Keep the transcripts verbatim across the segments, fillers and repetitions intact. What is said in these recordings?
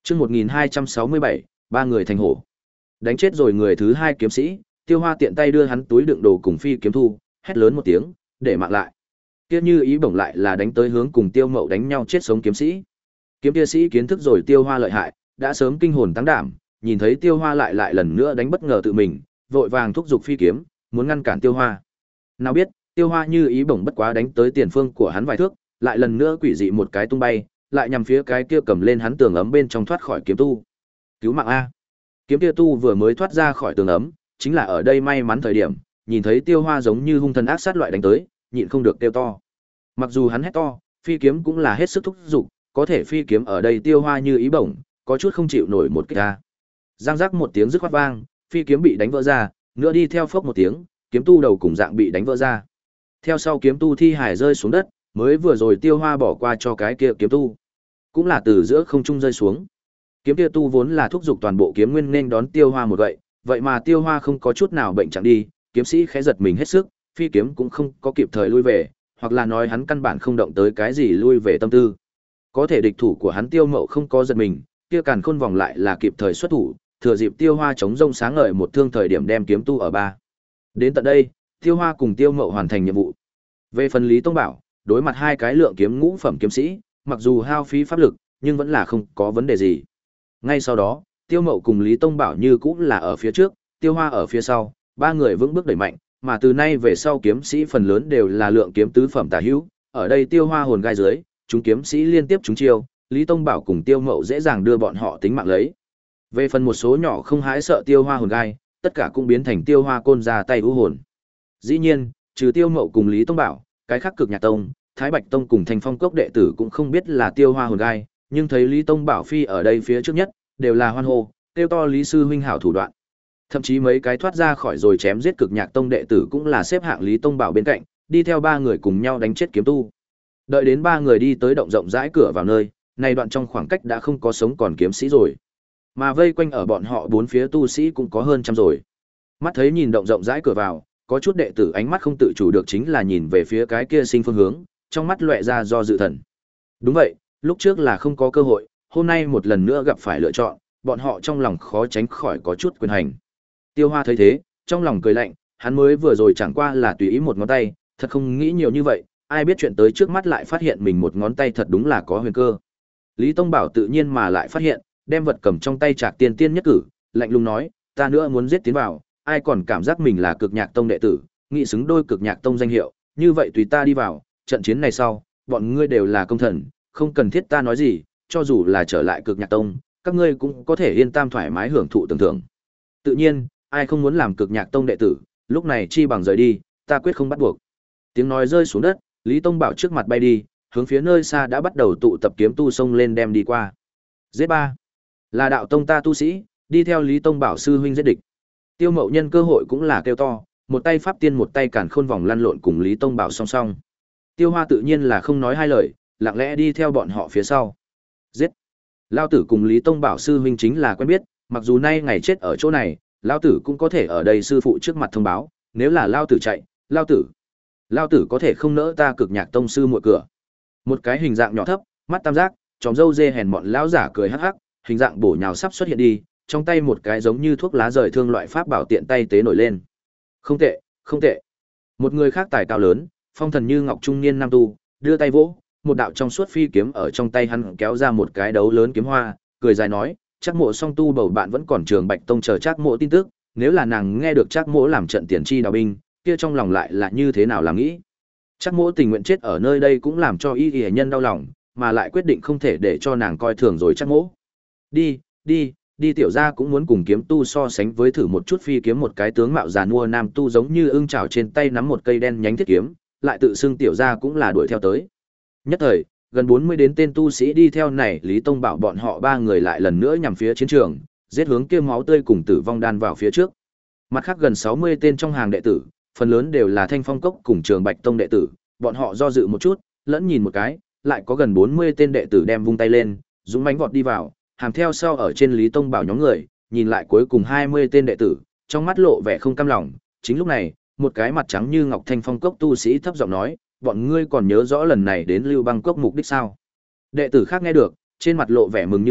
Chương một nghìn hai trăm sáu mươi bảy, ba người thành hổ. Đánh chết rồi người thứ hai kiếm sĩ, Tiêu Hoa tiện tay đưa hắn túi đựng đồ cùng phi kiếm thu, hét lớn một tiếng, để mạng lại. Kia như ý bổng lại là đánh tới hướng cùng Tiêu Mậu đánh nhau chết sống kiếm sĩ. Kiếm kia sĩ kiến thức rồi Tiêu Hoa lợi hại, đã sớm kinh hồn tăng đảm, nhìn thấy Tiêu Hoa lại lại lần nữa đánh bất ngờ tự mình, vội vàng thúc giục phi kiếm, muốn ngăn cản Tiêu Hoa. Nào biết, Tiêu Hoa như ý bổng bất quá đánh tới tiền phương của hắn vài thước, lại lần nữa quỷ dị một cái tung bay, lại nhằm phía cái kia cầm lên hắn tường ấm bên trong thoát khỏi kiếm tu. Cứu mạng a. Kiếm kia tu vừa mới thoát ra khỏi tường ấm, chính là ở đây may mắn thời điểm, nhìn thấy Tiêu Hoa giống như hung thần ác sát loại đánh tới, nhịn không được kêu to. Mặc dù hắn hét to, phi kiếm cũng là hết sức thúc giục, có thể phi kiếm ở đây Tiêu Hoa như ý bổng, có chút không chịu nổi một kích ra. Giang giác một tiếng rứt khoát vang, phi kiếm bị đánh vỡ ra, nữa đi theo phốc một tiếng, kiếm tu đầu cùng dạng bị đánh vỡ ra. Theo sau kiếm tu thi hải rơi xuống đất, mới vừa rồi Tiêu Hoa bỏ qua cho cái kia kiếm tu, cũng là từ giữa không trung rơi xuống. Kiếm kia tu vốn là thúc giục toàn bộ kiếm nguyên nên đón Tiêu Hoa một gậy, vậy mà Tiêu Hoa không có chút nào bệnh chẳng đi, kiếm sĩ khẽ giật mình hết sức, phi kiếm cũng không có kịp thời lui về, hoặc là nói hắn căn bản không động tới cái gì lui về tâm tư. Có thể địch thủ của hắn Tiêu Mậu không có giật mình, kia càn khôn vòng lại là kịp thời xuất thủ, thừa dịp Tiêu Hoa chống rông sáng ngời một thương thời điểm đem kiếm tu ở ba. Đến tận đây, Tiêu Hoa cùng Tiêu Mậu hoàn thành nhiệm vụ. Về phần Lý Tông Bảo, đối mặt hai cái lượng kiếm ngũ phẩm kiếm sĩ, mặc dù hao phí pháp lực, nhưng vẫn là không có vấn đề gì. Ngay sau đó, Tiêu Mậu cùng Lý Tông Bảo như cũng là ở phía trước, Tiêu Hoa ở phía sau, ba người vững bước đẩy mạnh, mà từ nay về sau kiếm sĩ phần lớn đều là lượng kiếm tứ phẩm tả hữu, ở đây Tiêu Hoa hồn gai dưới, chúng kiếm sĩ liên tiếp trúng chiêu, Lý Tông Bảo cùng Tiêu Mậu dễ dàng đưa bọn họ tính mạng lấy. Về phần một số nhỏ không hãi sợ Tiêu Hoa hồn gai, tất cả cũng biến thành Tiêu Hoa côn ra tay u hồn. Dĩ nhiên, trừ Tiêu Mậu cùng Lý Tông Bảo, cái khác Cực Nhạc Tông, Thái Bạch Tông cùng Thanh Phong Cốc đệ tử cũng không biết là Tiêu Hoa hồn gai, nhưng thấy Lý Tông Bảo phi ở đây phía trước nhất, đều là hoan hô, kêu to Lý sư huynh hảo thủ đoạn. Thậm chí mấy cái thoát ra khỏi rồi chém giết Cực Nhạc Tông đệ tử cũng là xếp hạng Lý Tông Bảo bên cạnh, đi theo ba người cùng nhau đánh chết kiếm tu. Đợi đến ba người đi tới động rộng rãi cửa vào nơi, này đoạn trong khoảng cách đã không có sống còn kiếm sĩ rồi, mà vây quanh ở bọn họ bốn phía tu sĩ cũng có hơn trăm rồi. Mắt thấy nhìn động rộng rãi cửa vào, có chút đệ tử ánh mắt không tự chủ được chính là nhìn về phía cái kia sinh phương hướng, trong mắt lóe ra do dự thần. Đúng vậy, lúc trước là không có cơ hội, hôm nay một lần nữa gặp phải lựa chọn, bọn họ trong lòng khó tránh khỏi có chút quyền hành. Tiêu Hoa thấy thế, trong lòng cười lạnh, hắn mới vừa rồi chẳng qua là tùy ý một ngón tay, thật không nghĩ nhiều như vậy, ai biết chuyện tới trước mắt lại phát hiện mình một ngón tay thật đúng là có huyền cơ. Lý Tông Bảo tự nhiên mà lại phát hiện, đem vật cầm trong tay Trạc Tiên Tiên nhất cử, lạnh lùng nói, ta nữa muốn giết tiến vào, ai còn cảm giác mình là Cực Nhạc Tông đệ tử, nghị xứng đôi Cực Nhạc Tông danh hiệu, như vậy tùy ta đi vào, trận chiến này sau, bọn ngươi đều là công thần, không cần thiết ta nói gì, cho dù là trở lại Cực Nhạc Tông, các ngươi cũng có thể yên tâm thoải mái hưởng thụ tưởng thưởng. Tự nhiên, ai không muốn làm Cực Nhạc Tông đệ tử, lúc này chi bằng rời đi, ta quyết không bắt buộc. Tiếng nói rơi xuống đất, Lý Tông Bảo trước mặt bay đi, hướng phía nơi xa đã bắt đầu tụ tập kiếm tu xông lên đem đi qua. Giết ba, là đạo tông ta tu sĩ, đi theo Lý Tông Bảo sư huynh giết địch. Tiêu Mậu nhân cơ hội cũng là kêu to, một tay pháp tiên một tay càn khôn vòng lăn lộn cùng Lý Tông Bảo song song. Tiêu Hoa tự nhiên là không nói hai lời, lặng lẽ đi theo bọn họ phía sau. Giết! Lao tử cùng Lý Tông Bảo sư huynh chính là quen biết, mặc dù nay ngày chết ở chỗ này, Lao tử cũng có thể ở đây sư phụ trước mặt thông báo, nếu là Lao tử chạy, Lao tử, Lao tử có thể không nỡ ta Cực Nhạc Tông sư muội cửa. Một cái hình dạng nhỏ thấp, mắt tam giác, tròm râu dê hèn mọn lão giả cười hắc hắc, hình dạng bổ nhào sắp xuất hiện đi, trong tay một cái giống như thuốc lá rời thương loại pháp bảo tiện tay tế nổi lên. Không tệ, không tệ. Một người khác tài cao lớn, phong thần như ngọc trung niên nam tu, đưa tay vỗ, một đạo trong suốt phi kiếm ở trong tay hắn kéo ra một cái đấu lớn kiếm hoa, cười dài nói, Trác Mộ song tu bầu bạn vẫn còn Trường Bạch Tông chờ Trác Mộ tin tức, nếu là nàng nghe được Trác Mộ làm trận tiền chi đào binh, kia trong lòng lại là như thế nào làm nghĩ. Trác Mộ tình nguyện chết ở nơi đây cũng làm cho y y nhân đau lòng, mà lại quyết định không thể để cho nàng coi thường rồi Trác Mộ. Đi, đi, đi tiểu gia cũng muốn cùng kiếm tu so sánh với thử một chút phi kiếm một cái tướng mạo già nua nam tu giống như ưng chảo trên tay nắm một cây đen nhánh thiết kiếm, lại tự xưng tiểu gia cũng là đuổi theo tới. Nhất thời, gần bốn mươi đến tên tu sĩ đi theo này, Lý Tông Bảo bọn họ ba người lại lần nữa nhằm phía chiến trường, giết hướng kia máu tươi cùng tử vong đan vào phía trước. Mặt khác gần sáu mươi tên trong hàng đệ tử, phần lớn đều là Thanh Phong Cốc cùng Trường Bạch Tông đệ tử, bọn họ do dự một chút, lẫn nhìn một cái, lại có gần bốn mươi tên đệ tử đem vung tay lên, dũng mãnh vọt đi vào, hàng theo sau ở trên Lý Tông Bảo nhóm người, nhìn lại cuối cùng hai mươi tên đệ tử, trong mắt lộ vẻ không cam lòng. Chính lúc này, một cái mặt trắng như ngọc Thanh Phong Cốc tu sĩ thấp giọng nói, bọn ngươi còn nhớ rõ lần này đến Lưu Băng Cốc mục đích sao? Đệ tử khác nghe được, trên mặt lộ vẻ mừng như điên,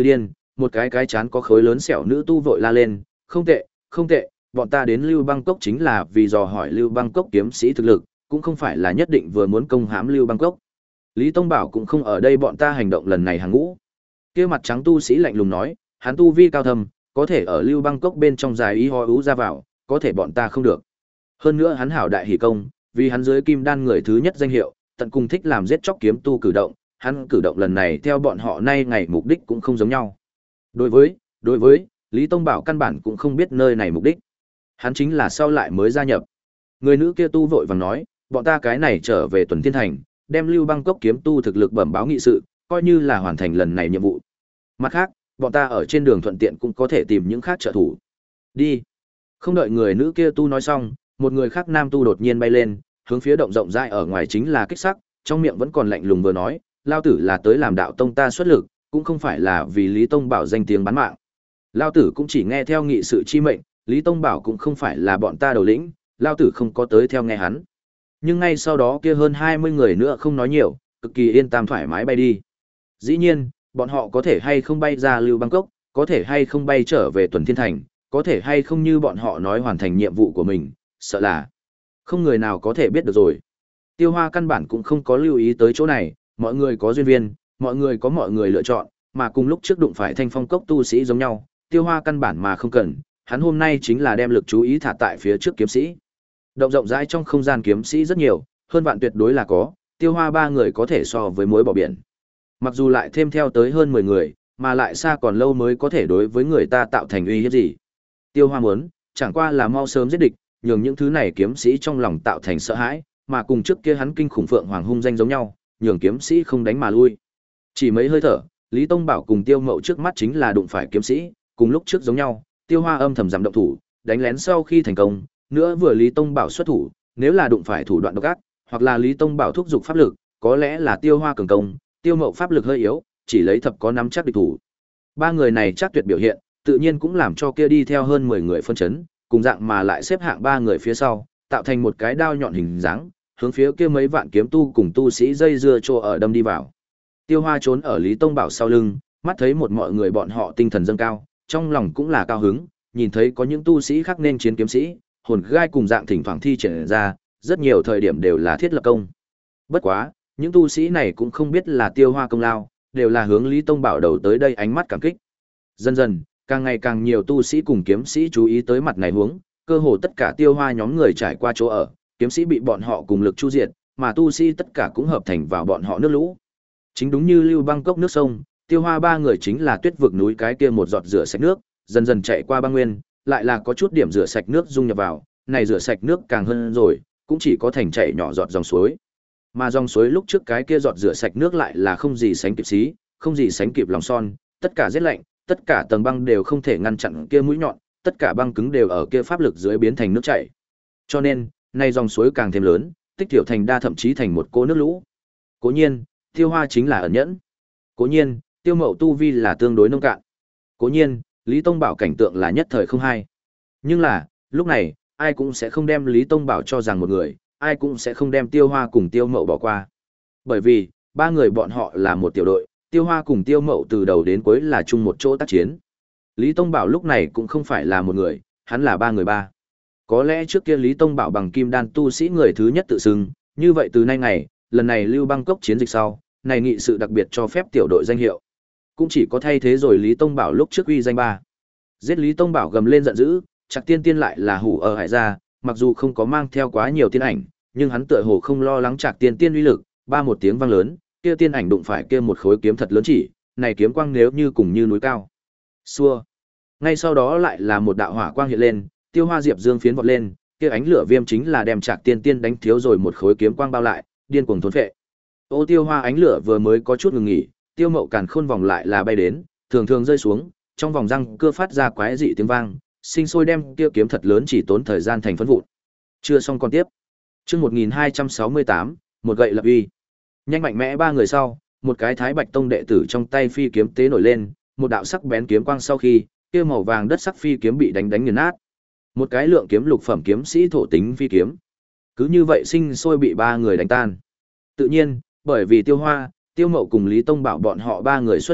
một cái cái chán có khối lớn sẹo nữ tu vội la lên, không tệ, không tệ, bọn ta đến Lưu Bangkok chính là vì dò hỏi Lưu Bangkok kiếm sĩ thực lực, cũng không phải là nhất định vừa muốn công hãm Lưu Bangkok. Lý Tông Bảo cũng không ở đây bọn ta hành động lần này hàng ngũ. Kia mặt trắng tu sĩ lạnh lùng nói, hắn tu vi cao thâm, có thể ở Lưu Bangkok bên trong dài y ho ú ra vào, có thể bọn ta không được. Hơn nữa hắn hảo đại hỷ công, vì hắn dưới kim đan người thứ nhất danh hiệu, tận cùng thích làm giết chóc kiếm tu cử động, hắn cử động lần này theo bọn họ nay ngày mục đích cũng không giống nhau. Đối với, đối với, Lý Tông Bảo căn bản cũng không biết nơi này mục đích. Hắn chính là sau lại mới gia nhập. Người nữ kia tu vội vàng nói, bọn ta cái này trở về Tuần Thiên Thành, đem Lưu Bangkok kiếm tu thực lực bẩm báo nghị sự, coi như là hoàn thành lần này nhiệm vụ. Mặt khác, bọn ta ở trên đường thuận tiện cũng có thể tìm những khác trợ thủ. Đi. Không đợi người nữ kia tu nói xong, một người khác nam tu đột nhiên bay lên, hướng phía động rộng rãi ở ngoài chính là kích sắc, trong miệng vẫn còn lạnh lùng vừa nói, lao tử là tới làm đạo tông ta xuất lực, cũng không phải là vì Lý Tông Bảo danh tiếng bán mạng. Lao tử cũng chỉ nghe theo nghị sự chi mệnh, Lý Tông Bảo cũng không phải là bọn ta đầu lĩnh, lao tử không có tới theo nghe hắn. Nhưng ngay sau đó kia hơn hai mươi người nữa không nói nhiều, cực kỳ yên tâm thoải mái bay đi. Dĩ nhiên, bọn họ có thể hay không bay ra Lưu Bangkok, có thể hay không bay trở về Tuần Thiên Thành, có thể hay không như bọn họ nói hoàn thành nhiệm vụ của mình, sợ là không người nào có thể biết được rồi. Tiêu Hoa căn bản cũng không có lưu ý tới chỗ này, mọi người có duyên viên, mọi người có mọi người lựa chọn, mà cùng lúc trước đụng phải Thanh Phong Cốc tu sĩ giống nhau, Tiêu Hoa căn bản mà không cần, hắn hôm nay chính là đem lực chú ý thả tại phía trước kiếm sĩ. Động rộng rãi trong không gian kiếm sĩ rất nhiều, hơn vạn tuyệt đối là có, Tiêu Hoa ba người có thể so với muối bỏ biển. Mặc dù lại thêm theo tới hơn mười người, mà lại xa còn lâu mới có thể đối với người ta tạo thành uy hiếp gì. Tiêu Hoa muốn, chẳng qua là mau sớm giết địch, nhường những thứ này kiếm sĩ trong lòng tạo thành sợ hãi, mà cùng trước kia hắn kinh khủng phượng hoàng hung danh giống nhau, nhường kiếm sĩ không đánh mà lui. Chỉ mấy hơi thở, Lý Tông Bảo cùng Tiêu Mậu trước mắt chính là đụng phải kiếm sĩ, cùng lúc trước giống nhau, Tiêu Hoa âm thầm giảm động thủ, đánh lén sau khi thành công, nữa vừa Lý Tông Bảo xuất thủ, nếu là đụng phải thủ đoạn độc ác, hoặc là Lý Tông Bảo thúc giục pháp lực, có lẽ là Tiêu Hoa cường công, Tiêu Mậu pháp lực hơi yếu, chỉ lấy thập có nắm chắc địch thủ. Ba người này chắc tuyệt biểu hiện, tự nhiên cũng làm cho kia đi theo hơn mười người phân chấn, cùng dạng mà lại xếp hạng ba người phía sau, tạo thành một cái đao nhọn hình dáng, hướng phía kia mấy vạn kiếm tu cùng tu sĩ dây dưa trô ở đâm đi vào. Tiêu Hoa trốn ở Lý Tông Bảo sau lưng, mắt thấy một mọi người bọn họ tinh thần dâng cao, trong lòng cũng là cao hứng, nhìn thấy có những tu sĩ khác nên chiến kiếm sĩ, hồn gai cùng dạng thỉnh thoảng thi triển ra, rất nhiều thời điểm đều là thiết lập công. Bất quá, những tu sĩ này cũng không biết là Tiêu Hoa công lao, đều là hướng Lý Tông Bảo đầu tới đây ánh mắt cảm kích. Dần dần, càng ngày càng nhiều tu sĩ cùng kiếm sĩ chú ý tới mặt này huống, cơ hồ tất cả Tiêu Hoa nhóm người trải qua chỗ ở, kiếm sĩ bị bọn họ cùng lực chu diệt, mà tu sĩ tất cả cũng hợp thành vào bọn họ nước lũ. Chính đúng như Lưu Bangkok nước sông, Tiêu Hoa ba người chính là tuyết vực núi cái kia một giọt rửa sạch nước, dần dần chạy qua băng nguyên, lại là có chút điểm rửa sạch nước dung nhập vào, này rửa sạch nước càng hơn rồi, cũng chỉ có thành chảy nhỏ giọt dòng suối. Mà dòng suối lúc trước cái kia giọt rửa sạch nước lại là không gì sánh kịp xí, không gì sánh kịp lòng son, tất cả rét lạnh, tất cả tầng băng đều không thể ngăn chặn kia mũi nhọn, tất cả băng cứng đều ở kia pháp lực dưới biến thành nước chảy. Cho nên, nay dòng suối càng thêm lớn, tích tiểu thành đa thậm chí thành một cô nước lũ. Cố nhiên, Tiêu Hoa chính là ẩn nhẫn. Cố nhiên, Tiêu Mậu tu vi là tương đối nông cạn. Cố nhiên, Lý Tông Bảo cảnh tượng là nhất thời không hay. Nhưng là, lúc này, ai cũng sẽ không đem Lý Tông Bảo cho rằng một người, ai cũng sẽ không đem Tiêu Hoa cùng Tiêu Mậu bỏ qua. Bởi vì, ba người bọn họ là một tiểu đội, Tiêu Hoa cùng Tiêu Mậu từ đầu đến cuối là chung một chỗ tác chiến. Lý Tông Bảo lúc này cũng không phải là một người, hắn là ba người ba. Có lẽ trước kia Lý Tông Bảo bằng kim đan tu sĩ người thứ nhất tự xưng, như vậy từ nay ngày, lần này Lưu Bangkok chiến dịch sau, này nghị sự đặc biệt cho phép tiểu đội danh hiệu. Cũng chỉ có thay thế rồi Lý Tông Bảo lúc trước uy danh ba. Giết Lý Tông Bảo gầm lên giận dữ, Trạc Tiên Tiên lại là hủ ở hải gia, mặc dù không có mang theo quá nhiều tiên ảnh, nhưng hắn tựa hồ không lo lắng Trạc Tiên Tiên uy lực, ba một tiếng vang lớn, kia tiên ảnh đụng phải kia một khối kiếm thật lớn chỉ, này kiếm quang nếu như cùng như núi cao. Xua. Ngay sau đó lại là một đạo hỏa quang hiện lên, Tiêu Hoa Diệp Dương phiến vọt lên, kia ánh lửa viêm chính là đem Trạc Tiên Tiên đánh thiếu rồi một khối kiếm quang bao lại, điên cuồng thôn phệ. Ô Tiêu Hoa ánh lửa vừa mới có chút ngừng nghỉ, Tiêu Mậu càn khôn vòng lại là bay đến, thường thường rơi xuống, trong vòng răng cưa phát ra quái dị tiếng vang, sinh sôi đem kia kiếm thật lớn chỉ tốn thời gian thành phấn vụn. Chưa xong còn tiếp. Chương một nghìn hai trăm sáu mươi tám, một gậy lập uy. Nhanh mạnh mẽ ba người sau, một cái Thái Bạch Tông đệ tử trong tay phi kiếm tế nổi lên, một đạo sắc bén kiếm quang sau khi, kia màu vàng đất sắc phi kiếm bị đánh đánh nghiền nát. Một cái lượng kiếm lục phẩm kiếm sĩ thổ tính phi kiếm. Cứ như vậy sinh sôi bị ba người đánh tan. Tự nhiên, bởi vì Tiêu Hoa, Tiêu Mậu cùng Lý Tông Bảo bọn họ ba người xuất hiện,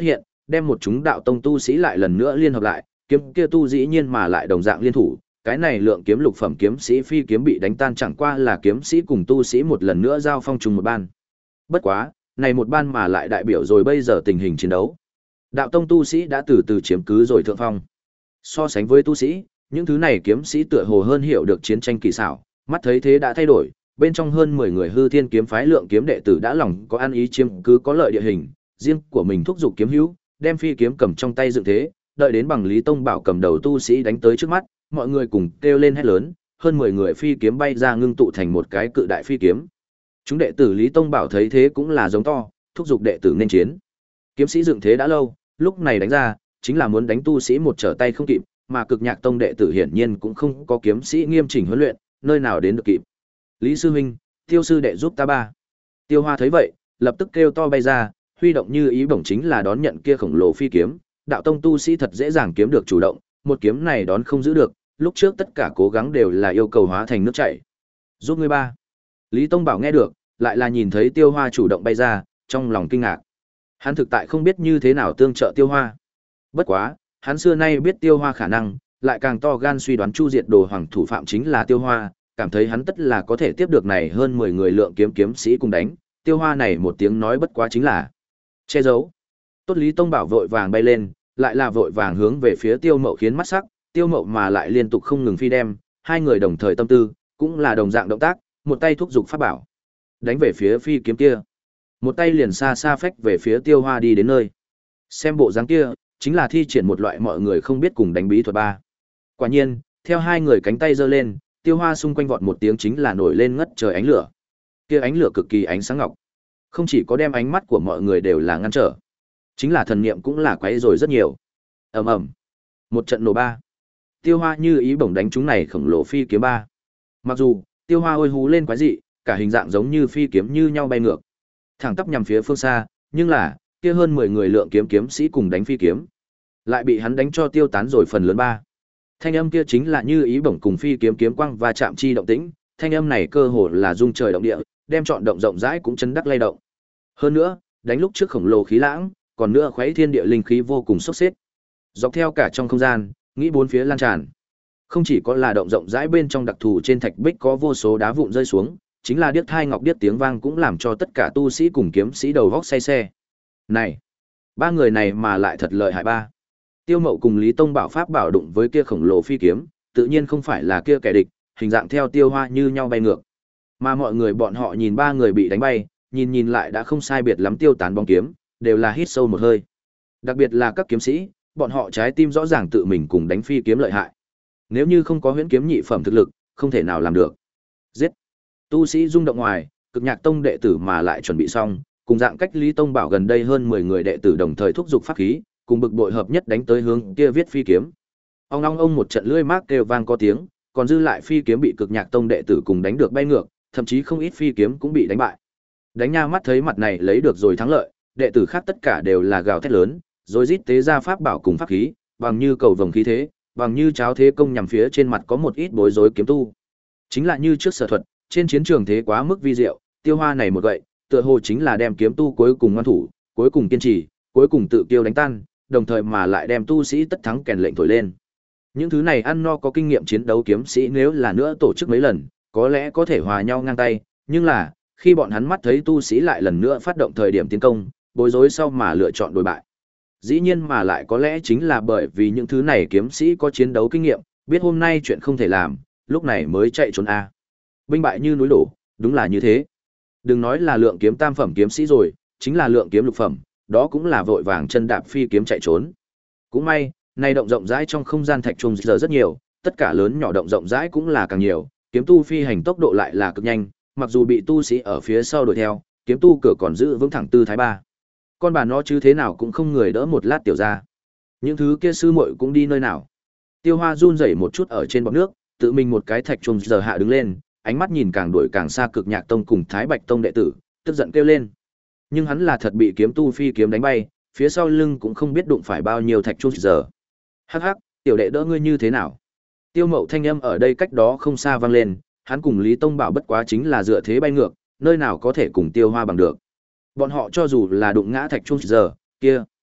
đem một chúng đạo tông tu sĩ lại lần nữa liên hợp lại, kiếm kia tu dĩ nhiên mà lại đồng dạng liên thủ, cái này lượng kiếm lục phẩm kiếm sĩ phi kiếm bị đánh tan chẳng qua là kiếm sĩ cùng tu sĩ một lần nữa giao phong trùng một ban. Bất quá, này một ban mà lại đại biểu rồi bây giờ tình hình chiến đấu. Đạo tông tu sĩ đã từ từ chiếm cứ rồi thượng phong. So sánh với tu sĩ, những thứ này kiếm sĩ tựa hồ hơn hiểu được chiến tranh kỳ xảo, mắt thấy thế đã thay đổi, bên trong hơn mười người hư thiên kiếm phái lượng kiếm đệ tử đã lòng có ăn ý chiếm cứ có lợi địa hình, riêng của mình thúc giục kiếm hữu, đem phi kiếm cầm trong tay dựng thế, đợi đến bằng Lý Tông Bảo cầm đầu tu sĩ đánh tới trước mắt, mọi người cùng kêu lên hét lớn, hơn mười người phi kiếm bay ra ngưng tụ thành một cái cự đại phi kiếm. Chúng đệ tử Lý Tông Bảo thấy thế cũng là giống to, thúc giục đệ tử nên chiến. Kiếm sĩ dựng thế đã lâu, lúc này đánh ra, chính là muốn đánh tu sĩ một trở tay không kịp, mà Cực Nhạc Tông đệ tử hiển nhiên cũng không có kiếm sĩ nghiêm chỉnh huấn luyện, nơi nào đến được kịp. Lý sư huynh, Tiêu sư đệ giúp ta ba. Tiêu Hoa thấy vậy, lập tức kêu to bay ra, huy động như ý bổng chính là đón nhận kia khổng lồ phi kiếm, đạo tông tu sĩ thật dễ dàng kiếm được chủ động, một kiếm này đón không giữ được, lúc trước tất cả cố gắng đều là yêu cầu hóa thành nước chảy. Giúp ngươi ba. Lý Tông Bảo nghe được, lại là nhìn thấy Tiêu Hoa chủ động bay ra, trong lòng kinh ngạc. Hắn thực tại không biết như thế nào tương trợ Tiêu Hoa. Bất quá, hắn xưa nay biết Tiêu Hoa khả năng, lại càng to gan suy đoán Chu Diệt Đồ Hoàng thủ phạm chính là Tiêu Hoa, cảm thấy hắn tất là có thể tiếp được này hơn mười người lượng kiếm kiếm sĩ cùng đánh. Tiêu Hoa này một tiếng nói bất quá chính là che giấu. Tốt, Lý Tông Bảo vội vàng bay lên, lại là vội vàng hướng về phía Tiêu Mậu khiến mắt sắc, Tiêu Mậu mà lại liên tục không ngừng phi đem, hai người đồng thời tâm tư, cũng là đồng dạng động tác, một tay thúc giục pháp bảo, đánh về phía phi kiếm kia, một tay liền xa xa phách về phía Tiêu Hoa đi đến nơi. Xem bộ dáng kia, chính là thi triển một loại mọi người không biết cùng đánh bí thuật ba. Quả nhiên, theo hai người cánh tay giơ lên, Tiêu Hoa xung quanh vọt một tiếng chính là nổi lên ngất trời ánh lửa. Kia ánh lửa cực kỳ ánh sáng ngọc, không chỉ có đem ánh mắt của mọi người đều là ngăn trở, chính là thần niệm cũng là quấy rồi rất nhiều. Ầm ầm, một trận nổ ba. Tiêu Hoa như ý bổng đánh chúng này khổng lồ phi kiếm ba. Mặc dù Tiêu Hoa ôi hú lên quái dị, cả hình dạng giống như phi kiếm như nhau bay ngược, thẳng tắp nhằm phía phương xa, nhưng là kia hơn mười người lượng kiếm kiếm sĩ cùng đánh phi kiếm, lại bị hắn đánh cho tiêu tán rồi phần lớn ba. Thanh âm kia chính là như ý bổng cùng phi kiếm kiếm quang và chạm chi động tĩnh, thanh âm này cơ hồ là rung trời động địa, đem trọn động rộng rãi cũng chấn đắc lay động. Hơn nữa, đánh lúc trước khổng lồ khí lãng, còn nữa khuấy thiên địa linh khí vô cùng sốc xếp. Dọc theo cả trong không gian, nghĩ bốn phía lan tràn. Không chỉ có là động rộng rãi bên trong đặc thù trên thạch bích có vô số đá vụn rơi xuống, chính là điếc thai ngọc điếc tiếng vang cũng làm cho tất cả tu sĩ cùng kiếm sĩ đầu vóc say xe. Này, ba người này mà lại thật lợi hại ba. Tiêu Mậu cùng Lý Tông Bảo pháp bảo đụng với kia khổng lồ phi kiếm, tự nhiên không phải là kia kẻ địch, hình dạng theo Tiêu Hoa như nhau bay ngược. Mà mọi người bọn họ nhìn ba người bị đánh bay, nhìn nhìn lại đã không sai biệt lắm tiêu tán bóng kiếm, đều là hít sâu một hơi. Đặc biệt là các kiếm sĩ, bọn họ trái tim rõ ràng tự mình cùng đánh phi kiếm lợi hại. Nếu như không có huyễn kiếm nhị phẩm thực lực, không thể nào làm được. Giết. Tu sĩ rung động ngoài, Cực Nhạc Tông đệ tử mà lại chuẩn bị xong, cùng dạng cách Lý Tông Bảo gần đây hơn mười người đệ tử đồng thời thúc giục pháp khí, cùng bực bội hợp nhất đánh tới hướng kia viết phi kiếm. Ông long ông một trận lưỡi mác kêu vang có tiếng, còn dư lại phi kiếm bị Cực Nhạc Tông đệ tử cùng đánh được bay ngược, thậm chí không ít phi kiếm cũng bị đánh bại. Đánh nha mắt thấy mặt này lấy được rồi thắng lợi, đệ tử khác tất cả đều là gào thét lớn, rồi rít tế ra pháp bảo cùng pháp khí, bằng như cầu vồng khí thế, bằng như cháo thế công nhằm phía trên mặt có một ít bối rối kiếm tu. Chính là như trước sở thuật, trên chiến trường thế quá mức vi diệu, Tiêu Hoa này một gậy, tựa hồ chính là đem kiếm tu cuối cùng ngoan thủ, cuối cùng kiên trì, cuối cùng tự kiêu đánh tan, đồng thời mà lại đem tu sĩ tất thắng kèn lệnh thổi lên. Những thứ này ăn no có kinh nghiệm chiến đấu kiếm sĩ nếu là nữa tổ chức mấy lần, có lẽ có thể hòa nhau ngang tay, nhưng là, khi bọn hắn mắt thấy tu sĩ lại lần nữa phát động thời điểm tiến công, bối rối sau mà lựa chọn đối bại. Dĩ nhiên mà lại có lẽ chính là bởi vì những thứ này kiếm sĩ có chiến đấu kinh nghiệm, biết hôm nay chuyện không thể làm, lúc này mới chạy trốn a. Binh bại như núi đổ, đúng là như thế. Đừng nói là lượng kiếm tam phẩm kiếm sĩ rồi, chính là lượng kiếm lục phẩm, đó cũng là vội vàng chân đạp phi kiếm chạy trốn. Cũng may, nay động rộng rãi trong không gian thạch trùng giờ rất nhiều, tất cả lớn nhỏ động rộng rãi cũng là càng nhiều, kiếm tu phi hành tốc độ lại là cực nhanh, mặc dù bị tu sĩ ở phía sau đuổi theo, kiếm tu cửa còn giữ vững thẳng tư thái ba. Con bà nó chứ thế nào cũng không người đỡ một lát tiểu ra. Những thứ kia sư muội cũng đi nơi nào. Tiêu Hoa run rẩy một chút ở trên bọt nước, tự mình một cái thạch trùng giờ hạ đứng lên, ánh mắt nhìn càng đuổi càng xa Cực Nhạc Tông cùng Thái Bạch Tông đệ tử, tức giận kêu lên. Nhưng hắn là thật bị kiếm tu phi kiếm đánh bay, phía sau lưng cũng không biết đụng phải bao nhiêu thạch trùng giờ. Hắc hắc, tiểu đệ đỡ ngươi như thế nào? Tiêu Mậu thanh âm ở đây cách đó không xa vang lên, hắn cùng Lý Tông Bảo bất quá chính là dựa thế bay ngược, nơi nào có thể cùng Tiêu Hoa bằng được. Bọn họ cho dù là đụng ngã thạch trung giờ, kia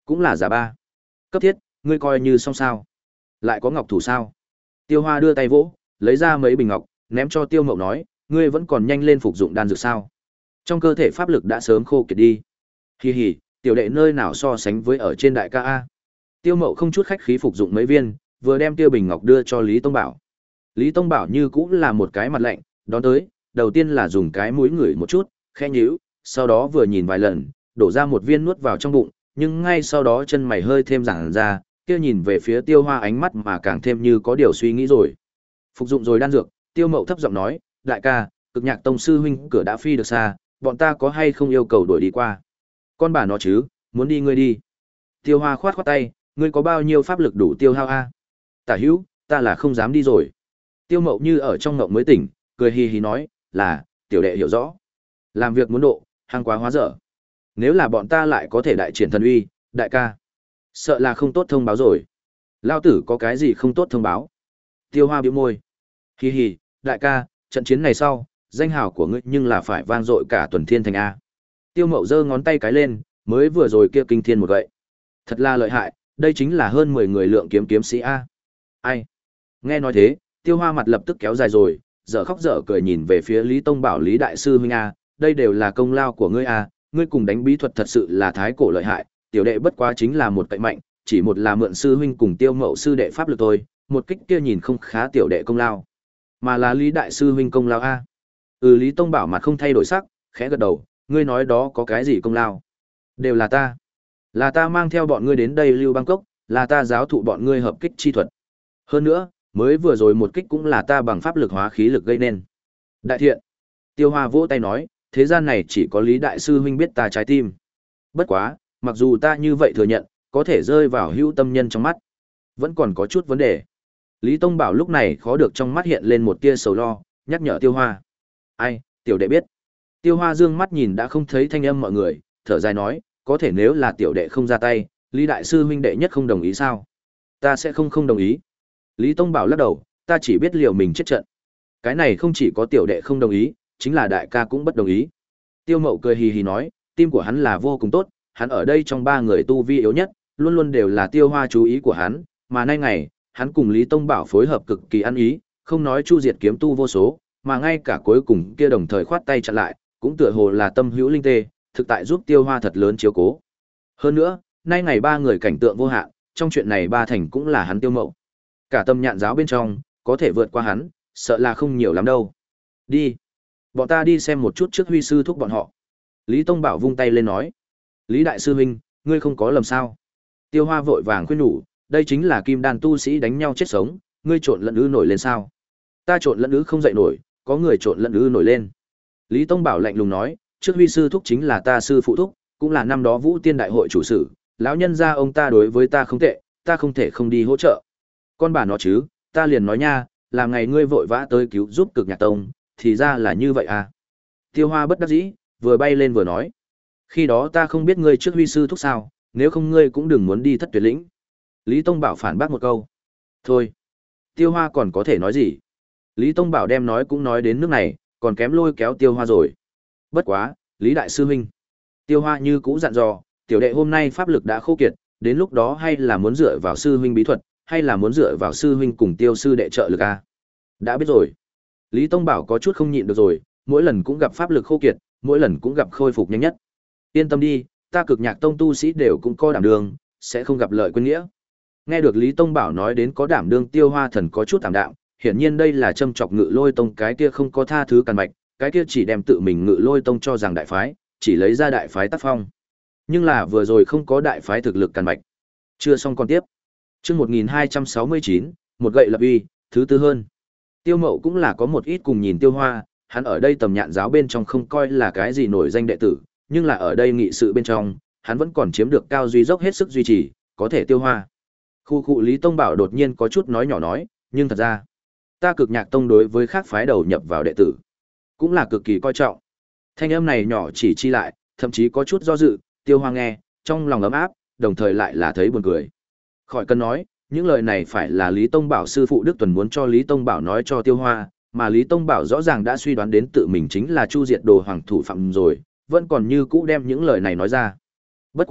Cũng là giả ba. Cấp thiết, ngươi coi như xong sao? Lại có ngọc thủ sao? Tiêu Hoa đưa tay vỗ, lấy ra mấy bình ngọc, ném cho Tiêu Mậu nói, ngươi vẫn còn nhanh lên phục dụng đan dược sao? Trong cơ thể pháp lực đã sớm khô kiệt đi. Hì hì, tiểu đệ nơi nào so sánh với ở trên đại ca a. Tiêu Mậu không chút khách khí phục dụng mấy viên, vừa đem tiêu bình ngọc đưa cho Lý Tông Bảo. Lý Tông Bảo như cũng là một cái mặt lạnh, đón tới, đầu tiên là dùng cái mũi ngửi một chút, khẽ nhíu, sau đó vừa nhìn vài lần, đổ ra một viên nuốt vào trong bụng, nhưng ngay sau đó chân mày hơi thêm giãn ra, kia nhìn về phía Tiêu Hoa ánh mắt mà càng thêm như có điều suy nghĩ rồi. Phục dụng rồi đan dược, Tiêu Mậu thấp giọng nói, đại ca, Cực Nhạc Tông sư huynh cửa đã phi được xa, bọn ta có hay không yêu cầu đuổi đi qua? Con bà nó chứ, muốn đi ngươi đi. Tiêu Hoa khoát khoát tay, ngươi có bao nhiêu pháp lực đủ tiêu hao a? Tả hữu, ta là không dám đi rồi. Tiêu Mậu như ở trong ngộng mới tỉnh, cười hì hì nói, là, tiểu đệ hiểu rõ. Làm việc muốn độ, hàng quá hóa dở. Nếu là bọn ta lại có thể đại triển thần uy, đại ca, sợ là không tốt thông báo rồi. Lao tử có cái gì không tốt thông báo? Tiêu Hoa bĩu môi. Hì hì, đại ca, trận chiến này sau, danh hào của ngươi nhưng là phải vang dội cả tuần thiên thành A. Tiêu Mậu giơ ngón tay cái lên, mới vừa rồi kia kinh thiên một gậy. Thật là lợi hại, đây chính là hơn mười người lượng kiếm kiếm sĩ A. Ai? Nghe nói thế, Tiêu Hoa mặt lập tức kéo dài rồi, dở khóc dở cười nhìn về phía Lý Tông Bảo Lý Đại Sư Huynh A, đây đều là công lao của ngươi A, ngươi cùng đánh bí thuật thật sự là thái cổ lợi hại, tiểu đệ bất quá chính là một cậy mạnh, chỉ một là mượn sư huynh cùng Tiêu Mậu sư đệ pháp lực thôi, một kích kia nhìn không khá tiểu đệ công lao, mà là Lý Đại Sư Huynh công lao A. Ừ, Lý Tông Bảo mặt không thay đổi sắc, khẽ gật đầu, ngươi nói đó có cái gì công lao? Đều là ta. Là ta mang theo bọn ngươi đến đây Lưu Bangkok, là ta giáo thụ bọn ngươi hợp kích chi thuật. Hơn nữa, mới vừa rồi một kích cũng là ta bằng pháp lực hóa khí lực gây nên. Đại thiện. Tiêu Hoa vỗ tay nói, thế gian này chỉ có Lý Đại Sư Huynh biết ta trái tim. Bất quá, mặc dù ta như vậy thừa nhận, có thể rơi vào hữu tâm nhân trong mắt, vẫn còn có chút vấn đề. Lý Tông Bảo lúc này khó được trong mắt hiện lên một tia sầu lo, nhắc nhở Tiêu Hoa. Ai, tiểu đệ biết. Tiêu Hoa dương mắt nhìn đã không thấy thanh âm mọi người, thở dài nói, có thể nếu là tiểu đệ không ra tay, Lý Đại Sư Huynh đệ nhất không đồng ý sao? Ta sẽ không không đồng ý. Lý Tông Bảo lắc đầu, ta chỉ biết liều mình chết trận. Cái này không chỉ có tiểu đệ không đồng ý, chính là đại ca cũng bất đồng ý. Tiêu Mậu cười hì hì nói, tim của hắn là vô cùng tốt, hắn ở đây trong ba người tu vi yếu nhất, luôn luôn đều là Tiêu Hoa chú ý của hắn, mà nay ngày, hắn cùng Lý Tông Bảo phối hợp cực kỳ ăn ý, không nói chu diệt kiếm tu vô số, mà ngay cả cuối cùng kia đồng thời khoát tay chặn lại, cũng tựa hồ là tâm hữu linh tê, thực tại giúp Tiêu Hoa thật lớn chiếu cố. Hơn nữa, nay ngày ba người cảnh tượng vô hạn, trong chuyện này ba thành cũng là hắn Tiêu Mậu. Cả tâm nhạn giáo bên trong, có thể vượt qua hắn, sợ là không nhiều lắm đâu. Đi. Bọn ta đi xem một chút trước Huy sư thúc bọn họ. Lý Tông Bảo vung tay lên nói. Lý Đại Sư Huynh, ngươi không có lầm sao? Tiêu Hoa vội vàng khuyên nhủ, đây chính là kim đan tu sĩ đánh nhau chết sống, ngươi trộn lẫn ư nổi lên sao? Ta trộn lẫn ư không dậy nổi, có người trộn lẫn ư nổi lên. Lý Tông Bảo lạnh lùng nói, trước Huy sư thúc chính là ta sư phụ thúc, cũng là năm đó Vũ Tiên đại hội chủ sự, lão nhân gia ông ta đối với ta không tệ, ta không thể không đi hỗ trợ. Con bà nó chứ, ta liền nói nha, là ngày ngươi vội vã tới cứu giúp Cực Nhạc Tông, thì ra là như vậy à. Tiêu Hoa bất đắc dĩ, vừa bay lên vừa nói. Khi đó ta không biết ngươi trước Huy sư thúc sao, nếu không ngươi cũng đừng muốn đi Thất Tuyệt Lĩnh. Lý Tông Bảo phản bác một câu. Thôi, Tiêu Hoa còn có thể nói gì? Lý Tông Bảo đem nói cũng nói đến nước này, còn kém lôi kéo Tiêu Hoa rồi. Bất quá, Lý Đại Sư Huynh. Tiêu Hoa như cũ dặn dò, tiểu đệ hôm nay pháp lực đã khô kiệt, đến lúc đó hay là muốn dựa vào sư huynh bí thuật, hay là muốn dựa vào sư huynh cùng Tiêu sư đệ trợ lực a? Đã biết rồi. Lý Tông Bảo có chút không nhịn được rồi, mỗi lần cũng gặp pháp lực khô kiệt, mỗi lần cũng gặp khôi phục nhanh nhất. Yên tâm đi, ta Cực Nhạc Tông tu sĩ đều cũng có đảm đương, sẽ không gặp lợi quên nghĩa. Nghe được Lý Tông Bảo nói đến có đảm đương, Tiêu Hoa Thần có chút tạm đạm, hiển nhiên đây là châm chọc Ngự Lôi Tông, cái kia không có tha thứ càn mạch, cái kia chỉ đem tự mình Ngự Lôi Tông cho rằng đại phái, chỉ lấy ra đại phái tác phong. Nhưng là vừa rồi không có đại phái thực lực càn mạch. Chưa xong còn tiếp. Chương một nghìn hai trăm sáu mươi chín, một gậy lập uy, thứ tư hơn. Tiêu Mậu cũng là có một ít cùng nhìn Tiêu Hoa, hắn ở đây tầm nhạn giáo bên trong không coi là cái gì nổi danh đệ tử, nhưng là ở đây nghị sự bên trong, hắn vẫn còn chiếm được cao duy dốc hết sức duy trì, có thể Tiêu Hoa. Khu khu Lý Tông Bảo đột nhiên có chút nói nhỏ nói, nhưng thật ra, ta Cực Nhạc Tông đối với khác phái đầu nhập vào đệ tử, cũng là cực kỳ coi trọng. Thanh âm này nhỏ chỉ chi lại, thậm chí có chút do dự, Tiêu Hoa nghe, trong lòng ấm áp, đồng thời lại là thấy buồn cười. Khỏi cần nói, những lời này phải là Lý Tông Bảo sư phụ Đức Tuần muốn cho Lý Tông Bảo nói cho Tiêu Hoa, mà Lý Tông Bảo rõ ràng đã suy đoán đến tự mình chính là chu diệt đồ hoàng thủ phạm rồi, vẫn còn như cũ đem những lời này nói ra. Bất quá,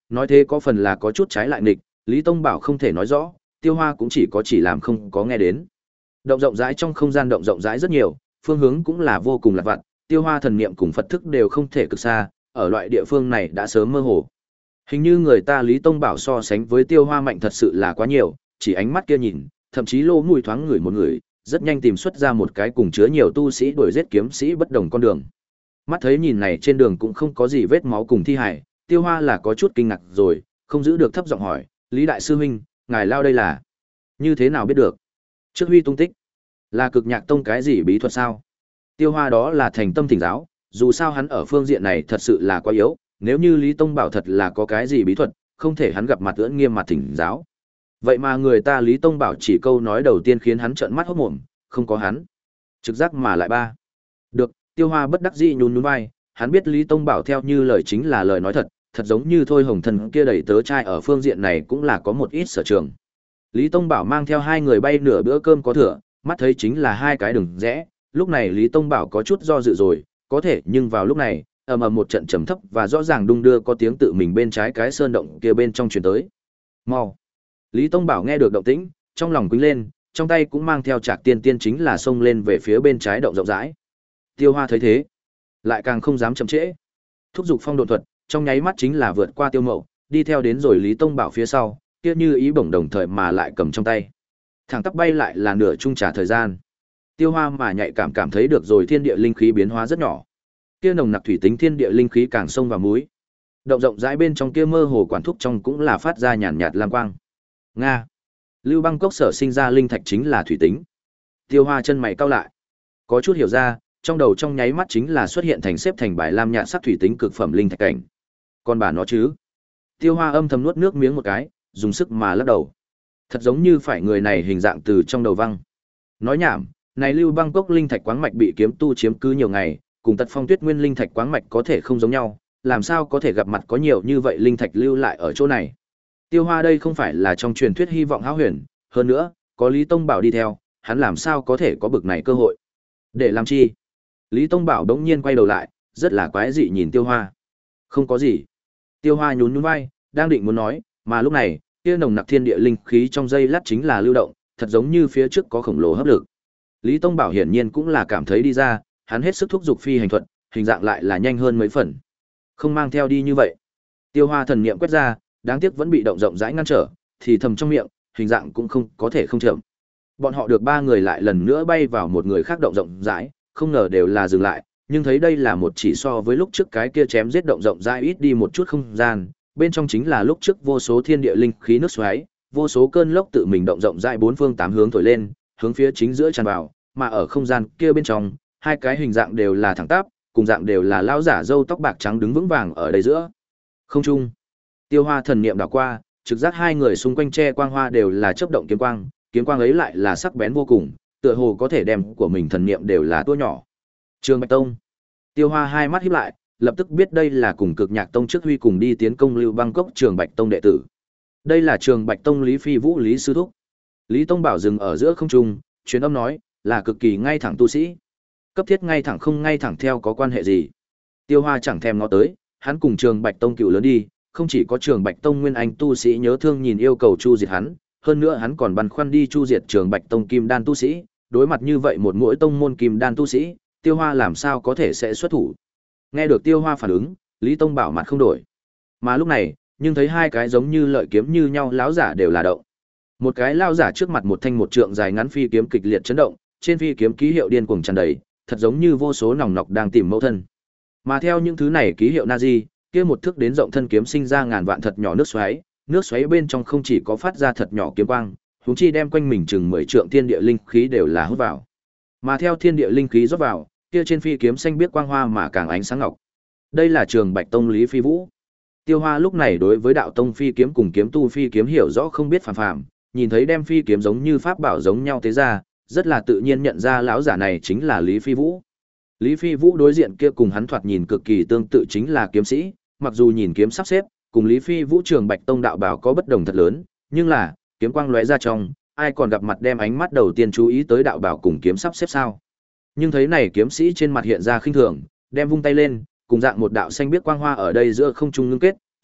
nói thế có phần là có chút trái lại nghịch, Lý Tông Bảo không thể nói rõ, Tiêu Hoa cũng chỉ có chỉ làm không có nghe đến. Động rộng rãi trong không gian động rộng rãi rất nhiều, phương hướng cũng là vô cùng lặt vặt, Tiêu Hoa thần niệm cùng Phật thức đều không thể cực xa, ở loại địa phương này đã sớm mơ hồ. Hình như người ta Lý Tông Bảo so sánh với Tiêu Hoa mạnh thật sự là quá nhiều, chỉ ánh mắt kia nhìn, thậm chí lô mũi thoáng người một người, rất nhanh tìm xuất ra một cái cùng chứa nhiều tu sĩ đuổi giết kiếm sĩ bất đồng con đường. Mắt thấy nhìn này trên đường cũng không có gì vết máu cùng thi hải, Tiêu Hoa là có chút kinh ngạc rồi, không giữ được thấp giọng hỏi, Lý Đại Sư Huynh, ngài lao đây là như thế nào biết được? Trước Huy tung tích, là Cực Nhạc Tông cái gì bí thuật sao? Tiêu Hoa đó là thành tâm thỉnh giáo, dù sao hắn ở phương diện này thật sự là quá yếu, nếu như Lý Tông Bảo thật là có cái gì bí thuật, không thể hắn gặp mặt ưỡn nghiêm mặt thỉnh giáo. Vậy mà người ta Lý Tông Bảo chỉ câu nói đầu tiên khiến hắn trợn mắt hốt mồm, không có hắn. Trực giác mà lại ba. Được, Tiêu Hoa bất đắc dĩ nhún nhún vai, hắn biết Lý Tông Bảo theo như lời chính là lời nói thật, thật giống như Thôi Hồng Thần kia đẩy tớ trai ở phương diện này cũng là có một ít sở trường. Lý Tông Bảo mang theo hai người bay nửa bữa cơm có thừa, mắt thấy chính là hai cái đường rẽ, lúc này Lý Tông Bảo có chút do dự rồi, có thể nhưng vào lúc này, ầm ầm một trận trầm thấp và rõ ràng đung đưa có tiếng tự mình bên trái cái sơn động kia bên trong truyền tới. Mau! Lý Tông Bảo nghe được động tĩnh, trong lòng quýnh lên, trong tay cũng mang theo Trạc Tiên Tiên chính là xông lên về phía bên trái động rộng rãi. Tiêu Hoa thấy thế, lại càng không dám chậm trễ. Thúc giục phong độn thuật, trong nháy mắt chính là vượt qua Tiêu Mậu, đi theo đến rồi Lý Tông Bảo phía sau, kia như ý bổng đồng thời mà lại cầm trong tay. Thẳng tắp bay lại là nửa chung trả thời gian. Tiêu Hoa mà nhạy cảm cảm thấy được rồi thiên địa linh khí biến hóa rất nhỏ. Kia nồng nặc thủy tính thiên địa linh khí càng sông vào mũi. Động rộng rãi bên trong kia mơ hồ quản thúc trong cũng là phát ra nhàn nhạt lam quang. Nga. Lưu Băng Cốc sở sinh ra linh thạch chính là thủy tính. Tiêu Hoa chân mày cau lại, có chút hiểu ra, trong đầu trong nháy mắt chính là xuất hiện thành xếp thành bài lam nhạt sắc thủy tính cực phẩm linh thạch cảnh. Còn bà nó chứ? Tiêu Hoa âm thầm nuốt nước miếng một cái, dùng sức mà lắc đầu. Thật giống như phải người này hình dạng từ trong đầu văng. Nói nhảm, này Lưu Băng Cốc linh thạch quáng mạch bị kiếm tu chiếm cứ nhiều ngày, cùng Tật Phong Tuyết Nguyên linh thạch quáng mạch có thể không giống nhau, làm sao có thể gặp mặt có nhiều như vậy linh thạch lưu lại ở chỗ này? Tiêu Hoa đây không phải là trong truyền thuyết hy vọng hão huyền, hơn nữa, có Lý Tông Bảo đi theo, hắn làm sao có thể có bực này cơ hội? Để làm chi? Lý Tông Bảo đống nhiên quay đầu lại, rất là quái dị nhìn Tiêu Hoa. Không có gì. Tiêu Hoa nhún nhún vai, đang định muốn nói, mà lúc này, kia nồng nặc thiên địa linh khí trong dây lát chính là lưu động, thật giống như phía trước có khổng lồ hấp lực. Lý Tông Bảo hiển nhiên cũng là cảm thấy đi ra, hắn hết sức thúc giục phi hành thuật, hình dạng lại là nhanh hơn mấy phần. Không mang theo đi như vậy. Tiêu Hoa thần niệm quét ra, đáng tiếc vẫn bị động rộng rãi ngăn trở, thì thầm trong miệng, hình dạng cũng không có thể không chậm. Bọn họ được ba người lại lần nữa bay vào một người khác động rộng rãi, không ngờ đều là dừng lại, nhưng thấy đây là một chỉ so với lúc trước cái kia chém giết động rộng rãi ít đi một chút không gian, bên trong chính là lúc trước vô số thiên địa linh khí nước xoáy, vô số cơn lốc tự mình động rộng rãi bốn phương tám hướng thổi lên, hướng phía chính giữa tràn vào, mà ở không gian kia bên trong, hai cái hình dạng đều là thẳng tắp, cùng dạng đều là lão giả râu tóc bạc trắng đứng vững vàng ở đây giữa. Không trung. Tiêu Hoa thần niệm đảo qua, trực giác hai người xung quanh che quang hoa đều là chớp động kiếm quang, kiếm quang ấy lại là sắc bén vô cùng, tựa hồ có thể đem của mình thần niệm đều là tua nhỏ. Trường Bạch Tông. Tiêu Hoa hai mắt híp lại, lập tức biết đây là cùng Cực Nhạc Tông trước Huy cùng đi tiến công Lưu Băng Cốc Trường Bạch Tông đệ tử. Đây là Trường Bạch Tông Lý Phi Vũ Lý sư thúc. Lý Tông Bảo dừng ở giữa không trung, truyền âm nói, là cực kỳ ngay thẳng tu sĩ. Cấp thiết ngay thẳng không ngay thẳng theo có quan hệ gì? Tiêu Hoa chẳng thèm ngó tới, hắn cùng Trường Bạch Tông cựu lớn đi, không chỉ có Trường Bạch Tông nguyên anh tu sĩ nhớ thương nhìn yêu cầu chu diệt hắn, hơn nữa hắn còn băn khoăn đi chu diệt Trường Bạch Tông kim đan tu sĩ, đối mặt như vậy một mỗi tông môn kim đan tu sĩ, Tiêu Hoa làm sao có thể sẽ xuất thủ. Nghe được Tiêu Hoa phản ứng, Lý Tông Bảo mặt không đổi. Mà lúc này, nhưng thấy hai cái giống như lợi kiếm như nhau lão giả đều là động. Một cái lão giả trước mặt một thanh một trượng dài ngắn phi kiếm kịch liệt chấn động, trên phi kiếm ký hiệu điên cuồng tràn đầy, thật giống như vô số nòng nọc đang tìm mẫu thân. Mà theo những thứ này ký hiệu Nazi, kia một thước đến rộng thân kiếm sinh ra ngàn vạn thật nhỏ nước xoáy, nước xoáy bên trong không chỉ có phát ra thật nhỏ kiếm quang, huống chi đem quanh mình chừng mười trượng thiên địa linh khí đều là hút vào. Mà theo thiên địa linh khí rót vào, kia trên phi kiếm xanh biếc quang hoa mà càng ánh sáng ngọc. Đây là Trường Bạch Tông Lý Phi Vũ. Tiêu Hoa lúc này đối với đạo tông phi kiếm cùng kiếm tu phi kiếm hiểu rõ không biết phàm phàm, nhìn thấy đem phi kiếm giống như pháp bảo giống nhau thế ra, rất là tự nhiên nhận ra lão giả này chính là Lý Phi Vũ. Lý Phi Vũ đối diện kia cùng hắn thoạt nhìn cực kỳ tương tự chính là kiếm sĩ, mặc dù nhìn kiếm sắp xếp, cùng Lý Phi Vũ Trường Bạch Tông đạo bảo có bất đồng thật lớn, nhưng là, kiếm quang lóe ra trong, ai còn gặp mặt đem ánh mắt đầu tiên chú ý tới đạo bảo cùng kiếm sắp xếp sao? Nhưng thấy này kiếm sĩ trên mặt hiện ra khinh thường, đem vung tay lên, cùng dạng một đạo xanh biếc quang hoa ở đây giữa không trung ngưng kết,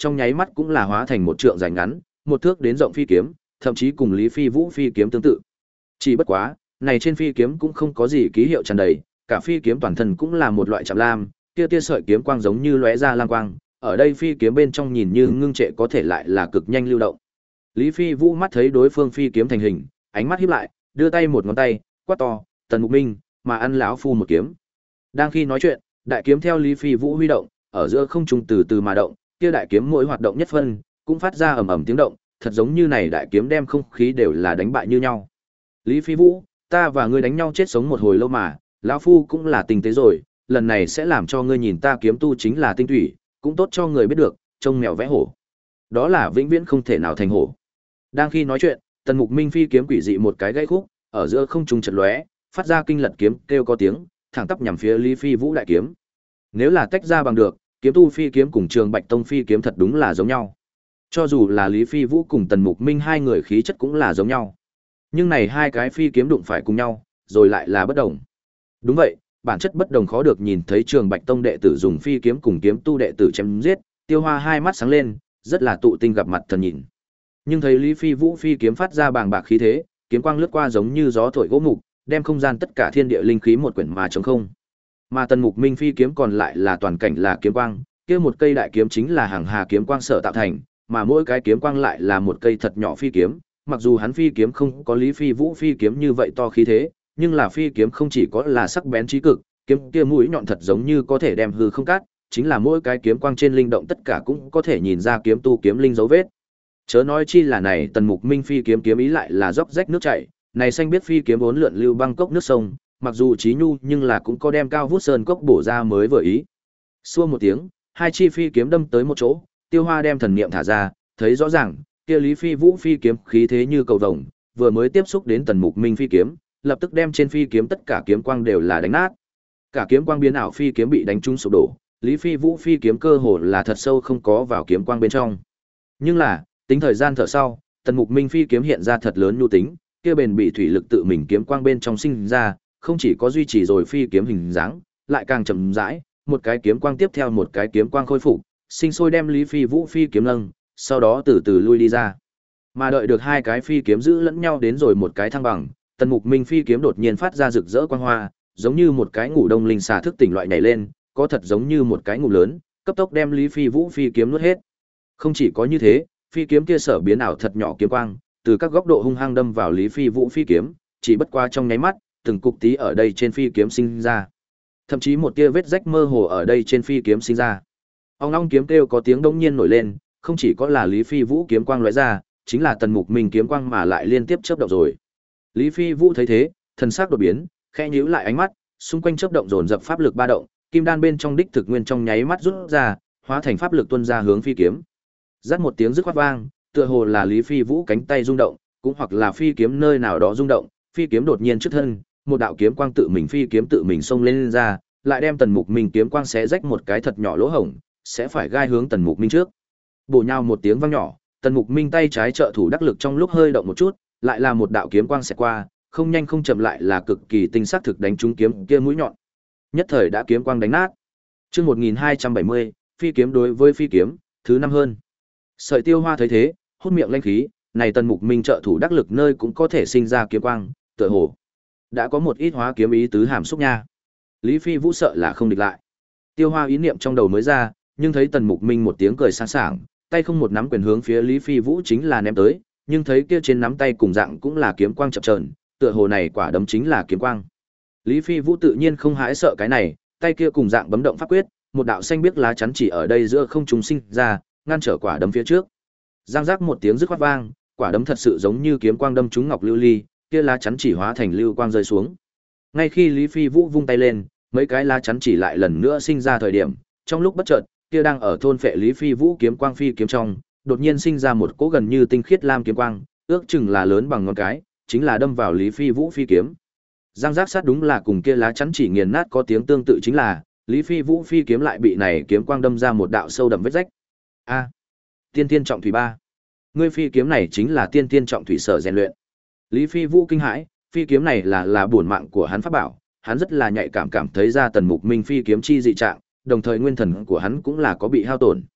trong nháy mắt cũng là hóa thành một trượng dài ngắn, một thước đến rộng phi kiếm, thậm chí cùng Lý Phi Vũ phi kiếm tương tự. Chỉ bất quá, này trên phi kiếm cũng không có gì ký hiệu tràn đầy, cả phi kiếm toàn thân cũng là một loại chạm lam, kia tia sợi kiếm quang giống như lóe ra lam quang, ở đây phi kiếm bên trong nhìn như ngưng trệ có thể lại là cực nhanh lưu động. Lý Phi Vũ mắt thấy đối phương phi kiếm thành hình, ánh mắt híp lại, đưa tay một ngón tay, quát to, "Tần Mục Minh, mà ăn lão phu một kiếm." Đang khi nói chuyện, đại kiếm theo Lý Phi Vũ huy động, ở giữa không trung từ từ mà động, kia đại kiếm mỗi hoạt động nhất phân, cũng phát ra ầm ầm tiếng động, thật giống như này đại kiếm đem không khí đều là đánh bại như nhau. Lý Phi Vũ, ta và ngươi đánh nhau chết sống một hồi lâu mà, lão phu cũng là tình tế rồi, lần này sẽ làm cho ngươi nhìn ta kiếm tu chính là tinh thủy, cũng tốt cho người biết được, trông mèo vẽ hổ. Đó là vĩnh viễn không thể nào thành hổ. Đang khi nói chuyện, Tần Mục Minh phi kiếm quỷ dị một cái gãy khúc, ở giữa không trung chợt lóe, phát ra kinh lật kiếm kêu có tiếng, thẳng tắp nhằm phía Lý Phi Vũ đại kiếm. Nếu là tách ra bằng được, kiếm tu phi kiếm cùng Trường Bạch Tông phi kiếm thật đúng là giống nhau. Cho dù là Lý Phi Vũ cùng Tần Mục Minh hai người khí chất cũng là giống nhau. Nhưng này hai cái phi kiếm đụng phải cùng nhau, rồi lại là bất đồng. Đúng vậy, bản chất bất đồng khó được nhìn thấy Trường Bạch Tông đệ tử dùng phi kiếm cùng kiếm tu đệ tử chém giết, Tiêu Hoa hai mắt sáng lên, rất là tụ tinh gặp mặt thần nhìn. Nhưng thấy Lý Phi Vũ phi kiếm phát ra bàng bạc khí thế, kiếm quang lướt qua giống như gió thổi gỗ mục, đem không gian tất cả thiên địa linh khí một quyển mà trống không. Mà Tần Mục Minh phi kiếm còn lại là toàn cảnh là kiếm quang, kia một cây đại kiếm chính là hàng hà kiếm quang sở tạo thành, mà mỗi cái kiếm quang lại là một cây thật nhỏ phi kiếm, mặc dù hắn phi kiếm không có Lý Phi Vũ phi kiếm như vậy to khí thế, nhưng là phi kiếm không chỉ có là sắc bén chí cực, kiếm kia mũi nhọn thật giống như có thể đem hư không cắt, chính là mỗi cái kiếm quang trên linh động tất cả cũng có thể nhìn ra kiếm tu kiếm linh dấu vết. Chớ nói chi là này Tần Mục Minh phi kiếm kiếm ý lại là róc rách nước chảy, này xanh biết phi kiếm vốn lượn lưu băng cốc nước sông, mặc dù chí nhu nhưng là cũng có đem cao vút sơn cốc bổ ra mới vừa ý. Xua một tiếng, hai chi phi kiếm đâm tới một chỗ, Tiêu Hoa đem thần niệm thả ra, thấy rõ ràng, kia Lý Phi Vũ phi kiếm khí thế như cầu vồng, vừa mới tiếp xúc đến Tần Mục Minh phi kiếm, lập tức đem trên phi kiếm tất cả kiếm quang đều là đánh nát. Cả kiếm quang biến ảo phi kiếm bị đánh trúng sụp đổ, Lý Phi Vũ phi kiếm cơ hồ là thật sâu không có vào kiếm quang bên trong. Nhưng là, tính thời gian thở sau, Tần Mục Minh phi kiếm hiện ra thật lớn nhu tính, kia bền bị thủy lực tự mình kiếm quang bên trong sinh ra, không chỉ có duy trì rồi phi kiếm hình dáng, lại càng chậm rãi, một cái kiếm quang tiếp theo một cái kiếm quang khôi phục, sinh sôi đem Lý Phi Vũ phi kiếm nâng, sau đó từ từ lui đi ra. Mà đợi được hai cái phi kiếm giữ lẫn nhau đến rồi một cái thăng bằng, Tần Mục Minh phi kiếm đột nhiên phát ra rực rỡ quang hoa, giống như một cái ngủ đông linh xà thức tỉnh loại nhảy lên, có thật giống như một cái ngủ lớn, cấp tốc đem Lý Phi Vũ phi kiếm nuốt hết. Không chỉ có như thế, phi kiếm kia sở biến ảo thật nhỏ kiếm quang, từ các góc độ hung hăng đâm vào Lý Phi Vũ phi kiếm, chỉ bất qua trong nháy mắt, từng cục tí ở đây trên phi kiếm sinh ra. Thậm chí một tia vết rách mơ hồ ở đây trên phi kiếm sinh ra. Ong ong kiếm kêu có tiếng đông nhiên nổi lên, không chỉ có là Lý Phi Vũ kiếm quang lóe ra, chính là Tần Mục Minh kiếm quang mà lại liên tiếp chớp động rồi. Lý Phi Vũ thấy thế, thần sắc đột biến, khẽ nhíu lại ánh mắt, xung quanh chớp động dồn dập pháp lực ba động, kim đan bên trong đích thực nguyên trong nháy mắt rút ra, hóa thành pháp lực tuôn ra hướng phi kiếm. Rát một tiếng rứt khoát vang, tựa hồ là Lý Phi Vũ cánh tay rung động, cũng hoặc là phi kiếm nơi nào đó rung động, phi kiếm đột nhiên trước thân, một đạo kiếm quang tự mình phi kiếm tự mình xông lên, lên ra, lại đem Tần Mục Minh kiếm quang xé rách một cái thật nhỏ lỗ hổng, sẽ phải gai hướng Tần Mục Minh trước. Bổ nhau một tiếng vang nhỏ, Tần Mục Minh tay trái trợ thủ đắc lực trong lúc hơi động một chút, lại là một đạo kiếm quang xẹt qua, không nhanh không chậm lại là cực kỳ tinh xác thực đánh trúng kiếm kia mũi nhọn. Nhất thời đã kiếm quang đánh nát. Chương một nghìn hai trăm bảy mươi, phi kiếm đối với phi kiếm, thứ năm hơn. Sợi Tiêu Hoa thấy thế, hút miệng linh khí, này Tần Mục Minh trợ thủ đắc lực nơi cũng có thể sinh ra kiếm quang, tựa hồ đã có một ít hóa kiếm ý tứ hàm xúc nha. Lý Phi Vũ sợ là không địch lại. Tiêu Hoa ý niệm trong đầu mới ra, nhưng thấy Tần Mục Minh một tiếng cười sáng sảng, tay không một nắm quyền hướng phía Lý Phi Vũ chính là ném tới, nhưng thấy kia trên nắm tay cùng dạng cũng là kiếm quang chập chờn, tựa hồ này quả đấm chính là kiếm quang. Lý Phi Vũ tự nhiên không hãi sợ cái này, tay kia cùng dạng bấm động pháp quyết, một đạo xanh biếc lá chắn chỉ ở đây giữa không trung sinh ra, ngăn trở quả đấm phía trước. Giang giác một tiếng rứt khoát vang, quả đấm thật sự giống như kiếm quang đâm trúng ngọc lưu ly, kia lá chắn chỉ hóa thành lưu quang rơi xuống. Ngay khi Lý Phi Vũ vung tay lên, mấy cái lá chắn chỉ lại lần nữa sinh ra thời điểm, trong lúc bất chợt, kia đang ở thôn phệ Lý Phi Vũ kiếm quang phi kiếm trong, đột nhiên sinh ra một cỗ gần như tinh khiết lam kiếm quang, ước chừng là lớn bằng ngón cái, chính là đâm vào Lý Phi Vũ phi kiếm. Giang giác sát đúng là cùng kia lá chắn chỉ nghiền nát có tiếng tương tự, chính là Lý Phi Vũ phi kiếm lại bị này kiếm quang đâm ra một đạo sâu đậm vết rách. A, tiên tiên trọng thủy ba. Ngươi phi kiếm này chính là tiên tiên trọng thủy sở rèn luyện. Lý Phi Vũ kinh hãi, phi kiếm này là là bổn mạng của hắn pháp bảo, hắn rất là nhạy cảm cảm thấy ra Tần Mục Minh phi kiếm chi dị trạng, đồng thời nguyên thần của hắn cũng là có bị hao tổn.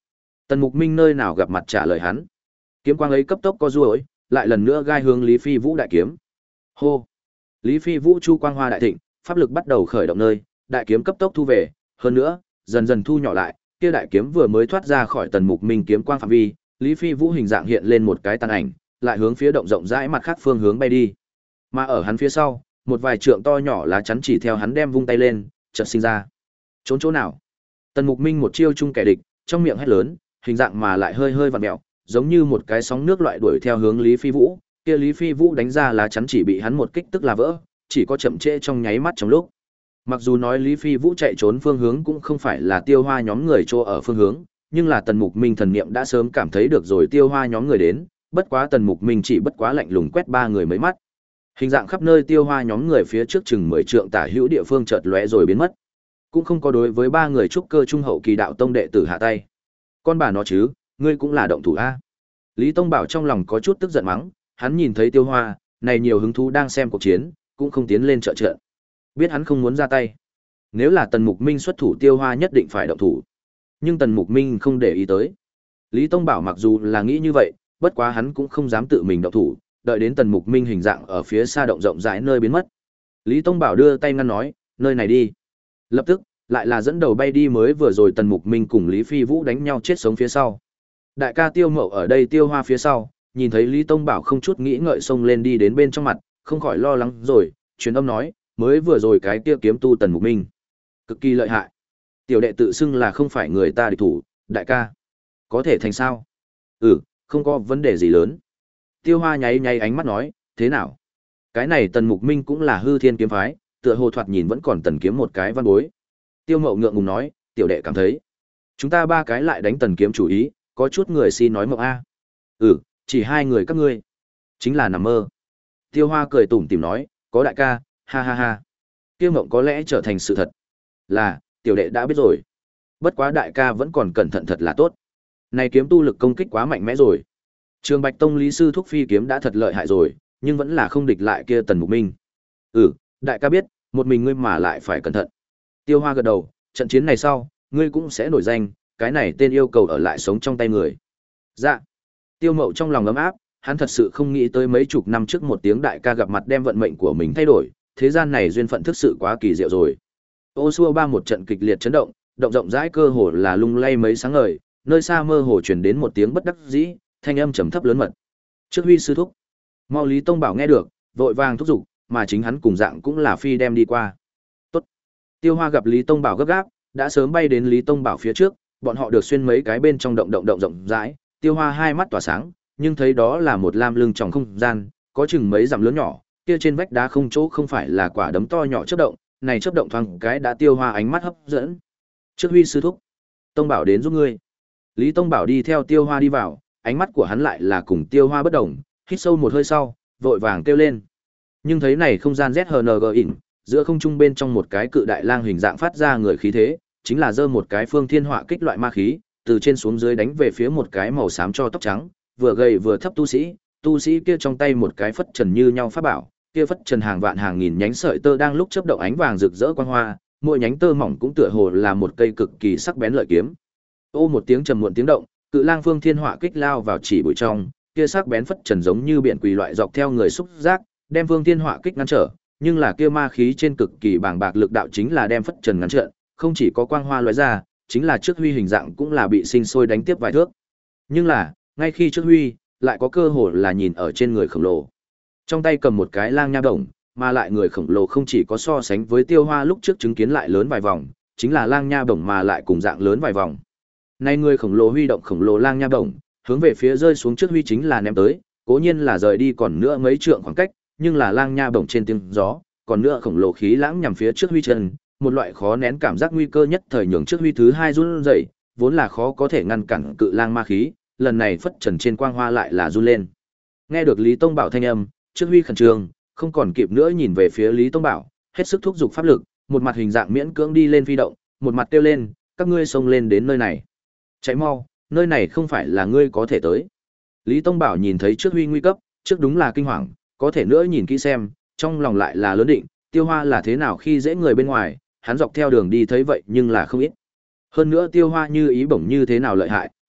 Tần Mục Minh nơi nào gặp mặt trả lời hắn. Kiếm quang ấy cấp tốc co duỗi, lại lần nữa gai hướng Lý Phi Vũ đại kiếm. Hô! Lý Phi Vũ chu quang hoa đại thịnh, pháp lực bắt đầu khởi động nơi, đại kiếm cấp tốc thu về, hơn nữa, dần dần thu nhỏ lại, kia đại kiếm vừa mới thoát ra khỏi Tần Mục Minh kiếm quang phạm vi, Lý Phi Vũ hình dạng hiện lên một cái tàn ảnh, lại hướng phía động rộng rãi mặt khác phương hướng bay đi. Mà ở hắn phía sau, một vài trượng to nhỏ lá chắn chỉ theo hắn đem vung tay lên, chợt sinh ra. Trốn chỗ nào? Tần Mục Minh một chiêu chung kẻ địch, trong miệng hét lớn, hình dạng mà lại hơi hơi vặn mèo, giống như một cái sóng nước loại đuổi theo hướng Lý Phi Vũ, kia Lý Phi Vũ đánh ra lá chắn chỉ bị hắn một kích tức là vỡ, chỉ có chậm trễ trong nháy mắt trong lúc. Mặc dù nói Lý Phi Vũ chạy trốn phương hướng cũng không phải là Tiêu Hoa nhóm người chỗ ở phương hướng, nhưng là Tần Mục Minh thần niệm đã sớm cảm thấy được rồi Tiêu Hoa nhóm người đến, bất quá Tần Mục Minh chỉ bất quá lạnh lùng quét ba người mấy mắt. Hình dạng khắp nơi Tiêu Hoa nhóm người phía trước chừng mười trượng tả hữu địa phương chợt lóe rồi biến mất. Cũng không có đối với ba người trúc cơ trung hậu kỳ đạo tông đệ tử hạ tay. Con bà nó chứ, ngươi cũng là động thủ a. Lý Tông Bảo trong lòng có chút tức giận mắng, hắn nhìn thấy Tiêu Hoa, này nhiều hứng thú đang xem cuộc chiến, cũng không tiến lên trợ trận. Biết hắn không muốn ra tay. Nếu là Tần Mục Minh xuất thủ Tiêu Hoa nhất định phải động thủ. Nhưng Tần Mục Minh không để ý tới. Lý Tông Bảo mặc dù là nghĩ như vậy, bất quá hắn cũng không dám tự mình động thủ, đợi đến Tần Mục Minh hình dạng ở phía xa động rộng rãi nơi biến mất. Lý Tông Bảo đưa tay ngăn nói, nơi này đi. Lập tức, lại là dẫn đầu bay đi mới vừa rồi Tần Mục Minh cùng Lý Phi Vũ đánh nhau chết sống phía sau. Đại ca Tiêu Mậu ở đây Tiêu Hoa phía sau, nhìn thấy Lý Tông Bảo không chút nghĩ ngợi xông lên đi đến bên trong mặt, không khỏi lo lắng rồi, truyền âm nói, mới vừa rồi cái kia kiếm tu Tần Mục Minh, cực kỳ lợi hại. Tiểu đệ tự xưng là không phải người ta địch thủ, đại ca, có thể thành sao? Ừ, không có vấn đề gì lớn. Tiêu Hoa nháy nháy ánh mắt nói, thế nào? Cái này Tần Mục Minh cũng là hư thiên kiếm phái, tựa hồ thoạt nhìn vẫn còn Tần kiếm một cái văn bối. Tiêu Mậu ngượng ngùng nói, tiểu đệ cảm thấy, chúng ta ba cái lại đánh Tần kiếm chủ ý, có chút người xin nói mộng a. Ừ, chỉ hai người các ngươi, chính là nằm mơ. Tiêu Hoa cười tủm tỉm nói, có đại ca, ha ha ha. Tiêu Mộng có lẽ trở thành sự thật. Là, tiểu đệ đã biết rồi. Bất quá đại ca vẫn còn cẩn thận thật là tốt. Này kiếm tu lực công kích quá mạnh mẽ rồi. Trường Bạch Tông Lý sư thúc phi kiếm đã thật lợi hại rồi, nhưng vẫn là không địch lại kia Tần Mục Minh. Ừ, đại ca biết, một mình ngươi mà lại phải cẩn thận. Tiêu Hoa gật đầu, trận chiến này sau, ngươi cũng sẽ nổi danh, cái này tên yêu cầu ở lại sống trong tay người. Dạ. Tiêu Mậu trong lòng ấm áp, hắn thật sự không nghĩ tới mấy chục năm trước một tiếng đại ca gặp mặt đem vận mệnh của mình thay đổi, thế gian này duyên phận thực sự quá kỳ diệu rồi. Ô Xua Ba một trận kịch liệt chấn động, động rộng rãi cơ hồ là lung lay mấy sáng ngời, nơi xa mơ hồ truyền đến một tiếng bất đắc dĩ, thanh âm trầm thấp lớn mật. Trước Huy sư thúc. Mau Lý Tông Bảo nghe được, vội vàng thúc giục, mà chính hắn cùng dạng cũng là phi đem đi qua. Tốt. Tiêu Hoa gặp Lý Tông Bảo gấp gáp, đã sớm bay đến Lý Tông Bảo phía trước, bọn họ được xuyên mấy cái bên trong động động động rộng rãi, Tiêu Hoa hai mắt tỏa sáng, nhưng thấy đó là một lam lưng trong không gian, có chừng mấy dặm lớn nhỏ, kia trên vách đá không chỗ không phải là quả đấm to nhỏ chớp động, này chớp động thoáng cái đã Tiêu Hoa ánh mắt hấp dẫn. Trước Huy sư thúc, Tông Bảo đến giúp ngươi. Lý Tông Bảo đi theo Tiêu Hoa đi vào, ánh mắt của hắn lại là cùng Tiêu Hoa bất động, hít sâu một hơi sau, vội vàng kêu lên. Nhưng thấy này không gian zét en giê ỉn, giữa không trung bên trong một cái cự đại lang hình dạng phát ra người khí thế, chính là giơ một cái phương thiên họa kích loại ma khí, từ trên xuống dưới đánh về phía một cái màu xám cho tóc trắng, vừa gầy vừa thấp tu sĩ, tu sĩ kia trong tay một cái phất trần như nhau pháp bảo, kia phất trần hàng vạn hàng nghìn nhánh sợi tơ đang lúc chớp động ánh vàng rực rỡ quang hoa, mỗi nhánh tơ mỏng cũng tựa hồ là một cây cực kỳ sắc bén lợi kiếm. Ô một tiếng trầm muộn tiếng động, cự lang phương thiên họa kích lao vào chỉ bụi trong, kia sắc bén phất trần giống như biển quỷ loại dọc theo người xúc giác, đem phương thiên họa kích ngăn trở, nhưng là kia ma khí trên cực kỳ bàng bạc lực đạo chính là đem phất trần ngăn trở, không chỉ có quang hoa lóe ra, chính là trước Huy hình dạng cũng là bị sinh sôi đánh tiếp vài thước. Nhưng là, ngay khi trước Huy, lại có cơ hội là nhìn ở trên người khổng lồ. Trong tay cầm một cái lang nha đồng, mà lại người khổng lồ không chỉ có so sánh với Tiêu Hoa lúc trước chứng kiến lại lớn vài vòng, chính là lang nha bổng mà lại cùng dạng lớn vài vòng. Nay người khổng lồ huy động khổng lồ lang nha bổng, hướng về phía rơi xuống trước Huy chính là ném tới, cố nhiên là rời đi còn nữa mấy trượng khoảng cách, nhưng là lang nha bổng trên tiếng gió, còn nữa khổng lồ khí lãng nhằm phía trước Huy chân, một loại khó nén cảm giác nguy cơ nhất thời nhường trước Huy thứ hai run rẩy, vốn là khó có thể ngăn cản cự lang ma khí, lần này phất trần trên quang hoa lại là run lên. Nghe được Lý Tông Bảo thanh âm, trước Huy khẩn trương, không còn kịp nữa nhìn về phía Lý Tông Bảo, hết sức thúc giục pháp lực, một mặt hình dạng miễn cưỡng đi lên phi động, một mặt kêu lên, các ngươi xông lên đến nơi này. Chạy mau, nơi này không phải là ngươi có thể tới. Lý Tông Bảo nhìn thấy trước Huy nguy cấp, trước đúng là kinh hoàng, có thể nữa nhìn kỹ xem, trong lòng lại là lớn định, Tiêu Hoa là thế nào khi dễ người bên ngoài, hắn dọc theo đường đi thấy vậy nhưng là không ít. Hơn nữa Tiêu Hoa như ý bổng như thế nào lợi hại,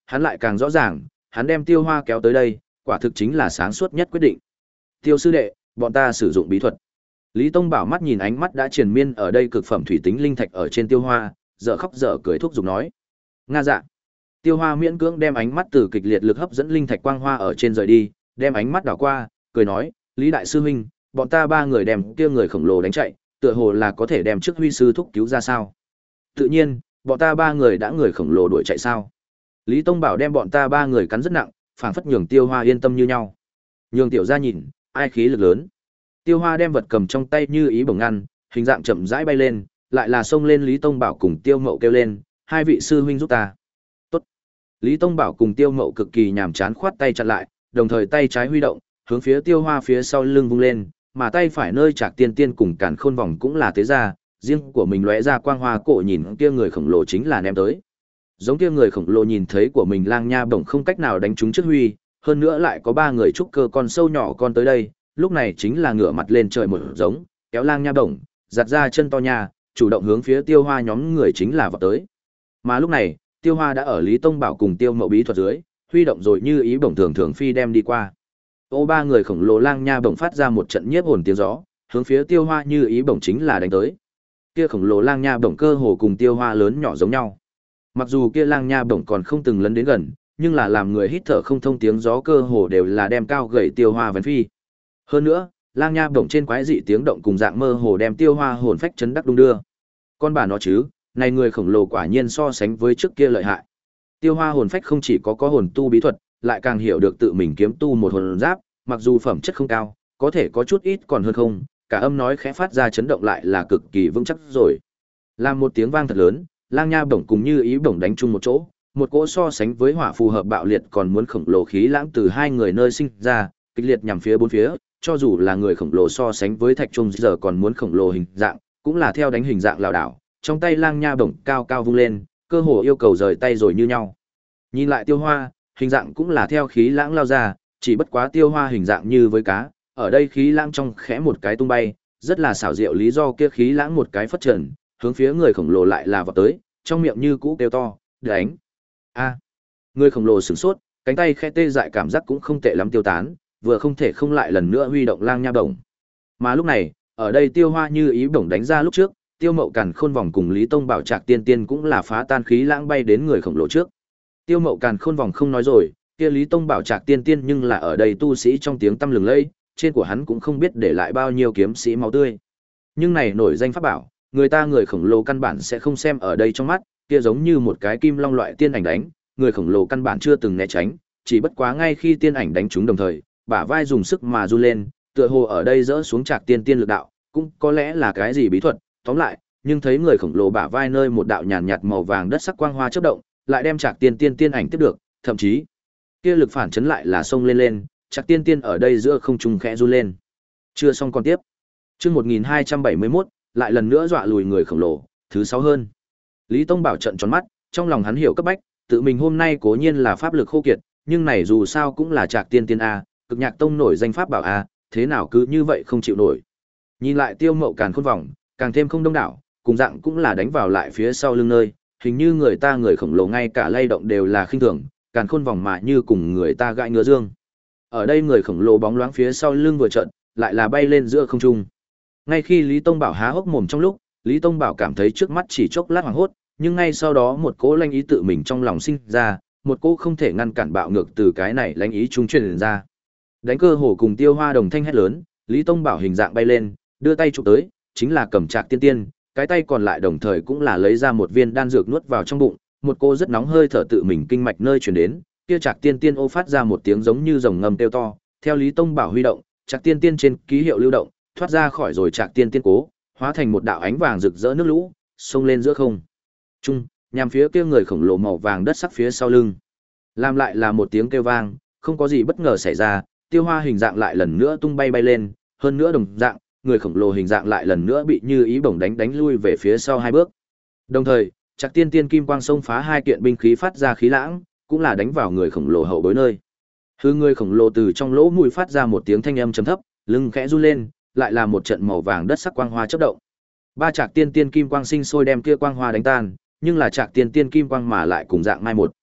hắn lại càng rõ ràng, hắn đem Tiêu Hoa kéo tới đây, quả thực chính là sáng suốt nhất quyết định. Tiêu sư đệ, bọn ta sử dụng bí thuật. Lý Tông Bảo mắt nhìn ánh mắt đã triền miên ở đây cực phẩm thủy tính linh thạch ở trên Tiêu Hoa, dở khóc dở cười thúc giục nói. Nga dạ. Tiêu Hoa miễn cưỡng đem ánh mắt từ kịch liệt lực hấp dẫn linh thạch quang hoa ở trên rời đi, đem ánh mắt đảo qua, cười nói, Lý đại sư huynh, bọn ta ba người đem kia người khổng lồ đánh chạy, tựa hồ là có thể đem trước huy sư thúc cứu ra sao? Tự nhiên, bọn ta ba người đã người khổng lồ đuổi chạy sao? Lý Tông Bảo đem bọn ta ba người cắn rất nặng, phảng phất nhường Tiêu Hoa yên tâm như nhau. Nhường tiểu gia nhìn, ai khí lực lớn. Tiêu Hoa đem vật cầm trong tay như ý bổng ngăn, hình dạng chậm rãi bay lên, lại là xông lên Lý Tông Bảo cùng Tiêu Mậu kêu lên, hai vị sư huynh giúp ta. Tốt. Lý Tông Bảo cùng Tiêu Mậu cực kỳ nhàm chán khoát tay chặn lại, đồng thời tay trái huy động, hướng phía Tiêu Hoa phía sau lưng vung lên, mà tay phải nơi Trạc Tiên Tiên cùng Càn Khôn vòng cũng là tế ra, riêng của mình lóe ra quang hoa cổ nhìn kia người khổng lồ chính là ném tới. Giống kia người khổng lồ nhìn thấy của mình lang nha bổng không cách nào đánh trúng trước huy, hơn nữa lại có ba người trúc cơ con sâu nhỏ con tới đây, lúc này chính là ngửa mặt lên trời một giống, kéo lang nha bổng, giặt ra chân to nha, chủ động hướng phía Tiêu Hoa nhóm người chính là vọt tới. Mà lúc này, Tiêu Hoa đã ở Lý Tông Bảo cùng Tiêu Mậu bí thuật dưới, huy động rồi như ý bổng thường thường phi đem đi qua. Ô ba người khổng lồ lang nha bổng phát ra một trận nhiếp hồn tiếng gió, hướng phía Tiêu Hoa như ý bổng chính là đánh tới. Kia khổng lồ lang nha bổng cơ hồ cùng Tiêu Hoa lớn nhỏ giống nhau. Mặc dù kia lang nha bổng còn không từng lấn đến gần, nhưng là làm người hít thở không thông tiếng gió cơ hồ đều là đem cao gậy Tiêu Hoa vén phi. Hơn nữa, lang nha bổng trên quái dị tiếng động cùng dạng mơ hồ đem Tiêu Hoa hồn phách chấn đắc đung đưa. Con bà nó chứ, này người khổng lồ quả nhiên so sánh với trước kia lợi hại. Tiêu Hoa hồn phách không chỉ có có hồn tu bí thuật, lại càng hiểu được tự mình kiếm tu một hồn giáp, mặc dù phẩm chất không cao, có thể có chút ít còn hơn không, cả âm nói khẽ phát ra chấn động lại là cực kỳ vững chắc rồi. Làm một tiếng vang thật lớn, lang nha bổng cùng như ý bổng đánh chung một chỗ, một cỗ so sánh với hỏa phù hợp bạo liệt còn muốn khổng lồ khí lãng từ hai người nơi sinh ra, kịch liệt nhằm phía bốn phía, cho dù là người khổng lồ so sánh với thạch trung giờ còn muốn khổng lồ hình dạng, cũng là theo đánh hình dạng lảo đảo, trong tay lang nha bổng cao cao vung lên, cơ hồ yêu cầu rời tay rồi như nhau. Nhìn lại Tiêu Hoa, hình dạng cũng là theo khí lãng lao ra, chỉ bất quá Tiêu Hoa hình dạng như với cá, ở đây khí lãng trong khẽ một cái tung bay, rất là xảo diệu lý do kia khí lãng một cái phất trần, hướng phía người khổng lồ lại là vọt tới, trong miệng như cũ kêu to, đánh. A. Người khổng lồ sửng sốt, cánh tay khẽ tê dại cảm giác cũng không tệ lắm tiêu tán, vừa không thể không lại lần nữa huy động lang nha bổng. Mà lúc này, ở đây Tiêu Hoa như ý bổng đánh ra lúc trước, Tiêu Mậu Càn Khôn vòng cùng Lý Tông Bảo Trạc Tiên Tiên cũng là phá tan khí lãng bay đến người khổng lồ trước. Tiêu Mậu Càn Khôn vòng không nói rồi, kia Lý Tông Bảo Trạc Tiên Tiên nhưng là ở đây tu sĩ trong tiếng tăm lừng lẫy, trên của hắn cũng không biết để lại bao nhiêu kiếm sĩ máu tươi. Nhưng này nổi danh pháp bảo, người ta người khổng lồ căn bản sẽ không xem ở đây trong mắt, kia giống như một cái kim long loại tiên ảnh đánh, người khổng lồ căn bản chưa từng né tránh, chỉ bất quá ngay khi tiên ảnh đánh trúng đồng thời, bả vai dùng sức mà run lên, tựa hồ ở đây rỡ xuống Trạc Tiên Tiên lực đạo, cũng có lẽ là cái gì bí thuật, tóm lại, nhưng thấy người khổng lồ bả vai nơi một đạo nhàn nhạt màu vàng đất sắc quang hoa chớp động, lại đem Trạc Tiên Tiên tiên ảnh tiếp được, thậm chí, kia lực phản chấn lại là xông lên lên, Trạc Tiên Tiên ở đây giữa không trung khẽ run lên. Chưa xong còn tiếp. Chương một nghìn hai trăm bảy mươi mốt, lại lần nữa dọa lùi người khổng lồ, thứ sáu hơn. Lý Tông Bảo trận tròn mắt, trong lòng hắn hiểu cấp bách, tự mình hôm nay cố nhiên là pháp lực khô kiệt, nhưng này dù sao cũng là Trạc Tiên Tiên a, Cực Nhạc Tông nổi danh pháp bảo a, thế nào cứ như vậy không chịu nổi. Nhìn lại Tiêu Mậu Càn Khôn vòng, càng thêm không đông đảo, cùng dạng cũng là đánh vào lại phía sau lưng nơi, hình như người ta người khổng lồ ngay cả lay động đều là khinh thường, Càn Khôn vòng mà như cùng người ta gãi ngứa dương. Ở đây người khổng lồ bóng loáng phía sau lưng vừa trận, lại là bay lên giữa không trung. Ngay khi Lý Tông Bảo há hốc mồm trong lúc, Lý Tông Bảo cảm thấy trước mắt chỉ chốc lát hoảng hốt, nhưng ngay sau đó một cỗ lanh ý tự mình trong lòng sinh ra, một cỗ không thể ngăn cản bạo ngược từ cái này lanh ý trung truyền ra. Đánh cơ hồ cùng Tiêu Hoa đồng thanh hét lớn, Lý Tông Bảo hình dạng bay lên, đưa tay chụp tới, chính là cầm Trạc Tiên Tiên, cái tay còn lại đồng thời cũng là lấy ra một viên đan dược nuốt vào trong bụng, một cô rất nóng hơi thở tự mình kinh mạch nơi truyền đến, kia Trạc Tiên Tiên ô phát ra một tiếng giống như rồng ngâm kêu to, theo Lý Tông Bảo huy động, Trạc Tiên Tiên trên ký hiệu lưu động, thoát ra khỏi rồi Trạc Tiên Tiên cố, hóa thành một đạo ánh vàng rực rỡ nước lũ, xông lên giữa không trung, nhằm phía kia người khổng lồ màu vàng đất sắc phía sau lưng. Làm lại là một tiếng kêu vang, không có gì bất ngờ xảy ra, Tiêu Hoa hình dạng lại lần nữa tung bay bay lên, hơn nữa đồng dạng, người khổng lồ hình dạng lại lần nữa bị như ý bổng đánh đánh lui về phía sau hai bước. Đồng thời, Trạc Tiên Tiên kim quang xông phá hai kiện binh khí phát ra khí lãng, cũng là đánh vào người khổng lồ hậu bối nơi. Hư người khổng lồ từ trong lỗ mũi phát ra một tiếng thanh âm trầm thấp, lưng khẽ run lên, lại là một trận màu vàng đất sắc quang hoa chớp động. Ba Trạc Tiên Tiên kim quang sinh sôi đem kia quang hoa đánh tan, nhưng là Trạc Tiên Tiên kim quang mà lại cùng dạng mai một.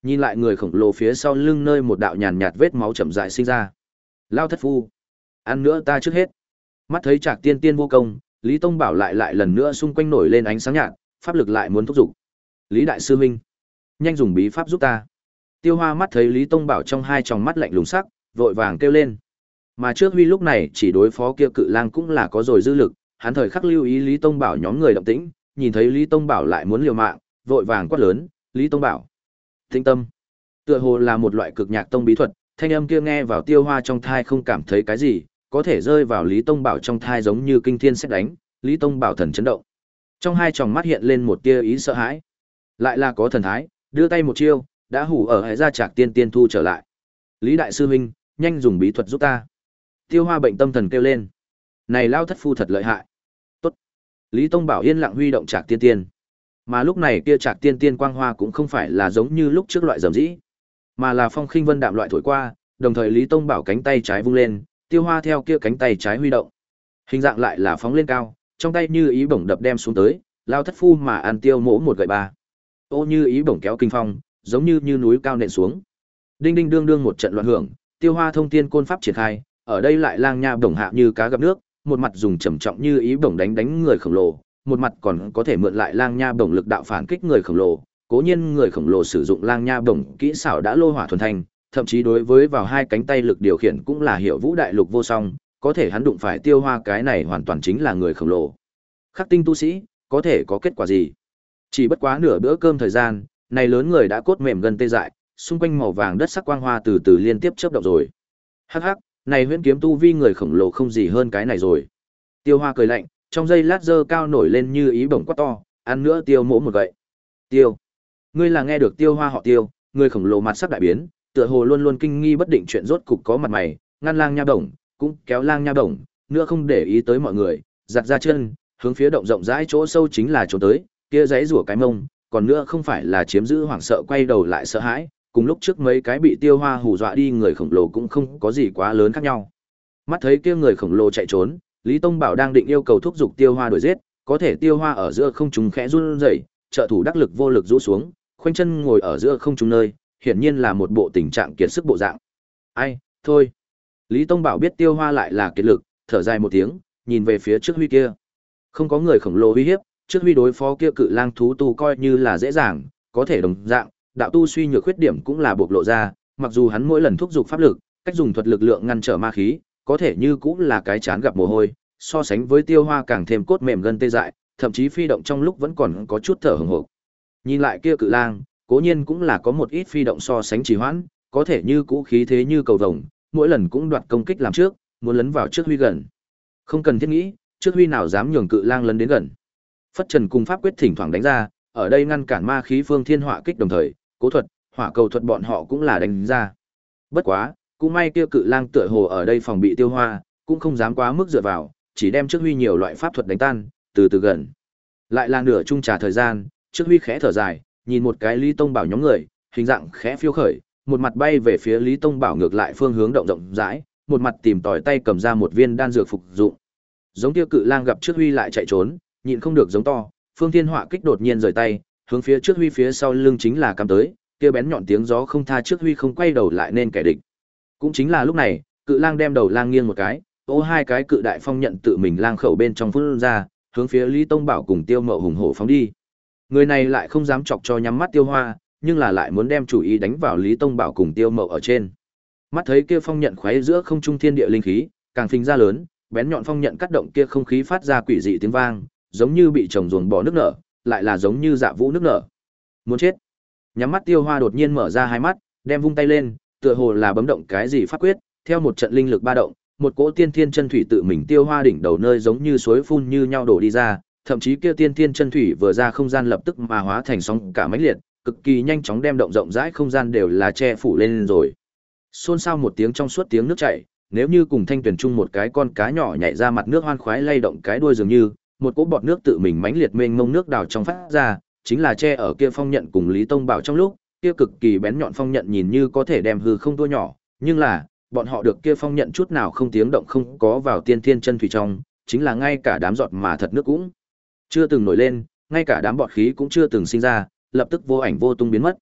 Nhìn lại người khổng lồ phía sau lưng nơi một đạo nhàn nhạt vết máu chậm rãi sinh ra. Lao thất phu, ăn nữa ta trước hết. Mắt thấy Trạc Tiên Tiên vô công, Lý Tông Bảo lại lại lần nữa xung quanh nổi lên ánh sáng nhạt, pháp lực lại muốn thúc giục. Lý đại sư huynh, nhanh dùng bí pháp giúp ta. Tiêu Hoa mắt thấy Lý Tông Bảo trong hai tròng mắt lạnh lùng sắc, vội vàng kêu lên. Mà trước Huy lúc này chỉ đối phó kia cự lang cũng là có rồi dư lực, hắn thời khắc lưu ý Lý Tông Bảo nhóm người động tĩnh, nhìn thấy Lý Tông Bảo lại muốn liều mạng, vội vàng quát lớn, "Lý Tông Bảo, tĩnh tâm." Tựa hồ là một loại cực nhạc tông bí thuật, thanh âm kia nghe vào Tiêu Hoa trong thai không cảm thấy cái gì, có thể rơi vào Lý Tông Bảo trong thai giống như kinh thiên sét đánh, Lý Tông Bảo thần chấn động. Trong hai tròng mắt hiện lên một tia ý sợ hãi. Lại là có thần thái, đưa tay một chiêu, đã hủ ở hệ ra Trạc Tiên Tiên thu trở lại. "Lý đại sư huynh, nhanh dùng bí thuật giúp ta." Tiêu Hoa bệnh tâm thần kêu lên. "Này lao thất phu thật lợi hại." "Tốt." Lý Tông Bảo yên lặng huy động Trạc Tiên Tiên. Mà lúc này kia Trạc Tiên Tiên quang hoa cũng không phải là giống như lúc trước loại rầm rĩ, mà là phong khinh vân đạm loại thổi qua, đồng thời Lý Tông Bảo cánh tay trái vung lên, Tiêu Hoa theo kia cánh tay trái huy động. Hình dạng lại là phóng lên cao, trong tay như ý bổng đập đem xuống tới, lao thất phu mà ăn tiêu mỗ một gậy ba. Ô như ý bổng kéo kinh phong, giống như như núi cao nện xuống. Đinh đinh đương đương một trận loạn hưởng, Tiêu Hoa thông tiên côn pháp triển khai, ở đây lại lang nha bổng hạ như cá gặp nước, một mặt dùng trầm trọng như ý bổng đánh đánh người khổng lồ, một mặt còn có thể mượn lại lang nha bổng lực đạo phản kích người khổng lồ. Cố nhiên người khổng lồ sử dụng lang nha bổng kỹ xảo đã lô hỏa thuần thành, thậm chí đối với vào hai cánh tay lực điều khiển cũng là hiệu vũ đại lục vô song, có thể hắn đụng phải Tiêu Hoa cái này hoàn toàn chính là người khổng lồ. Khắc tinh tu sĩ, có thể có kết quả gì? Chỉ bất quá nửa bữa cơm thời gian, này lớn người đã cốt mềm gần tê dại, xung quanh màu vàng đất sắc quang hoa từ từ liên tiếp chớp động rồi. Hắc hắc, này huyễn kiếm tu vi người khổng lồ không gì hơn cái này rồi. Tiêu Hoa cười lạnh, trong giây lát giơ cao nổi lên như ý bổng quát to, ăn nữa Tiêu mỗ một gậy. Tiêu, ngươi là nghe được Tiêu Hoa họ Tiêu, người khổng lồ mặt sắc đại biến, tựa hồ luôn luôn kinh nghi bất định chuyện rốt cục có mặt mày, ngăn lang nha bổng, cũng kéo lang nha bổng, nữa không để ý tới mọi người, giặt ra chân, hướng phía động rộng rãi chỗ sâu chính là chỗ tới, kia giấy rủa cái mông, còn nữa không phải là chiếm giữ hoảng sợ quay đầu lại sợ hãi, cùng lúc trước mấy cái bị Tiêu Hoa hù dọa đi người khổng lồ cũng không có gì quá lớn khác nhau. Mắt thấy kia người khổng lồ chạy trốn, Lý Tông Bảo đang định yêu cầu thúc giục Tiêu Hoa đuổi giết, có thể Tiêu Hoa ở giữa không trung khẽ run rẩy, trợ thủ đắc lực vô lực rũ xuống, khoanh chân ngồi ở giữa không trung nơi, hiển nhiên là một bộ tình trạng kiệt sức bộ dạng. Ai, thôi. Lý Tông Bảo biết Tiêu Hoa lại là kiệt lực, thở dài một tiếng, nhìn về phía trước Huy kia. Không có người khổng lồ uy hiếp, trước Huy đối phó kia cự lang thú tu coi như là dễ dàng, có thể đồng dạng, đạo tu suy nhược khuyết điểm cũng là bộc lộ ra, mặc dù hắn mỗi lần thúc giục pháp lực, cách dùng thuật lực lượng ngăn trở ma khí, có thể như cũng là cái chán gặp mồ hôi, so sánh với Tiêu Hoa càng thêm cốt mềm gân tê dại, thậm chí phi động trong lúc vẫn còn có chút thở hổn hộc. Nhìn lại kia cự lang, cố nhiên cũng là có một ít phi động so sánh trì hoãn, có thể như cũ khí thế như cầu vồng, mỗi lần cũng đoạt công kích làm trước, muốn lấn vào trước Huy gần. Không cần thiết nghĩ, trước Huy nào dám nhường cự lang lấn đến gần. Phất Trần cùng pháp quyết thỉnh thoảng đánh ra, ở đây ngăn cản ma khí phương thiên hỏa kích đồng thời, cố thuật, hỏa cầu thuật bọn họ cũng là đánh ra. Bất quá, cũng may kia cự lang tựa hồ ở đây phòng bị Tiêu Hoa, cũng không dám quá mức dựa vào, chỉ đem trước Huy nhiều loại pháp thuật đánh tan, từ từ gần. Lại là nửa chung trà thời gian, trước Huy khẽ thở dài, nhìn một cái Lý Tông Bảo nhóm người, hình dạng khẽ phiêu khởi, một mặt bay về phía Lý Tông Bảo ngược lại phương hướng động rộng rãi, một mặt tìm tòi tay cầm ra một viên đan dược phục dụng. Giống kia cự lang gặp trước Huy lại chạy trốn, nhịn không được giống to, Phương Thiên Họa kích đột nhiên rời tay, hướng phía trước Huy phía sau lưng chính là cắm tới, kia bén nhọn tiếng gió không tha trước Huy không quay đầu lại nên kẻ địch. Cũng chính là lúc này, cự lang đem đầu lang nghiêng một cái, ô hai cái cự đại phong nhận tự mình lang khẩu bên trong phun ra, hướng phía Lý Tông Bảo cùng Tiêu Mậu hùng hổ phóng đi. Người này lại không dám chọc cho nhắm mắt Tiêu Hoa, nhưng là lại muốn đem chủ ý đánh vào Lý Tông Bảo cùng Tiêu Mậu ở trên. Mắt thấy kia phong nhận khoé giữa không trung thiên địa linh khí, càng phình ra lớn, bén nhọn phong nhận cắt động kia không khí phát ra quỷ dị tiếng vang, giống như bị trồng ruồng bỏ nước nở, lại là giống như dạ vũ nước nở. Muốn chết. Nhắm mắt Tiêu Hoa đột nhiên mở ra hai mắt, đem vung tay lên, tựa hồ là bấm động cái gì pháp quyết, theo một trận linh lực ba động, một cỗ tiên thiên chân thủy tự mình Tiêu Hoa đỉnh đầu nơi giống như suối phun như nhau đổ đi ra, thậm chí kia tiên thiên chân thủy vừa ra không gian lập tức mà hóa thành sóng cả mãnh liệt, cực kỳ nhanh chóng đem động rộng rãi không gian đều là che phủ lên rồi. Xôn xao một tiếng trong suốt tiếng nước chảy, nếu như cùng thanh tuyển chung một cái con cá nhỏ nhảy ra mặt nước hoan khoái lay động cái đuôi dường như, một cỗ bọt nước tự mình mãnh liệt mênh mông nước đào trong phát ra, chính là che ở kia phong nhận cùng Lý Tông Bảo trong lúc, kia cực kỳ bén nhọn phong nhận nhìn như có thể đem hư không tua nhỏ, nhưng là, bọn họ được kia phong nhận chút nào không tiếng động không có vào tiên thiên chân thủy trong, chính là ngay cả đám giọt mà thật nước cũng chưa từng nổi lên, ngay cả đám bọt khí cũng chưa từng sinh ra, lập tức vô ảnh vô tung biến mất.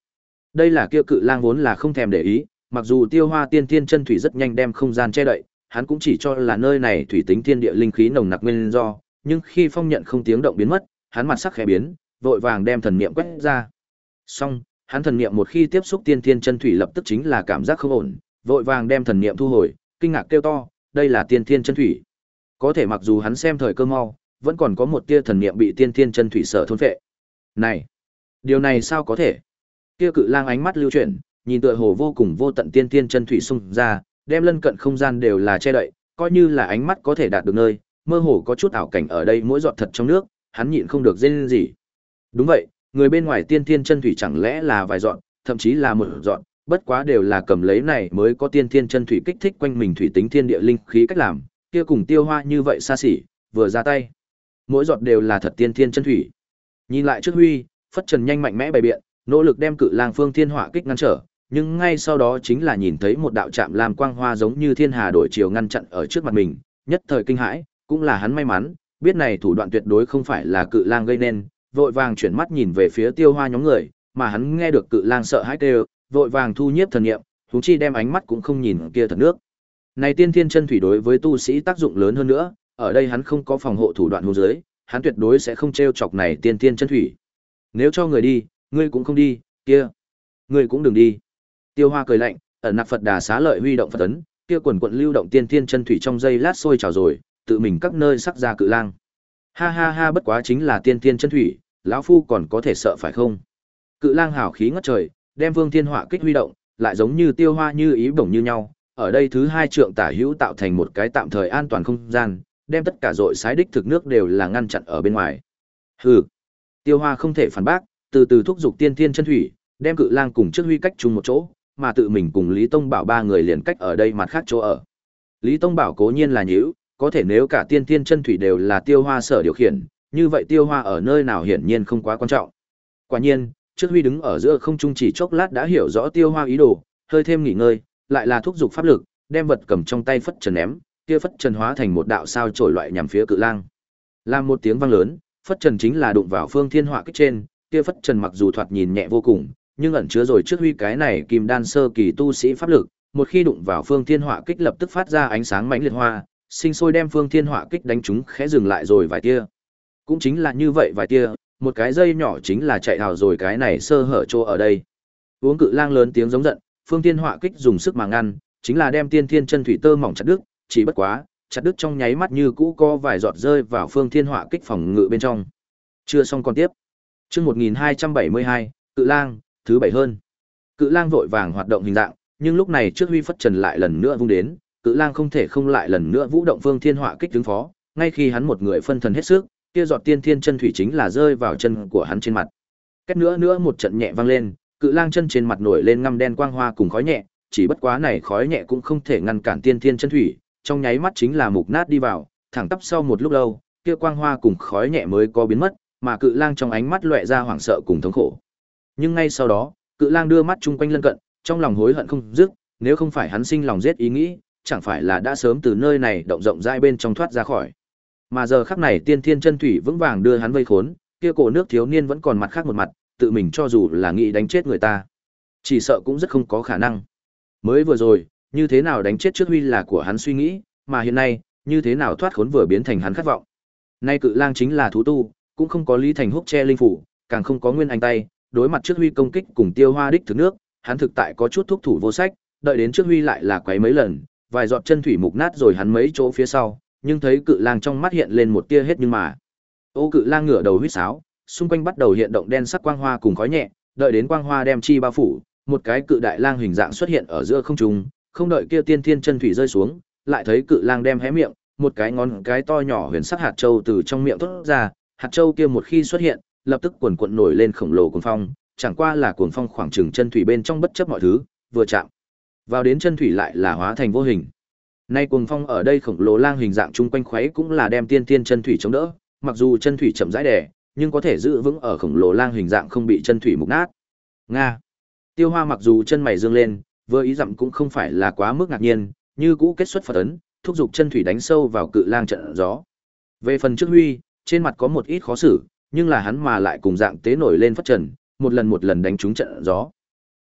Đây là kia cự lang vốn là không thèm để ý, mặc dù Tiêu Hoa tiên thiên chân thủy rất nhanh đem không gian che đậy, hắn cũng chỉ cho là nơi này thủy tính thiên địa linh khí nồng nặc nguyên do, nhưng khi phong nhận không tiếng động biến mất, hắn mặt sắc khẽ biến, vội vàng đem thần niệm quét ra. Xong, hắn thần niệm một khi tiếp xúc tiên thiên chân thủy lập tức chính là cảm giác không ổn, vội vàng đem thần niệm thu hồi, kinh ngạc kêu to, đây là tiên thiên chân thủy. Có thể mặc dù hắn xem thời cơ mau, vẫn còn có một tia thần niệm bị tiên thiên chân thủy sở thôn phệ. Này, điều này sao có thể? Kia cự lang ánh mắt lưu chuyển, nhìn tựa hồ vô cùng vô tận tiên thiên chân thủy xung ra, đem lân cận không gian đều là che đậy, coi như là ánh mắt có thể đạt được nơi, mơ hồ có chút ảo cảnh ở đây mỗi giọt thật trong nước, hắn nhịn không được rên gì. Đúng vậy, người bên ngoài tiên thiên chân thủy chẳng lẽ là vài giọt, thậm chí là một giọt, bất quá đều là cầm lấy này mới có tiên thiên chân thủy kích thích quanh mình thủy tính thiên địa linh khí cách làm, kia cùng Tiêu Hoa như vậy xa xỉ, vừa ra tay, mỗi giọt đều là thật tiên thiên chân thủy. Nhìn lại trước Huy, phất trần nhanh mạnh mẽ bày biện, nỗ lực đem cự lang phương thiên hỏa kích ngăn trở, nhưng ngay sau đó chính là nhìn thấy một đạo chạm làm quang hoa giống như thiên hà đổi chiều ngăn chặn ở trước mặt mình, nhất thời kinh hãi, cũng là hắn may mắn, biết này thủ đoạn tuyệt đối không phải là cự lang gây nên, vội vàng chuyển mắt nhìn về phía Tiêu Hoa nhóm người, mà hắn nghe được cự lang sợ hãi kêu, vội vàng thu nhiếp thần niệm, huống chi đem ánh mắt cũng không nhìn kia thật nước. Này tiên thiên chân thủy đối với tu sĩ tác dụng lớn hơn nữa, ở đây hắn không có phòng hộ thủ đoạn hô dưới, hắn tuyệt đối sẽ không trêu chọc này tiên thiên chân thủy. Nếu cho người đi, ngươi cũng không đi, kia, ngươi cũng đừng đi. Tiêu Hoa cười lạnh, ẩn nặc Phật Đà xá lợi huy động Phật ấn, kia quần quận lưu động tiên thiên chân thủy trong giây lát sôi trào rồi, tự mình các nơi sắc ra cự lang. Ha ha ha, bất quá chính là tiên thiên chân thủy, lão phu còn có thể sợ phải không? Cự lang hào khí ngất trời, đem Vương Thiên Họa kích huy động, lại giống như Tiêu Hoa như ý bổng như nhau, ở đây thứ hai trượng tả hữu tạo thành một cái tạm thời an toàn không gian, đem tất cả dội sái đích thực nước đều là ngăn chặn ở bên ngoài. Hừ. Tiêu Hoa không thể phản bác, từ từ thúc giục tiên thiên chân thủy, đem cự lang cùng trước Huy cách chung một chỗ, mà tự mình cùng Lý Tông Bảo ba người liền cách ở đây mặt khác chỗ ở. Lý Tông Bảo cố nhiên là nhíu, có thể nếu cả tiên thiên chân thủy đều là Tiêu Hoa sở điều khiển, như vậy Tiêu Hoa ở nơi nào hiển nhiên không quá quan trọng. Quả nhiên, trước Huy đứng ở giữa không trung chỉ chốc lát đã hiểu rõ Tiêu Hoa ý đồ, hơi thêm nghỉ ngơi, lại là thúc giục pháp lực, đem vật cầm trong tay phất trần ném, kia phất trần hóa thành một đạo sao chổi loại nhằm phía cự lang. Làm một tiếng vang lớn, phất trần chính là đụng vào Phương Thiên Họa kích trên, kia phất trần mặc dù thoạt nhìn nhẹ vô cùng, nhưng ẩn chứa rồi trước Huy cái này kim đan sơ kỳ tu sĩ pháp lực, một khi đụng vào Phương Thiên Họa kích lập tức phát ra ánh sáng mãnh liệt hoa, sinh sôi đem Phương Thiên Họa kích đánh trúng khẽ dừng lại rồi vài tia. Cũng chính là như vậy vài tia, một cái dây nhỏ chính là chạy hào rồi cái này sơ hở chỗ ở đây. Uống cự lang lớn tiếng giống giận, Phương Thiên Họa kích dùng sức mà ngăn, chính là đem tiên thiên chân thủy tơ mỏng chặt đứt, chỉ bất quá, chặt đứt trong nháy mắt như cũ có vài giọt rơi vào Phương Thiên Họa kích phòng ngự bên trong. Chưa xong còn tiếp. Chương một nghìn hai trăm bảy mươi hai, Cự lang, thứ bảy hơn. Cự lang vội vàng hoạt động hình dạng, nhưng lúc này trước Huy phất trần lại lần nữa vung đến, Cự lang không thể không lại lần nữa vũ động Phương Thiên Họa kích ứng phó, ngay khi hắn một người phân thần hết sức, kia giọt tiên thiên chân thủy chính là rơi vào chân của hắn trên mặt. Két nữa nữa một trận nhẹ vang lên, Cự lang chân trên mặt nổi lên ngăm đen quang hoa cùng khói nhẹ, chỉ bất quá này khói nhẹ cũng không thể ngăn cản tiên thiên chân thủy, trong nháy mắt chính là mục nát đi vào, thẳng tắp sau một lúc lâu, kia quang hoa cùng khói nhẹ mới có biến mất, mà Cự lang trong ánh mắt lóe ra hoảng sợ cùng thống khổ. Nhưng ngay sau đó, Cự lang đưa mắt chung quanh lân cận, trong lòng hối hận không dứt, nếu không phải hắn sinh lòng giết ý nghĩ, chẳng phải là đã sớm từ nơi này động rộng rãi bên trong thoát ra khỏi. Mà giờ khắc này tiên thiên chân thủy vững vàng đưa hắn vây khốn, kia cổ nước thiếu niên vẫn còn mặt khác một mặt, tự mình cho dù là nghĩ đánh chết người ta, chỉ sợ cũng rất không có khả năng. Mới vừa rồi, như thế nào đánh chết trước Huy là của hắn suy nghĩ, mà hiện nay, như thế nào thoát khốn vừa biến thành hắn khát vọng. Nay Cự lang chính là thú tu, cũng không có Lý Thành Húc che linh phủ, càng không có Nguyên Anh tay, đối mặt trước Huy công kích cùng Tiêu Hoa đích thực nước, hắn thực tại có chút thúc thủ vô sách, đợi đến trước Huy lại là quấy mấy lần, vài giọt chân thủy mục nát rồi hắn mấy chỗ phía sau, nhưng thấy Cự lang trong mắt hiện lên một tia hết nhưng mà. Ô Cự lang ngửa đầu huýt sáo, xung quanh bắt đầu hiện động đen sắc quang hoa cùng khói nhẹ, đợi đến quang hoa đem chi bao phủ, một cái cự đại lang hình dạng xuất hiện ở giữa không trung, không đợi kia tiên thiên chân thủy rơi xuống, lại thấy Cự lang đem hé miệng, một cái ngón cái to nhỏ huyền sắc hạt châu từ trong miệng thoát ra, hạt châu kia một khi xuất hiện, lập tức cuồn cuộn nổi lên khổng lồ cuồng phong, chẳng qua là cuồng phong khoảng chừng chân thủy bên trong bất chấp mọi thứ, vừa chạm vào đến chân thủy lại là hóa thành vô hình. Nay cuồng phong ở đây khổng lồ lang hình dạng chung quanh khuấy cũng là đem tiên tiên chân thủy chống đỡ, mặc dù chân thủy chậm rãi đè, nhưng có thể giữ vững ở khổng lồ lang hình dạng không bị chân thủy mục nát. Nga. Tiêu Hoa mặc dù chân mày dương lên, vừa ý dặm cũng không phải là quá mức ngạc nhiên, như cũ kết xuất Phật ấn, thúc giục chân thủy đánh sâu vào Cự lang trận gió. Về phần trước Huy, trên mặt có một ít khó xử, nhưng là hắn mà lại cùng dạng tế nổi lên phất trần, một lần một lần đánh trúng trận gió.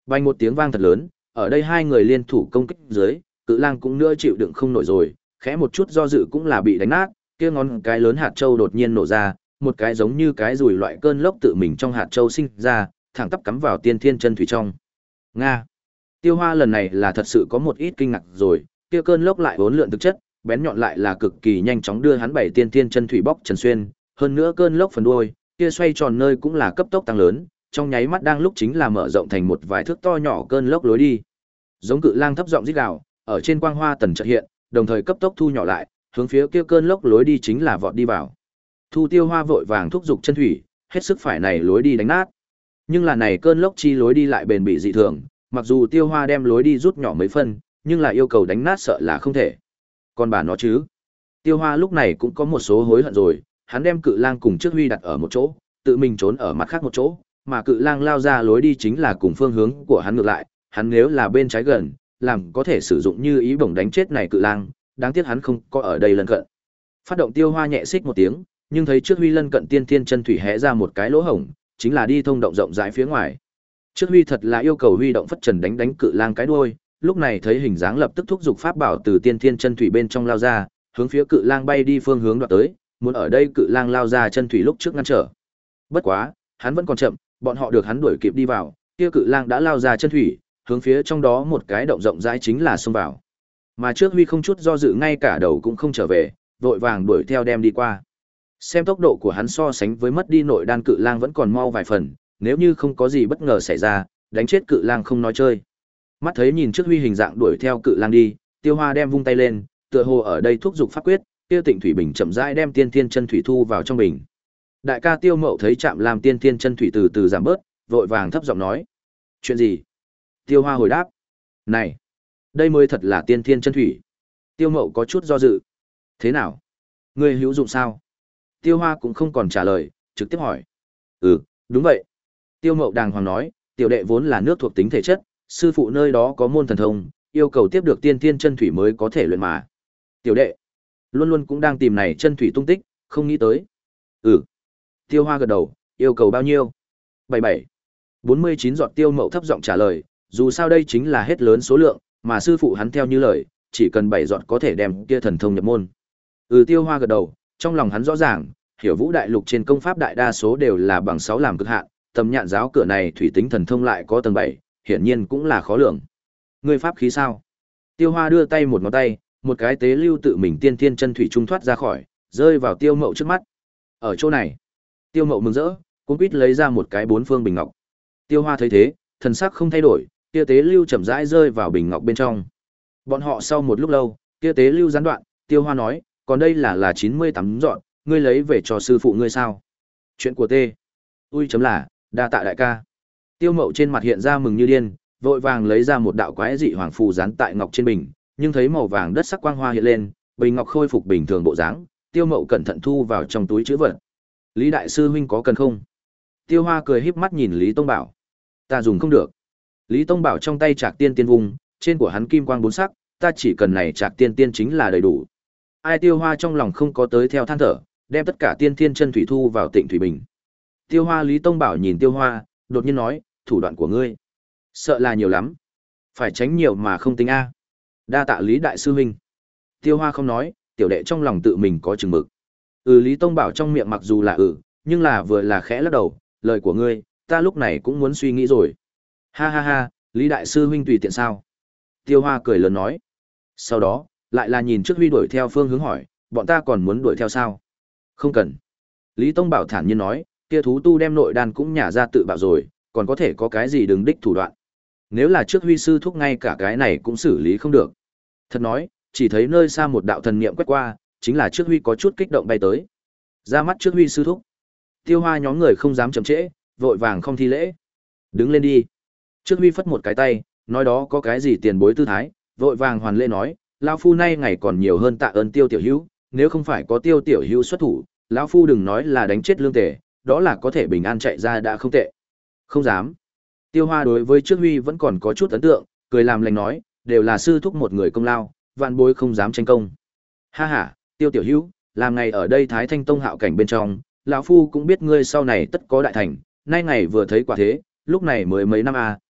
Vang một tiếng vang thật lớn, ở đây hai người liên thủ công kích dưới, Cự Lang cũng nữa chịu đựng không nổi rồi, khẽ một chút do dự cũng là bị đánh nát, kia ngón cái lớn hạt châu đột nhiên nổ ra, một cái giống như cái rùi loại cơn lốc tự mình trong hạt châu sinh ra, thẳng tắp cắm vào Tiên Thiên Chân Thủy trong. Nga. Tiêu Hoa lần này là thật sự có một ít kinh ngạc rồi, kia cơn lốc lại uốn lượn thực chất, bén nhọn lại là cực kỳ nhanh chóng đưa hắn bảy Tiên Thiên Chân Thủy bóc trần xuyên, hơn nữa cơn lốc phần đuôi, kia xoay tròn nơi cũng là cấp tốc tăng lớn, trong nháy mắt đang lúc chính là mở rộng thành một vài thước to nhỏ cơn lốc lối đi. Giống Cự Lang thấp giọng rít gào, ở trên quang hoa tần chợt hiện, đồng thời cấp tốc thu nhỏ lại, hướng phía kia cơn lốc lối đi chính là vọt đi vào. Thu Tiêu Hoa vội vàng thúc giục chân thủy, hết sức phải này lối đi đánh nát. Nhưng là này cơn lốc chi lối đi lại bền bỉ dị thường, mặc dù Tiêu Hoa đem lối đi rút nhỏ mấy phân, nhưng là yêu cầu đánh nát sợ là không thể. Còn bà nó chứ? Tiêu Hoa lúc này cũng có một số hối hận rồi, hắn đem Cự Lang cùng trước Huy đặt ở một chỗ, tự mình trốn ở mặt khác một chỗ, mà Cự Lang lao ra lối đi chính là cùng phương hướng của hắn ngược lại, hắn nếu là bên trái gần, làm có thể sử dụng như ý bổng đánh chết này Cự Lang, đáng tiếc hắn không có ở đây lân cận. Phát động Tiêu Hoa nhẹ xích một tiếng, nhưng thấy trước Huy lân cận Tiên Thiên Chân Thủy hé ra một cái lỗ hổng, chính là đi thông động rộng rãi phía ngoài. Trước Huy thật là yêu cầu huy động phất trần đánh đánh Cự Lang cái đuôi, lúc này thấy hình dáng lập tức thúc giục pháp bảo từ Tiên Thiên Chân Thủy bên trong lao ra, hướng phía Cự Lang bay đi phương hướng đoạt tới, muốn ở đây Cự Lang lao ra chân thủy lúc trước ngăn trở. Bất quá, hắn vẫn còn chậm, bọn họ được hắn đuổi kịp đi vào, kia Cự Lang đã lao ra chân thủy, hướng phía trong đó một cái động rộng rãi chính là xông vào. Mà trước Huy không chút do dự ngay cả đầu cũng không trở về, vội vàng đuổi theo đem đi qua. Xem tốc độ của hắn so sánh với mất đi nội đan Cự Lang vẫn còn mau vài phần, nếu như không có gì bất ngờ xảy ra, đánh chết Cự Lang không nói chơi. Mắt thấy nhìn trước Huy hình dạng đuổi theo Cự Lang đi, Tiêu Hoa đem vung tay lên, tựa hồ ở đây thúc giục pháp quyết, kia Tịnh Thủy Bình chậm rãi đem Tiên Thiên Chân Thủy thu vào trong bình. Đại ca Tiêu Mậu thấy chạm làm Tiên Thiên Chân Thủy từ từ giảm bớt, vội vàng thấp giọng nói: "Chuyện gì?" Tiêu Hoa hồi đáp: "Này, đây mới thật là Tiên Thiên Chân Thủy." Tiêu Mậu có chút do dự: "Thế nào? Ngươi hữu dụng sao?" Tiêu Hoa cũng không còn trả lời, trực tiếp hỏi: "Ừ, đúng vậy." Tiêu Mậu đàng hoàng nói: "Tiểu đệ vốn là nước thuộc tính thể chất, sư phụ nơi đó có môn thần thông, yêu cầu tiếp được Tiên Thiên Chân Thủy mới có thể luyện mà. Tiểu đệ luôn luôn cũng đang tìm này chân thủy tung tích, không nghĩ tới." "Ừ." Tiêu Hoa gật đầu: "Yêu cầu bao nhiêu?" bảy bảy bốn mươi chín giọt. Tiêu Mậu thấp giọng trả lời, dù sao đây chính là hết lớn số lượng, mà sư phụ hắn theo như lời, chỉ cần bảy giọt có thể đem kia thần thông nhập môn. Ừ, Tiêu Hoa gật đầu, trong lòng hắn rõ ràng, hiểu Vũ đại lục trên công pháp đại đa số đều là bằng sáu làm cực hạn, tầm nhạn giáo cửa này thủy tính thần thông lại có tầng bảy, hiển nhiên cũng là khó lường. Ngươi pháp khí sao? Tiêu Hoa đưa tay một ngón tay, một cái tế lưu tự mình Tiên Thiên Chân Thủy trung thoát ra khỏi, rơi vào Tiêu Mậu trước mắt. Ở chỗ này, Tiêu Mậu mừng rỡ, cuống quýt lấy ra một cái bốn phương bình ngọc. Tiêu Hoa thấy thế, thần sắc không thay đổi, kia tế lưu chậm rãi rơi vào bình ngọc bên trong. Bọn họ sau một lúc lâu, kia tế lưu gián đoạn, Tiêu Hoa nói: "Còn đây là là chín mươi tám dọn, ngươi lấy về cho sư phụ ngươi sao?" "Chuyện của tê." "Ui chấm là, đa tạ đại ca." Tiêu Mậu trên mặt hiện ra mừng như điên, vội vàng lấy ra một đạo quái dị hoàng phù dán tại ngọc trên bình, nhưng thấy màu vàng đất sắc quang hoa hiện lên, bình ngọc khôi phục bình thường bộ dáng, Tiêu Mậu cẩn thận thu vào trong túi trữ vật. "Lý đại sư huynh có cần không?" Tiêu Hoa cười híp mắt nhìn Lý Tông Bảo. "Ta dùng không được." Lý Tông Bảo trong tay Trạc Tiên Tiên vùng, trên của hắn kim quang bốn sắc, "Ta chỉ cần này Trạc Tiên Tiên chính là đầy đủ." Ai Tiêu Hoa trong lòng không có tới theo than thở, đem tất cả Tiên Thiên Chân Thủy thu vào Tịnh Thủy Bình. Tiêu Hoa Lý Tông Bảo nhìn Tiêu Hoa, đột nhiên nói: "Thủ đoạn của ngươi, sợ là nhiều lắm, phải tránh nhiều mà không tính a." "Đa tạ Lý đại sư huynh." Tiêu Hoa không nói, tiểu đệ trong lòng tự mình có chừng mực. Ừ, Lý Tông Bảo trong miệng mặc dù là ừ, nhưng là vừa là khẽ lắc đầu, "Lời của ngươi, ta lúc này cũng muốn suy nghĩ rồi." "Ha ha ha, Lý đại sư huynh tùy tiện sao?" Tiêu Hoa cười lớn nói. Sau đó, lại là nhìn trước Huy đuổi theo phương hướng hỏi: "Bọn ta còn muốn đuổi theo sao?" "Không cần." Lý Tông Bảo thản nhiên nói, "Kia thú tu đem nội đan cũng nhả ra tự bạo rồi, còn có thể có cái gì đừng đích thủ đoạn. Nếu là trước Huy sư thúc ngay cả cái này cũng xử lý không được." Thật nói, chỉ thấy nơi xa một đạo thần niệm quét qua, chính là trước Huy có chút kích động bay tới. Ra mắt trước Huy sư thúc. Tiêu Hoa nhóm người không dám chậm trễ, vội vàng không thi lễ. "Đứng lên đi." Trước Huy phất một cái tay, nói đó có cái gì tiền bối tư thái, vội vàng hoàn lễ nói: "Lão phu nay ngày còn nhiều hơn tạ ơn Tiêu tiểu hữu, nếu không phải có Tiêu tiểu hữu xuất thủ, lão phu đừng nói là đánh chết lương tề, đó là có thể bình an chạy ra đã không tệ." "Không dám." Tiêu Hoa đối với trước Huy vẫn còn có chút ấn tượng, cười làm lành nói: "Đều là sư thúc một người công lao, vạn bối không dám tranh công." "Ha ha, Tiêu tiểu hữu, làm ngày ở đây Thái Thanh Tông hạo cảnh bên trong, lão phu cũng biết ngươi sau này tất có đại thành, nay ngày vừa thấy quả thế, lúc này mới mấy năm a,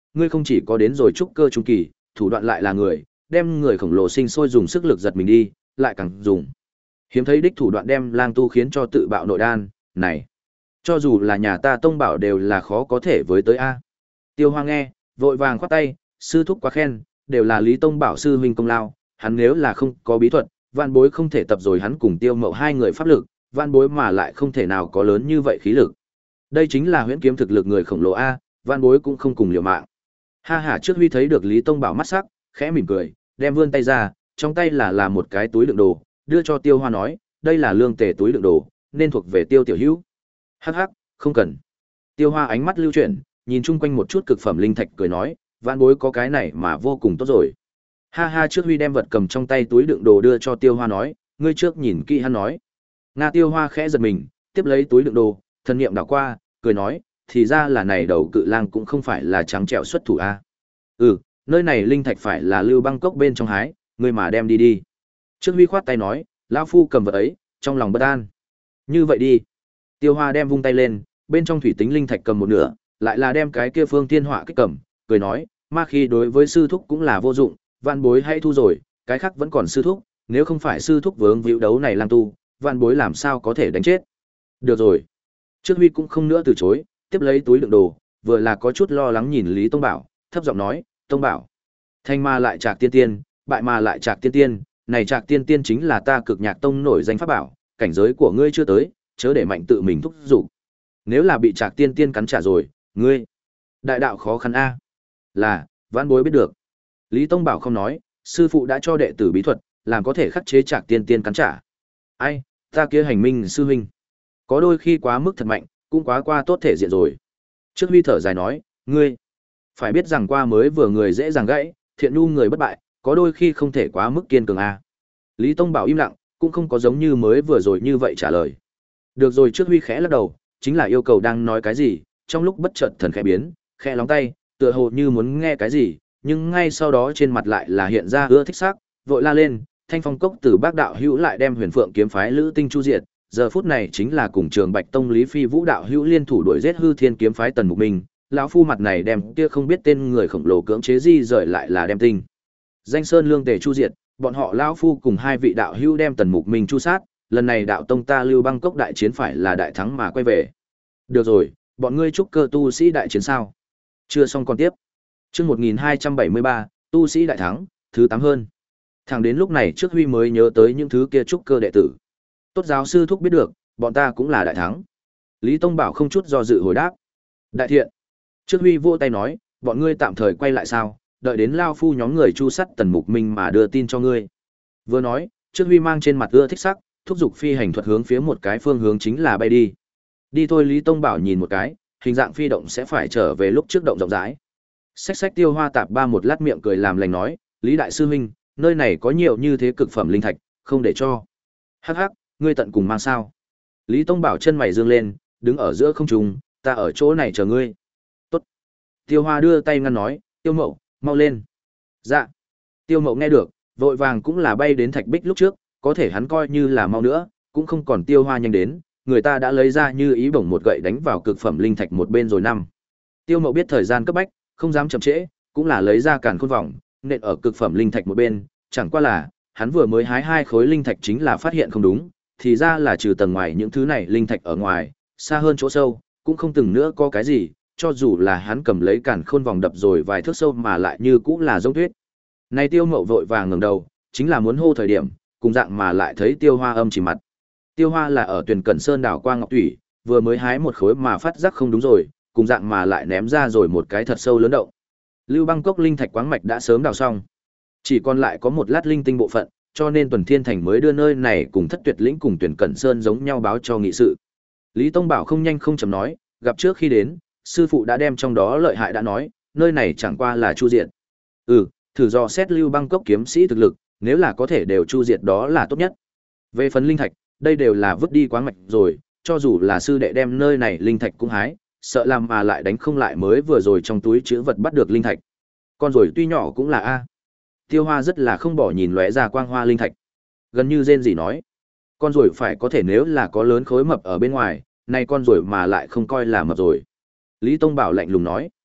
ngươi không chỉ có đến rồi trúc cơ trung kỳ, thủ đoạn lại là người, đem người khổng lồ sinh sôi dùng sức lực giật mình đi, lại càng dùng. Hiếm thấy đích thủ đoạn đem lang tu khiến cho tự bạo nội đan, này, cho dù là nhà ta tông bảo đều là khó có thể với tới a. Tiêu Hoa nghe, vội vàng khoát tay, sư thúc quá khen, đều là Lý Tông Bảo sư huynh công lao, hắn nếu là không có bí thuật, Vạn Bối không thể tập rồi hắn cùng Tiêu Mậu hai người pháp lực, Vạn Bối mà lại không thể nào có lớn như vậy khí lực. Đây chính là huyễn kiếm thực lực người khổng lồ a, Vạn Bối cũng không cùng liều mạng. Ha ha, trước Huy thấy được Lý Tông Bảo mắt sắc, khẽ mỉm cười, đem vươn tay ra, trong tay là là một cái túi đựng đồ, đưa cho Tiêu Hoa nói, đây là lương tề túi đựng đồ, nên thuộc về Tiêu tiểu hữu. Hắc hắc, không cần. Tiêu Hoa ánh mắt lưu chuyển, nhìn chung quanh một chút cực phẩm linh thạch cười nói, Vạn Bối có cái này mà vô cùng tốt rồi. Ha ha, trước Huy đem vật cầm trong tay túi đựng đồ đưa cho Tiêu Hoa nói, ngươi trước nhìn kỹ hắn nói. Nga Tiêu Hoa khẽ giật mình, tiếp lấy túi đựng đồ, thần niệm đảo qua, cười nói, thì ra là này đầu cự lang cũng không phải là trắng trẻo xuất thủ a. Ừ, nơi này linh thạch phải là Lưu Băng Cốc bên trong hái, ngươi mà đem đi đi. Trước Huy khoát tay nói, lão phu cầm vật ấy, trong lòng bất an. Như vậy đi. Tiêu Hoa đem vung tay lên, bên trong thủy tính linh thạch cầm một nửa, lại là đem cái kia phương thiên họa kích cầm, cười nói, ma khi đối với sư thúc cũng là vô dụng, Vạn Bối hãy thu rồi, cái khác vẫn còn sư thúc, nếu không phải sư thúc vướng víu đấu này lang tu, Vạn Bối làm sao có thể đánh chết. Được rồi. Trước Huy cũng không nữa từ chối, tiếp lấy túi đựng đồ, vừa là có chút lo lắng nhìn Lý Tông Bảo, thấp giọng nói, Tông Bảo, thanh ma lại trạc tiên tiên, bại ma lại trạc tiên tiên, này trạc tiên tiên chính là ta cực nhạc tông nổi danh pháp bảo, cảnh giới của ngươi chưa tới, chớ để mạnh tự mình thúc giục. Nếu là bị trạc tiên tiên cắn trả rồi, ngươi, đại đạo khó khăn a. Là, Vãn Bối biết được. Lý Tông Bảo không nói, sư phụ đã cho đệ tử bí thuật, làm có thể khắc chế trạc tiên tiên cắn trả. Ai, ta kia hành minh sư huynh, có đôi khi quá mức thật mạnh, cũng quá qua tốt thể diện rồi. Trước Huy thở dài nói, ngươi, phải biết rằng qua mới vừa người dễ dàng gãy, thiện nhu người bất bại, có đôi khi không thể quá mức kiên cường a. Lý Tông Bảo im lặng, cũng không có giống như mới vừa rồi như vậy trả lời. Được rồi, trước Huy khẽ lắc đầu, chính là yêu cầu đang nói cái gì, trong lúc bất chợt thần khẽ biến, khẽ lóng tay, tựa hồ như muốn nghe cái gì, nhưng ngay sau đó trên mặt lại là hiện ra ưa thích sắc, vội la lên, Thanh Phong Cốc từ Bác đạo hữu lại đem Huyền Phượng kiếm phái Lữ Tinh chu diệt, giờ phút này chính là cùng Trường Bạch Tông Lý Phi Vũ đạo hữu liên thủ đuổi giết Hư Thiên kiếm phái Tần Mục Minh, lão phu mặt này đem kia không biết tên người khổng lồ cưỡng chế di rời lại là đem tinh. Danh Sơn Lương Tề chu diệt, bọn họ lão phu cùng hai vị đạo hữu đem Tần Mục Minh chu sát, lần này đạo tông ta Lưu Băng Cốc đại chiến phải là đại thắng mà quay về. Được rồi, bọn ngươi trúc cơ tu sĩ đại chiến sao? Chưa xong còn tiếp. Chương một nghìn hai trăm bảy mươi ba, tu sĩ đại thắng, thứ tám hơn. Thẳng đến lúc này trước Huy mới nhớ tới những thứ kia trúc cơ đệ tử. Tốt giáo sư thúc biết được, bọn ta cũng là đại thắng. Lý Tông Bảo không chút do dự hồi đáp. Đại thiện. Trước Huy vỗ tay nói, bọn ngươi tạm thời quay lại sao, đợi đến lao phu nhóm người chu sắt Tần Mục Minh mà đưa tin cho ngươi. Vừa nói, trước Huy mang trên mặt ưa thích sắc, thúc giục phi hành thuật hướng phía một cái phương hướng chính là bay đi. Đi thôi, Lý Tông Bảo nhìn một cái, hình dạng phi động sẽ phải trở về lúc trước động rộng rãi. Xách xách Tiêu Hoa tạp ba một lát miệng cười làm lành nói, Lý đại sư huynh, nơi này có nhiều như thế cực phẩm linh thạch, không để cho. Hắc hắc, ngươi tận cùng mang sao? Lý Tông Bảo chân mày dương lên, đứng ở giữa không trung, ta ở chỗ này chờ ngươi. Tốt. Tiêu Hoa đưa tay ngăn nói, Tiêu Mậu, mau lên. Dạ. Tiêu Mậu nghe được, vội vàng cũng là bay đến thạch bích lúc trước, có thể hắn coi như là mau nữa, cũng không còn Tiêu Hoa nhanh đến, người ta đã lấy ra như ý bổng một gậy đánh vào cực phẩm linh thạch một bên rồi năm. Tiêu Mậu biết thời gian cấp bách, không dám chậm trễ, cũng là lấy ra càn khôn vòng, nện ở cực phẩm linh thạch một bên, chẳng qua là, hắn vừa mới hái hai khối linh thạch chính là phát hiện không đúng, thì ra là trừ tầng ngoài những thứ này linh thạch ở ngoài, xa hơn chỗ sâu, cũng không từng nữa có cái gì, cho dù là hắn cầm lấy càn khôn vòng đập rồi vài thước sâu mà lại như cũng là giống tuyết. Này Tiêu Mậu vội vàng ngẩng đầu, chính là muốn hô thời điểm, cùng dạng mà lại thấy Tiêu Hoa âm chỉ mặt. Tiêu Hoa là ở Tuyền Cẩn Sơn đảo qua ngọc thủy, vừa mới hái một khối mà phát giác không đúng rồi, cùng dạng mà lại ném ra rồi một cái thật sâu lớn động. Lưu Băng Cốc linh thạch quáng mạch đã sớm đào xong, chỉ còn lại có một lát linh tinh bộ phận, cho nên Tuần Thiên Thành mới đưa nơi này cùng Thất Tuyệt Lĩnh cùng Tuyển Cẩn Sơn giống nhau báo cho nghị sự. Lý Tông Bảo không nhanh không chậm nói, gặp trước khi đến, sư phụ đã đem trong đó lợi hại đã nói, nơi này chẳng qua là chu diệt. Ừ, thử dò xét Lưu Băng Cốc kiếm sĩ thực lực, nếu là có thể đều chu diệt đó là tốt nhất. Về phần linh thạch, đây đều là vứt đi quáng mạch rồi, cho dù là sư đệ đem nơi này linh thạch cũng hái, sợ làm mà lại đánh không lại mới vừa rồi trong túi chứa vật bắt được linh thạch. Con rồi tuy nhỏ cũng là a. Tiêu Hoa rất là không bỏ nhìn lóe ra quang hoa linh thạch. Gần như rên rỉ nói, con rồi phải có thể nếu là có lớn khối mập ở bên ngoài, nay con rồi mà lại không coi là mập rồi. Lý Tông Bảo lạnh lùng nói,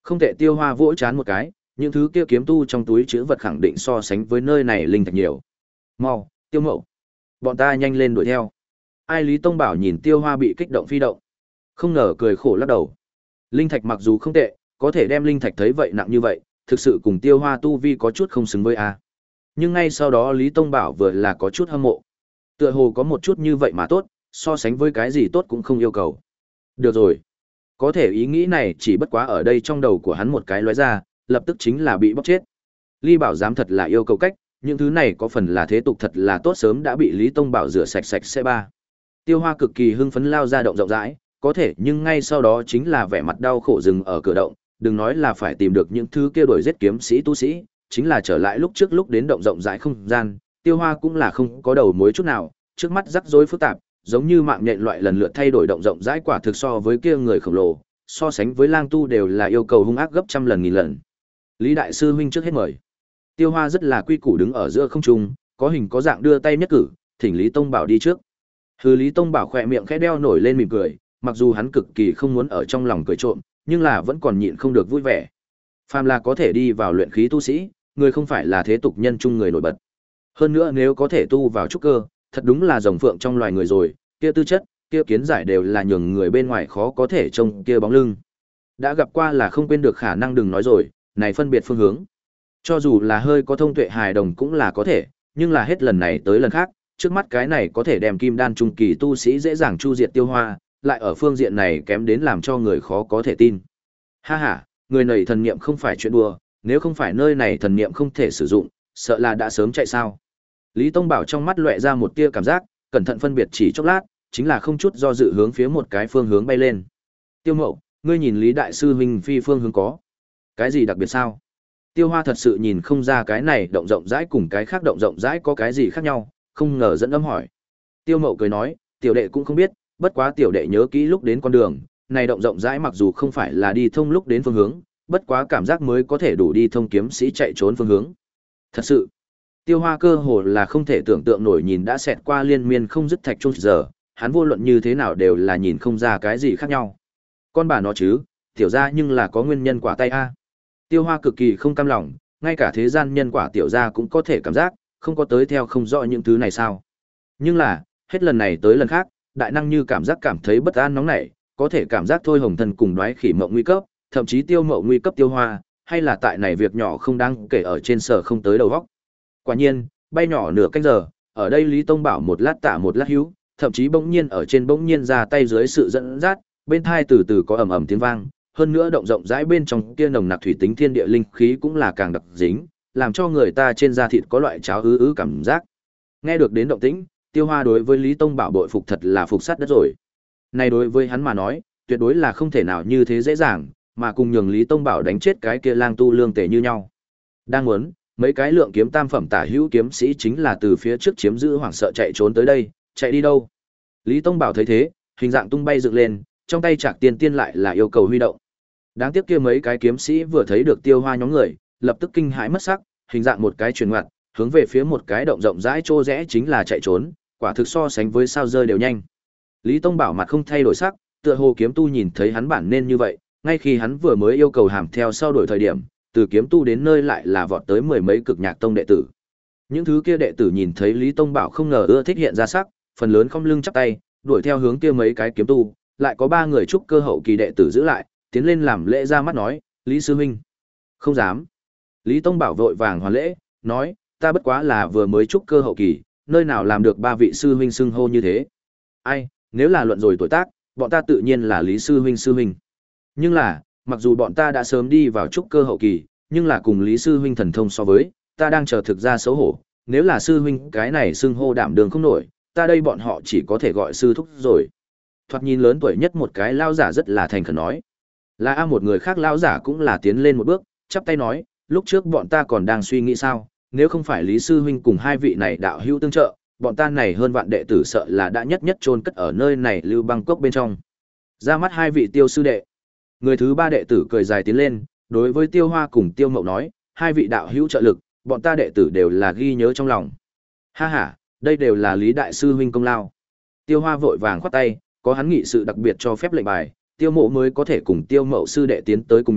Không tệ, Tiêu Hoa vỗ chán một cái, những thứ kia kiếm tu trong túi trữ vật khẳng định so sánh với nơi này linh thạch nhiều. Mau, Tiêu Mậu, bọn ta nhanh lên đuổi theo. Ai Lý Tông Bảo nhìn Tiêu Hoa bị kích động phi động, không ngờ cười khổ lắc đầu. Linh thạch mặc dù không tệ, có thể đem linh thạch thấy vậy nặng như vậy, thực sự cùng Tiêu Hoa tu vi có chút không xứng với a. Nhưng ngay sau đó Lý Tông Bảo vừa là có chút hâm mộ. Tựa hồ có một chút như vậy mà tốt, so sánh với cái gì tốt cũng không yêu cầu. Được rồi. Có thể ý nghĩ này chỉ bất quá ở đây trong đầu của hắn một cái lóe ra, lập tức chính là bị bóc chết. Ly Bảo dám thật là yêu cầu cách, những thứ này có phần là thế tục thật là tốt sớm đã bị Lý Tông Bảo rửa sạch sạch sẽ ba. Tiêu Hoa cực kỳ hưng phấn lao ra động rộng rãi, có thể nhưng ngay sau đó chính là vẻ mặt đau khổ dừng ở cửa động, đừng nói là phải tìm được những thứ kia đuổi giết kiếm sĩ tu sĩ, chính là trở lại lúc trước lúc đến động rộng rãi không gian, Tiêu Hoa cũng là không có đầu mối chút nào, trước mắt rắc rối phức tạp, giống như mạng nhện loại lần lượt thay đổi động rộng rãi quả thực so với kia người khổng lồ, so sánh với lang tu đều là yêu cầu hung ác gấp trăm lần nghìn lần. Lý đại sư huynh trước hết mời. Tiêu Hoa rất là quy củ đứng ở giữa không trung, có hình có dạng đưa tay nhất cử, thỉnh Lý Tông Bảo đi trước. Hừ, Lý Tông Bảo khỏe miệng khẽ đeo nổi lên mỉm cười, mặc dù hắn cực kỳ không muốn ở trong lòng cười trộm, nhưng là vẫn còn nhịn không được vui vẻ. Phàm là có thể đi vào luyện khí tu sĩ, người không phải là thế tục nhân chung người nổi bật. Hơn nữa nếu có thể tu vào trúc cơ, thật đúng là rồng phượng trong loài người rồi, kia tư chất, kia kiến giải đều là nhường người bên ngoài khó có thể trông kia bóng lưng. Đã gặp qua là không quên được khả năng đừng nói rồi, này phân biệt phương hướng. Cho dù là hơi có thông tuệ hài đồng cũng là có thể, nhưng là hết lần này tới lần khác, trước mắt cái này có thể đem kim đan trung kỳ tu sĩ dễ dàng chu diệt Tiêu Hoa, lại ở phương diện này kém đến làm cho người khó có thể tin. Ha ha, người này thần niệm không phải chuyện đùa, nếu không phải nơi này thần niệm không thể sử dụng, sợ là đã sớm chạy sao. Lý Tông Bảo trong mắt lóe ra một tia cảm giác, cẩn thận phân biệt chỉ chốc lát, chính là không chút do dự hướng phía một cái phương hướng bay lên. Tiêu Mậu, ngươi nhìn Lý đại sư huynh phi phương hướng có cái gì đặc biệt sao? Tiêu Hoa thật sự nhìn không ra cái này động rộng rãi cùng cái khác động rộng rãi có cái gì khác nhau, không ngờ dẫn âm hỏi. Tiêu Mậu cười nói, tiểu đệ cũng không biết, bất quá tiểu đệ nhớ kỹ lúc đến con đường, này động rộng rãi mặc dù không phải là đi thông lúc đến phương hướng, bất quá cảm giác mới có thể đủ đi thông kiếm sĩ chạy trốn phương hướng. Thật sự, Tiêu Hoa cơ hồ là không thể tưởng tượng nổi nhìn đã xẹt qua liên miên không dứt thạch trung giờ, hắn vô luận như thế nào đều là nhìn không ra cái gì khác nhau. Con bà nó chứ, tiểu gia nhưng là có nguyên nhân quả tay a. Tiêu Hoa cực kỳ không cam lòng, ngay cả thế gian nhân quả tiểu gia cũng có thể cảm giác, không có tới theo không rõ những thứ này sao. Nhưng là, hết lần này tới lần khác, đại năng như cảm giác cảm thấy bất an nóng nảy, có thể cảm giác thôi hồng thần cùng đoái khỉ mộng nguy cấp, thậm chí tiêu mộng nguy cấp Tiêu Hoa, hay là tại này việc nhỏ không đáng kể ở trên sở không tới đầu góc. Quả nhiên, bay nhỏ nửa canh giờ, ở đây Lý Tông Bảo một lát tả một lát hữu, thậm chí bỗng nhiên ở trên bỗng nhiên ra tay dưới sự dẫn dắt, bên thai từ từ có ầm ầm tiếng vang, hơn nữa động rộng rãi bên trong kia nồng nặc thủy tính thiên địa linh khí cũng là càng đặc dính, làm cho người ta trên da thịt có loại cháo ứ ứ cảm giác. Nghe được đến động tĩnh, Tiêu Hoa đối với Lý Tông Bảo bội phục thật là phục sát đất rồi. Này đối với hắn mà nói, tuyệt đối là không thể nào như thế dễ dàng, mà cùng nhường Lý Tông Bảo đánh chết cái kia lang tu lương tể như nhau. Đang muốn, mấy cái lượng kiếm tam phẩm tả hữu kiếm sĩ chính là từ phía trước chiếm giữ hoảng sợ chạy trốn tới đây, chạy đi đâu? Lý Tông Bảo thấy thế, hình dạng tung bay dựng lên, trong tay Trạc Tiên Tiên lại là yêu cầu huy động. Đáng tiếc kia mấy cái kiếm sĩ vừa thấy được Tiêu Hoa nhóm người, lập tức kinh hãi mất sắc, hình dạng một cái chuyển ngoặt, hướng về phía một cái động rộng rãi trô rẽ chính là chạy trốn, quả thực so sánh với sao rơi đều nhanh. Lý Tông Bảo mặt không thay đổi sắc, tựa hồ kiếm tu nhìn thấy hắn bản nên như vậy, ngay khi hắn vừa mới yêu cầu hàm theo sau đổi thời điểm, từ kiếm tu đến nơi lại là vọt tới mười mấy cực nhạc tông đệ tử. Những thứ kia đệ tử nhìn thấy Lý Tông Bảo không ngờ ưa thích hiện ra sắc, phần lớn không lưng chắp tay, đuổi theo hướng kia mấy cái kiếm tu, lại có ba người trúc cơ hậu kỳ đệ tử giữ lại, tiến lên làm lễ ra mắt nói, Lý sư huynh. Không dám. Lý Tông Bảo vội vàng hoàn lễ, nói, ta bất quá là vừa mới trúc cơ hậu kỳ, nơi nào làm được ba vị sư huynh xưng hô như thế. Ai, nếu là luận rồi tuổi tác, bọn ta tự nhiên là Lý sư huynh sư huynh. Nhưng là, mặc dù bọn ta đã sớm đi vào trúc cơ hậu kỳ, nhưng là cùng Lý sư huynh thần thông so với, ta đang chờ thực ra xấu hổ, nếu là sư huynh cái này xưng hô đảm đường không nổi, ta đây bọn họ chỉ có thể gọi sư thúc rồi. Thoạt nhìn lớn tuổi nhất một cái lao giả rất là thành khẩn nói. Là a một người khác lao giả cũng là tiến lên một bước, chắp tay nói, lúc trước bọn ta còn đang suy nghĩ sao, nếu không phải Lý sư huynh cùng hai vị này đạo hữu tương trợ, bọn ta này hơn vạn đệ tử sợ là đã nhất nhất chôn cất ở nơi này Lưu Băng Cốc bên trong. Ra mắt hai vị Tiêu sư đệ. Người thứ ba đệ tử cười dài tiến lên, đối với Tiêu Hoa cùng Tiêu Mậu nói, hai vị đạo hữu trợ lực, bọn ta đệ tử đều là ghi nhớ trong lòng. Ha ha, đây đều là Lý đại sư huynh công lao. Tiêu Hoa vội vàng khoát tay, có hắn nghị sự đặc biệt cho phép lệnh bài, Tiêu Mộ mới có thể cùng Tiêu Mậu sư đệ tiến tới cùng nhau,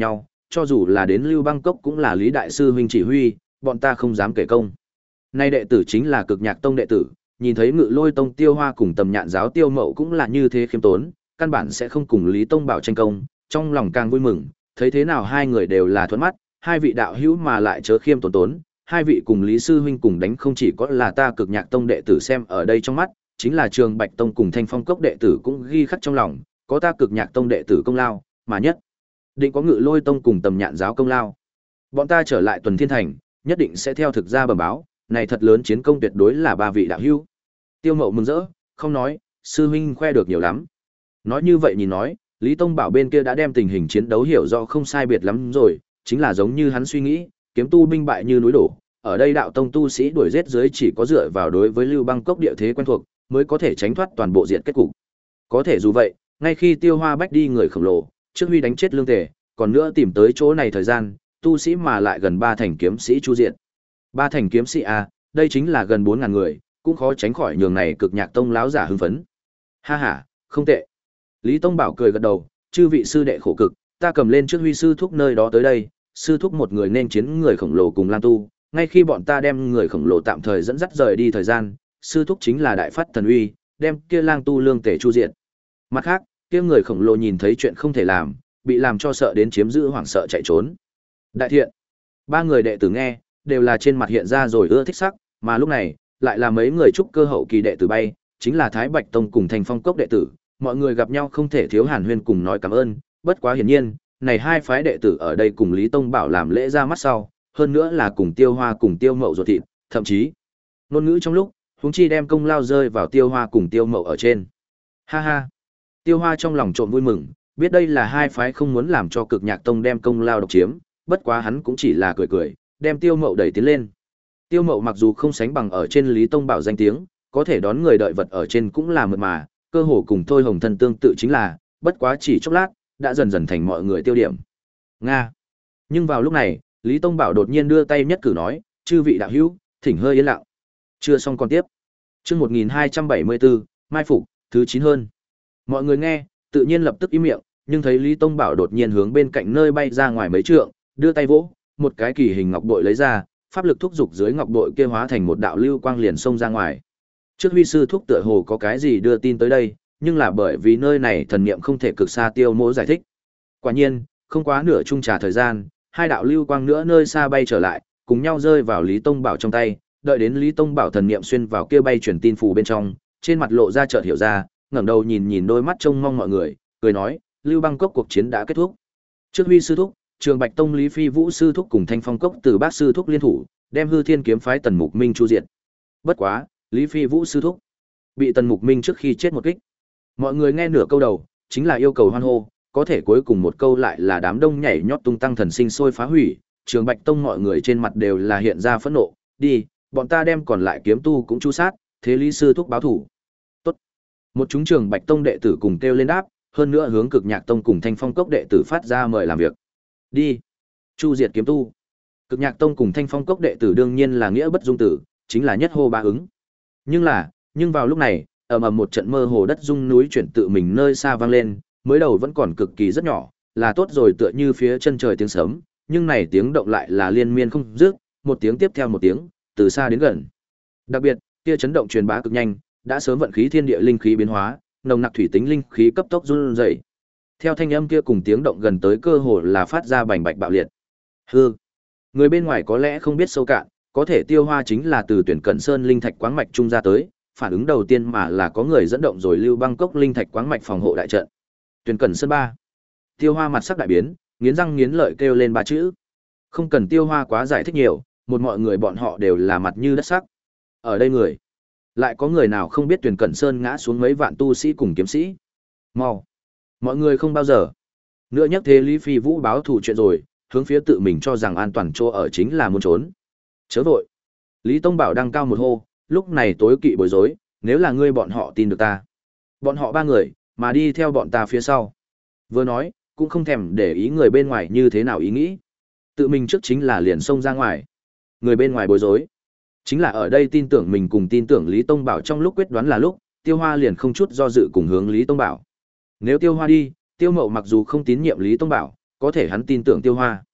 cho dù là đến Lưu Bang Cốc cũng là Lý đại sư huynh chỉ huy, bọn ta không dám kể công. Nay đệ tử chính là Cực Nhạc Tông đệ tử, nhìn thấy Ngự Lôi Tông Tiêu Hoa cùng Tầm Nhạn giáo Tiêu Mậu cũng là như thế khiêm tốn, căn bản sẽ không cùng Lý Tông Bảo tranh công, trong lòng càng vui mừng, thấy thế nào hai người đều là thuận mắt, hai vị đạo hữu mà lại chớ khiêm tốn tốn, hai vị cùng Lý sư huynh cùng đánh không chỉ có là ta Cực Nhạc Tông đệ tử xem ở đây trong mắt, chính là Trường Bạch Tông cùng Thanh Phong Cốc đệ tử cũng ghi khắc trong lòng, có ta Cực Nhạc Tông đệ tử công lao, mà nhất định có Ngự Lôi Tông cùng Tầm Nhạn giáo công lao. Bọn ta trở lại Tuần Thiên Thành, nhất định sẽ theo thực ra bẩm báo, này thật lớn chiến công tuyệt đối là ba vị đạo hữu. Tiêu Mậu mừng rỡ, không nói, sư huynh khoe được nhiều lắm. Nói như vậy nhìn nói, Lý Tông Bảo bên kia đã đem tình hình chiến đấu hiểu rõ không sai biệt lắm rồi, chính là giống như hắn suy nghĩ, kiếm tu binh bại như núi đổ, ở đây đạo tông tu sĩ đuổi giết dưới chỉ có dựa vào đối với Lưu Bang Cốc địa thế quen thuộc, mới có thể tránh thoát toàn bộ diện kết cục. Có thể dù vậy, ngay khi Tiêu Hoa bách đi người khổng lồ, trước huy đánh chết Lương Tề, còn nữa tìm tới chỗ này thời gian, tu sĩ mà lại gần ba thành kiếm sĩ chu diện. Ba thành kiếm sĩ a, đây chính là gần bốn ngàn người, cũng khó tránh khỏi nhường này Cực Nhạc Tông láo giả hưng phấn. Ha ha, không tệ. Lý Tông Bảo cười gật đầu, chư vị sư đệ khổ cực, ta cầm lên trước huy sư thúc nơi đó tới đây, sư thúc một người nên chiến người khổng lồ cùng Lam Tu, ngay khi bọn ta đem người khổng lồ tạm thời dẫn dắt rời đi thời gian, sư thúc chính là đại phát thần uy, đem kia Lang Tu Lương Tề chu diện. Mặt khác, kia người khổng lồ nhìn thấy chuyện không thể làm, bị làm cho sợ đến chiếm giữ hoảng sợ chạy trốn. Đại thiện. Ba người đệ tử nghe, đều là trên mặt hiện ra rồi ưa thích sắc, mà lúc này, lại là mấy người trúc cơ hậu kỳ đệ tử bay, chính là Thái Bạch Tông cùng Thanh Phong Cốc đệ tử, mọi người gặp nhau không thể thiếu hàn huyên cùng nói cảm ơn, bất quá hiển nhiên, này hai phái đệ tử ở đây cùng Lý Tông Bảo làm lễ ra mắt sau, hơn nữa là cùng Tiêu Hoa cùng Tiêu Mậu ruột thịt, thậm chí, ngôn ngữ trong lúc, huống chi đem công lao rơi vào Tiêu Hoa cùng Tiêu Mậu ở trên. Ha ha. Tiêu Hoa trong lòng trộm vui mừng, biết đây là hai phái không muốn làm cho Cực Nhạc Tông đem công lao độc chiếm, bất quá hắn cũng chỉ là cười cười, đem Tiêu Mậu đẩy tiến lên. Tiêu Mậu mặc dù không sánh bằng ở trên Lý Tông Bảo danh tiếng, có thể đón người đợi vật ở trên cũng là mượt mà, cơ hồ cùng Thôi Hồng Thân tương tự chính là, bất quá chỉ chốc lát, đã dần dần thành mọi người tiêu điểm. Nga. Nhưng vào lúc này, Lý Tông Bảo đột nhiên đưa tay nhất cử nói, chư vị đạo hữu, thỉnh hơi yên lặng. Chưa xong còn tiếp. Chương một nghìn hai trăm bảy mươi bốn, Mai Phục, thứ chín hơn. Mọi người nghe, tự nhiên lập tức im miệng, nhưng thấy Lý Tông Bảo đột nhiên hướng bên cạnh nơi bay ra ngoài mấy trượng, đưa tay vỗ, một cái kỳ hình ngọc bội lấy ra, pháp lực thúc dục dưới ngọc bội kia hóa thành một đạo lưu quang liền xông ra ngoài. Trước huy sư thúc tựa hồ có cái gì đưa tin tới đây, nhưng là bởi vì nơi này thần niệm không thể cực xa Tiêu Mỗ giải thích. Quả nhiên, không quá nửa chung trà thời gian, hai đạo lưu quang nữa nơi xa bay trở lại, cùng nhau rơi vào Lý Tông Bảo trong tay, đợi đến Lý Tông Bảo thần niệm xuyên vào kia bay truyền tin phù bên trong, trên mặt lộ ra chợt hiểu ra, ngẩng đầu nhìn nhìn đôi mắt trông mong mọi người, cười nói, Lưu Bang Cốc cuộc chiến đã kết thúc. Trước huy sư thúc, Trường Bạch Tông Lý Phi Vũ sư thúc cùng Thanh Phong Cốc Từ Bác sư thúc liên thủ, đem Hư Thiên kiếm phái Tần Mục Minh chu diệt. Bất quá, Lý Phi Vũ sư thúc bị Tần Mục Minh trước khi chết một kích. Mọi người nghe nửa câu đầu, chính là yêu cầu hoan hô, có thể cuối cùng một câu lại là đám đông nhảy nhót tung tăng thần sinh sôi phá hủy, Trường Bạch Tông mọi người trên mặt đều là hiện ra phẫn nộ, đi, bọn ta đem còn lại kiếm tu cũng chu sát, thế Lý sư thúc báo thủ. Tốt. Một chúng Trường Bạch Tông đệ tử cùng kêu lên đáp, hơn nữa hướng Cực Nhạc Tông cùng Thanh Phong Cốc đệ tử phát ra mời làm việc. Đi. Chu diệt kiếm tu. Cực Nhạc Tông cùng Thanh Phong Cốc đệ tử đương nhiên là nghĩa bất dung tử, chính là nhất hô ba ứng. Nhưng là, nhưng vào lúc này, ầm ầm một trận mơ hồ đất rung núi chuyển tự mình nơi xa vang lên, mới đầu vẫn còn cực kỳ rất nhỏ, là tốt rồi tựa như phía chân trời tiếng sấm, nhưng này tiếng động lại là liên miên không dứt, một tiếng tiếp theo một tiếng, từ xa đến gần. Đặc biệt, kia chấn động truyền bá cực nhanh, đã sớm vận khí thiên địa linh khí biến hóa, nồng nặc thủy tính linh khí cấp tốc run rẩy. Theo thanh âm kia cùng tiếng động gần tới cơ hồ là phát ra bành bạch bạo liệt. Hư. Người bên ngoài có lẽ không biết sâu cạn, có thể Tiêu Hoa chính là từ Tuyển Cẩn Sơn linh thạch quáng mạch trung ra tới, phản ứng đầu tiên mà là có người dẫn động rồi Lưu Bang Cốc linh thạch quáng mạch phòng hộ đại trận. Tuyển Cẩn Sơn ba. Tiêu Hoa mặt sắc đại biến, nghiến răng nghiến lợi kêu lên ba chữ. Không cần Tiêu Hoa quá giải thích nhiều, một mọi người bọn họ đều là mặt như đất sắc. Ở đây người, lại có người nào không biết Tuyển Cẩn Sơn ngã xuống mấy vạn tu sĩ cùng kiếm sĩ? Mau. Mọi người không bao giờ. Nữa nhắc thế Lý Phi Vũ báo thù chuyện rồi, hướng phía tự mình cho rằng an toàn chỗ ở chính là muốn trốn. Chớ vội. Lý Tông Bảo đăng cao một hô, lúc này tối kỵ bối rối, nếu là ngươi bọn họ tin được ta. Bọn họ ba người, mà đi theo bọn ta phía sau. Vừa nói, cũng không thèm để ý người bên ngoài như thế nào ý nghĩ. Tự mình trước chính là liền xông ra ngoài. Người bên ngoài bối rối. Chính là ở đây tin tưởng mình cùng tin tưởng Lý Tông Bảo trong lúc quyết đoán là lúc, Tiêu Hoa liền không chút do dự cùng hướng Lý Tông Bảo. Nếu Tiêu Hoa đi, Tiêu Mậu mặc dù không tín nhiệm Lý Tông Bảo, có thể hắn tin tưởng Tiêu Hoa.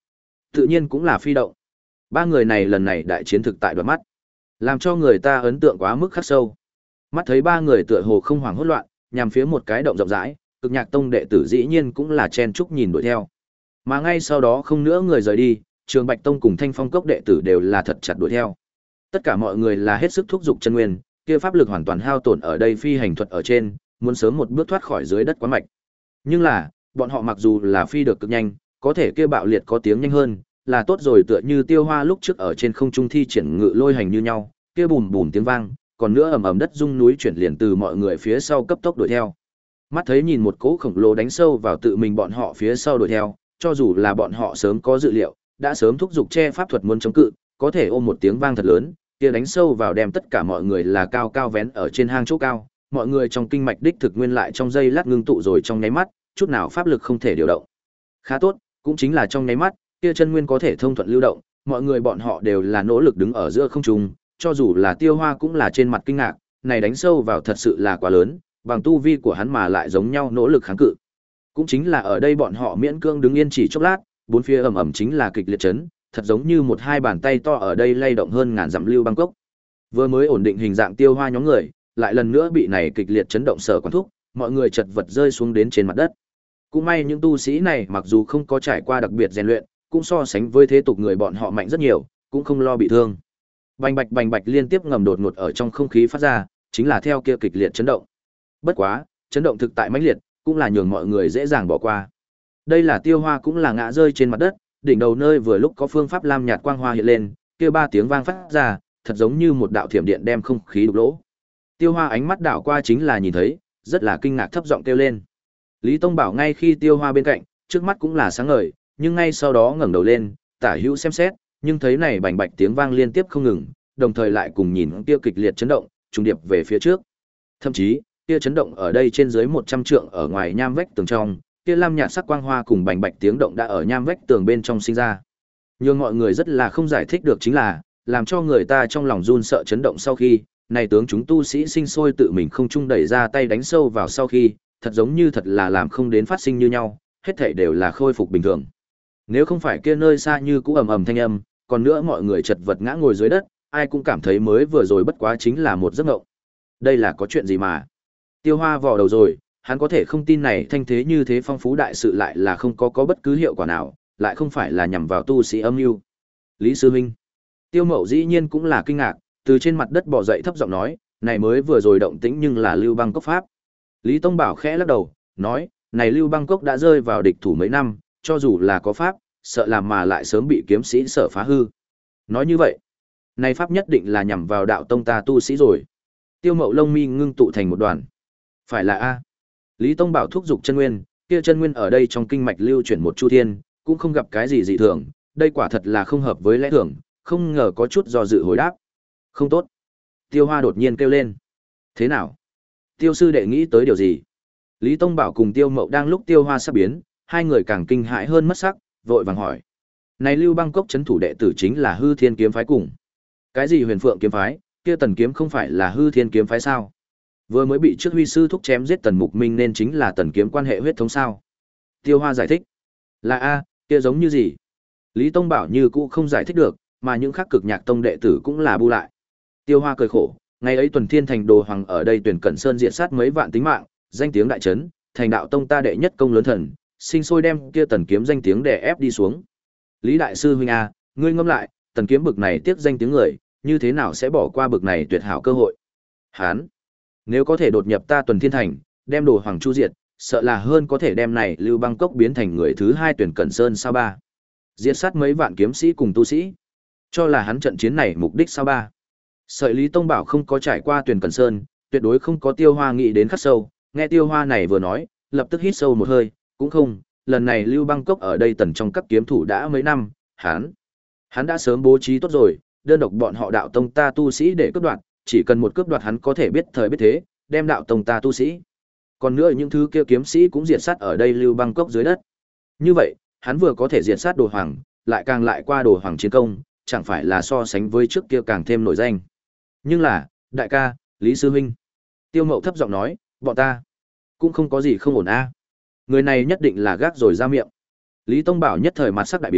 tự nhiên cũng là phi động. Ba người này lần này đại chiến thực tại đoạt mắt, làm cho người ta ấn tượng quá mức khắc sâu. Mắt thấy ba người tựa hồ không hoảng hốt loạn, nhằm phía một cái động rộng rãi, Cực Nhạc Tông đệ tử dĩ nhiên cũng là chen chúc nhìn đuổi theo. Mà ngay sau đó không nữa người rời đi, Trường Bạch Tông cùng Thanh Phong Cốc đệ tử đều là thật chặt đuổi theo. Tất cả mọi người là hết sức thúc giục chân nguyên, kia pháp lực hoàn toàn hao tổn ở đây phi hành thuật ở trên, muốn sớm một bước thoát khỏi dưới đất quá mạch. Nhưng là, bọn họ mặc dù là phi được cực nhanh, có thể kia bạo liệt có tiếng nhanh hơn, là tốt rồi, tựa như Tiêu Hoa lúc trước ở trên không trung thi triển ngự lôi hành như nhau, kia bùm bùm tiếng vang, còn nữa ầm ầm đất rung núi chuyển liền từ mọi người phía sau cấp tốc đuổi theo. Mắt thấy nhìn một cỗ khổng lồ đánh sâu vào tự mình bọn họ phía sau đuổi theo, cho dù là bọn họ sớm có dự liệu, đã sớm thúc giục che pháp thuật muốn chống cự, có thể ôm một tiếng vang thật lớn, kia đánh sâu vào đem tất cả mọi người là cao cao vén ở trên hang chỗ cao, mọi người trong kinh mạch đích thực nguyên lại trong giây lát ngưng tụ rồi trong nháy mắt, chút nào pháp lực không thể điều động. Khá tốt, cũng chính là trong nháy mắt, kia chân nguyên có thể thông thuận lưu động, mọi người bọn họ đều là nỗ lực đứng ở giữa không trung, cho dù là Tiêu Hoa cũng là trên mặt kinh ngạc, này đánh sâu vào thật sự là quá lớn, bằng tu vi của hắn mà lại giống nhau nỗ lực kháng cự. Cũng chính là ở đây bọn họ miễn cương đứng yên chỉ chốc lát, bốn phía ầm ầm chính là kịch liệt chấn, thật giống như một hai bàn tay to ở đây lay động hơn ngàn dặm lưu băng cốc. Vừa mới ổn định hình dạng Tiêu Hoa nhóm người, lại lần nữa bị này kịch liệt chấn động sở quán thúc, mọi người chật vật rơi xuống đến trên mặt đất. Cũng may những tu sĩ này mặc dù không có trải qua đặc biệt rèn luyện, cũng so sánh với thế tục người bọn họ mạnh rất nhiều, cũng không lo bị thương. Bành bạch bành bạch liên tiếp ngầm đột ngột ở trong không khí phát ra, chính là theo kia kịch liệt chấn động. Bất quá, chấn động thực tại mãnh liệt, cũng là nhường mọi người dễ dàng bỏ qua. Đây là Tiêu Hoa cũng là ngã rơi trên mặt đất, đỉnh đầu nơi vừa lúc có phương pháp lam nhạt quang hoa hiện lên, kia ba tiếng vang phát ra, thật giống như một đạo thiểm điện đem không khí đục lỗ. Tiêu Hoa ánh mắt đảo qua chính là nhìn thấy, rất là kinh ngạc thấp giọng kêu lên. Lý Tông Bảo ngay khi Tiêu Hoa bên cạnh, trước mắt cũng là sáng ngời, nhưng ngay sau đó ngẩng đầu lên, tả hữu xem xét, nhưng thấy này bành bạch tiếng vang liên tiếp không ngừng, đồng thời lại cùng nhìn kia kịch liệt chấn động, trùng điệp về phía trước. Thậm chí, kia chấn động ở đây trên dưới một trăm trượng ở ngoài nham vách tường trong, kia lam nhạt sắc quang hoa cùng bành bạch tiếng động đã ở nham vách tường bên trong sinh ra. Nhưng mọi người rất là không giải thích được chính là, làm cho người ta trong lòng run sợ chấn động sau khi, này tướng chúng tu sĩ sinh sôi tự mình không trung đẩy ra tay đánh sâu vào sau khi, thật giống như thật là làm không đến phát sinh như nhau, hết thảy đều là khôi phục bình thường. Nếu không phải kia nơi xa như cũ ầm ầm thanh âm, còn nữa mọi người chật vật ngã ngồi dưới đất, ai cũng cảm thấy mới vừa rồi bất quá chính là một giấc mộng. Đây là có chuyện gì mà? Tiêu Hoa vò đầu rồi, hắn có thể không tin này thanh thế như thế phong phú đại sự lại là không có có bất cứ hiệu quả nào, lại không phải là nhằm vào tu sĩ âm mưu. Lý sư huynh. Tiêu Mậu dĩ nhiên cũng là kinh ngạc, từ trên mặt đất bò dậy thấp giọng nói, này mới vừa rồi động tĩnh nhưng là Lưu Băng Cốc pháp. Lý Tông Bảo khẽ lắc đầu, nói, này Lưu Băng Cốc đã rơi vào địch thủ mấy năm, cho dù là có pháp, sợ làm mà lại sớm bị kiếm sĩ sở phá hư. Nói như vậy, này pháp nhất định là nhằm vào đạo tông ta tu sĩ rồi. Tiêu Mậu lông mi ngưng tụ thành một đoàn. Phải là a? Lý Tông Bảo thúc giục chân nguyên, kia chân nguyên ở đây trong kinh mạch lưu chuyển một chu thiên, cũng không gặp cái gì dị thường, đây quả thật là không hợp với lẽ thường, không ngờ có chút do dự hồi đáp. Không tốt. Tiêu Hoa đột nhiên kêu lên. Thế nào? Tiêu sư đệ nghĩ tới điều gì? Lý Tông Bảo cùng Tiêu Mậu đang lúc Tiêu Hoa sắp biến, hai người càng kinh hãi hơn mất sắc, vội vàng hỏi. Này Lưu Băng Cốc trấn thủ đệ tử chính là Hư Thiên kiếm phái cùng. Cái gì Huyền Phượng kiếm phái, kia Tần kiếm không phải là Hư Thiên kiếm phái sao? Vừa mới bị trước huy sư thúc chém giết Tần Mục Minh nên chính là Tần kiếm quan hệ huyết thống sao? Tiêu Hoa giải thích. Là a, kia giống như gì? Lý Tông Bảo như cũ không giải thích được, mà những khác Cực Nhạc Tông đệ tử cũng là bu lại. Tiêu Hoa cười khổ, ngày ấy Tuần Thiên Thành Đồ Hoàng ở đây tuyển Cẩn Sơn diệt sát mấy vạn tính mạng, danh tiếng đại trấn, thành đạo tông ta đệ nhất công lớn thần, sinh sôi đem kia Tần kiếm danh tiếng đè ép đi xuống. Lý đại sư huynh a, ngươi ngẫm lại, Tần kiếm bực này tiếc danh tiếng người, như thế nào sẽ bỏ qua bực này tuyệt hảo cơ hội? Hán, nếu có thể đột nhập ta Tuần Thiên Thành, đem Đồ Hoàng chu diệt, sợ là hơn có thể đem này Lưu Băng Cốc biến thành người thứ hai tuyển Cẩn Sơn sao ba. Diệt sát mấy vạn kiếm sĩ cùng tu sĩ, cho là hắn trận chiến này mục đích sao ba. Sợi Lý Tông Bảo không có trải qua tuyển Cẩn Sơn, tuyệt đối không có Tiêu Hoa nghĩ đến khắc sâu, nghe Tiêu Hoa này vừa nói, lập tức hít sâu một hơi, cũng không, lần này Lưu Băng Cốc ở đây tần trong các kiếm thủ đã mấy năm, hắn, hắn đã sớm bố trí tốt rồi, đơn độc bọn họ đạo tông ta tu sĩ để cướp đoạt, chỉ cần một cướp đoạt hắn có thể biết thời biết thế, đem đạo tông ta tu sĩ. Còn nữa những thứ kia kiếm sĩ cũng diệt sát ở đây Lưu Băng Cốc dưới đất. Như vậy, hắn vừa có thể diệt sát Đồ Hoàng, lại càng lại qua Đồ Hoàng chiến công, chẳng phải là so sánh với trước kia càng thêm nổi danh. Nhưng là, đại ca, Lý sư huynh. Tiêu Mậu thấp giọng nói, bọn ta cũng không có gì không ổn a. Người này nhất định là gác rồi ra miệng. Lý Tông Bảo nhất thời mặt sắc đại biến,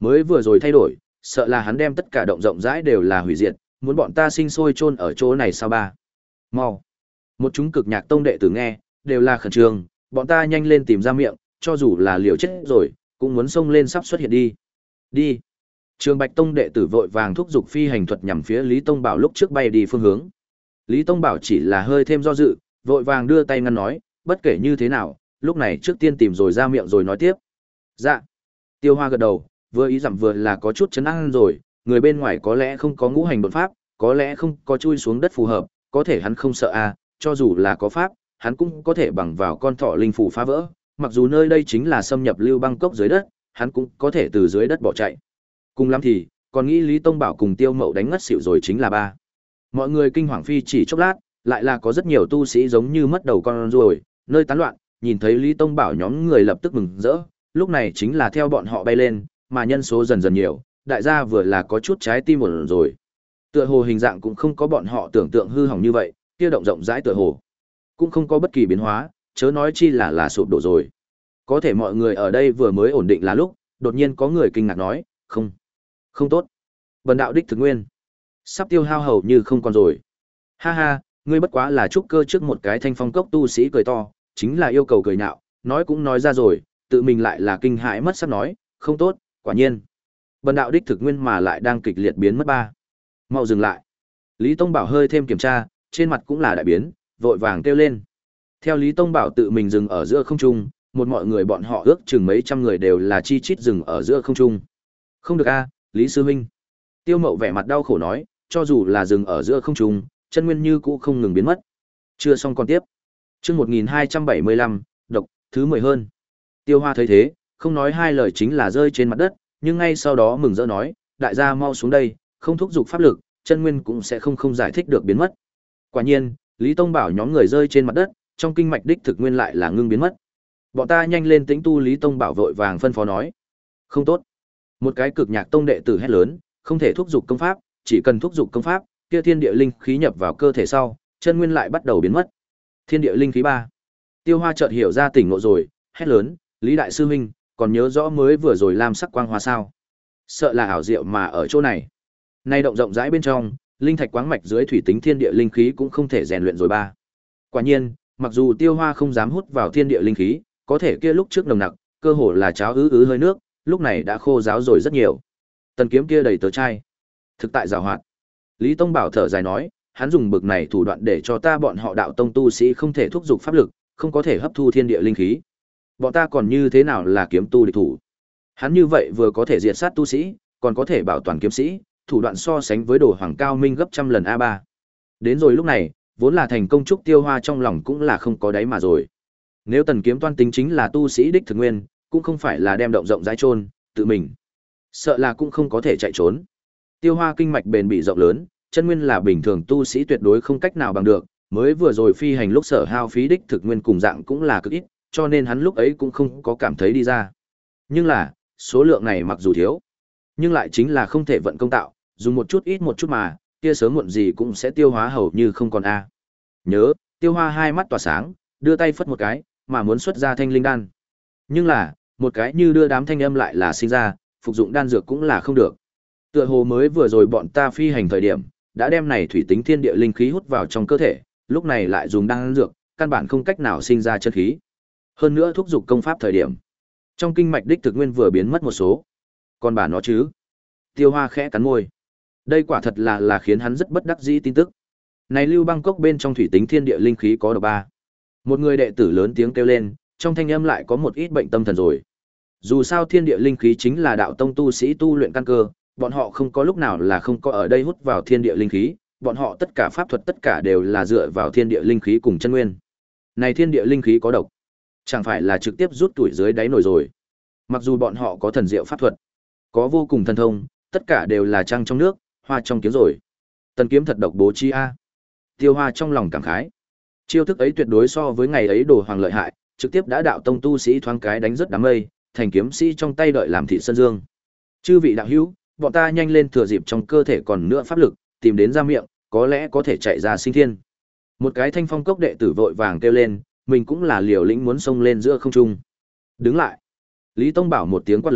mới vừa rồi thay đổi, sợ là hắn đem tất cả động rộng rãi đều là hủy diệt, muốn bọn ta sinh sôi chôn ở chỗ này sao ba? Mau. Một chúng cực nhạc tông đệ tử nghe, đều là khẩn trương, bọn ta nhanh lên tìm ra miệng, cho dù là liều chết rồi, cũng muốn xông lên sắp xuất hiện đi. Đi. Trường Bạch Tông đệ tử vội vàng thúc giục phi hành thuật nhằm phía Lý Tông Bảo lúc trước bay đi phương hướng. Lý Tông Bảo chỉ là hơi thêm do dự, vội vàng đưa tay ngăn nói, bất kể như thế nào, lúc này trước tiên tìm rồi ra miệng rồi nói tiếp. Dạ. Tiêu Hoa gật đầu, vừa ý dặm vừa là có chút chấn an rồi, người bên ngoài có lẽ không có ngũ hành đột pháp, có lẽ không có chui xuống đất phù hợp, có thể hắn không sợ à, cho dù là có pháp, hắn cũng có thể bằng vào con thỏ linh phù phá vỡ, mặc dù nơi đây chính là xâm nhập Lưu Băng Cốc dưới đất, hắn cũng có thể từ dưới đất bỏ chạy. Cùng lắm thì, còn nghĩ Lý Tông Bảo cùng Tiêu Mậu đánh ngất xỉu rồi chính là ba. Mọi người kinh hoàng phi chỉ chốc lát, lại là có rất nhiều tu sĩ giống như mất đầu con ruồi, nơi tán loạn, nhìn thấy Lý Tông Bảo nhóm người lập tức mừng rỡ, lúc này chính là theo bọn họ bay lên, mà nhân số dần dần nhiều, đại gia vừa là có chút trái tim ổn rồi. Tựa hồ hình dạng cũng không có bọn họ tưởng tượng hư hỏng như vậy, kia động rộng rãi tựa hồ cũng không có bất kỳ biến hóa, chớ nói chi là là sụp đổ rồi. Có thể mọi người ở đây vừa mới ổn định là lúc, đột nhiên có người kinh ngạc nói, không, không tốt. Bần đạo đích thực nguyên, sắp tiêu hao hầu như không còn rồi. Ha ha, ngươi bất quá là trúc cơ trước một cái thanh phong cốc tu sĩ cười to, chính là yêu cầu cười nhạo, nói cũng nói ra rồi, tự mình lại là kinh hãi mất sắp nói, không tốt, quả nhiên. Bần đạo đích thực nguyên mà lại đang kịch liệt biến mất ba. Mau dừng lại. Lý Tông Bảo hơi thêm kiểm tra, trên mặt cũng là đại biến, vội vàng kêu lên. Theo Lý Tông Bảo tự mình dừng ở giữa không trung, một mọi người bọn họ ước chừng mấy trăm người đều là chi chít dừng ở giữa không trung. Không được a, Lý sư huynh. Tiêu Mậu vẻ mặt đau khổ nói, cho dù là dừng ở giữa không trung, chân nguyên như cũ không ngừng biến mất. Chưa xong còn tiếp. Chương một nghìn hai trăm bảy mươi lăm, độc, thứ mười hơn. Tiêu Hoa thấy thế, không nói hai lời chính là rơi trên mặt đất, nhưng ngay sau đó mừng rỡ nói, đại gia mau xuống đây, không thúc giục pháp lực, chân nguyên cũng sẽ không không giải thích được biến mất. Quả nhiên, Lý Tông Bảo nhóm người rơi trên mặt đất, trong kinh mạch đích thực nguyên lại là ngưng biến mất. Bọn ta nhanh lên tĩnh tu. Lý Tông Bảo vội vàng phân phó nói. Không tốt. Một cái cực nhạc tông đệ tử hét lớn, không thể thúc giục công pháp, chỉ cần thúc giục công pháp, kia thiên địa linh khí nhập vào cơ thể sau, chân nguyên lại bắt đầu biến mất. Thiên địa linh khí ba. Tiêu Hoa chợt hiểu ra tỉnh ngộ rồi, hét lớn, Lý đại sư huynh, còn nhớ rõ mới vừa rồi lam sắc quang hoa sao? Sợ là ảo diệu mà ở chỗ này. Nay động rộng rãi bên trong, linh thạch quáng mạch dưới thủy tính thiên địa linh khí cũng không thể rèn luyện rồi ba. Quả nhiên, mặc dù Tiêu Hoa không dám hút vào thiên địa linh khí, có thể kia lúc trước nồng nặc, cơ hồ là cháo ứ ứ hơi nước, lúc này đã khô ráo rồi rất nhiều. Tần kiếm kia đầy tớ trai, thực tại giàu hoạt. Lý Tông Bảo thở dài nói, hắn dùng bực này thủ đoạn để cho ta bọn họ đạo tông tu sĩ không thể thúc giục pháp lực, không có thể hấp thu thiên địa linh khí. Bọn ta còn như thế nào là kiếm tu địch thủ? Hắn như vậy vừa có thể diệt sát tu sĩ, còn có thể bảo toàn kiếm sĩ, thủ đoạn so sánh với Đồ Hoàng cao minh gấp trăm lần a ba. Đến rồi lúc này, vốn là thành công trúc Tiêu Hoa trong lòng cũng là không có đáy mà rồi. Nếu Tần Kiếm Toan tính chính là tu sĩ đích thực nguyên, cũng không phải là đem động rộng rãi chôn, tự mình sợ là cũng không có thể chạy trốn. Tiêu Hoa kinh mạch bền bỉ rộng lớn, chân nguyên là bình thường tu sĩ tuyệt đối không cách nào bằng được, mới vừa rồi phi hành lúc sở hao phí đích thực nguyên cùng dạng cũng là cực ít, cho nên hắn lúc ấy cũng không có cảm thấy đi ra. Nhưng là, số lượng này mặc dù thiếu, nhưng lại chính là không thể vận công tạo, dùng một chút ít một chút mà, kia sớm muộn gì cũng sẽ tiêu hóa hầu như không còn a. Nhớ, Tiêu Hoa hai mắt tỏa sáng, đưa tay phất một cái, mà muốn xuất ra thanh linh đan. Nhưng là, một cái như đưa đám thanh âm lại là sinh ra, phục dụng đan dược cũng là không được. Tựa hồ mới vừa rồi bọn ta phi hành thời điểm, đã đem này thủy tính thiên địa linh khí hút vào trong cơ thể, lúc này lại dùng đan dược, căn bản không cách nào sinh ra chân khí. Hơn nữa thúc dục công pháp thời điểm, trong kinh mạch đích thực nguyên vừa biến mất một số. Còn bà nó chứ? Tiêu Hoa khẽ cắn môi. Đây quả thật là là khiến hắn rất bất đắc dĩ tin tức. Này Lưu Băng Cốc bên trong thủy tính thiên địa linh khí có độc ba. Một người đệ tử lớn tiếng kêu lên, trong thanh âm lại có một ít bệnh tâm thần rồi. Dù sao thiên địa linh khí chính là đạo tông tu sĩ tu luyện căn cơ, bọn họ không có lúc nào là không có ở đây hút vào thiên địa linh khí, bọn họ tất cả pháp thuật tất cả đều là dựa vào thiên địa linh khí cùng chân nguyên. Này thiên địa linh khí có độc, chẳng phải là trực tiếp rút tuổi dưới đáy nổi rồi. Mặc dù bọn họ có thần diệu pháp thuật, có vô cùng thần thông, tất cả đều là trăng trong nước, hoa trong kiếm rồi. Tần kiếm thật độc bố chi a. Tiêu Hoa trong lòng cảm khái. Chiêu thức ấy tuyệt đối so với ngày ấy Đồ Hoàng lợi hại, trực tiếp đã đạo tông tu sĩ thoáng cái đánh rất đám mây, thành kiếm sĩ trong tay đợi làm thị sơn dương. Chư vị đạo hữu, bọn ta nhanh lên thừa dịp trong cơ thể còn nữa pháp lực, tìm đến ra miệng, có lẽ có thể chạy ra sinh thiên. Một cái thanh phong cốc đệ tử vội vàng kêu lên, mình cũng là liều lĩnh muốn xông lên giữa không trung. Đứng lại. Lý Tông Bảo một tiếng quát lớn,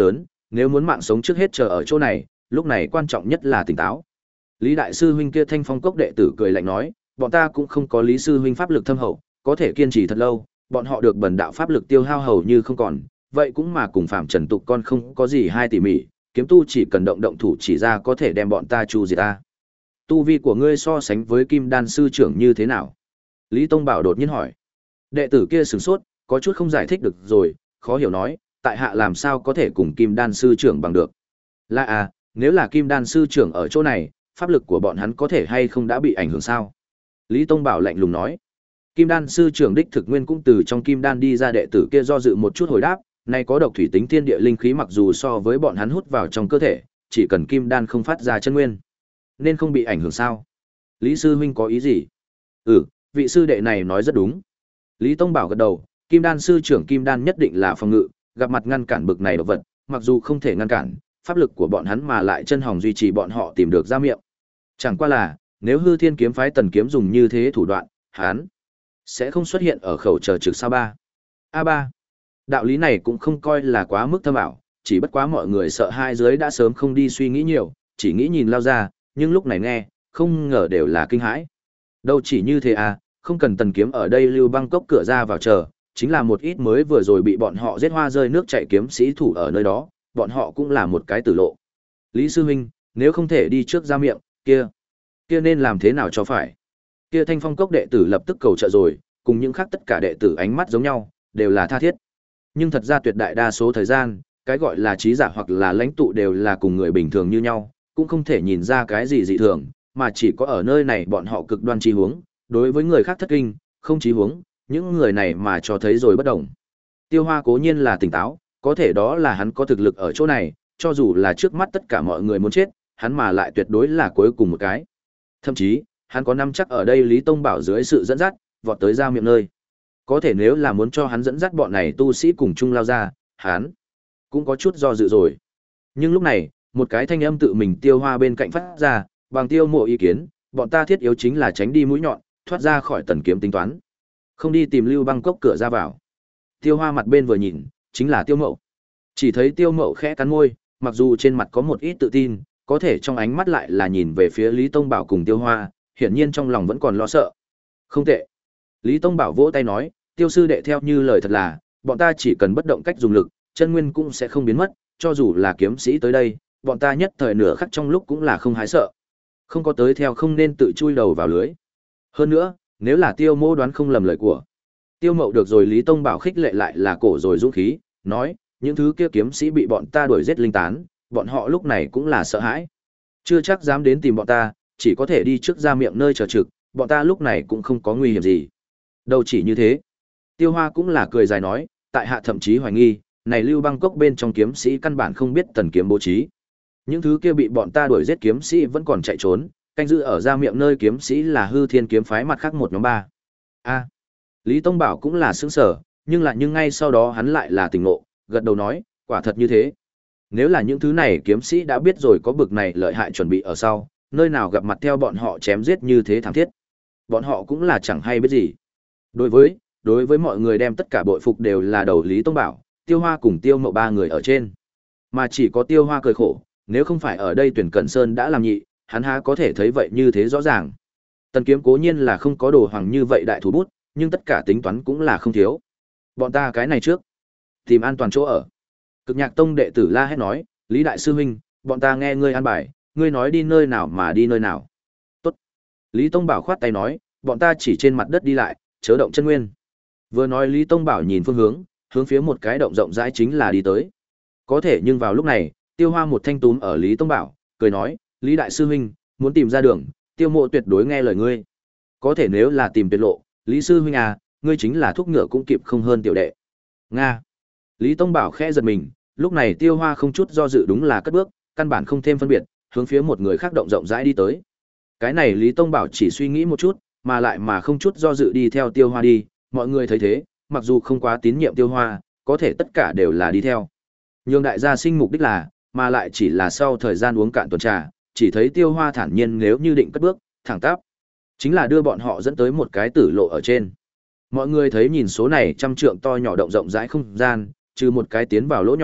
nếu muốn mạng sống trước hết chờ ở chỗ này, lúc này quan trọng nhất là tỉnh táo. Lý đại sư huynh kia Thanh Phong cốc đệ tử cười lạnh nói, bọn ta cũng không có Lý sư huynh pháp lực thâm hậu, có thể kiên trì thật lâu, bọn họ được bần đạo pháp lực tiêu hao hầu như không còn, vậy cũng mà cùng phạm trần tục con không có gì hai tỉ mỉ, kiếm tu chỉ cần động động thủ chỉ ra có thể đem bọn ta chu diệt ta. Tu vi của ngươi so sánh với Kim Đan sư trưởng như thế nào? Lý Tông Bảo đột nhiên hỏi. Đệ tử kia sửng sốt, có chút không giải thích được rồi, khó hiểu nói, tại hạ làm sao có thể cùng Kim Đan sư trưởng bằng được? Là à, nếu là Kim Đan sư trưởng ở chỗ này, pháp lực của bọn hắn có thể hay không đã bị ảnh hưởng sao? Lý Tông Bảo lạnh lùng nói. Kim Đan sư trưởng đích thực nguyên cũng từ trong Kim Đan đi ra, đệ tử kia do dự một chút hồi đáp, này có độc thủy tính thiên địa linh khí mặc dù so với bọn hắn hút vào trong cơ thể, chỉ cần Kim Đan không phát ra chân nguyên, nên không bị ảnh hưởng sao? Lý sư huynh có ý gì? Ừ, vị sư đệ này nói rất đúng. Lý Tông Bảo gật đầu, Kim Đan sư trưởng Kim Đan nhất định là phòng ngự, gặp mặt ngăn cản bực này độc vật, mặc dù không thể ngăn cản, pháp lực của bọn hắn mà lại chân hồng duy trì bọn họ tìm được ra miệng. Chẳng qua là, nếu Hư Thiên kiếm phái Tần kiếm dùng như thế thủ đoạn, hắn sẽ không xuất hiện ở khẩu chờ trực sao ba. a ba. Đạo lý này cũng không coi là quá mức thâm ảo, chỉ bất quá mọi người sợ hai dưới đã sớm không đi suy nghĩ nhiều, chỉ nghĩ nhìn lao ra, nhưng lúc này nghe, không ngờ đều là kinh hãi. Đâu chỉ như thế à, không cần Tần kiếm ở đây lưu băng cốc cửa ra vào chờ, chính là một ít mới vừa rồi bị bọn họ giết hoa rơi nước chảy kiếm sĩ thủ ở nơi đó, bọn họ cũng là một cái tử lộ. Lý sư huynh, nếu không thể đi trước ra miệng, kia, kia nên làm thế nào cho phải? Kia Thanh Phong cốc đệ tử lập tức cầu trợ rồi, cùng những khác tất cả đệ tử ánh mắt giống nhau, đều là tha thiết. Nhưng thật ra tuyệt đại đa số thời gian, cái gọi là trí giả hoặc là lãnh tụ đều là cùng người bình thường như nhau, cũng không thể nhìn ra cái gì dị thường, mà chỉ có ở nơi này bọn họ cực đoan chi huống, đối với người khác thất kinh, không chí huống, những người này mà cho thấy rồi bất đồng. Tiêu Hoa cố nhiên là tỉnh táo, có thể đó là hắn có thực lực ở chỗ này, cho dù là trước mắt tất cả mọi người muốn chết, hắn mà lại tuyệt đối là cuối cùng một cái. Thậm chí, hắn có nắm chắc ở đây Lý Tông Bảo dưới sự dẫn dắt, vọt tới ra miệng nơi. Có thể nếu là muốn cho hắn dẫn dắt bọn này tu sĩ cùng chung lao ra, hắn cũng có chút do dự rồi. Nhưng lúc này, một cái thanh âm tự mình Tiêu Hoa bên cạnh phát ra, bằng Tiêu Mộ ý kiến, bọn ta thiết yếu chính là tránh đi mũi nhọn, thoát ra khỏi Tần kiếm tính toán. Không đi tìm Lưu Băng cốc cửa ra vào. Tiêu Hoa mặt bên vừa nhìn, chính là Tiêu Mậu. Chỉ thấy Tiêu Mậu khẽ cắn môi, mặc dù trên mặt có một ít tự tin, có thể trong ánh mắt lại là nhìn về phía Lý Tông Bảo cùng Tiêu Hoa, hiển nhiên trong lòng vẫn còn lo sợ. Không tệ. Lý Tông Bảo vỗ tay nói, Tiêu sư đệ theo như lời thật là, bọn ta chỉ cần bất động cách dùng lực, chân nguyên cũng sẽ không biến mất, cho dù là kiếm sĩ tới đây, bọn ta nhất thời nửa khắc trong lúc cũng là không hái sợ. Không có tới theo không nên tự chui đầu vào lưới. Hơn nữa, nếu là Tiêu Mô đoán không lầm lời của Tiêu Mậu được rồi, Lý Tông Bảo khích lệ lại là cổ rồi dũng khí, nói, những thứ kia kiếm sĩ bị bọn ta đuổi giết linh tán, bọn họ lúc này cũng là sợ hãi. Chưa chắc dám đến tìm bọn ta, chỉ có thể đi trước ra miệng nơi chờ trực, bọn ta lúc này cũng không có nguy hiểm gì. Đâu chỉ như thế. Tiêu Hoa cũng là cười dài nói, tại hạ thậm chí hoài nghi, này Lưu Băng cốc bên trong kiếm sĩ căn bản không biết Tần kiếm bố trí. Những thứ kia bị bọn ta đuổi giết kiếm sĩ vẫn còn chạy trốn, canh giữ ở ra miệng nơi kiếm sĩ là Hư Thiên kiếm phái mặt khác một nhóm ba. A. Lý Tông Bảo cũng là sững sờ, nhưng lại nhưng ngay sau đó hắn lại là tỉnh ngộ, gật đầu nói, quả thật như thế. Nếu là những thứ này kiếm sĩ đã biết rồi có bực này lợi hại chuẩn bị ở sau, nơi nào gặp mặt theo bọn họ chém giết như thế thảm thiết. Bọn họ cũng là chẳng hay biết gì. Đối với, đối với mọi người đem tất cả bội phục đều là đầu Lý Tông Bảo, Tiêu Hoa cùng Tiêu Mậu ba người ở trên. Mà chỉ có Tiêu Hoa cười khổ, nếu không phải ở đây Tuyển Cẩn Sơn đã làm nhị, hắn há có thể thấy vậy như thế rõ ràng. Tần kiếm cố nhiên là không có đồ hoàng như vậy đại thủ bút, nhưng tất cả tính toán cũng là không thiếu. Bọn ta cái này trước, tìm an toàn chỗ ở. Cực Nhạc Tông đệ tử la hét nói, Lý đại sư huynh, bọn ta nghe ngươi an bài, ngươi nói đi nơi nào mà đi nơi nào. Tốt. Lý Tông Bảo khoát tay nói, bọn ta chỉ trên mặt đất đi lại, chớ động chân nguyên. Vừa nói Lý Tông Bảo nhìn phương hướng, hướng phía một cái động rộng rãi chính là đi tới. Có thể nhưng vào lúc này, Tiêu Hoa một thanh túm ở Lý Tông Bảo, cười nói, Lý đại sư huynh, muốn tìm ra đường, Tiêu Mộ tuyệt đối nghe lời ngươi. Có thể nếu là tìm tuyệt lộ, Lý sư huynh à, ngươi chính là thúc ngựa cũng kịp không hơn tiểu đệ. Nga. Lý Tông Bảo khẽ giật mình, lúc này Tiêu Hoa không chút do dự đúng là cất bước, căn bản không thêm phân biệt, hướng phía một người khác động rộng rãi đi tới. Cái này Lý Tông Bảo chỉ suy nghĩ một chút, mà lại mà không chút do dự đi theo Tiêu Hoa đi, mọi người thấy thế, mặc dù không quá tín nhiệm Tiêu Hoa, có thể tất cả đều là đi theo. Nhưng đại gia sinh mục đích là, mà lại chỉ là sau thời gian uống cạn tuần trà, chỉ thấy Tiêu Hoa thản nhiên nếu như định cất bước, thẳng tắp, chính là đưa bọn họ dẫn tới một cái tử lộ ở trên. Mọi người thấy nhìn số này trăm trượng to nhỏ động rộng rãi không gian, trừ một cái tiến vào lỗ nhỏ,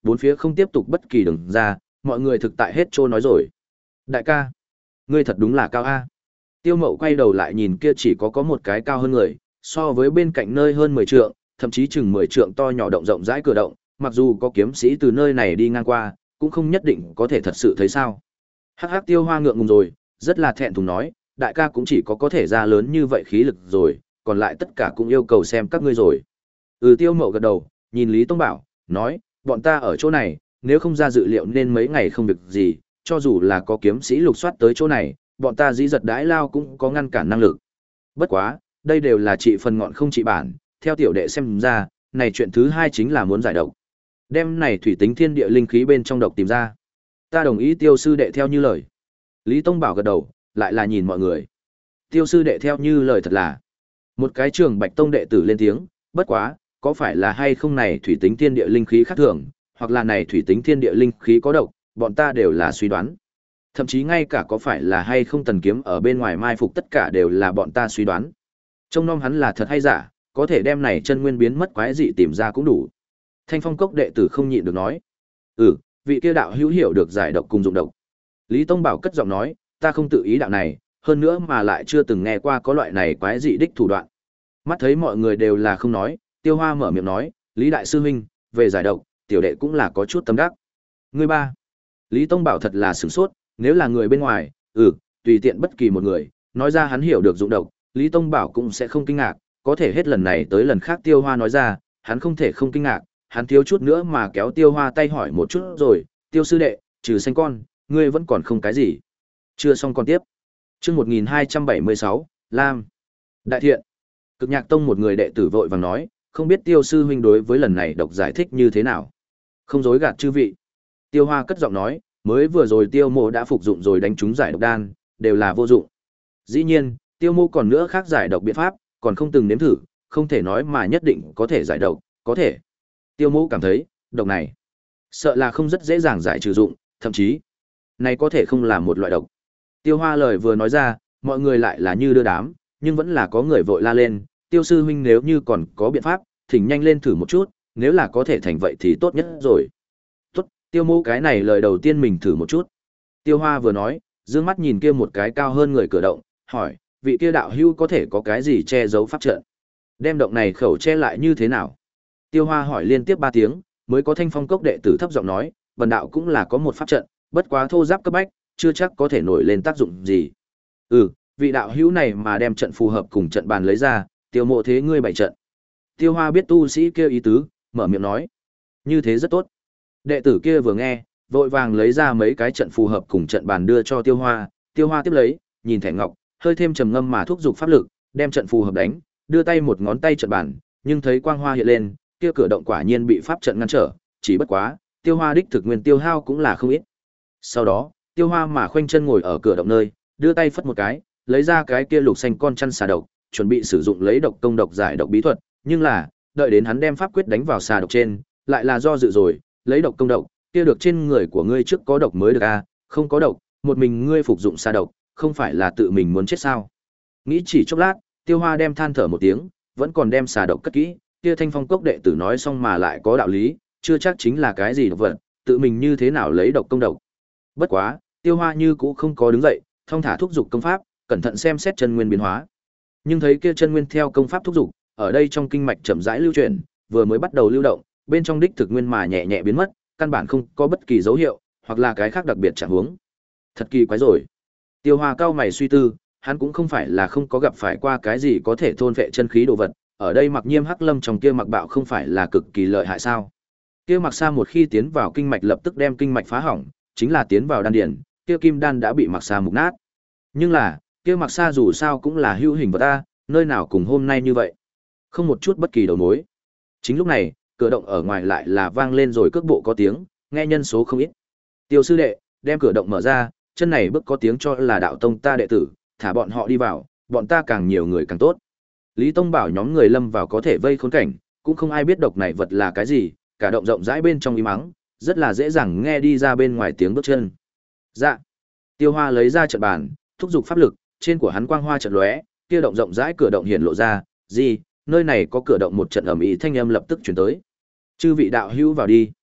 bốn phía không tiếp tục bất kỳ đường ra, mọi người thực tại hết trô nói rồi. Đại ca, ngươi thật đúng là cao A. Tiêu Mậu quay đầu lại nhìn kia chỉ có có một cái cao hơn người, so với bên cạnh nơi hơn mười trượng, thậm chí chừng mười trượng to nhỏ động rộng rãi cửa động, mặc dù có kiếm sĩ từ nơi này đi ngang qua, cũng không nhất định có thể thật sự thấy sao. Hắc hắc Tiêu Hoa ngượng ngùng rồi, rất là thẹn thùng nói, đại ca cũng chỉ có có thể ra lớn như vậy khí lực rồi, còn lại tất cả cũng yêu cầu xem các ngươi rồi. Ừ Tiêu Mậu gật đầu, nhìn Lý Tông Bảo, nói, bọn ta ở chỗ này, nếu không ra dự liệu nên mấy ngày không việc gì, cho dù là có kiếm sĩ lục soát tới chỗ này, bọn ta dĩ giật đãi lao cũng có ngăn cản năng lực. Bất quá, đây đều là trị phần ngọn không trị bản, theo tiểu đệ xem ra, này chuyện thứ hai chính là muốn giải độc. Đem này thủy tính thiên địa linh khí bên trong độc tìm ra. Ta đồng ý Tiêu sư đệ theo như lời. Lý Tông Bảo gật đầu, lại là nhìn mọi người. Tiêu sư đệ theo như lời thật là. Một cái trường Bạch Tông đệ tử lên tiếng, bất quá, có phải là hay không này thủy tính thiên địa linh khí khác thường, hoặc là này thủy tính thiên địa linh khí có độc, bọn ta đều là suy đoán. Thậm chí ngay cả có phải là hay không tần kiếm ở bên ngoài mai phục tất cả đều là bọn ta suy đoán. Trông nom hắn là thật hay giả, có thể đem này chân nguyên biến mất quái dị tìm ra cũng đủ. Thanh Phong Cốc đệ tử không nhịn được nói. Ừ, vị kia đạo hữu hiểu được giải độc cùng dụng độc. Lý Tông Bảo cất giọng nói, ta không tự ý đạo này, hơn nữa mà lại chưa từng nghe qua có loại này quái dị đích thủ đoạn. Mắt thấy mọi người đều là không nói, Tiêu Hoa mở miệng nói, Lý Đại Sư Huynh, về giải độc, tiểu đệ cũng là có chút tâm đắc. Người ba. Lý Tông Bảo thật là sửng sốt, nếu là người bên ngoài, ừ, tùy tiện bất kỳ một người, nói ra hắn hiểu được dụng độc, Lý Tông Bảo cũng sẽ không kinh ngạc, có thể hết lần này tới lần khác Tiêu Hoa nói ra, hắn không thể không kinh ngạc, hắn thiếu chút nữa mà kéo Tiêu Hoa tay hỏi một chút rồi, Tiêu sư đệ, trừ xanh con, ngươi vẫn còn không cái gì. Chưa xong còn tiếp. Chương một nghìn hai trăm bảy mươi sáu, Lam. Đại thiện. Cực Nhạc Tông một người đệ tử vội vàng nói, không biết Tiêu sư huynh đối với lần này độc giải thích như thế nào. Không dối gạt chư vị. Tiêu Hoa cất giọng nói, mới vừa rồi Tiêu Mộ đã phục dụng rồi đánh trúng giải độc đan, đều là vô dụng. Dĩ nhiên, Tiêu Mộ còn nữa khác giải độc biện pháp, còn không từng nếm thử, không thể nói mà nhất định có thể giải độc, có thể. Tiêu Mộ cảm thấy, độc này, sợ là không rất dễ dàng giải trừ dụng, thậm chí, này có thể không là một loại độc. Tiêu Hoa lời vừa nói ra, mọi người lại là như đưa đám, nhưng vẫn là có người vội la lên, Tiêu sư huynh nếu như còn có biện pháp, thỉnh nhanh lên thử một chút, nếu là có thể thành vậy thì tốt nhất rồi. Tốt, Tiêu Mộ cái này lời đầu tiên mình thử một chút. Tiêu Hoa vừa nói, dương mắt nhìn kia một cái cao hơn người cửa động, hỏi, vị kia đạo hữu có thể có cái gì che giấu pháp trận? Đem động này khẩu che lại như thế nào? Tiêu Hoa hỏi liên tiếp ba tiếng, mới có Thanh Phong Cốc đệ tử thấp giọng nói, vần đạo cũng là có một pháp trận, bất quá thô giáp cấp bách, chưa chắc có thể nổi lên tác dụng gì. Ừ, vị đạo hữu này mà đem trận phù hợp cùng trận bàn lấy ra, Tiêu Mộ thế ngươi bày trận. Tiêu Hoa biết tu sĩ kia ý tứ, mở miệng nói, như thế rất tốt. Đệ tử kia vừa nghe, vội vàng lấy ra mấy cái trận phù hợp cùng trận bàn đưa cho Tiêu Hoa, Tiêu Hoa tiếp lấy, nhìn thẻ ngọc, hơi thêm trầm ngâm mà thúc giục pháp lực, đem trận phù hợp đánh, đưa tay một ngón tay trận bàn, nhưng thấy quang hoa hiện lên, kia cửa động quả nhiên bị pháp trận ngăn trở, chỉ bất quá, Tiêu Hoa đích thực nguyên tiêu hao cũng là không ít. Sau đó, Tiêu Hoa mà khoanh chân ngồi ở cửa động nơi, đưa tay phất một cái, lấy ra cái kia lục xanh con chăn xà độc, chuẩn bị sử dụng lấy độc công độc giải độc bí thuật, nhưng là, đợi đến hắn đem pháp quyết đánh vào xà độc trên, lại là do dự rồi, lấy độc công độc, kia được trên người của ngươi trước có độc mới được a, không có độc, một mình ngươi phục dụng xà độc, không phải là tự mình muốn chết sao? Nghĩ chỉ chốc lát, Tiêu Hoa đem than thở một tiếng, vẫn còn đem xà độc cất kỹ, kia Thanh Phong Cốc đệ tử nói xong mà lại có đạo lý, chưa chắc chính là cái gì độc vật, tự mình như thế nào lấy độc công độc. Bất quá, Tiêu Hoa như cũ không có đứng dậy, thong thả thúc dục công pháp, cẩn thận xem xét chân nguyên biến hóa. Nhưng thấy kia chân nguyên theo công pháp thúc dục, ở đây trong kinh mạch chậm rãi lưu chuyển, vừa mới bắt đầu lưu động, bên trong đích thực nguyên mà nhẹ nhẹ biến mất, căn bản không có bất kỳ dấu hiệu, hoặc là cái khác đặc biệt trạng huống. Thật kỳ quái rồi. Tiêu Hoa cao mày suy tư, hắn cũng không phải là không có gặp phải qua cái gì có thể thôn vệ chân khí đồ vật, ở đây Mặc Nhiêm Hắc Lâm trong kia Mặc Bạo không phải là cực kỳ lợi hại sao? Kia Mặc Sa một khi tiến vào kinh mạch lập tức đem kinh mạch phá hỏng, chính là tiến vào đan điền, kia kim đan đã bị Mặc Sa mục nát. Nhưng là, kia Mặc Sa dù sao cũng là hữu hình vật ta, nơi nào cùng hôm nay như vậy, không một chút bất kỳ đầu mối. Chính lúc này, cửa động ở ngoài lại là vang lên rồi cước bộ có tiếng, nghe nhân số không ít. Tiêu sư đệ, đem cửa động mở ra, chân này bước có tiếng cho là đạo tông ta đệ tử, thả bọn họ đi vào, bọn ta càng nhiều người càng tốt. Lý Tông bảo nhóm người lâm vào có thể vây khốn cảnh, cũng không ai biết độc này vật là cái gì, cả động rộng rãi bên trong im mắng, rất là dễ dàng nghe đi ra bên ngoài tiếng bước chân. Dạ. Tiêu Hoa lấy ra trận bàn, thúc giục pháp lực, trên của hắn quang hoa trận lóe, kia động rộng rãi cửa động hiện lộ ra, gì, nơi này có cửa động một trận ầm ĩ thanh âm lập tức truyền tới. Chư vị đạo hữu vào đi.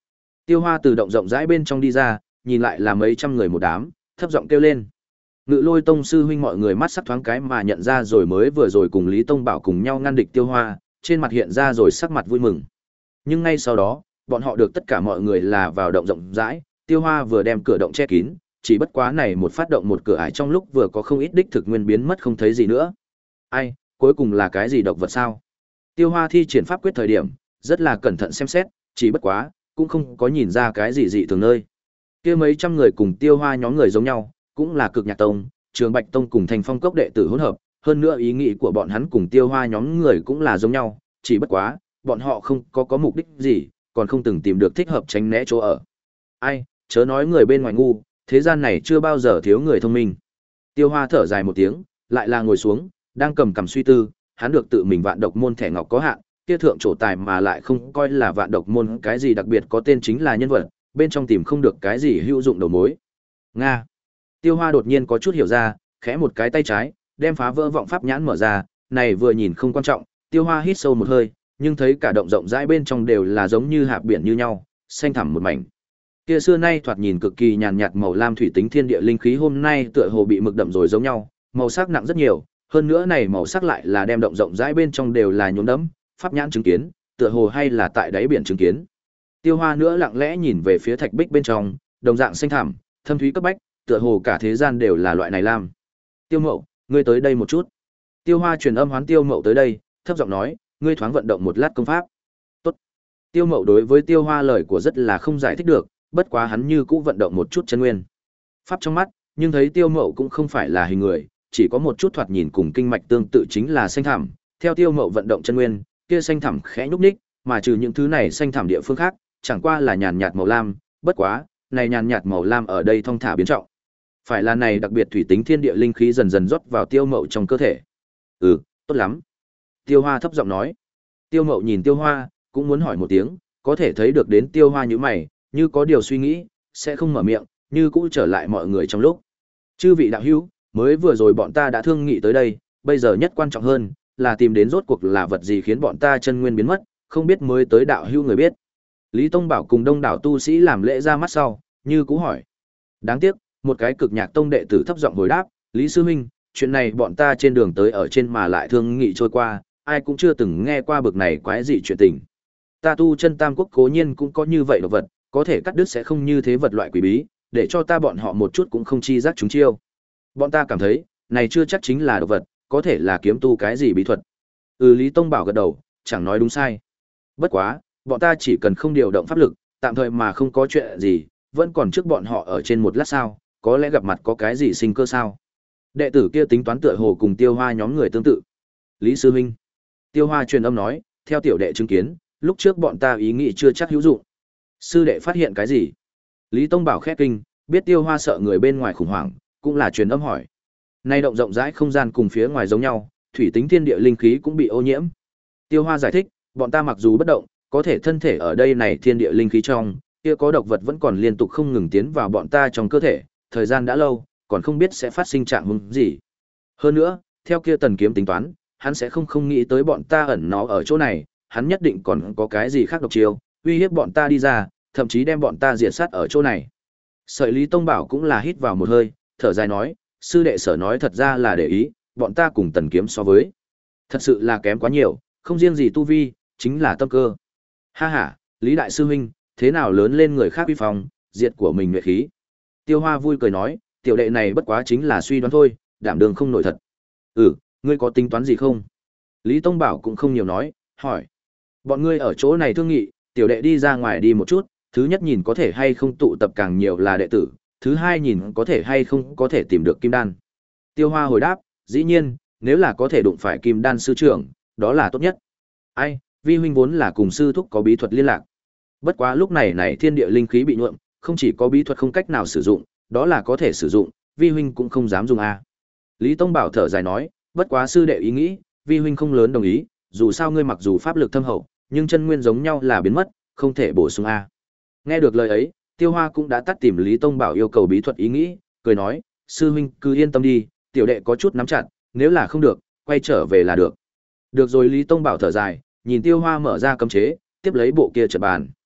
Tiêu Hoa từ động rộng rãi bên trong đi ra, nhìn lại là mấy trăm người một đám, thấp giọng kêu lên. Ngự Lôi tông sư huynh mọi người mắt sắc thoáng cái mà nhận ra rồi mới vừa rồi cùng Lý Tông Bảo cùng nhau ngăn địch Tiêu Hoa, trên mặt hiện ra rồi sắc mặt vui mừng. Nhưng ngay sau đó, bọn họ được tất cả mọi người là vào động rộng rãi, Tiêu Hoa vừa đem cửa động che kín, chỉ bất quá này một phát động một cửa ải trong lúc vừa có không ít đích thực nguyên biến mất không thấy gì nữa. Ai, cuối cùng là cái gì độc vật sao? Tiêu Hoa thi triển pháp quyết thời điểm, rất là cẩn thận xem xét, chỉ bất quá, cũng không có nhìn ra cái gì dị thường nơi. Kia mấy trăm người cùng Tiêu Hoa nhóm người giống nhau, cũng là Cực Nhạc Tông, Trường Bạch Tông cùng Thành Phong Cốc đệ tử hỗn hợp, hơn nữa ý nghĩ của bọn hắn cùng Tiêu Hoa nhóm người cũng là giống nhau, chỉ bất quá, bọn họ không có có mục đích gì, còn không từng tìm được thích hợp tránh né chỗ ở. Ai, chớ nói người bên ngoài ngu, thế gian này chưa bao giờ thiếu người thông minh. Tiêu Hoa thở dài một tiếng, lại là ngồi xuống, đang cầm cằm suy tư, hắn được tự mình vạn độc môn thẻ ngọc có hạn, kia thượng trổ tài mà lại không coi là vạn độc môn cái gì đặc biệt có tên chính là nhân vật, bên trong tìm không được cái gì hữu dụng đầu mối. Nga. Tiêu Hoa đột nhiên có chút hiểu ra, khẽ một cái tay trái, đem phá vỡ vọng pháp nhãn mở ra, này vừa nhìn không quan trọng, Tiêu Hoa hít sâu một hơi, nhưng thấy cả động rộng rãi bên trong đều là giống như hạp biển như nhau, xanh thẳm một mảnh. Kia xưa nay thoạt nhìn cực kỳ nhàn nhạt màu lam thủy tính thiên địa linh khí hôm nay tựa hồ bị mực đậm rồi giống nhau, màu sắc nặng rất nhiều, hơn nữa này màu sắc lại là đem động rộng rãi bên trong đều là nhuốm đẫm, pháp nhãn chứng kiến, tựa hồ hay là tại đáy biển chứng kiến. Tiêu Hoa nữa lặng lẽ nhìn về phía thạch bích bên trong, đồng dạng xanh thẳm, thâm thúy cấp bách, tựa hồ cả thế gian đều là loại này lam. Tiêu Mậu, ngươi tới đây một chút. Tiêu Hoa truyền âm hoán Tiêu Mậu tới đây, thấp giọng nói, ngươi thoáng vận động một lát công pháp. Tốt. Tiêu Mậu đối với Tiêu Hoa lời của rất là không giải thích được, bất quá hắn như cũ vận động một chút chân nguyên. Pháp trong mắt, nhưng thấy Tiêu Mậu cũng không phải là hình người, chỉ có một chút thoạt nhìn cùng kinh mạch tương tự chính là xanh thẳm, theo Tiêu Mậu vận động chân nguyên, kia xanh thẳm khẽ nhúc nhích, mà trừ những thứ này xanh thẳm địa phương khác, chẳng qua là nhàn nhạt màu lam, bất quá, này nhàn nhạt màu lam ở đây thong thả biến trọng. Phải là này đặc biệt thủy tính thiên địa linh khí dần dần rót vào Tiêu Mậu trong cơ thể. Ừ, tốt lắm. Tiêu Hoa thấp giọng nói. Tiêu Mậu nhìn Tiêu Hoa, cũng muốn hỏi một tiếng, có thể thấy được đến Tiêu Hoa như mày, như có điều suy nghĩ, sẽ không mở miệng, như cũ trở lại mọi người trong lúc. Chư vị đạo hữu, mới vừa rồi bọn ta đã thương nghị tới đây, bây giờ nhất quan trọng hơn là tìm đến rốt cuộc là vật gì khiến bọn ta chân nguyên biến mất, không biết mới tới đạo hữu người biết. Lý Tông Bảo cùng đông đảo tu sĩ làm lễ ra mắt sau, như cũ hỏi. Đáng tiếc, một cái Cực Nhạc Tông đệ tử thấp giọng hồi đáp, Lý sư huynh, chuyện này bọn ta trên đường tới ở trên mà lại thương nghị trôi qua, ai cũng chưa từng nghe qua bực này quái dị chuyện tình. Ta tu chân Tam Quốc cố nhiên cũng có như vậy đồ vật, có thể cắt đứt sẽ không như thế vật loại quỷ bí, để cho ta bọn họ một chút cũng không chi giác chúng chiêu. Bọn ta cảm thấy, này chưa chắc chính là đồ vật, có thể là kiếm tu cái gì bí thuật. Ừ, Lý Tông Bảo gật đầu, chẳng nói đúng sai. Bất quá, bọn ta chỉ cần không điều động pháp lực, tạm thời mà không có chuyện gì, vẫn còn trước bọn họ ở trên một lát sao, có lẽ gặp mặt có cái gì sinh cơ sao. Đệ tử kia tính toán tựa hồ cùng Tiêu Hoa nhóm người tương tự. Lý sư huynh. Tiêu Hoa truyền âm nói, theo tiểu đệ chứng kiến, lúc trước bọn ta ý nghĩ chưa chắc hữu dụng. Sư đệ phát hiện cái gì? Lý Tông Bảo khét kinh, biết Tiêu Hoa sợ người bên ngoài khủng hoảng, cũng là truyền âm hỏi. Nay động rộng rãi không gian cùng phía ngoài giống nhau, thủy tính thiên địa linh khí cũng bị ô nhiễm. Tiêu Hoa giải thích, bọn ta mặc dù bất động, có thể thân thể ở đây này thiên địa linh khí trong, kia có độc vật vẫn còn liên tục không ngừng tiến vào bọn ta trong cơ thể, thời gian đã lâu, còn không biết sẽ phát sinh trạng huống gì. Hơn nữa, theo kia Tần Kiếm tính toán, hắn sẽ không không nghĩ tới bọn ta ẩn nó ở chỗ này, hắn nhất định còn có cái gì khác độc chiêu, uy hiếp bọn ta đi ra, thậm chí đem bọn ta diệt sát ở chỗ này. Sợi Lý Tông Bảo cũng là hít vào một hơi, thở dài nói, sư đệ sở nói thật ra là để ý, bọn ta cùng Tần Kiếm so với, thật sự là kém quá nhiều, không riêng gì tu vi, chính là tâm cơ. Ha ha, Lý đại sư huynh, thế nào lớn lên người khác uy phong, diệt của mình nhuệ khí. Tiêu Hoa vui cười nói, tiểu đệ này bất quá chính là suy đoán thôi, đảm đường không nổi thật. Ừ, ngươi có tính toán gì không? Lý Tông Bảo cũng không nhiều nói, hỏi. Bọn ngươi ở chỗ này thương nghị, tiểu đệ đi ra ngoài đi một chút, thứ nhất nhìn có thể hay không tụ tập càng nhiều là đệ tử, thứ hai nhìn có thể hay không có thể tìm được kim đan. Tiêu Hoa hồi đáp, dĩ nhiên, nếu là có thể đụng phải kim đan sư trưởng, đó là tốt nhất. Ai, vi huynh vốn là cùng sư thúc có bí thuật liên lạc. Bất quá lúc này này thiên địa linh khí bị nhuộm, không chỉ có bí thuật không cách nào sử dụng, đó là có thể sử dụng, vi huynh cũng không dám dùng a. Lý Tông Bảo thở dài nói, bất quá sư đệ ý nghĩ, vi huynh không lớn đồng ý, dù sao ngươi mặc dù pháp lực thâm hậu, nhưng chân nguyên giống nhau là biến mất, không thể bổ sung a. Nghe được lời ấy, Tiêu Hoa cũng đã tắt tìm Lý Tông Bảo yêu cầu bí thuật ý nghĩ, cười nói, sư huynh cứ yên tâm đi, tiểu đệ có chút nắm chặt, nếu là không được, quay trở về là được. Được rồi, Lý Tông Bảo thở dài, nhìn Tiêu Hoa mở ra cấm chế, tiếp lấy bộ kia trận bàn.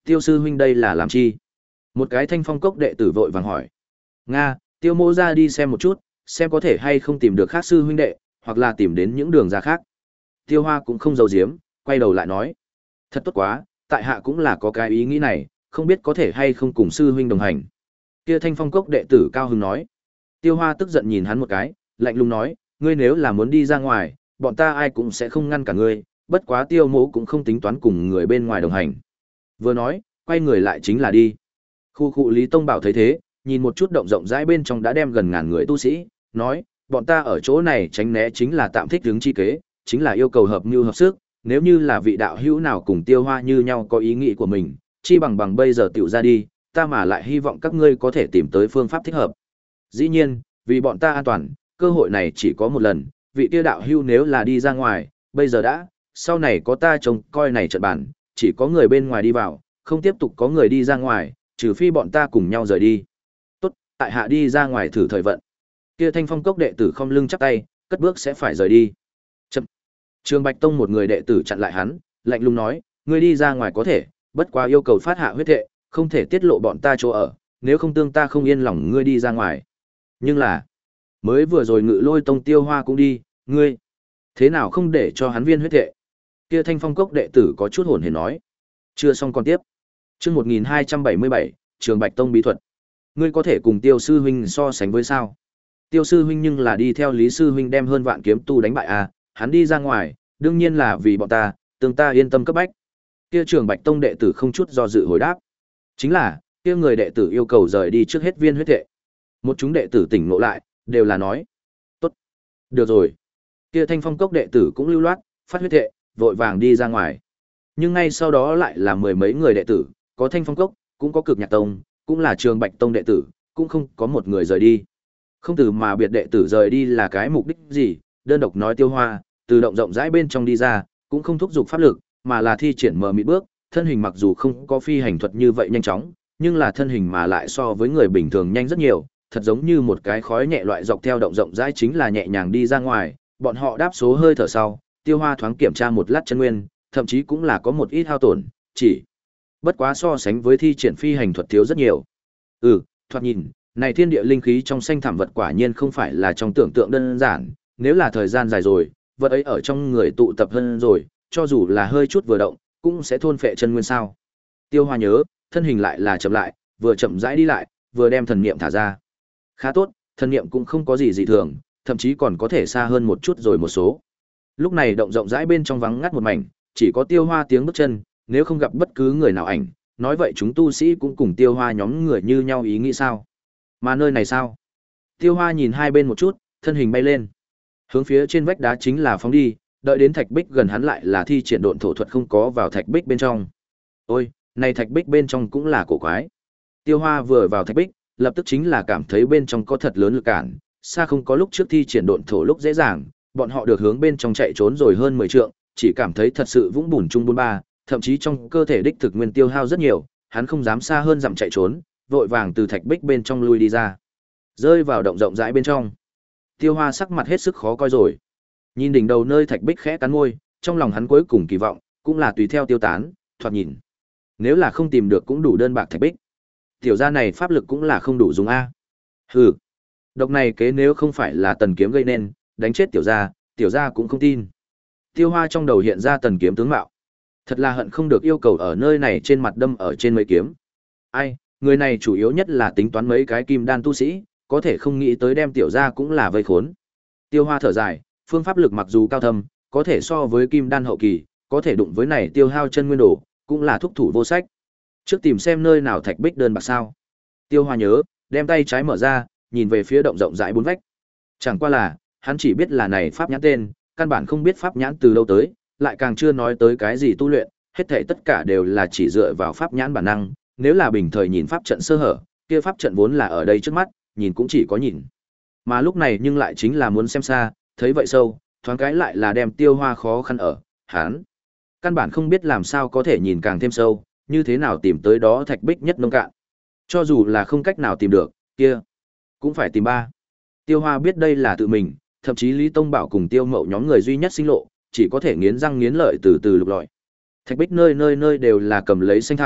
Tiêu sư huynh đây là làm chi? Một cái thanh phong cốc đệ tử vội vàng hỏi. Nga, tiêu mô ra đi xem một chút, xem có thể hay không tìm được khác sư huynh đệ, hoặc là tìm đến những đường ra khác. Tiêu Hoa cũng không giấu giếm, quay đầu lại nói. Thật tốt quá, tại hạ cũng là có cái ý nghĩ này, không biết có thể hay không cùng sư huynh đồng hành. Kia thanh phong cốc đệ tử cao hứng nói. Tiêu Hoa tức giận nhìn hắn một cái, lạnh lùng nói, ngươi nếu là muốn đi ra ngoài, bọn ta ai cũng sẽ không ngăn cả ngươi, bất quá tiêu mỗ cũng không tính toán cùng người bên ngoài đồng hành. Vừa nói, quay người lại chính là đi. Khu khu Lý Tông Bảo thấy thế, nhìn một chút động rộng rãi bên trong đã đem gần ngàn người tu sĩ, nói, bọn ta ở chỗ này tránh né chính là tạm thích hướng chi kế, chính là yêu cầu hợp mưu hợp sức, nếu như là vị đạo hữu nào cùng Tiêu Hoa như nhau có ý nghĩ của mình, chi bằng bằng bây giờ tiểu ra đi, ta mà lại hy vọng các ngươi có thể tìm tới phương pháp thích hợp. Dĩ nhiên, vì bọn ta an toàn, cơ hội này chỉ có một lần, vị kia đạo hữu nếu là đi ra ngoài, bây giờ đã, sau này có ta trông coi này trận bản, chỉ có người bên ngoài đi vào, không tiếp tục có người đi ra ngoài, trừ phi bọn ta cùng nhau rời đi. Tốt, tại hạ đi ra ngoài thử thời vận. Kia thanh phong cốc đệ tử không lưng chắp tay, cất bước sẽ phải rời đi. Chậm. Trường Bạch Tông một người đệ tử chặn lại hắn, lạnh lùng nói, ngươi đi ra ngoài có thể, bất quá yêu cầu phát hạ huyết thệ, không thể tiết lộ bọn ta chỗ ở, nếu không tương ta không yên lòng ngươi đi ra ngoài. Nhưng là, mới vừa rồi Ngự Lôi Tông Tiêu Hoa cũng đi, ngươi thế nào không để cho hắn viên huyết thệ? Kia thanh phong cốc đệ tử có chút hồn hển nói. Chưa xong còn tiếp. Chương một nghìn hai trăm bảy mươi bảy, Trường Bạch Tông bí thuật. Ngươi có thể cùng Tiêu sư huynh so sánh với sao? Tiêu sư huynh nhưng là đi theo Lý sư huynh đem hơn vạn kiếm tu đánh bại à, hắn đi ra ngoài, đương nhiên là vì bọn ta, tương ta yên tâm cấp bách. Kia Trường Bạch Tông đệ tử không chút do dự hồi đáp. Chính là, kia người đệ tử yêu cầu rời đi trước hết viên huyết thệ. Một chúng đệ tử tỉnh ngộ lại, đều là nói. Tốt. Được rồi. Kia thanh phong cốc đệ tử cũng lưu loát, phát huyết thệ, vội vàng đi ra ngoài. Nhưng ngay sau đó lại là mười mấy người đệ tử, có thanh phong cốc, cũng có cực nhạc tông, cũng là Trường Bạch Tông đệ tử, cũng không có một người rời đi. Không từ mà biệt đệ tử rời đi là cái mục đích gì, đơn độc nói Tiêu Hoa, từ động rộng rãi bên trong đi ra, cũng không thúc giục pháp lực, mà là thi triển mờ mịt bước, thân hình mặc dù không có phi hành thuật như vậy nhanh chóng, nhưng là thân hình mà lại so với người bình thường nhanh rất nhiều, thật giống như một cái khói nhẹ loại dọc theo động rộng rãi chính là nhẹ nhàng đi ra ngoài, bọn họ đáp số hơi thở sau, Tiêu Hoa thoáng kiểm tra một lát chân nguyên, thậm chí cũng là có một ít hao tổn, chỉ bất quá so sánh với thi triển phi hành thuật thiếu rất nhiều. Ừ, thoạt nhìn, này thiên địa linh khí trong xanh thảm vật quả nhiên không phải là trong tưởng tượng đơn giản, nếu là thời gian dài rồi, vật ấy ở trong người tụ tập hơn rồi, cho dù là hơi chút vừa động, cũng sẽ thôn phệ chân nguyên sao. Tiêu Hoa nhớ, thân hình lại là chậm lại, vừa chậm rãi đi lại, vừa đem thần niệm thả ra. Khá tốt, thần niệm cũng không có gì dị thường, thậm chí còn có thể xa hơn một chút rồi một số. Lúc này động rộng rãi bên trong vắng ngắt một mảnh, chỉ có Tiêu Hoa tiếng bước chân, nếu không gặp bất cứ người nào ảnh, nói vậy chúng tu sĩ cũng cùng Tiêu Hoa nhóm người như nhau ý nghĩ sao? Mà nơi này sao? Tiêu Hoa nhìn hai bên một chút, thân hình bay lên. Hướng phía trên vách đá chính là phóng đi, đợi đến thạch bích gần hắn lại là thi triển độn thổ thuật không có vào thạch bích bên trong. Ôi, này thạch bích bên trong cũng là cổ quái. Tiêu Hoa vừa vào thạch bích, lập tức chính là cảm thấy bên trong có thật lớn lực cản, xa không có lúc trước thi triển độn thổ lúc dễ dàng, bọn họ được hướng bên trong chạy trốn rồi hơn mười trượng, chỉ cảm thấy thật sự vũng bùn chung bôn ba, thậm chí trong cơ thể đích thực nguyên tiêu hao rất nhiều, hắn không dám xa hơn dặm chạy trốn, vội vàng từ thạch bích bên trong lui đi ra, rơi vào động rộng rãi bên trong. Tiêu Hoa sắc mặt hết sức khó coi rồi, nhìn đỉnh đầu nơi thạch bích khẽ cắn môi, trong lòng hắn cuối cùng kỳ vọng cũng là tùy theo tiêu tán, thoạt nhìn nếu là không tìm được cũng đủ đơn bạc thạch bích, tiểu gia này pháp lực cũng là không đủ dùng a. Hừ, độc này kế nếu không phải là tần kiếm gây nên, đánh chết tiểu gia, tiểu gia cũng không tin. Tiêu Hoa trong đầu hiện ra tần kiếm tướng mạo, thật là hận không được yêu cầu ở nơi này trên mặt đâm ở trên mấy kiếm. Ai, người này chủ yếu nhất là tính toán mấy cái kim đan tu sĩ, có thể không nghĩ tới đem tiểu gia cũng là vây khốn. Tiêu Hoa thở dài, phương pháp lực mặc dù cao thâm, có thể so với kim đan hậu kỳ, có thể đụng với này tiêu hao chân nguyên đồ, cũng là thúc thủ vô sách. Trước tìm xem nơi nào thạch bích đơn bạc sao. Tiêu Hoa nhớ, đem tay trái mở ra, nhìn về phía động rộng rãi bốn vách. Chẳng qua là, hắn chỉ biết là này pháp nhãn tên, căn bản không biết pháp nhãn từ đâu tới, lại càng chưa nói tới cái gì tu luyện, hết thảy tất cả đều là chỉ dựa vào pháp nhãn bản năng, nếu là bình thời nhìn pháp trận sơ hở, kia pháp trận vốn là ở đây trước mắt, nhìn cũng chỉ có nhìn. Mà lúc này nhưng lại chính là muốn xem xa, thấy vậy sâu, thoáng cái lại là đem Tiêu Hoa khó khăn ở, hắn căn bản không biết làm sao có thể nhìn càng thêm sâu, như thế nào tìm tới đó thạch bích nhất nông cạn. Cho dù là không cách nào tìm được, kia cũng phải tìm ba. Tiêu Hoa biết đây là tự mình, thậm chí Lý Tông Bảo cùng Tiêu Mậu nhóm người duy nhất sinh lộ, chỉ có thể nghiến răng nghiến lợi từ từ lục lọi. Thạch bích nơi nơi nơi đều là cầm lấy xanh thảm,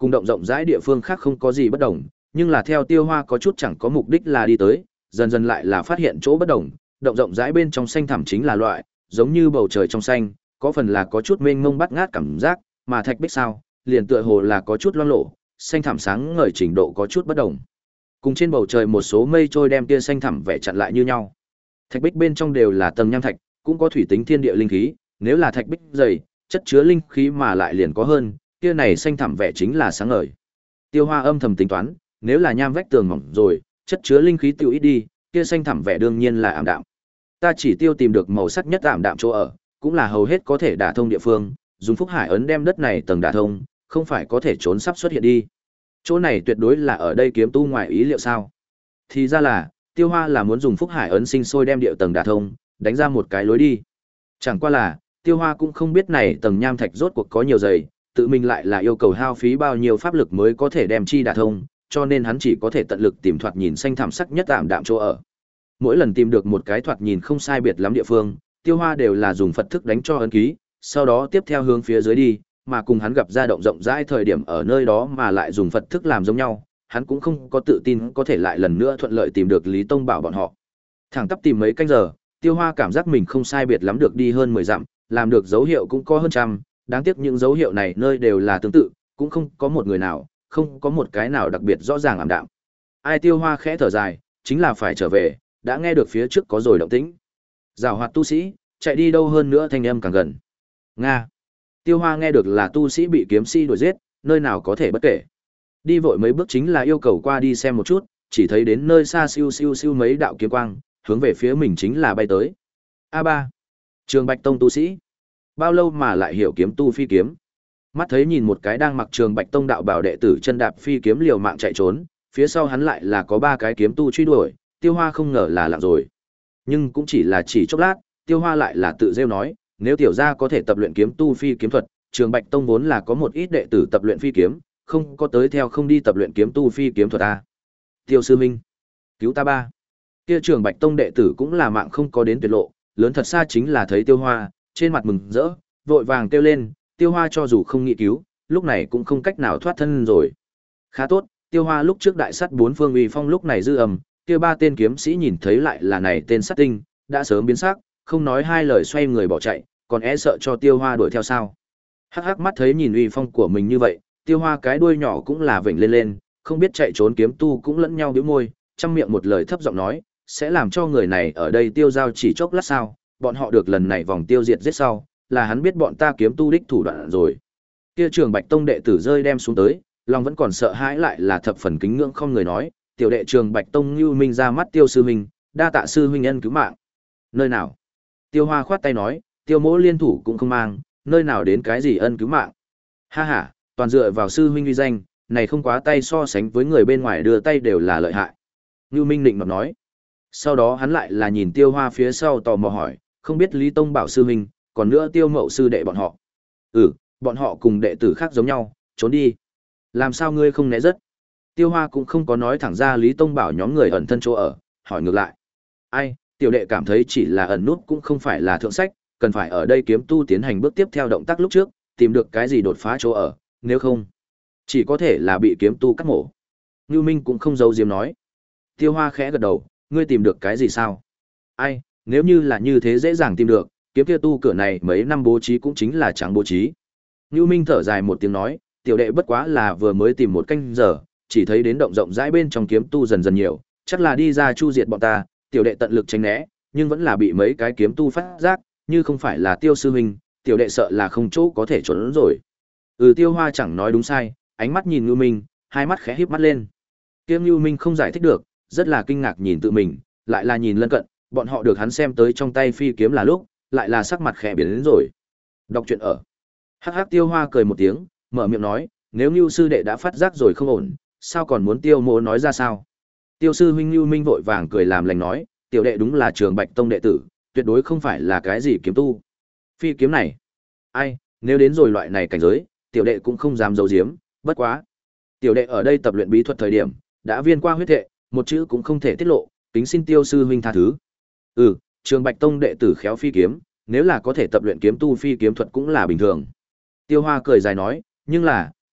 cùng động rộng rãi địa phương khác không có gì bất đồng, nhưng là theo Tiêu Hoa có chút chẳng có mục đích là đi tới, dần dần lại là phát hiện chỗ bất đồng, động rộng rãi bên trong xanh thẳm chính là loại, giống như bầu trời trong xanh, có phần là có chút mênh mông bát ngát cảm giác, mà thạch bích sao, liền tựa hồ là có chút loang lổ, xanh thẳm sáng ngời trình độ có chút bất đồng. Cùng trên bầu trời một số mây trôi đem tia xanh thẳm vẻ chặn lại như nhau. Thạch bích bên trong đều là tầng nham thạch, cũng có thủy tính thiên địa linh khí, nếu là thạch bích dày, chất chứa linh khí mà lại liền có hơn, kia này xanh thẳm vẻ chính là sáng ngời. Tiêu Hoa âm thầm tính toán, nếu là nham vách tường mỏng rồi, chất chứa linh khí tiêu ít đi, kia xanh thẳm vẻ đương nhiên là ảm đạm. Ta chỉ tiêu tìm được màu sắc nhất ảm đạm chỗ ở, cũng là hầu hết có thể đả thông địa phương, dùng Phúc Hải ấn đem đất này tầng đả thông, không phải có thể trốn sắp xuất hiện đi. Chỗ này tuyệt đối là ở đây kiếm tu ngoài ý liệu sao? Thì ra là, Tiêu Hoa là muốn dùng Phúc Hải ấn sinh sôi đem địa tầng đả thông, đánh ra một cái lối đi. Chẳng qua là, Tiêu Hoa cũng không biết này tầng nham thạch rốt cuộc có nhiều dày, tự mình lại là yêu cầu hao phí bao nhiêu pháp lực mới có thể đem chi đả thông, cho nên hắn chỉ có thể tận lực tìm thoạt nhìn xanh thảm sắc nhất tạm đạm chỗ ở. Mỗi lần tìm được một cái thoạt nhìn không sai biệt lắm địa phương, Tiêu Hoa đều là dùng Phật thức đánh cho ấn ký, sau đó tiếp theo hướng phía dưới đi, mà cùng hắn gặp ra động rộng rãi thời điểm ở nơi đó mà lại dùng Phật thức làm giống nhau, hắn cũng không có tự tin có thể lại lần nữa thuận lợi tìm được Lý Tông Bảo bọn họ. Thẳng tắp tìm mấy canh giờ, Tiêu Hoa cảm giác mình không sai biệt lắm được đi hơn mười dặm, làm được dấu hiệu cũng có hơn trăm, đáng tiếc những dấu hiệu này nơi đều là tương tự, cũng không có một người nào, không có một cái nào đặc biệt rõ ràng ảm đạm. Ai Tiêu Hoa khẽ thở dài, chính là phải trở về, đã nghe được phía trước có rồi động tĩnh. Giảo hoạt tu sĩ, chạy đi đâu hơn nữa thanh âm càng gần. Nga. Tiêu Hoa nghe được là tu sĩ bị kiếm sĩ đuổi giết, nơi nào có thể bất kể. Đi vội mấy bước chính là yêu cầu qua đi xem một chút, chỉ thấy đến nơi xa siêu siêu siêu mấy đạo kiếm quang, hướng về phía mình chính là bay tới. A ba. Trường Bạch Tông tu sĩ. Bao lâu mà lại hiểu kiếm tu phi kiếm? Mắt thấy nhìn một cái đang mặc Trường Bạch Tông đạo bảo đệ tử chân đạp phi kiếm liều mạng chạy trốn, phía sau hắn lại là có ba cái kiếm tu truy đuổi, Tiêu Hoa không ngờ là lặng rồi. Nhưng cũng chỉ là chỉ chốc lát, Tiêu Hoa lại là tự rêu nói, nếu tiểu gia có thể tập luyện kiếm tu phi kiếm thuật, Trường Bạch Tông vốn là có một ít đệ tử tập luyện phi kiếm, không có tới theo không đi tập luyện kiếm tu phi kiếm thuật a. Tiêu sư minh, cứu ta ba. Kia Trường Bạch Tông đệ tử cũng là mạng không có đến tuyệt lộ, lớn thật xa chính là thấy Tiêu Hoa, trên mặt mừng rỡ, vội vàng kêu lên, Tiêu Hoa cho dù không nghĩ cứu, lúc này cũng không cách nào thoát thân rồi. Khá tốt, Tiêu Hoa lúc trước đại sát bốn phương uy phong lúc này dư ầm, kia ba tên kiếm sĩ nhìn thấy lại là này tên sát tinh, đã sớm biến sắc, không nói hai lời xoay người bỏ chạy, còn e sợ cho Tiêu Hoa đuổi theo sao. Hắc hắc mắt thấy nhìn uy phong của mình như vậy, Tiêu Hoa cái đuôi nhỏ cũng là vểnh lên lên, không biết chạy trốn kiếm tu cũng lẫn nhau bĩu môi, trăm miệng một lời thấp giọng nói, sẽ làm cho người này ở đây tiêu giao chỉ chốc lát sao, bọn họ được lần này vòng tiêu diệt giết sau, là hắn biết bọn ta kiếm tu đích thủ đoạn rồi. Kia Trường Bạch Tông đệ tử rơi đem xuống tới, lòng vẫn còn sợ hãi lại là thập phần kính ngưỡng không người nói, tiểu đệ Trường Bạch Tông Nưu Minh ra mắt Tiêu sư huynh, đa tạ sư huynh ân cứu mạng. Nơi nào? Tiêu Hoa khoát tay nói, Tiêu mỗ liên thủ cũng không mang, nơi nào đến cái gì ân cứu mạng. Ha ha, toàn dựa vào sư huynh uy danh, này không quá tay so sánh với người bên ngoài đưa tay đều là lợi hại. Nưu Minh định nọt nói. Sau đó hắn lại là nhìn Tiêu Hoa phía sau tò mò hỏi, không biết Lý Tông Bảo sư huynh, còn nữa Tiêu Mậu sư đệ bọn họ. Ừ, bọn họ cùng đệ tử khác giống nhau, trốn đi. Làm sao ngươi không né rất? Tiêu Hoa cũng không có nói thẳng ra Lý Tông Bảo nhóm người ẩn thân chỗ ở, hỏi ngược lại. Ai, tiểu đệ cảm thấy chỉ là ẩn nút cũng không phải là thượng sách, cần phải ở đây kiếm tu tiến hành bước tiếp theo động tác lúc trước, tìm được cái gì đột phá chỗ ở, nếu không, chỉ có thể là bị kiếm tu cắt mổ. Ngưu Minh cũng không giấu giếm nói. Tiêu Hoa khẽ gật đầu, ngươi tìm được cái gì sao? Ai, nếu như là như thế dễ dàng tìm được, kiếm kia tu cửa này mấy năm bố trí cũng chính là chẳng bố trí. Ngưu Minh thở dài một tiếng nói, tiểu đệ bất quá là vừa mới tìm một canh giờ, chỉ thấy đến động rộng rãi bên trong kiếm tu dần dần nhiều, chắc là đi ra chu diệt bọn ta, tiểu đệ tận lực tránh né, nhưng vẫn là bị mấy cái kiếm tu phát giác, như không phải là Tiêu sư huynh, tiểu đệ sợ là không chỗ có thể trốn rồi. Ừ, Tiêu Hoa chẳng nói đúng sai, ánh mắt nhìn Ngưu Minh, hai mắt khẽ híp mắt lên. Kia Ngưu Minh không giải thích được, rất là kinh ngạc nhìn tự mình, lại là nhìn lân cận, bọn họ được hắn xem tới trong tay phi kiếm là lúc, lại là sắc mặt khẽ biến đến rồi. Đọc truyện ở. Hắc hắc Tiêu Hoa cười một tiếng, mở miệng nói, nếu Ngưu sư đệ đã phát giác rồi không ổn, sao còn muốn Tiêu mỗ nói ra sao? Tiêu sư huynh Ngưu Minh vội vàng cười làm lành nói, tiểu đệ đúng là Trường Bạch Tông đệ tử, tuyệt đối không phải là cái gì kiếm tu. Phi kiếm này, ai, nếu đến rồi loại này cảnh giới, tiểu đệ cũng không dám giấu giếm, bất quá. Tiểu đệ ở đây tập luyện bí thuật thời điểm, đã viên qua huyết thệ, một chữ cũng không thể tiết lộ, kính xin Tiêu sư huynh tha thứ. Ừ, Trường Bạch Tông đệ tử khéo phi kiếm, nếu là có thể tập luyện kiếm tu phi kiếm thuật cũng là bình thường. Tiêu Hoa cười dài nói, nhưng là,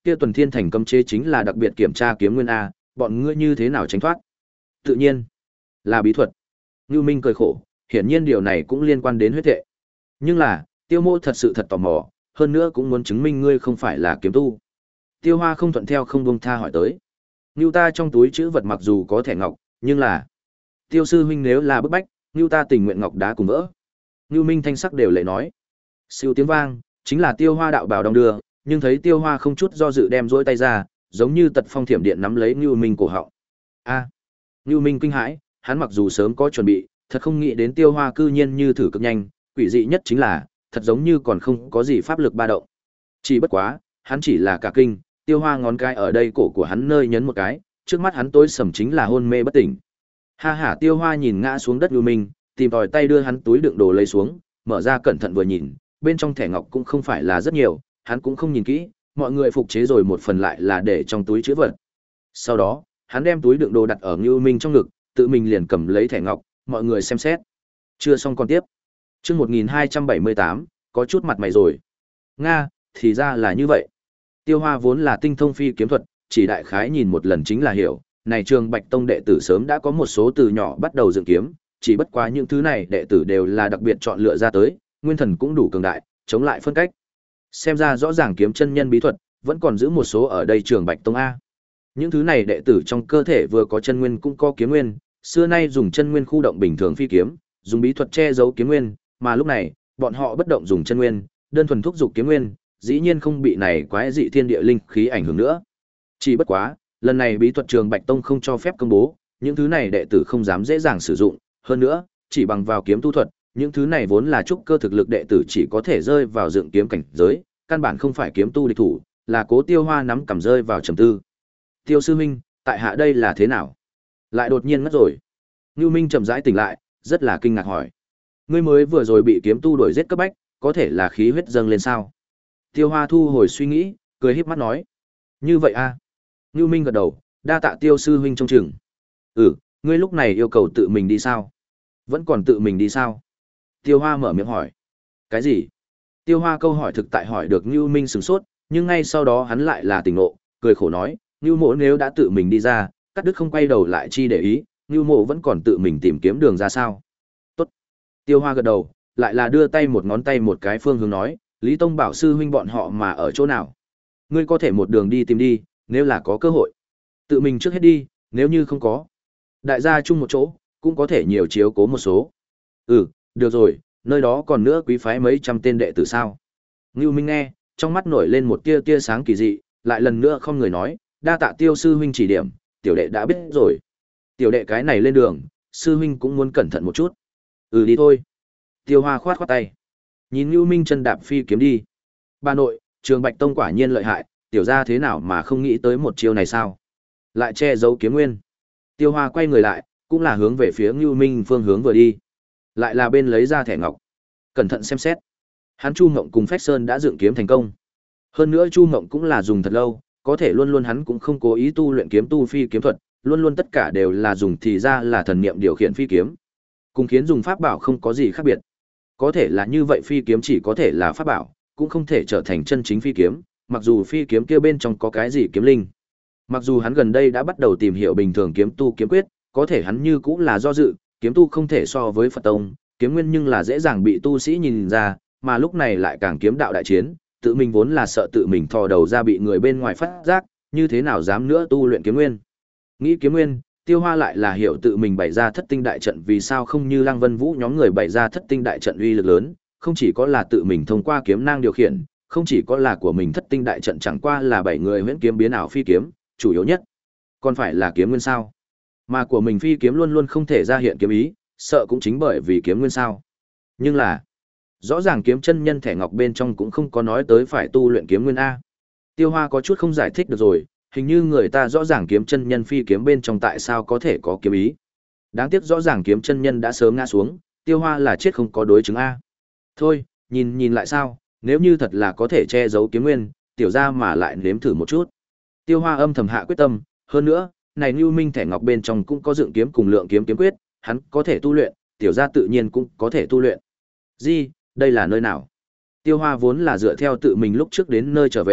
kia tuần thiên thành cấm chế chính là đặc biệt kiểm tra kiếm nguyên a, bọn ngươi như thế nào tránh thoát? Tự nhiên là bí thuật. Ngưu Minh cười khổ, hiển nhiên điều này cũng liên quan đến huyết thể. Nhưng là, Tiêu Mộ thật sự thật tò mò, hơn nữa cũng muốn chứng minh ngươi không phải là kiếm tu. Tiêu Hoa không thuận theo không buông tha hỏi tới. Ngưu ta trong túi trữ vật mặc dù có thẻ ngọc, nhưng là Tiêu sư huynh nếu là bức bách, Ngưu ta tình nguyện ngọc đá cùng vỡ. Ngưu Minh thanh sắc đều lệ nói. Siêu tiếng vang, chính là Tiêu Hoa đạo bào đong đưa, nhưng thấy Tiêu Hoa không chút do dự đem rỗi tay ra, giống như tật phong thiểm điện nắm lấy Ngưu Minh cổ họng. A. Ngưu Minh kinh hãi, hắn mặc dù sớm có chuẩn bị, thật không nghĩ đến Tiêu Hoa cư nhiên như thử cực nhanh, quỷ dị nhất chính là, thật giống như còn không có gì pháp lực ba động. Chỉ bất quá, hắn chỉ là cả kinh, Tiêu Hoa ngón cái ở đây cổ của hắn nơi nhấn một cái, trước mắt hắn tối sầm chính là hôn mê bất tỉnh. Ha ha, Tiêu Hoa nhìn ngã xuống đất Ngưu Minh, tìm tòi tay đưa hắn túi đựng đồ lấy xuống, mở ra cẩn thận vừa nhìn, bên trong thẻ ngọc cũng không phải là rất nhiều, hắn cũng không nhìn kỹ, mọi người phục chế rồi một phần lại là để trong túi chứa vật. Sau đó, hắn đem túi đựng đồ đặt ở Ngưu Minh trong ngực, tự mình liền cầm lấy thẻ ngọc, mọi người xem xét. Chưa xong còn tiếp. Chương một nghìn hai trăm bảy mươi tám, có chút mặt mày rồi. Nga, thì ra là như vậy. Tiêu Hoa vốn là tinh thông phi kiếm thuật, chỉ đại khái nhìn một lần chính là hiểu, này trường Bạch Tông đệ tử sớm đã có một số từ nhỏ bắt đầu dựng kiếm, chỉ bất quá những thứ này đệ tử đều là đặc biệt chọn lựa ra tới, nguyên thần cũng đủ cường đại, chống lại phân cách. Xem ra rõ ràng kiếm chân nhân bí thuật, vẫn còn giữ một số ở đây trường Bạch Tông A. Những thứ này đệ tử trong cơ thể vừa có chân nguyên cũng có kiếm nguyên, xưa nay dùng chân nguyên khu động bình thường phi kiếm, dùng bí thuật che giấu kiếm nguyên, mà lúc này, bọn họ bất động dùng chân nguyên, đơn thuần thúc dục kiếm nguyên, dĩ nhiên không bị này quái dị thiên địa linh khí ảnh hưởng nữa. Chỉ bất quá, lần này bí thuật trường Bạch Tông không cho phép công bố, những thứ này đệ tử không dám dễ dàng sử dụng, hơn nữa, chỉ bằng vào kiếm tu thuật, những thứ này vốn là trúc cơ thực lực đệ tử chỉ có thể rơi vào dựng kiếm cảnh giới, căn bản không phải kiếm tu địch thủ, là Cố Tiêu Hoa nắm cầm rơi vào trầm tư. Tiêu sư huynh, tại hạ đây là thế nào? Lại đột nhiên ngất rồi. Nưu Minh chậm rãi tỉnh lại, rất là kinh ngạc hỏi. Ngươi mới vừa rồi bị kiếm tu đuổi giết cấp bách, có thể là khí huyết dâng lên sao? Tiêu Hoa thu hồi suy nghĩ, cười híp mắt nói. Như vậy a? À? Nưu Minh gật đầu, đa tạ Tiêu sư huynh trông chừng. Ừ, ngươi lúc này yêu cầu tự mình đi sao? Vẫn còn tự mình đi sao? Tiêu Hoa mở miệng hỏi. Cái gì? Tiêu Hoa câu hỏi thực tại hỏi được Nưu Minh sửng sốt, nhưng ngay sau đó hắn lại là tỉnh ngộ, cười khổ nói, Nưu Mộ nếu đã tự mình đi ra, cắt đứt không quay đầu lại chi để ý, Nưu Mộ vẫn còn tự mình tìm kiếm đường ra sao? Tốt. Tiêu Hoa gật đầu, lại là đưa tay một ngón tay một cái phương hướng nói, Lý Tông bảo sư huynh bọn họ mà ở chỗ nào? Ngươi có thể một đường đi tìm đi, nếu là có cơ hội. Tự mình trước hết đi, nếu như không có. Đại gia chung một chỗ, cũng có thể nhiều chiếu cố một số. Ừ, được rồi, nơi đó còn nữa quý phái mấy trăm tên đệ tử sao? Ngưu Minh nghe, trong mắt nổi lên một tia tia sáng kỳ dị, lại lần nữa không người nói, đa tạ Tiêu sư huynh chỉ điểm, tiểu đệ đã biết rồi. Tiểu đệ cái này lên đường, sư huynh cũng muốn cẩn thận một chút. Ừ đi thôi. Tiêu Hoa khoát khoát tay. Nhìn Ngưu Minh chân đạp phi kiếm đi. Bà nội, Trường Bạch Tông quả nhiên lợi hại, tiểu gia thế nào mà không nghĩ tới một chiêu này sao? Lại che giấu kiếm nguyên. Tiêu Hoa quay người lại, cũng là hướng về phía Ngưu Minh phương hướng vừa đi. Lại là bên lấy ra thẻ ngọc. Cẩn thận xem xét. Hắn Chu Mộng cùng Phách Sơn đã dựng kiếm thành công. Hơn nữa Chu Mộng cũng là dùng thật lâu, có thể luôn luôn hắn cũng không cố ý tu luyện kiếm tu phi kiếm thuật, luôn luôn tất cả đều là dùng thì ra là thần niệm điều khiển phi kiếm. Cùng khiến dùng pháp bảo không có gì khác biệt. Có thể là như vậy phi kiếm chỉ có thể là pháp bảo, cũng không thể trở thành chân chính phi kiếm, mặc dù phi kiếm kia bên trong có cái gì kiếm linh. Mặc dù hắn gần đây đã bắt đầu tìm hiểu bình thường kiếm tu kiếm quyết, có thể hắn như cũng là do dự, kiếm tu không thể so với Phật tông, kiếm nguyên nhưng là dễ dàng bị tu sĩ nhìn ra, mà lúc này lại càng kiếm đạo đại chiến, tự mình vốn là sợ tự mình thò đầu ra bị người bên ngoài phát giác, như thế nào dám nữa tu luyện kiếm nguyên. Nghĩ kiếm nguyên, Tiêu Hoa lại là hiểu tự mình bày ra thất tinh đại trận vì sao không như Lăng Vân Vũ nhóm người bày ra thất tinh đại trận uy lực lớn, không chỉ có là tự mình thông qua kiếm năng điều khiển, không chỉ có là của mình thất tinh đại trận chẳng qua là bảy người huyễn kiếm biến ảo phi kiếm, chủ yếu nhất còn phải là kiếm nguyên sao. Mà của mình phi kiếm luôn luôn không thể ra hiện kiếm ý, sợ cũng chính bởi vì kiếm nguyên sao. Nhưng là, rõ ràng kiếm chân nhân thẻ ngọc bên trong cũng không có nói tới phải tu luyện kiếm nguyên A. Tiêu Hoa có chút không giải thích được rồi, hình như người ta rõ ràng kiếm chân nhân phi kiếm bên trong tại sao có thể có kiếm ý. Đáng tiếc rõ ràng kiếm chân nhân đã sớm ngã xuống, Tiêu Hoa là chết không có đối chứng A. Thôi, nhìn nhìn lại sao, nếu như thật là có thể che giấu kiếm nguyên, tiểu ra mà lại nếm thử một chút. Tiêu Hoa âm thầm hạ quyết tâm, hơn nữa, này Nưu Minh thẻ ngọc bên trong cũng có dựng kiếm cùng lượng kiếm kiếm quyết, hắn có thể tu luyện, tiểu ra tự nhiên cũng có thể tu luyện. Gì, đây là nơi nào? Tiêu Hoa vốn là dựa theo tự mình lúc trước đến nơi trở về,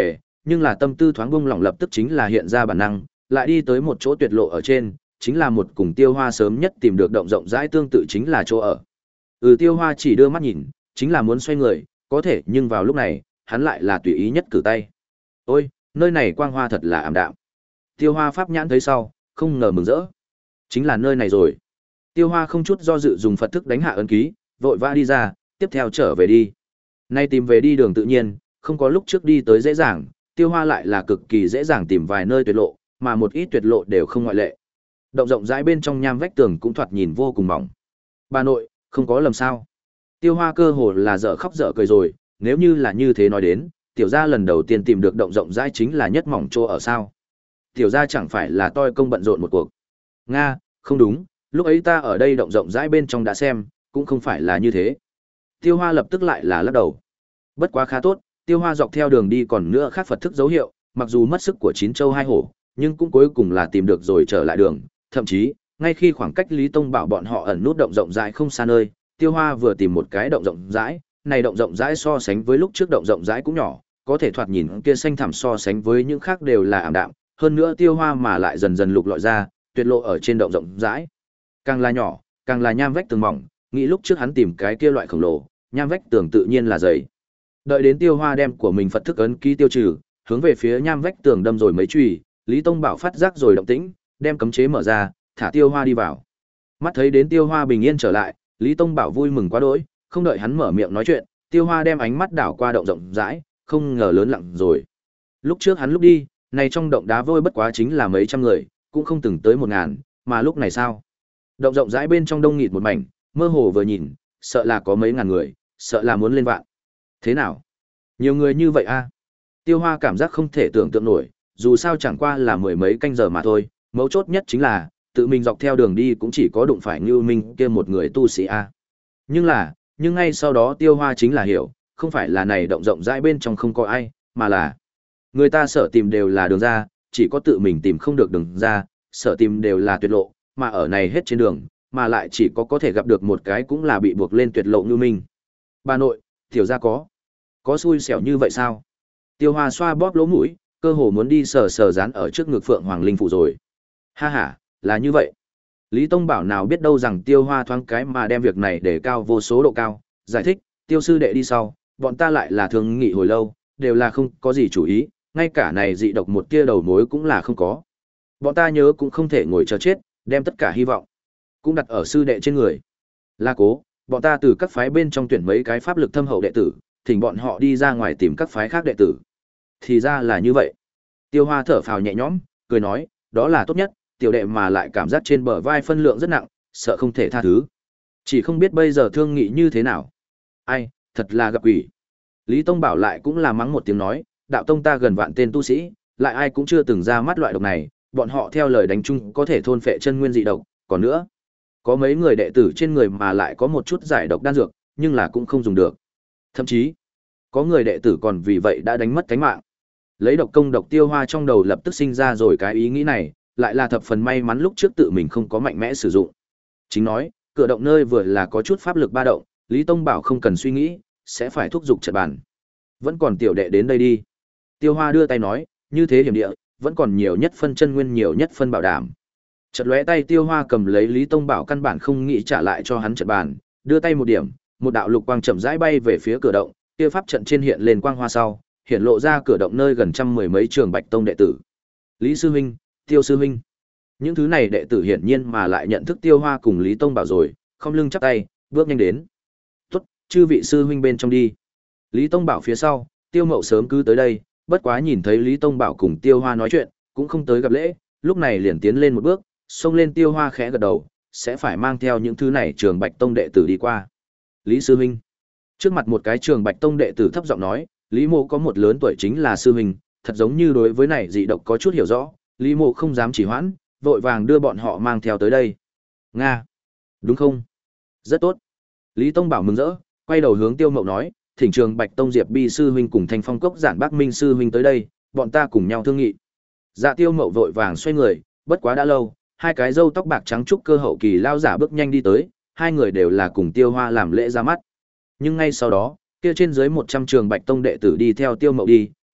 nhưng là tâm tư thoáng buông lỏng lập tức chính là hiện ra bản năng, lại đi tới một chỗ tuyệt lộ ở trên, chính là một cùng Tiêu Hoa sớm nhất tìm được động rộng rãi tương tự chính là chỗ ở. Ừ, Tiêu Hoa chỉ đưa mắt nhìn, chính là muốn xoay người, có thể nhưng vào lúc này, hắn lại là tùy ý nhất cử tay. Ôi, nơi này quang hoa thật là ảm đạm. Tiêu Hoa pháp nhãn thấy sau, không ngờ mừng rỡ. Chính là nơi này rồi. Tiêu Hoa không chút do dự dùng Phật thức đánh hạ ấn ký, vội vã đi ra, tiếp theo trở về đi. Nay tìm về đi đường tự nhiên, không có lúc trước đi tới dễ dàng, Tiêu Hoa lại là cực kỳ dễ dàng tìm vài nơi tuyệt lộ, mà một ít tuyệt lộ đều không ngoại lệ. Động rộng rãi bên trong nham vách tường cũng thoạt nhìn vô cùng mỏng. Bà nội, không có lầm sao? Tiêu Hoa cơ hồ là dở khóc dở cười rồi, nếu như là như thế nói đến, tiểu gia lần đầu tiên tìm được động rộng rãi chính là nhất mỏng chỗ ở sao? Tiểu gia chẳng phải là toi công bận rộn một cuộc. Nga, không đúng, lúc ấy ta ở đây động rộng rãi bên trong đã xem, cũng không phải là như thế. Tiêu Hoa lập tức lại là lắc đầu. Bất quá khá tốt, Tiêu Hoa dọc theo đường đi còn nữa khác Phật thức dấu hiệu, mặc dù mất sức của chín châu hai hổ, nhưng cũng cuối cùng là tìm được rồi trở lại đường, thậm chí, ngay khi khoảng cách Lý Tông Bảo bọn họ ẩn nút động rộng rãi không xa nơi, Tiêu Hoa vừa tìm một cái động rộng rãi, này động rộng rãi so sánh với lúc trước động rộng rãi cũng nhỏ, có thể thoạt nhìn kia xanh thẳm so sánh với những khác đều là ảm đạm, hơn nữa Tiêu Hoa mà lại dần dần lục lọi ra, tuyệt lộ ở trên động rộng rãi. Càng là nhỏ, càng là nham vách tường mỏng, nghĩ lúc trước hắn tìm cái kia loại khổng lồ, nham vách tường tự nhiên là dày. Đợi đến Tiêu Hoa đem của mình Phật thức ấn ký tiêu trừ, hướng về phía nham vách tường đâm rồi mấy chùy, Lý Tông Bảo phát giác rồi động tĩnh, đem cấm chế mở ra, thả Tiêu Hoa đi vào. Mắt thấy đến Tiêu Hoa bình yên trở lại, Lý Tông Bảo vui mừng quá đỗi, không đợi hắn mở miệng nói chuyện, Tiêu Hoa đem ánh mắt đảo qua động rộng rãi, không ngờ lớn lặng rồi. Lúc trước hắn lúc đi, này trong động đá vôi bất quá chính là mấy trăm người, cũng không từng tới một ngàn, mà lúc này sao? Động rộng rãi bên trong đông nghịt một mảnh, mơ hồ vừa nhìn, sợ là có mấy ngàn người, sợ là muốn lên vạn. Thế nào? Nhiều người như vậy a? À? Tiêu Hoa cảm giác không thể tưởng tượng nổi, dù sao chẳng qua là mười mấy canh giờ mà thôi, mấu chốt nhất chính là, tự mình dọc theo đường đi cũng chỉ có đụng phải Ngưu Minh kia một người tu sĩ a. À. Nhưng là, nhưng ngay sau đó Tiêu Hoa chính là hiểu, không phải là này động rộng rãi bên trong không có ai, mà là người ta sợ tìm đều là đường ra, chỉ có tự mình tìm không được đường ra, sợ tìm đều là tuyệt lộ, mà ở này hết trên đường, mà lại chỉ có có thể gặp được một cái cũng là bị buộc lên tuyệt lộ Ngưu Minh. Bà nội, tiểu gia có, có xui xẻo như vậy sao? Tiêu Hoa xoa bóp lỗ mũi, cơ hồ muốn đi sờ sờ dán ở trước ngực Phượng Hoàng Linh phủ rồi. Ha ha, là như vậy. Lý Tông Bảo nào biết đâu rằng Tiêu Hoa thoáng cái mà đem việc này để cao vô số độ cao, giải thích, Tiêu sư đệ đi sau, bọn ta lại là thương nghị hồi lâu, đều là không có gì chủ ý, ngay cả này dị độc một tia đầu mối cũng là không có. Bọn ta nhớ cũng không thể ngồi chờ chết, đem tất cả hy vọng cũng đặt ở sư đệ trên người. La Cố, bọn ta từ các phái bên trong tuyển mấy cái pháp lực thâm hậu đệ tử, thỉnh bọn họ đi ra ngoài tìm các phái khác đệ tử. Thì ra là như vậy. Tiêu Hoa thở phào nhẹ nhõm, cười nói, đó là tốt nhất, tiểu đệ mà lại cảm giác trên bờ vai phân lượng rất nặng, sợ không thể tha thứ. Chỉ không biết bây giờ thương nghị như thế nào. Ai, thật là gặp quỷ. Lý Tông Bảo lại cũng là mắng một tiếng nói, đạo tông ta gần vạn tên tu sĩ, lại ai cũng chưa từng ra mắt loại độc này, bọn họ theo lời đánh chung có thể thôn phệ chân nguyên dị độc, còn nữa, có mấy người đệ tử trên người mà lại có một chút giải độc đan dược, nhưng là cũng không dùng được. Thậm chí, có người đệ tử còn vì vậy đã đánh mất cánh mạng. Lấy độc công độc Tiêu Hoa trong đầu lập tức sinh ra rồi cái ý nghĩ này, lại là thập phần may mắn lúc trước tự mình không có mạnh mẽ sử dụng. Chính nói, cửa động nơi vừa là có chút pháp lực ba động, Lý Tông Bảo không cần suy nghĩ, sẽ phải thúc giục trận bàn. Vẫn còn tiểu đệ đến đây đi. Tiêu Hoa đưa tay nói, như thế hiểm địa, vẫn còn nhiều nhất phân chân nguyên nhiều nhất phân bảo đảm. Chợt lóe tay Tiêu Hoa cầm lấy Lý Tông Bảo căn bản không nghĩ trả lại cho hắn trận bàn, đưa tay một điểm, một đạo lục quang chậm rãi bay về phía cửa động, kia pháp trận trên hiện lên quang hoa sau, hiện lộ ra cửa động nơi gần trăm mười mấy trường Bạch Tông đệ tử. Lý sư huynh, Tiêu sư huynh. Những thứ này đệ tử hiển nhiên mà lại nhận thức Tiêu Hoa cùng Lý Tông Bảo rồi, không lưng chắp tay, bước nhanh đến. "Tốt, chư vị sư huynh bên trong đi." Lý Tông Bảo phía sau, Tiêu Mậu sớm cứ tới đây, bất quá nhìn thấy Lý Tông Bảo cùng Tiêu Hoa nói chuyện, cũng không tới gặp lễ, lúc này liền tiến lên một bước, xông lên Tiêu Hoa khẽ gật đầu, sẽ phải mang theo những thứ này trường Bạch Tông đệ tử đi qua. "Lý sư huynh." Trước mặt một cái trường Bạch Tông đệ tử thấp giọng nói, Lý Mộ có một lớn tuổi chính là sư huynh, thật giống như đối với này dị độc có chút hiểu rõ, Lý Mộ không dám chỉ hoãn, vội vàng đưa bọn họ mang theo tới đây. "Nga, đúng không? Rất tốt." Lý Tông Bảo mừng rỡ, quay đầu hướng Tiêu Mậu nói, "Thỉnh trường Bạch Tông Diệp Bi sư huynh cùng Thanh Phong Cốc Giản Bắc Minh sư huynh tới đây, bọn ta cùng nhau thương nghị." Dạ Tiêu Mậu vội vàng xoay người, bất quá đã lâu, hai cái râu tóc bạc trắng trúc cơ hậu kỳ lao giả bước nhanh đi tới, hai người đều là cùng Tiêu Hoa làm lễ ra mắt. Nhưng ngay sau đó, kia trên dưới một trăm trường Bạch Tông đệ tử đi theo Tiêu Mậu đi,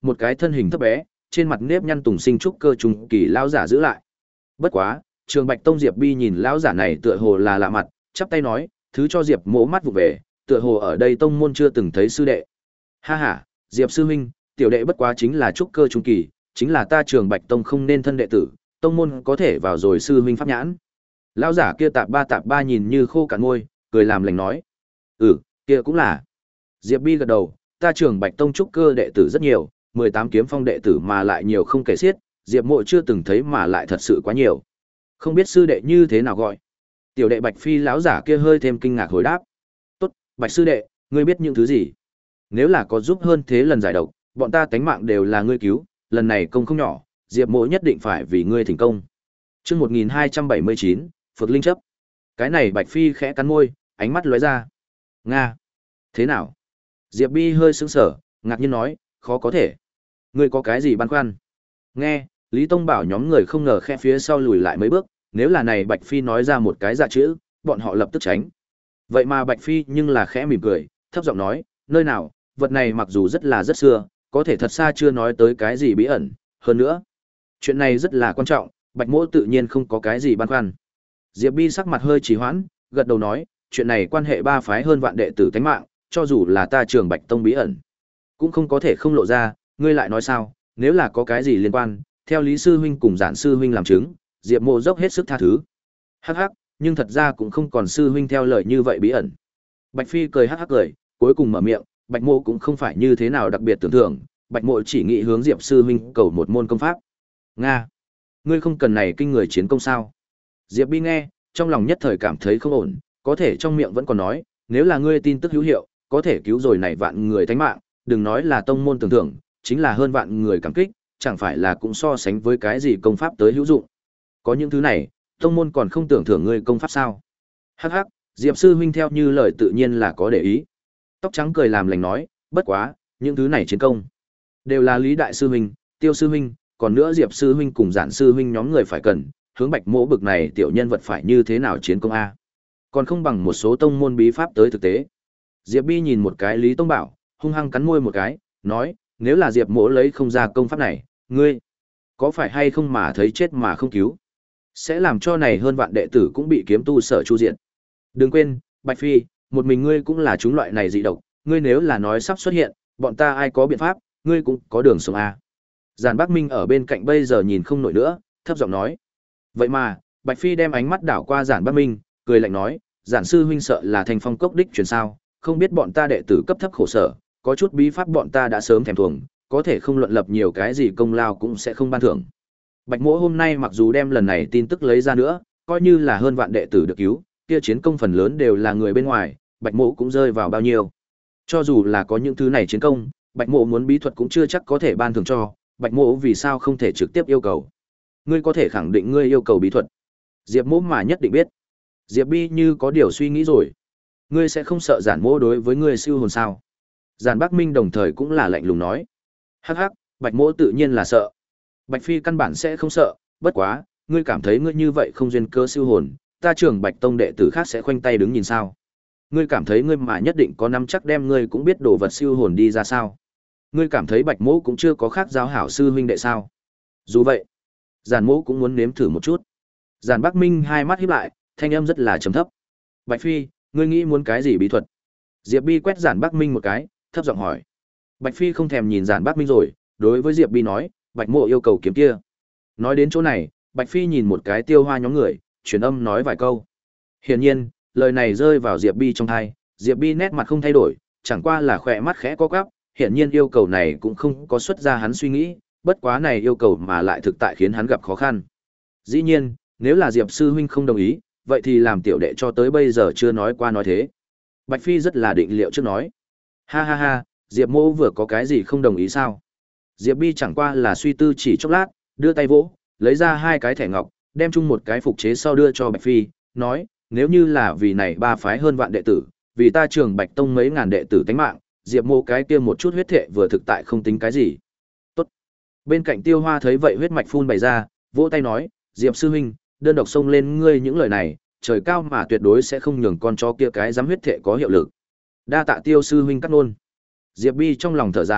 một cái thân hình thấp bé, trên mặt nếp nhăn tùng sinh trúc cơ trùng kỳ lão giả giữ lại. Bất quá, Trường Bạch Tông Diệp Bi nhìn lão giả này tựa hồ là lạ mặt, chắp tay nói, thứ cho Diệp Mỗ mắt vụ về, tựa hồ ở đây tông môn chưa từng thấy sư đệ. Ha ha, Diệp sư huynh, tiểu đệ bất quá chính là trúc cơ trung kỳ, chính là ta Trường Bạch Tông không nên thân đệ tử, tông môn có thể vào rồi sư huynh pháp nhãn. Lão giả kia tạp ba tạp ba nhìn như khô cạn môi, cười làm lành nói, ừ, kia cũng là. Diệp Bi gật đầu, ta Trường Bạch Tông trúc cơ đệ tử rất nhiều, mười tám kiếm phong đệ tử mà lại nhiều không kể xiết, Diệp Mộ chưa từng thấy mà lại thật sự quá nhiều. Không biết sư đệ như thế nào gọi. Tiểu đệ Bạch Phi lão giả kia hơi thêm kinh ngạc hồi đáp. Tốt, Bạch sư đệ, ngươi biết những thứ gì? Nếu là có giúp hơn thế lần giải độc, bọn ta tánh mạng đều là ngươi cứu, lần này công không nhỏ, Diệp Mộ nhất định phải vì ngươi thành công. Chương một nghìn hai trăm bảy mươi chín, Phược Linh chấp. Cái này Bạch Phi khẽ cắn môi, ánh mắt lóe ra. Nga, thế nào? Diệp Bi hơi sững sờ, ngạc nhiên nói, khó có thể. Ngươi có cái gì băn khoăn? Nghe, Lý Tông Bảo nhóm người không ngờ khe phía sau lùi lại mấy bước, nếu là này Bạch Phi nói ra một cái dạ chữ, bọn họ lập tức tránh. Vậy mà Bạch Phi nhưng là khẽ mỉm cười, thấp giọng nói, nơi nào, vật này mặc dù rất là rất xưa, có thể thật xa chưa nói tới cái gì bí ẩn, hơn nữa. Chuyện này rất là quan trọng, Bạch Mỗ tự nhiên không có cái gì băn khoăn. Diệp Bi sắc mặt hơi trì hoãn, gật đầu nói, chuyện này quan hệ ba phái hơn vạn đệ tử tánh mạng, cho dù là ta Trường Bạch Tông bí ẩn, cũng không có thể không lộ ra, ngươi lại nói sao, nếu là có cái gì liên quan, theo Lý sư huynh cùng Giản sư huynh làm chứng, Diệp Mộ dốc hết sức tha thứ. Hắc hắc, nhưng thật ra cũng không còn sư huynh theo lời như vậy bí ẩn. Bạch Phi cười hắc hắc cười, cuối cùng mở miệng, Bạch Mộ cũng không phải như thế nào đặc biệt tưởng thưởng, Bạch Mộ chỉ nghĩ hướng Diệp sư huynh cầu một môn công pháp. Nga, ngươi không cần này kinh người chiến công sao? Diệp Bi nghe, trong lòng nhất thời cảm thấy không ổn, có thể trong miệng vẫn còn nói, nếu là ngươi tin tức hữu hiệu, có thể cứu rồi này vạn người thánh mạng, đừng nói là tông môn tưởng thưởng, chính là hơn vạn người cảm kích, chẳng phải là cũng so sánh với cái gì công pháp tới hữu dụng. Có những thứ này, tông môn còn không tưởng thưởng ngươi công pháp sao? Hắc hắc, Diệp sư huynh theo như lời tự nhiên là có để ý. Tóc trắng cười làm lành nói, bất quá, những thứ này chiến công đều là Lý đại sư huynh, Tiêu sư huynh, còn nữa Diệp sư huynh cùng Giản sư huynh nhóm người phải cần, hướng Bạch Mỗ bực này tiểu nhân vật phải như thế nào chiến công a? Còn không bằng một số tông môn bí pháp tới thực tế. Diệp Bi nhìn một cái Lý Tông Bảo, hung hăng cắn môi một cái, nói, nếu là Diệp Mỗ lấy không ra công pháp này, ngươi có phải hay không mà thấy chết mà không cứu, sẽ làm cho này hơn vạn đệ tử cũng bị kiếm tu sở chu diện. Đừng quên, Bạch Phi, một mình ngươi cũng là chúng loại này dị độc, ngươi nếu là nói sắp xuất hiện, bọn ta ai có biện pháp, ngươi cũng có đường sống a. Giản Bắc Minh ở bên cạnh bây giờ nhìn không nổi nữa, thấp giọng nói. Vậy mà, Bạch Phi đem ánh mắt đảo qua Giản Bắc Minh, cười lạnh nói, Giản sư huynh sợ là thành phong cốc đích truyền sao, không biết bọn ta đệ tử cấp thấp khổ sở, có chút bí pháp bọn ta đã sớm thèm thuồng, có thể không luận lập nhiều cái gì công lao cũng sẽ không ban thưởng. Bạch Mỗ hôm nay mặc dù đem lần này tin tức lấy ra nữa, coi như là hơn vạn đệ tử được cứu, kia chiến công phần lớn đều là người bên ngoài, Bạch Mỗ cũng rơi vào bao nhiêu. Cho dù là có những thứ này chiến công, Bạch Mỗ muốn bí thuật cũng chưa chắc có thể ban thưởng cho, Bạch Mỗ vì sao không thể trực tiếp yêu cầu. Ngươi có thể khẳng định ngươi yêu cầu bí thuật. Diệp Mỗ mà nhất định biết. Diệp Bi như có điều suy nghĩ rồi. Ngươi sẽ không sợ Giản Mỗ đối với ngươi siêu hồn sao? Giản Bắc Minh đồng thời cũng là lạnh lùng nói. Hắc hắc, Bạch Mỗ tự nhiên là sợ. Bạch Phi căn bản sẽ không sợ, bất quá, ngươi cảm thấy ngươi như vậy không duyên cơ siêu hồn, ta Trường Bạch Tông đệ tử khác sẽ khoanh tay đứng nhìn sao? Ngươi cảm thấy ngươi mà nhất định có nắm chắc đem ngươi cũng biết đồ vật siêu hồn đi ra sao? Ngươi cảm thấy Bạch Mỗ cũng chưa có khác giáo hảo sư huynh đệ sao? Dù vậy, Giản Mỗ cũng muốn nếm thử một chút. Giản Bắc Minh hai mắt híp lại, thanh âm rất là trầm thấp. Bạch Phi, ngươi nghĩ muốn cái gì bí thuật? Diệp Bi quét Giản Bắc Minh một cái, thấp giọng hỏi. Bạch Phi không thèm nhìn Giản Bắc Minh rồi, đối với Diệp Bi nói, Bạch Mộ yêu cầu kiếm kia. Nói đến chỗ này, Bạch Phi nhìn một cái Tiêu Hoa nhóm người, truyền âm nói vài câu. Hiển nhiên, lời này rơi vào Diệp Bi trong tai, Diệp Bi nét mặt không thay đổi, chẳng qua là khỏe mắt khẽ co quắp, hiển nhiên yêu cầu này cũng không có xuất ra hắn suy nghĩ, bất quá này yêu cầu mà lại thực tại khiến hắn gặp khó khăn. Dĩ nhiên, nếu là Diệp sư huynh không đồng ý, vậy thì làm tiểu đệ cho tới bây giờ chưa nói qua nói thế. Bạch Phi rất là định liệu trước nói. Ha ha ha, Diệp Mỗ vừa có cái gì không đồng ý sao? Diệp Bi chẳng qua là suy tư chỉ chốc lát, đưa tay vỗ, lấy ra hai cái thẻ ngọc, đem chung một cái phục chế sau đưa cho Bạch Phi, nói, nếu như là vì này ba phái hơn vạn đệ tử, vì ta Trường Bạch Tông mấy ngàn đệ tử tánh mạng, Diệp Mỗ cái kia một chút huyết thệ vừa thực tại không tính cái gì. Tốt. Bên cạnh Tiêu Hoa thấy vậy huyết mạch phun bày ra, vỗ tay nói, Diệp sư huynh, đơn độc xông lên ngươi những lời này, trời cao mà tuyệt đối sẽ không nhường con chó kia cái dám huyết thệ có hiệu lực. Đa tạ Tiêu sư huynh cắt nôn. Diệp Bi trong lòng thở dài,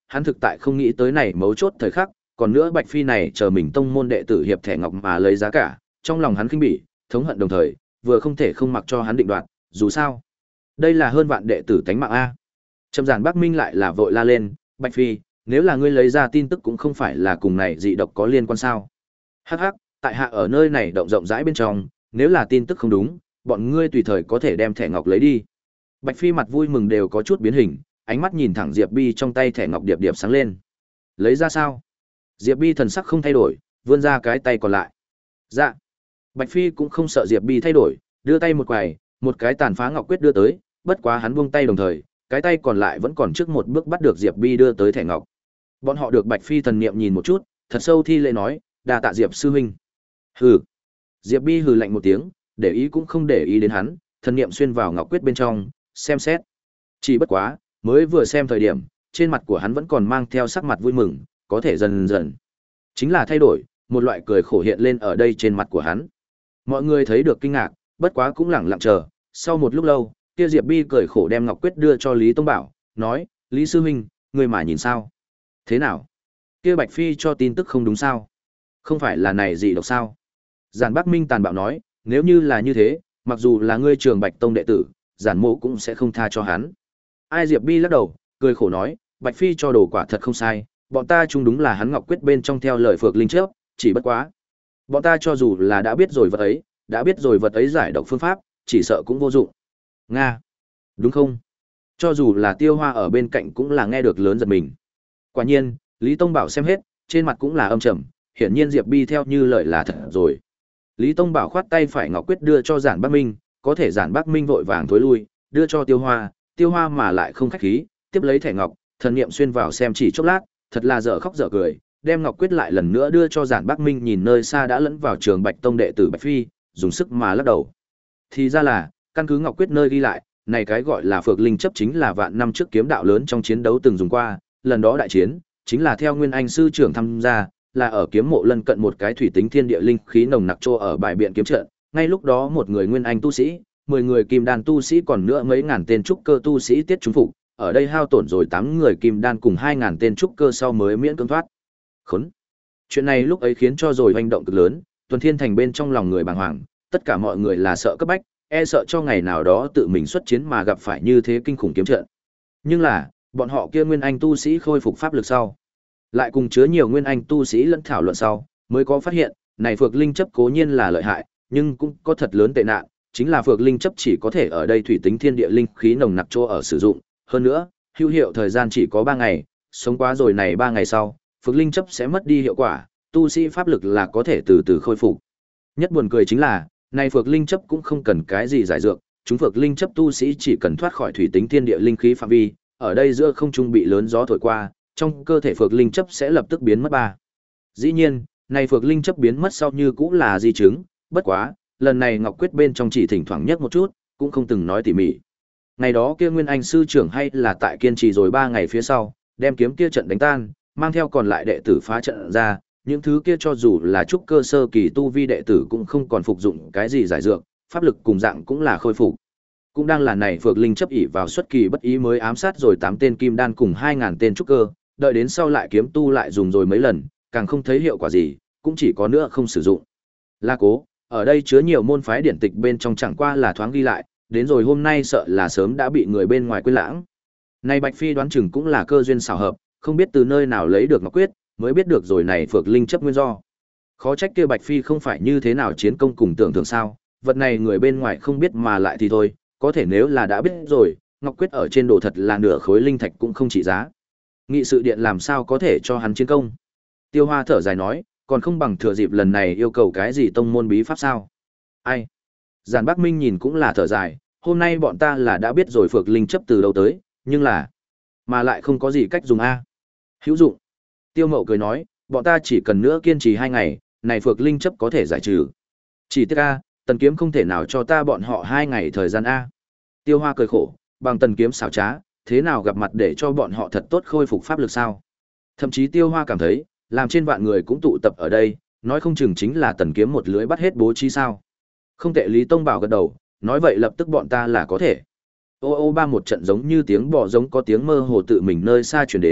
hắn thực tại không nghĩ tới này mấu chốt thời khắc, còn nữa Bạch Phi này chờ mình tông môn đệ tử hiệp thẻ ngọc mà lấy giá cả, trong lòng hắn khinh bỉ, thống hận đồng thời, vừa không thể không mặc cho hắn định đoạt, dù sao, đây là hơn vạn đệ tử tánh mạng a. Trầm Giản Bắc Minh lại là vội la lên, "Bạch Phi, nếu là ngươi lấy ra tin tức cũng không phải là cùng này dị độc có liên quan sao?" Hắc hắc, tại hạ ở nơi này động rộng rãi bên trong, nếu là tin tức không đúng, bọn ngươi tùy thời có thể đem thẻ ngọc lấy đi. Bạch Phi mặt vui mừng đều có chút biến hình, ánh mắt nhìn thẳng Diệp Bi trong tay thẻ ngọc điệp điệp sáng lên. Lấy ra sao? Diệp Bi thần sắc không thay đổi, vươn ra cái tay còn lại. Dạ. Bạch Phi cũng không sợ Diệp Bi thay đổi, đưa tay một quài, một cái tàn phá ngọc quyết đưa tới, bất quá hắn buông tay đồng thời, cái tay còn lại vẫn còn trước một bước bắt được Diệp Bi đưa tới thẻ ngọc. Bọn họ được Bạch Phi thần niệm nhìn một chút, thật sâu thi lễ nói, đa tạ Diệp sư huynh. Hừ. Diệp Bi hừ lạnh một tiếng, để ý cũng không để ý đến hắn, thần niệm xuyên vào ngọc quyết bên trong, xem xét. Chỉ bất quá, mới vừa xem thời điểm, trên mặt của hắn vẫn còn mang theo sắc mặt vui mừng, có thể dần dần. Chính là thay đổi, một loại cười khổ hiện lên ở đây trên mặt của hắn. Mọi người thấy được kinh ngạc, bất quá cũng lẳng lặng chờ, sau một lúc lâu, kia Diệp Bi cười khổ đem ngọc quyết đưa cho Lý Tông Bảo, nói, Lý sư huynh, người mà nhìn sao? Thế nào? Kia Bạch Phi cho tin tức không đúng sao? Không phải là này gì độc sao? Giản Bắc Minh tàn bạo nói, nếu như là như thế, mặc dù là ngươi Trường Bạch Tông đệ tử, Giản Mộ cũng sẽ không tha cho hắn. Ai Diệp Bi lắc đầu, cười khổ nói, Bạch Phi cho đồ quả thật không sai, bọn ta chung đúng là hắn ngọc quyết bên trong theo lời Phược Linh Chấp, chỉ bất quá. Bọn ta cho dù là đã biết rồi vật ấy, đã biết rồi vật ấy giải độc phương pháp, chỉ sợ cũng vô dụng. Nga. Đúng không? Cho dù là Tiêu Hoa ở bên cạnh cũng là nghe được lớn giật mình. Quả nhiên, Lý Tông Bảo xem hết, trên mặt cũng là âm trầm, hiển nhiên Diệp Bi theo như lời là thật rồi. Lý Tông Bảo khoát tay phải ngọc quyết đưa cho Giản Bắc Minh, có thể Giản Bắc Minh vội vàng thối lui, đưa cho Tiêu Hoa, Tiêu Hoa mà lại không khách khí, tiếp lấy thẻ ngọc, thần niệm xuyên vào xem chỉ chốc lát, thật là dở khóc dở cười, đem ngọc quyết lại lần nữa đưa cho Giản Bắc Minh nhìn nơi xa đã lẫn vào Trường Bạch Tông đệ tử Bạch Phi, dùng sức mà lắc đầu. Thì ra là, căn cứ ngọc quyết nơi ghi lại, này cái gọi là Phược Linh Chấp chính là vạn năm trước kiếm đạo lớn trong chiến đấu từng dùng qua, lần đó đại chiến, chính là theo Nguyên Anh sư trưởng tham gia, là ở kiếm mộ lân cận một cái thủy tính thiên địa linh khí nồng nặc trô ở bãi biển kiếm trận, ngay lúc đó một người Nguyên Anh tu sĩ, mười người kim đan tu sĩ còn nữa mấy ngàn tên trúc cơ tu sĩ tiết chúng phục, ở đây hao tổn rồi tám người kim đan cùng hai ngàn tên trúc cơ sau mới miễn cưỡng thoát. Khốn. Chuyện này lúc ấy khiến cho rồi hoành động cực lớn, Tuần Thiên Thành bên trong lòng người bàng hoàng, tất cả mọi người là sợ cấp bách, e sợ cho ngày nào đó tự mình xuất chiến mà gặp phải như thế kinh khủng kiếm trận. Nhưng là, bọn họ kia Nguyên Anh tu sĩ khôi phục pháp lực sau, lại cùng chứa nhiều Nguyên Anh tu sĩ lẫn thảo luận sau, mới có phát hiện, này Phược Linh Chấp cố nhiên là lợi hại, nhưng cũng có thật lớn tệ nạn, chính là Phược Linh Chấp chỉ có thể ở đây thủy tính thiên địa linh khí nồng nặc chỗ ở sử dụng, hơn nữa, hữu hiệu thời gian chỉ có ba ngày, sống quá rồi này ba ngày sau, Phược Linh Chấp sẽ mất đi hiệu quả, tu sĩ pháp lực là có thể từ từ khôi phục. Nhất buồn cười chính là, này Phược Linh Chấp cũng không cần cái gì giải dược, chúng Phược Linh Chấp tu sĩ chỉ cần thoát khỏi thủy tính thiên địa linh khí phạm vi, ở đây giữa không trung bị lớn gió thổi qua, trong cơ thể Phược Linh Chấp sẽ lập tức biến mất ba. Dĩ nhiên, này Phược Linh Chấp biến mất sau như cũng là di chứng, bất quá, lần này Ngọc Quyết bên trong chỉ thỉnh thoảng nhắc một chút, cũng không từng nói tỉ mỉ. Ngày đó kia Nguyên Anh sư trưởng hay là tại kiên trì rồi ba ngày phía sau, đem kiếm kia trận đánh tan, mang theo còn lại đệ tử phá trận ra, những thứ kia cho dù là trúc cơ sơ kỳ tu vi đệ tử cũng không còn phục dụng cái gì giải dược, pháp lực cùng dạng cũng là khôi phục. Cũng đang là này Phược Linh Chấp ỷ vào xuất kỳ bất ý mới ám sát rồi tám tên kim đan cùng hai ngàn tên trúc cơ, đợi đến sau lại kiếm tu lại dùng rồi mấy lần, càng không thấy hiệu quả gì, cũng chỉ có nữa không sử dụng. La Cố, ở đây chứa nhiều môn phái điển tịch bên trong chẳng qua là thoáng ghi lại, đến rồi hôm nay sợ là sớm đã bị người bên ngoài quên lãng. Này Bạch Phi đoán chừng cũng là cơ duyên xảo hợp, không biết từ nơi nào lấy được Ngọc Quyết, mới biết được rồi này Phược Linh Chấp nguyên do. Khó trách kia Bạch Phi không phải như thế nào chiến công cùng tưởng tượng sao, vật này người bên ngoài không biết mà lại thì thôi, có thể nếu là đã biết rồi, Ngọc Quyết ở trên đồ thật là nửa khối linh thạch cũng không trị giá. Nghị sự điện làm sao có thể cho hắn chiến công? Tiêu Hoa thở dài nói, còn không bằng thừa dịp lần này yêu cầu cái gì tông môn bí pháp sao? Ai? Giản Bắc Minh nhìn cũng là thở dài, hôm nay bọn ta là đã biết rồi Phược Linh Chấp từ đâu tới, nhưng là mà lại không có gì cách dùng a. Hữu dụng. Tiêu Mậu cười nói, bọn ta chỉ cần nữa kiên trì hai ngày, này Phược Linh Chấp có thể giải trừ. Chỉ tiếc a, Tần Kiếm không thể nào cho ta bọn họ hai ngày thời gian a. Tiêu Hoa cười khổ, bằng Tần Kiếm xảo trá, thế nào gặp mặt để cho bọn họ thật tốt khôi phục pháp lực sao? Thậm chí Tiêu Hoa cảm thấy, làm trên vạn người cũng tụ tập ở đây, nói không chừng chính là Tần Kiếm một lưới bắt hết bố trí sao? Không tệ. Lý Tông Bảo gật đầu, nói vậy lập tức bọn ta là có thể. Ô ô ba một trận giống như tiếng bò giống có tiếng mơ hồ tự mình nơi xa truyền đến,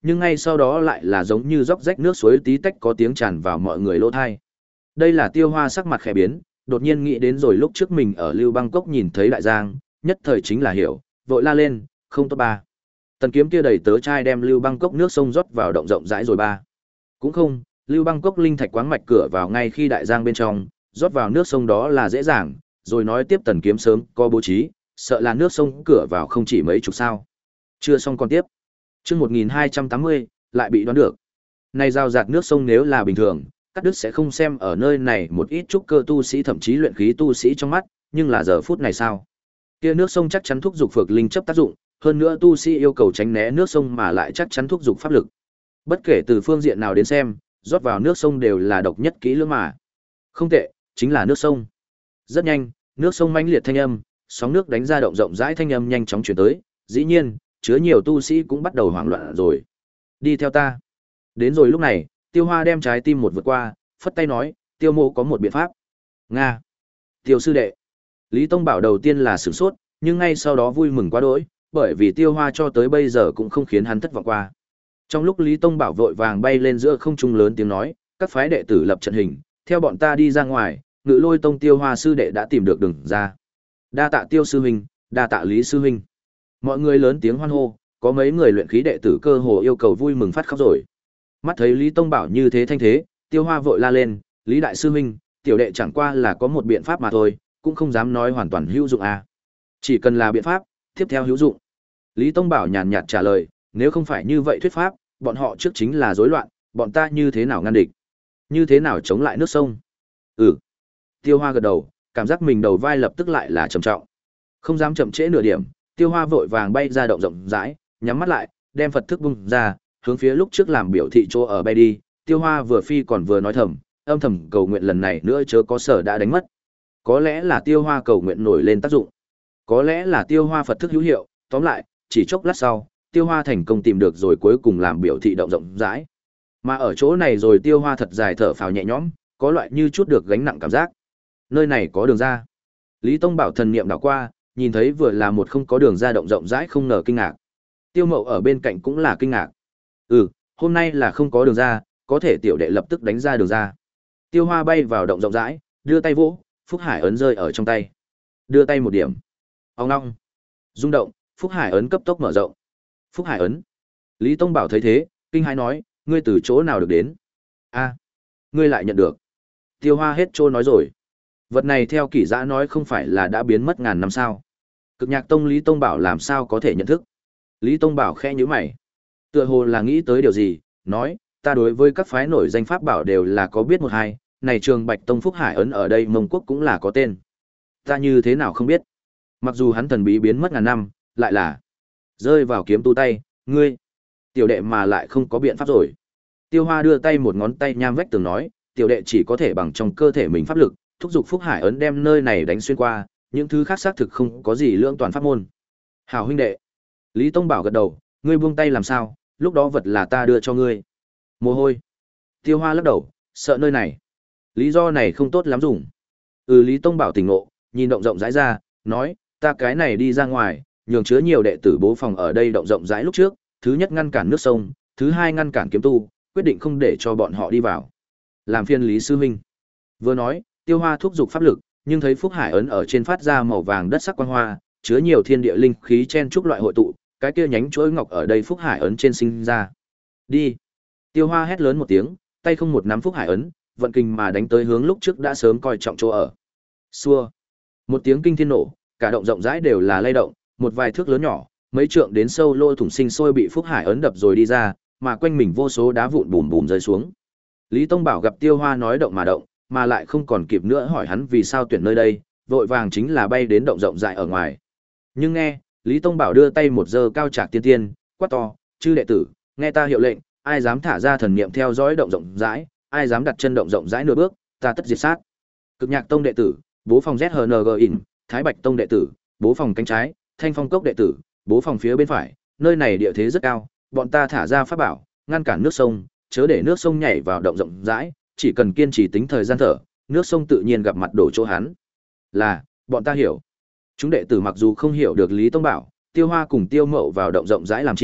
nhưng ngay sau đó lại là giống như róc rách nước suối tí tách có tiếng tràn vào mọi người lỗ thai. Đây là Tiêu Hoa sắc mặt khẽ biến, đột nhiên nghĩ đến rồi lúc trước mình ở Lưu Bang Cốc nhìn thấy đại giang, nhất thời chính là hiểu, vội la lên, không tốt ba. Tần Kiếm kia đầy tớ trai đem Lưu Bang Cốc nước sông rót vào động rộng rãi rồi ba. Cũng không, Lưu Bang Cốc linh thạch quáng mạch cửa vào ngay khi đại giang bên trong, rót vào nước sông đó là dễ dàng, rồi nói tiếp Tần Kiếm sớm có bố trí, sợ là nước sông cửa vào không chỉ mấy chục sao. Chưa xong còn tiếp. Chương một nghìn hai trăm tám mươi lại bị đoán được. Này rào rạt nước sông nếu là bình thường, Cắt Đứt sẽ không xem ở nơi này một ít trúc cơ tu sĩ thậm chí luyện khí tu sĩ trong mắt, nhưng là giờ phút này sao? Kia nước sông chắc chắn thúc dục phược linh chấp tác dụng, hơn nữa tu sĩ yêu cầu tránh né nước sông mà lại chắc chắn thúc dục pháp lực. Bất kể từ phương diện nào đến xem, rót vào nước sông đều là độc nhất kỹ lưỡng mà. Không tệ, chính là nước sông. Rất nhanh, nước sông mãnh liệt thanh âm, sóng nước đánh ra động rộng rãi thanh âm nhanh chóng truyền tới, dĩ nhiên, chứa nhiều tu sĩ cũng bắt đầu hoảng loạn rồi. Đi theo ta. Đến rồi lúc này, Tiêu Hoa đem trái tim một vượt qua, phất tay nói, Tiêu mộ có một biện pháp. Nga. Tiêu sư đệ. Lý Tông Bảo đầu tiên là sửng sốt, nhưng ngay sau đó vui mừng quá đỗi, bởi vì Tiêu Hoa cho tới bây giờ cũng không khiến hắn thất vọng qua. Trong lúc Lý Tông Bảo vội vàng bay lên giữa không trung lớn tiếng nói, các phái đệ tử lập trận hình, theo bọn ta đi ra ngoài, Ngự Lôi Tông Tiêu Hoa sư đệ đã tìm được đường ra. Đa tạ Tiêu sư huynh, đa tạ Lý sư huynh. Mọi người lớn tiếng hoan hô, có mấy người luyện khí đệ tử cơ hồ yêu cầu vui mừng phát khóc rồi. Mắt thấy Lý Tông Bảo như thế thanh thế, Tiêu Hoa vội la lên, Lý đại sư huynh, tiểu đệ chẳng qua là có một biện pháp mà thôi, cũng không dám nói hoàn toàn hữu dụng à. Chỉ cần là biện pháp, tiếp theo hữu dụng. Lý Tông Bảo nhàn nhạt trả lời, nếu không phải như vậy thuyết pháp, bọn họ trước chính là rối loạn, bọn ta như thế nào ngăn địch? Như thế nào chống lại nước sông? Ừ. Tiêu Hoa gật đầu, cảm giác mình đầu vai lập tức lại là trầm trọng. Không dám chậm trễ nửa điểm, Tiêu Hoa vội vàng bay ra động rộng rãi, nhắm mắt lại, đem Phật thức bung ra, hướng phía lúc trước làm biểu thị chỗ ở bay đi. Tiêu Hoa vừa phi còn vừa nói thầm, âm thầm cầu nguyện lần này nữa chớ có sở đã đánh mất. Có lẽ là Tiêu Hoa cầu nguyện nổi lên tác dụng, có lẽ là Tiêu Hoa Phật thức hữu hiệu, tóm lại, chỉ chốc lát sau, Tiêu Hoa thành công tìm được rồi cuối cùng làm biểu thị động rộng rãi. Mà ở chỗ này rồi Tiêu Hoa thật dài thở phào nhẹ nhõm, có loại như chút được gánh nặng cảm giác. Nơi này có đường ra. Lý Tông Bảo thần niệm đảo qua, nhìn thấy vừa là một không có đường ra động rộng rãi không ngờ kinh ngạc. Tiêu Mậu ở bên cạnh cũng là kinh ngạc. Ừ, hôm nay là không có đường ra, có thể tiểu đệ lập tức đánh ra đường ra. Tiêu Hoa bay vào động rộng rãi, đưa tay vỗ, Phúc Hải ấn rơi ở trong tay. Đưa tay một điểm. Ong ong. Rung động, Phúc Hải ấn cấp tốc mở rộng. Phúc Hải ấn. Lý Tông Bảo thấy thế, kinh hãi nói, ngươi từ chỗ nào được đến? A, ngươi lại nhận được. Tiêu Hoa hết trôi nói rồi. Vật này theo kỷ giã nói không phải là đã biến mất ngàn năm sao? Cực Nhạc Tông Lý Tông Bảo làm sao có thể nhận thức? Lý Tông Bảo khẽ nhíu mày. Tựa hồ là nghĩ tới điều gì, nói, ta đối với các phái nổi danh pháp bảo đều là có biết một hai, này Trường Bạch Tông Phúc Hải ấn ở đây Mông Quốc cũng là có tên. Ta như thế nào không biết? Mặc dù hắn thần bí biến mất ngàn năm, lại là rơi vào kiếm tu tay, ngươi, tiểu đệ mà lại không có biện pháp rồi. Tiêu Hoa đưa tay một ngón tay nham vách tường nói, tiểu đệ chỉ có thể bằng trong cơ thể mình pháp lực, thúc giục Phúc Hải ấn đem nơi này đánh xuyên qua, những thứ khác xác thực không có gì lưỡng toàn pháp môn. Hảo huynh đệ. Lý Tông Bảo gật đầu, ngươi buông tay làm sao, lúc đó vật là ta đưa cho ngươi. Mồ hôi. Tiêu Hoa lắc đầu, sợ nơi này. Lý do này không tốt lắm dùng. Ừ, Lý Tông Bảo tỉnh ngộ, nhìn động rộng rãi ra, nói, ta cái này đi ra ngoài, nhường chứa nhiều đệ tử bố phòng ở đây động rộng rãi lúc trước, thứ nhất ngăn cản nước sông, thứ hai ngăn cản kiếm tu, quyết định không để cho bọn họ đi vào. Làm phiên Lý sư huynh. Vừa nói, Tiêu Hoa thúc giục pháp lực, nhưng thấy Phúc Hải ấn ở trên phát ra màu vàng đất sắc quang hoa, chứa nhiều thiên địa linh khí chen chúc loại hội tụ, cái kia nhánh chuỗi ngọc ở đây Phúc Hải ấn trên sinh ra. Đi. Tiêu Hoa hét lớn một tiếng, tay không một nắm Phúc Hải ấn, vận kinh mà đánh tới hướng lúc trước đã sớm coi trọng chỗ ở. Xua. Một tiếng kinh thiên nổ, cả động rộng rãi đều là lay động, một vài thước lớn nhỏ, mấy trượng đến sâu lô thủng sinh sôi bị Phúc Hải ấn đập rồi đi ra, mà quanh mình vô số đá vụn bùm bùm rơi xuống. Lý Tông Bảo gặp Tiêu Hoa nói động mà động, mà lại không còn kịp nữa hỏi hắn vì sao tuyển nơi đây, vội vàng chính là bay đến động rộng rãi ở ngoài. Nhưng nghe, Lý Tông Bảo đưa tay một giơ cao trạc tiên tiên, quát to, chư đệ tử, nghe ta hiệu lệnh, ai dám thả ra thần niệm theo dõi động rộng rãi, ai dám đặt chân động rộng rãi nửa bước, ta tất diệt sát. Cực Nhạc Tông đệ tử, bố phòng Z H N G ỉn, Thái Bạch Tông đệ tử, bố phòng cánh trái, Thanh Phong Cốc đệ tử, bố phòng phía bên phải, nơi này địa thế rất cao, bọn ta thả ra pháp bảo, ngăn cản nước sông, chớ để nước sông nhảy vào động rộng rãi, chỉ cần kiên trì tính thời gian thở, nước sông tự nhiên gặp mặt đổ chỗ hắn. Là, bọn ta hiểu. Chúng đệ tử mặc dù không hiểu được Lý Tông Bảo, Tiêu Hoa cùng Tiêu Mậu vào động rộng rãi làm chi,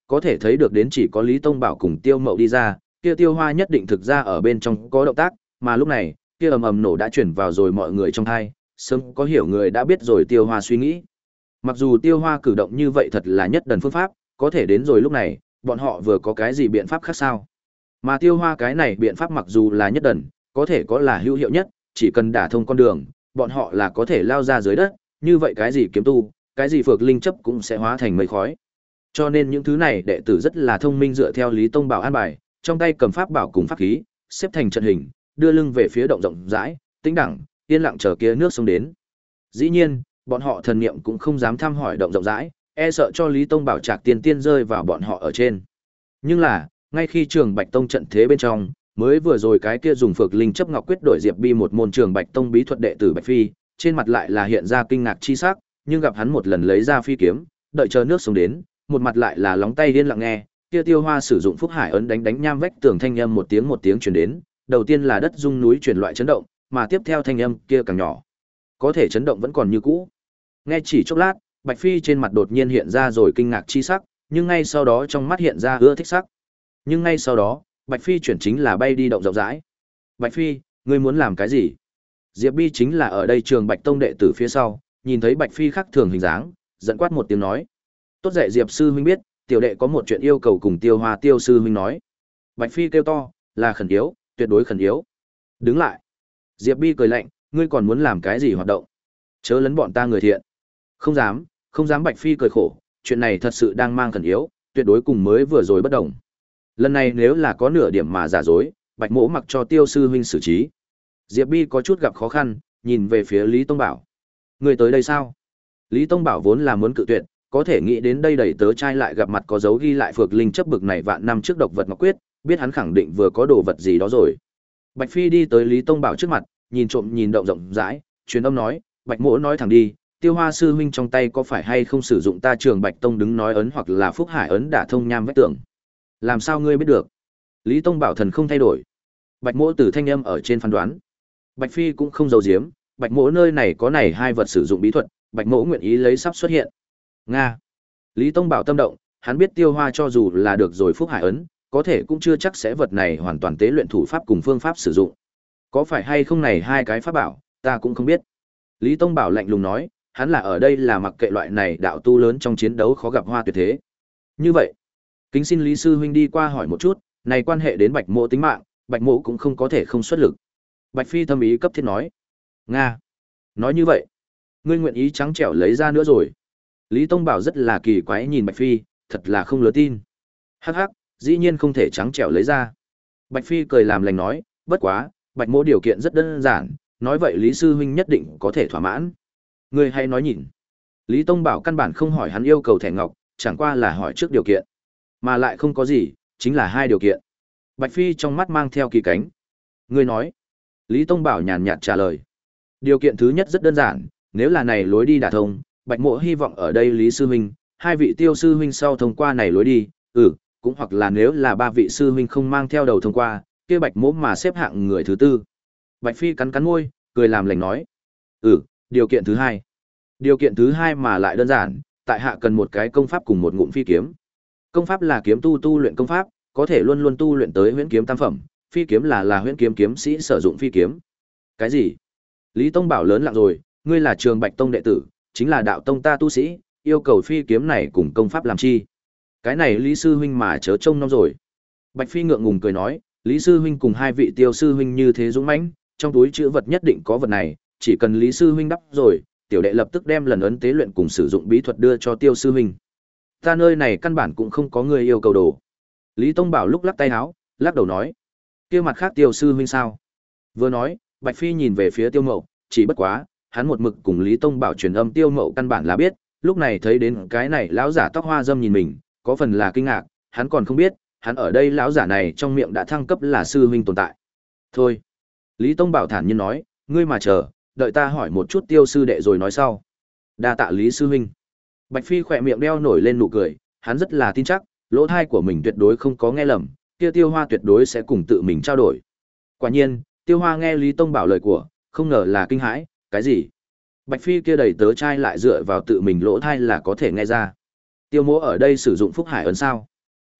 có thể thấy được đến chỉ có Lý Tông Bảo cùng Tiêu Mậu đi ra, kia Tiêu Hoa nhất định thực ra ở bên trong có động tác, mà lúc này, kia ầm ầm nổ đã chuyển vào rồi mọi người trong tai, sớm có hiểu người đã biết rồi Tiêu Hoa suy nghĩ. Mặc dù Tiêu Hoa cử động như vậy thật là nhất đần phương pháp, có thể đến rồi lúc này, bọn họ vừa có cái gì biện pháp khác sao? Mà Tiêu Hoa cái này biện pháp mặc dù là nhất đần, có thể có là hữu hiệu nhất, chỉ cần đả thông con đường, bọn họ là có thể lao ra dưới đất, như vậy cái gì kiếm tu, cái gì phược linh chấp cũng sẽ hóa thành mây khói. Cho nên những thứ này đệ tử rất là thông minh dựa theo Lý Tông Bảo an bài, trong tay cầm pháp bảo cùng pháp khí, xếp thành trận hình, đưa lưng về phía động rộng rãi, tĩnh đẳng, yên lặng chờ kia nước sông đến. Dĩ nhiên, bọn họ thần niệm cũng không dám thăm hỏi động rộng rãi, e sợ cho Lý Tông Bảo Trạc tiền tiên rơi vào bọn họ ở trên. Nhưng là, ngay khi Trường Bạch Tông trận thế bên trong, mới vừa rồi cái kia dùng phược linh chấp ngọc quyết đổi Diệp Bi một môn Trường Bạch Tông bí thuật đệ tử Bạch Phi, trên mặt lại là hiện ra kinh ngạc chi sắc, nhưng gặp hắn một lần lấy ra phi kiếm, đợi chờ nước sông đến, một mặt lại là lóng tay điên lặng nghe, kia Tiêu Hoa sử dụng Phúc Hải ấn đánh đánh nham vách tường thanh âm một tiếng một tiếng truyền đến, đầu tiên là đất rung núi chuyển loại chấn động, mà tiếp theo thanh âm kia càng nhỏ. Có thể chấn động vẫn còn như cũ. Nghe chỉ chốc lát, Bạch Phi trên mặt đột nhiên hiện ra rồi kinh ngạc chi sắc, nhưng ngay sau đó trong mắt hiện ra ưa thích sắc. Nhưng ngay sau đó, Bạch Phi chuyển chính là bay đi động rộng rãi. Bạch Phi, ngươi muốn làm cái gì? Diệp Bi chính là ở đây Trường Bạch Tông đệ tử phía sau, nhìn thấy Bạch Phi khác thường hình dáng, giận quát một tiếng nói: "Tốt dạy Diệp sư huynh biết, tiểu đệ có một chuyện yêu cầu cùng Tiêu Hoa Tiêu sư huynh nói." Bạch Phi kêu to: "Là khẩn yếu, tuyệt đối khẩn yếu." Đứng lại. Diệp Bi cười lạnh: "Ngươi còn muốn làm cái gì hoạt động? Chớ lấn bọn ta người thiện." "Không dám, không dám." Bạch Phi cười khổ, chuyện này thật sự đang mang khẩn yếu, tuyệt đối cùng mới vừa rồi bất đồng. Lần này nếu là có nửa điểm mà giả dối, Bạch Mỗ mặc cho Tiêu sư huynh xử trí. Diệp Bi có chút gặp khó khăn, nhìn về phía Lý Tông Bảo. Người tới đây sao? Lý Tông Bảo vốn là muốn cự tuyệt, có thể nghĩ đến đây đẩy tớ trai lại gặp mặt có dấu ghi lại phược linh chấp bực này vạn năm trước độc vật ngọc quyết, biết hắn khẳng định vừa có đồ vật gì đó rồi. Bạch Phi đi tới Lý Tông Bảo trước mặt, nhìn trộm nhìn động rộng rãi, truyền âm nói: "Bạch Mỗ nói thẳng đi, Tiêu Hoa sư huynh trong tay có phải hay không sử dụng ta Trường Bạch Tông đứng nói ấn hoặc là Phúc Hải ấn đả thông nham vách tường?" "Làm sao ngươi biết được?" Lý Tông Bảo thần không thay đổi. Bạch Mỗ từ thanh âm ở trên phán đoán. Bạch Phi cũng không giấu giếm, Bạch Mỗ nơi này có này hai vật sử dụng bí thuật, Bạch Mỗ nguyện ý lấy sắp xuất hiện. Nga. Lý Tông Bảo tâm động, hắn biết Tiêu Hoa cho dù là được rồi Phúc Hải ấn, có thể cũng chưa chắc sẽ vật này hoàn toàn tế luyện thủ pháp cùng phương pháp sử dụng. Có phải hay không này hai cái pháp bảo, ta cũng không biết. Lý Tông Bảo lạnh lùng nói, hắn là ở đây là mặc kệ loại này đạo tu lớn trong chiến đấu khó gặp hoa tuyệt thế. Như vậy, kính xin Lý sư huynh đi qua hỏi một chút, này quan hệ đến Bạch Mỗ tính mạng, Bạch Mỗ cũng không có thể không xuất lực. Bạch Phi thâm ý cấp thiết nói. Nga. Nói như vậy, ngươi nguyện ý trắng trẻo lấy ra nữa rồi. Lý Tông Bảo rất là kỳ quái nhìn Bạch Phi, thật là không lừa tin. Hắc hắc, dĩ nhiên không thể trắng trẻo lấy ra. Bạch Phi cười làm lành nói, bất quá, Bạch Mỗ điều kiện rất đơn giản, nói vậy Lý sư huynh nhất định có thể thỏa mãn. Ngươi hay nói nhìn. Lý Tông Bảo căn bản không hỏi hắn yêu cầu thẻ ngọc, chẳng qua là hỏi trước điều kiện. Mà lại không có gì, chính là hai điều kiện. Bạch Phi trong mắt mang theo kỳ cánh. Ngươi nói. Lý Tông Bảo nhàn nhạt trả lời. Điều kiện thứ nhất rất đơn giản, nếu là này lối đi đả thông, Bạch Mỗ hy vọng ở đây Lý sư huynh, hai vị Tiêu sư huynh sau thông qua này lối đi, ừ, cũng hoặc là nếu là ba vị sư huynh không mang theo đầu thông qua, kia Bạch Mỗ mà xếp hạng người thứ tư. Bạch Phi cắn cắn môi, cười làm lành nói, ừ, điều kiện thứ hai. Điều kiện thứ hai mà lại đơn giản, tại hạ cần một cái công pháp cùng một ngụm phi kiếm. Công pháp là kiếm tu tu luyện công pháp, có thể luôn luôn tu luyện tới huyễn kiếm tam phẩm, phi kiếm là là huyễn kiếm kiếm sĩ sử dụng phi kiếm. Cái gì? Lý Tông Bảo lớn lặng rồi, ngươi là Trường Bạch Tông đệ tử, chính là đạo tông ta tu sĩ, yêu cầu phi kiếm này cùng công pháp làm chi? Cái này Lý sư huynh mà chớ trông nom rồi. Bạch Phi ngượng ngùng cười nói, Lý sư huynh cùng hai vị Tiêu sư huynh như thế dũng mãnh, trong túi chữ vật nhất định có vật này, chỉ cần Lý sư huynh đắp rồi, tiểu đệ lập tức đem lần ấn tế luyện cùng sử dụng bí thuật đưa cho Tiêu sư huynh. Ta nơi này căn bản cũng không có người yêu cầu đồ. Lý Tông Bảo lúc lắc tay áo, lắc đầu nói, kia mặt khác Tiêu sư huynh sao? Vừa nói, Bạch Phi nhìn về phía Tiêu Mậu, chỉ bất quá, hắn một mực cùng Lý Tông Bảo truyền âm Tiêu Mậu căn bản là biết, lúc này thấy đến cái này lão giả tóc hoa dâm nhìn mình, có phần là kinh ngạc, hắn còn không biết, hắn ở đây lão giả này trong miệng đã thăng cấp là sư huynh tồn tại. Thôi. Lý Tông Bảo thản nhiên nói, ngươi mà chờ, đợi ta hỏi một chút Tiêu sư đệ rồi nói sau. Đa tạ Lý sư huynh. Bạch Phi khỏe miệng đeo nổi lên nụ cười, hắn rất là tin chắc, lỗ thai của mình tuyệt đối không có nghe lầm, kia Tiêu Hoa tuyệt đối sẽ cùng tự mình trao đổi. Quả nhiên, Tiêu Hoa nghe Lý Tông Bảo lời của, không ngờ là kinh hãi, cái gì? Bạch Phi kia đầy tớ trai lại dựa vào tự mình lỗ thai là có thể nghe ra. Tiêu Mỗ ở đây sử dụng Phúc Hải ấn sao?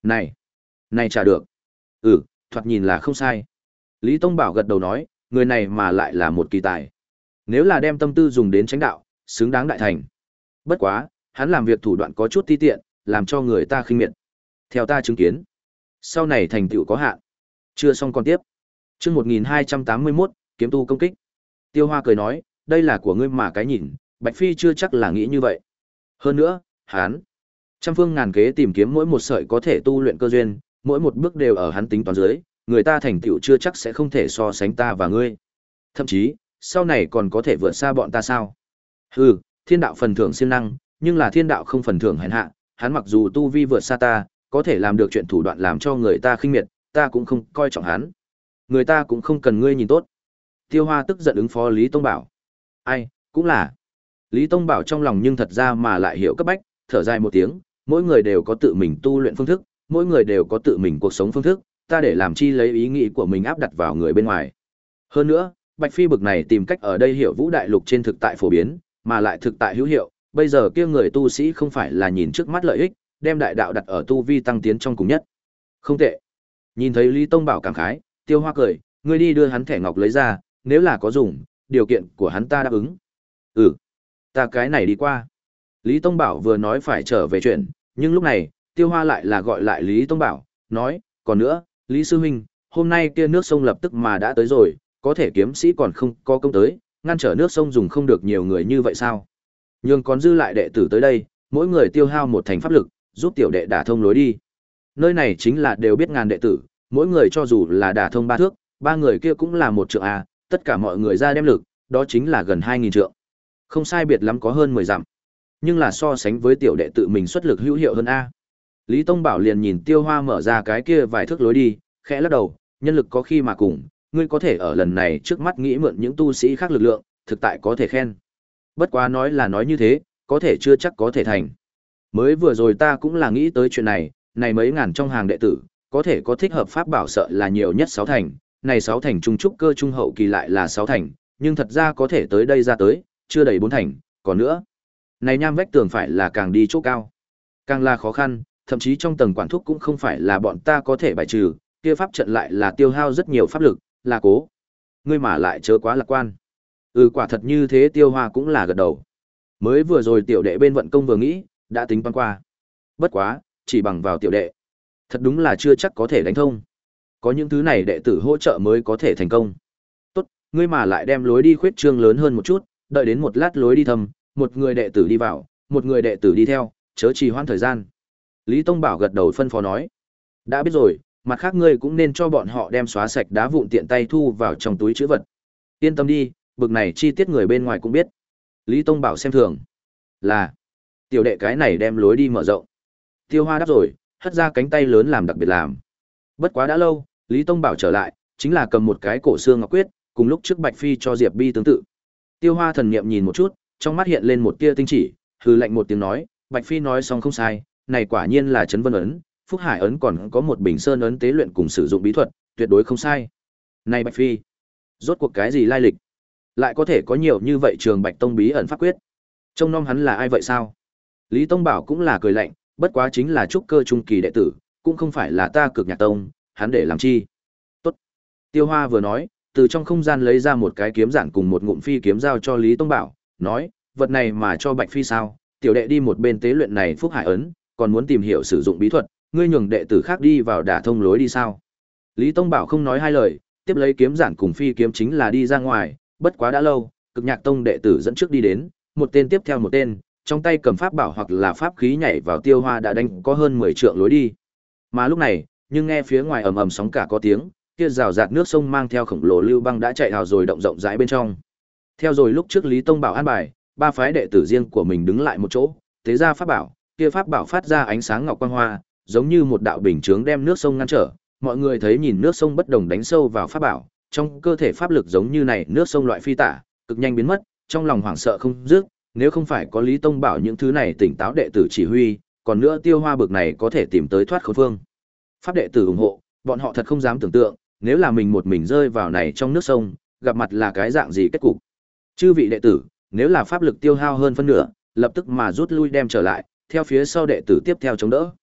Này, này trả được. Ừ, thoạt nhìn là không sai. Lý Tông Bảo gật đầu nói, người này mà lại là một kỳ tài. Nếu là đem tâm tư dùng đến chánh đạo, xứng đáng đại thành. Bất quá, hắn làm việc thủ đoạn có chút ti tiện, làm cho người ta khinh miệt. Theo ta chứng kiến, sau này thành tựu có hạn. Chưa xong còn tiếp. Chương một nghìn hai trăm tám mươi mốt, kiếm tu công kích. Tiêu Hoa cười nói, đây là của ngươi mà cái nhìn, Bạch Phi chưa chắc là nghĩ như vậy. Hơn nữa, hắn trăm phương ngàn kế tìm kiếm mỗi một sợi có thể tu luyện cơ duyên, mỗi một bước đều ở hắn tính toán dưới, người ta thành tựu chưa chắc sẽ không thể so sánh ta và ngươi. Thậm chí, sau này còn có thể vượt xa bọn ta sao? Hừ, thiên đạo phần thưởng siêng năng, nhưng là thiên đạo không phần thưởng hèn hạ, hắn mặc dù tu vi vượt xa ta, có thể làm được chuyện thủ đoạn làm cho người ta khinh miệt, ta cũng không coi trọng hắn. Người ta cũng không cần ngươi nhìn tốt. Tiêu Hoa tức giận ứng phó Lý Tông Bảo. Ai, cũng là. Lý Tông Bảo trong lòng nhưng thật ra mà lại hiểu cấp bách, thở dài một tiếng, mỗi người đều có tự mình tu luyện phương thức, mỗi người đều có tự mình cuộc sống phương thức, ta để làm chi lấy ý nghĩ của mình áp đặt vào người bên ngoài. Hơn nữa, Bạch Phi bực này tìm cách ở đây hiểu vũ đại lục trên thực tại phổ biến, mà lại thực tại hữu hiệu, bây giờ kia người tu sĩ không phải là nhìn trước mắt lợi ích, đem đại đạo đặt ở tu vi tăng tiến trong cùng nhất. Không tệ. Nhìn thấy Lý Tông Bảo cảm khái, Tiêu Hoa cười, ngươi đi đưa hắn thẻ ngọc lấy ra, nếu là có dùng, điều kiện của hắn ta đáp ứng. Ừ, ta cái này đi qua. Lý Tông Bảo vừa nói phải trở về chuyện, nhưng lúc này, Tiêu Hoa lại là gọi lại Lý Tông Bảo, nói, còn nữa, Lý Sư Huynh, hôm nay kia nước sông lập tức mà đã tới rồi, có thể kiếm sĩ còn không có công tới, ngăn trở nước sông dùng không được nhiều người như vậy sao? Nhưng còn dư lại đệ tử tới đây, mỗi người tiêu hao một thành pháp lực, giúp tiểu đệ đả thông lối đi. Nơi này chính là đều biết ngàn đệ tử, mỗi người cho dù là đả thông ba thước, ba người kia cũng là một trượng a, tất cả mọi người ra đem lực, đó chính là gần hai nghìn trượng. Không sai biệt lắm có hơn mười dặm. Nhưng là so sánh với tiểu đệ tự mình xuất lực hữu hiệu hơn a. Lý Tông Bảo liền nhìn Tiêu Hoa mở ra cái kia vài thước lối đi, khẽ lắc đầu, nhân lực có khi mà cùng, ngươi có thể ở lần này trước mắt nghĩ mượn những tu sĩ khác lực lượng, thực tại có thể khen. Bất quá nói là nói như thế, có thể chưa chắc có thể thành. Mới vừa rồi ta cũng là nghĩ tới chuyện này, này mấy ngàn trong hàng đệ tử, có thể có thích hợp pháp bảo sợ là nhiều nhất sáu thành, này sáu thành trung trúc cơ trung hậu kỳ lại là sáu thành, nhưng thật ra có thể tới đây ra tới, chưa đầy bốn thành, còn nữa. Này nham vách tường phải là càng đi chỗ cao, càng là khó khăn, thậm chí trong tầng quản thúc cũng không phải là bọn ta có thể bài trừ, kia pháp trận lại là tiêu hao rất nhiều pháp lực, là cố. Ngươi mà lại chớ quá lạc quan. Ừ, quả thật như thế. Tiêu Hoa cũng là gật đầu. Mới vừa rồi tiểu đệ bên vận công vừa nghĩ, đã tính toán qua. Bất quá, chỉ bằng vào tiểu đệ, thật đúng là chưa chắc có thể đánh thông. Có những thứ này đệ tử hỗ trợ mới có thể thành công. Tốt, ngươi mà lại đem lối đi khuyết trương lớn hơn một chút, đợi đến một lát lối đi thầm, một người đệ tử đi vào, một người đệ tử đi theo, chớ trì hoãn thời gian. Lý Tông Bảo gật đầu phân phó nói. Đã biết rồi, mặt khác ngươi cũng nên cho bọn họ đem xóa sạch đá vụn tiện tay thu vào trong túi trữ vật. Yên tâm đi, bực này chi tiết người bên ngoài cũng biết. Lý Tông Bảo xem thường. Là, tiểu đệ cái này đem lối đi mở rộng. Tiêu Hoa đáp rồi, hất ra cánh tay lớn làm đặc biệt làm. Bất quá đã lâu, Lý Tông Bảo trở lại, chính là cầm một cái cổ xương ngọc quyết, cùng lúc trước Bạch Phi cho Diệp Bi tương tự. Tiêu Hoa thần niệm nhìn một chút, trong mắt hiện lên một tia tinh chỉ, hừ lạnh một tiếng nói, Bạch Phi nói xong không sai, này quả nhiên là Trấn Vân ấn, Phúc Hải ấn còn có một Bình Sơn ấn tế luyện cùng sử dụng bí thuật, tuyệt đối không sai. Này Bạch Phi, rốt cuộc cái gì lai lịch? Lại có thể có nhiều như vậy Trường Bạch Tông bí ẩn pháp quyết. Trông nom hắn là ai vậy sao? Lý Tông Bảo cũng là cười lạnh, bất quá chính là trúc cơ trung kỳ đệ tử, cũng không phải là ta Cực Nhạc Tông, hắn để làm chi? Tốt. Tiêu Hoa vừa nói, từ trong không gian lấy ra một cái kiếm giản cùng một ngụm phi kiếm giao cho Lý Tông Bảo, nói, vật này mà cho Bạch Phi sao? Tiểu đệ đi một bên tế luyện này Phúc Hải ấn, còn muốn tìm hiểu sử dụng bí thuật, ngươi nhường đệ tử khác đi vào đả thông lối đi sao? Lý Tông Bảo không nói hai lời, tiếp lấy kiếm giản cùng phi kiếm chính là đi ra ngoài, bất quá đã lâu, Cực Nhạc Tông đệ tử dẫn trước đi đến, một tên tiếp theo một tên, trong tay cầm pháp bảo hoặc là pháp khí nhảy vào Tiêu Hoa đã đánh có hơn mười trượng lối đi. Mà lúc này, nhưng nghe phía ngoài ầm ầm sóng cả có tiếng, kia rào rạt nước sông mang theo khổng lồ lưu băng đã chạy hào rồi động rộng rãi bên trong. Theo rồi lúc trước Lý Tông Bảo an bài, ba phái đệ tử riêng của mình đứng lại một chỗ, tế ra pháp bảo, kia pháp bảo phát ra ánh sáng ngọc quang hoa, giống như một đạo bình chướng đem nước sông ngăn trở. Mọi người thấy nhìn nước sông bất đồng đánh sâu vào pháp bảo, trong cơ thể pháp lực giống như này nước sông loại phi tả, cực nhanh biến mất, trong lòng hoảng sợ không dứt, nếu không phải có Lý Tông Bảo những thứ này tỉnh táo đệ tử chỉ huy, còn nữa Tiêu Hoa bực này có thể tìm tới thoát khốn phương. Pháp đệ tử ủng hộ, bọn họ thật không dám tưởng tượng, nếu là mình một mình rơi vào này trong nước sông, gặp mặt là cái dạng gì kết cục. Chư vị đệ tử, nếu là pháp lực tiêu hao hơn phân nửa, lập tức mà rút lui đem trở lại, theo phía sau đệ tử tiếp theo chống đỡ.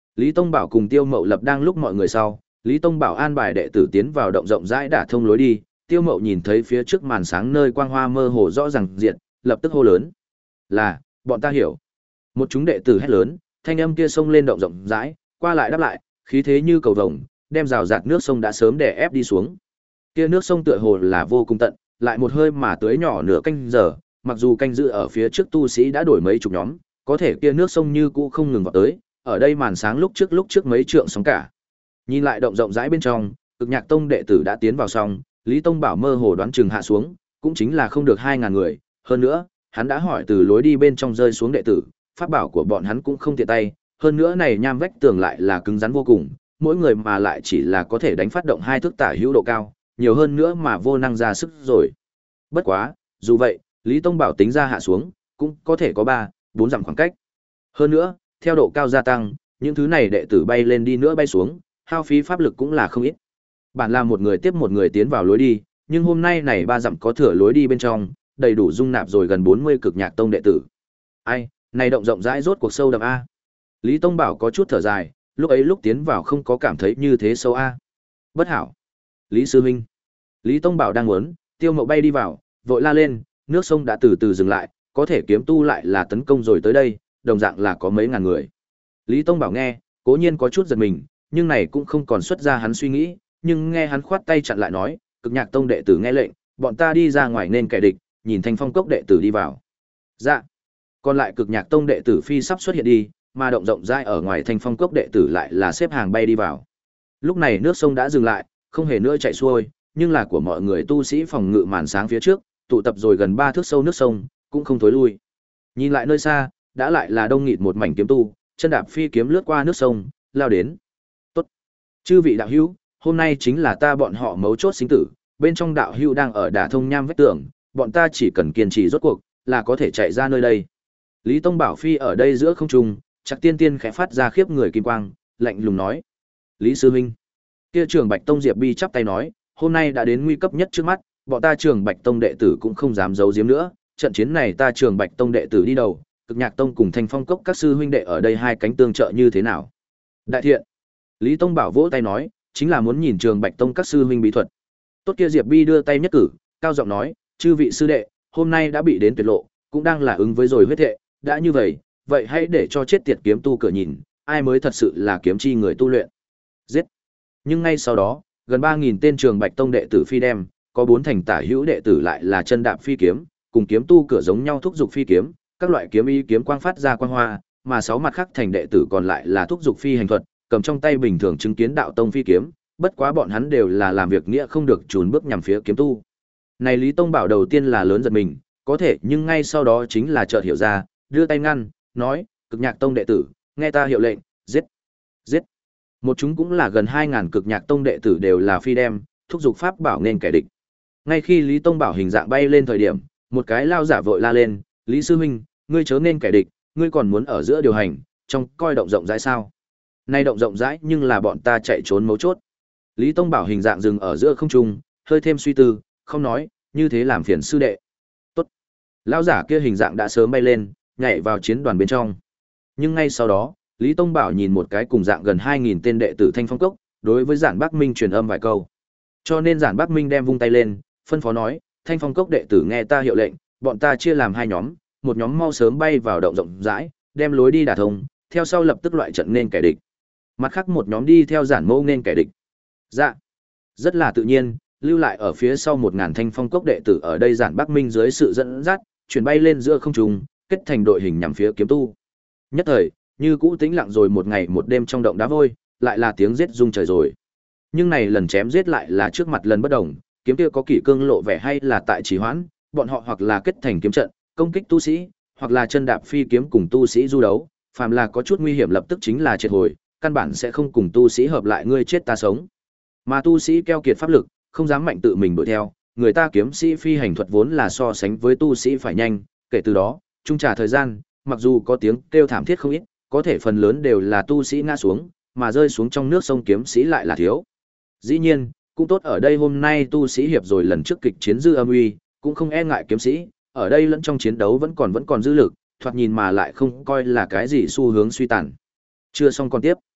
Lý Tông Bảo cùng Tiêu Mậu Lập đang lúc mọi người sau, Lý Tông Bảo an bài đệ tử tiến vào động rộng rãi đả thông lối đi, Tiêu Mậu nhìn thấy phía trước màn sáng nơi quang hoa mơ hồ rõ ràng diện, lập tức hô lớn: "Là, bọn ta hiểu." Một chúng đệ tử hét lớn, thanh âm kia xông lên động rộng rãi, qua lại đáp lại, khí thế như cầu vồng, đem rào rạt nước sông đã sớm đè ép đi xuống. Kia nước sông tựa hồ là vô cùng tận, lại một hơi mà tưới nhỏ nửa canh giờ, mặc dù canh giữ ở phía trước tu sĩ đã đổi mấy chục nhóm, có thể kia nước sông như cũ không ngừng vào tới, ở đây màn sáng lúc trước lúc trước mấy trượng sóng cả. Nhìn lại động rộng rãi bên trong, Cực Nhạc Tông đệ tử đã tiến vào xong, Lý Tông Bảo mơ hồ đoán chừng hạ xuống, cũng chính là không được hai ngàn người, hơn nữa, hắn đã hỏi từ lối đi bên trong rơi xuống đệ tử, pháp bảo của bọn hắn cũng không tiện tay, hơn nữa này nham vách tường lại là cứng rắn vô cùng, mỗi người mà lại chỉ là có thể đánh phát động hai thước tả hữu độ cao, nhiều hơn nữa mà vô năng ra sức rồi. Bất quá, dù vậy, Lý Tông Bảo tính ra hạ xuống, cũng có thể có ba, bốn dặm khoảng cách. Hơn nữa, theo độ cao gia tăng, những thứ này đệ tử bay lên đi nữa bay xuống, hao phí pháp lực cũng là không ít. Bản là một người tiếp một người tiến vào lối đi, nhưng hôm nay này ba dặm có thừa lối đi bên trong, đầy đủ dung nạp rồi gần bốn mươi Cực Nhạc Tông đệ tử. Ai, này động rộng rãi rốt cuộc sâu đậm a. Lý Tông Bảo có chút thở dài, lúc ấy lúc tiến vào không có cảm thấy như thế sâu a. Bất hảo. Lý sư huynh. Lý Tông Bảo đang muốn, Tiêu Mậu bay đi vào, vội la lên, nước sông đã từ từ dừng lại, có thể kiếm tu lại là tấn công rồi tới đây, đồng dạng là có mấy ngàn người. Lý Tông Bảo nghe, cố nhiên có chút giật mình, nhưng này cũng không còn xuất ra hắn suy nghĩ, nhưng nghe hắn khoát tay chặn lại nói, Cực Nhạc Tông đệ tử nghe lệnh, bọn ta đi ra ngoài nên kẻ địch, nhìn Thanh Phong Cốc đệ tử đi vào. Dạ. Còn lại Cực Nhạc Tông đệ tử phi sắp xuất hiện đi, mà động rộng rãi ở ngoài Thanh Phong Cốc đệ tử lại là xếp hàng bay đi vào. Lúc này nước sông đã dừng lại, không hề nữa chảy xuôi, nhưng là của mọi người tu sĩ phòng ngự màn sáng phía trước, tụ tập rồi gần ba thước sâu nước sông, cũng không thối lui. Nhìn lại nơi xa, đã lại là đông nghịt một mảnh kiếm tu, chân đạp phi kiếm lướt qua nước sông, lao đến. Tốt. Chư vị đạo hữu, hôm nay chính là ta bọn họ mấu chốt sinh tử, bên trong đạo hữu đang ở đả thông nham vách tường, bọn ta chỉ cần kiên trì rốt cuộc, là có thể chạy ra nơi đây. Lý Tông Bảo phi ở đây giữa không trung, chắc tiên tiên khẽ phát ra khiếp người kim quang, lạnh lùng nói: "Lý sư huynh." Kia Trường Bạch Tông Diệp Bi chắp tay nói: "Hôm nay đã đến nguy cấp nhất trước mắt, bọn ta Trường Bạch Tông đệ tử cũng không dám giấu giếm nữa, trận chiến này ta Trường Bạch Tông đệ tử đi đầu, Cực Nhạc Tông cùng Thanh Phong Cốc các sư huynh đệ ở đây hai cánh tương trợ như thế nào?" Đại thiện. Lý Tông Bảo vỗ tay nói, chính là muốn nhìn Trường Bạch Tông các sư huynh bí thuật. Tốt kia Diệp Bi đưa tay nhất cử, cao giọng nói: "Chư vị sư đệ, hôm nay đã bị đến tuyệt lộ, cũng đang là ứng với rồi huyết thệ, đã như vậy, vậy hãy để cho chết tiệt kiếm tu cửa nhìn, ai mới thật sự là kiếm chi người tu luyện." Giết. Nhưng ngay sau đó, gần ba nghìn tên Trường Bạch Tông đệ tử phi đem, có bốn thành tả hữu đệ tử lại là chân đạp phi kiếm, cùng kiếm tu cửa giống nhau thúc dục phi kiếm, các loại kiếm ý kiếm quang phát ra quang hoa, mà sáu mặt khác thành đệ tử còn lại là thúc dục phi hành thuật, cầm trong tay bình thường chứng kiến đạo tông phi kiếm, bất quá bọn hắn đều là làm việc nghĩa không được chùn bước nhằm phía kiếm tu. Này Lý Tông Bảo đầu tiên là lớn giật mình, có thể nhưng ngay sau đó chính là chợt hiểu ra, đưa tay ngăn, nói: "Cực Nhạc Tông đệ tử, nghe ta hiệu lệnh, giết, giết." Một chúng cũng là gần hai ngàn Cực Nhạc Tông đệ tử đều là phi đem, thúc dục pháp bảo nên kẻ địch. Ngay khi Lý Tông Bảo hình dạng bay lên thời điểm, một cái lao giả vội la lên: "Lý sư huynh, ngươi chớ nên kẻ địch, ngươi còn muốn ở giữa điều hành, trong coi động rộng rãi sao? Nay động rộng rãi nhưng là bọn ta chạy trốn mấu chốt." Lý Tông Bảo hình dạng dừng ở giữa không trung, hơi thêm suy tư, không nói, như thế làm phiền sư đệ. Tốt. Lão giả kia hình dạng đã sớm bay lên, nhảy vào chiến đoàn bên trong. Nhưng ngay sau đó, Lý Tông Bảo nhìn một cái cùng dạng gần hai nghìn tên đệ tử Thanh Phong Cốc, đối với Giản Bắc Minh truyền âm vài câu. Cho nên Giản Bắc Minh đem vung tay lên, phân phó nói: "Thanh Phong Cốc đệ tử nghe ta hiệu lệnh, bọn ta chia làm hai nhóm, một nhóm mau sớm bay vào động rộng rãi, đem lối đi đả thông, theo sau lập tức loại trận nên kẻ địch. Mặt khác một nhóm đi theo Giản Mâu nên kẻ địch." Dạ. Rất là tự nhiên, lưu lại ở phía sau một ngàn Thanh Phong Cốc đệ tử ở đây Giản Bắc Minh dưới sự dẫn dắt, chuyển bay lên giữa không trung, kết thành đội hình nhằm phía kiếm tu. Nhất thời, như cũ tĩnh lặng rồi một ngày một đêm trong động đá vôi, lại là tiếng giết rung trời rồi. Nhưng này lần chém giết lại là trước mặt lần bất đồng, kiếm kia có kỷ cương lộ vẻ hay là tại trì hoãn, bọn họ hoặc là kết thành kiếm trận, công kích tu sĩ, hoặc là chân đạp phi kiếm cùng tu sĩ du đấu, phàm là có chút nguy hiểm lập tức chính là triệt hồi, căn bản sẽ không cùng tu sĩ hợp lại ngươi chết ta sống. Mà tu sĩ keo kiệt pháp lực, không dám mạnh tự mình đuổi theo, người ta kiếm sĩ phi hành thuật vốn là so sánh với tu sĩ phải nhanh, kể từ đó, trung trả thời gian, mặc dù có tiếng kêu thảm thiết không ít, có thể phần lớn đều là tu sĩ ngã xuống, mà rơi xuống trong nước sông kiếm sĩ lại là thiếu. Dĩ nhiên, cũng tốt ở đây hôm nay tu sĩ hiệp rồi lần trước kịch chiến dư âm uy, cũng không e ngại kiếm sĩ, ở đây lẫn trong chiến đấu vẫn còn vẫn còn dư lực, thoạt nhìn mà lại không coi là cái gì xu hướng suy tàn. Chưa xong còn tiếp.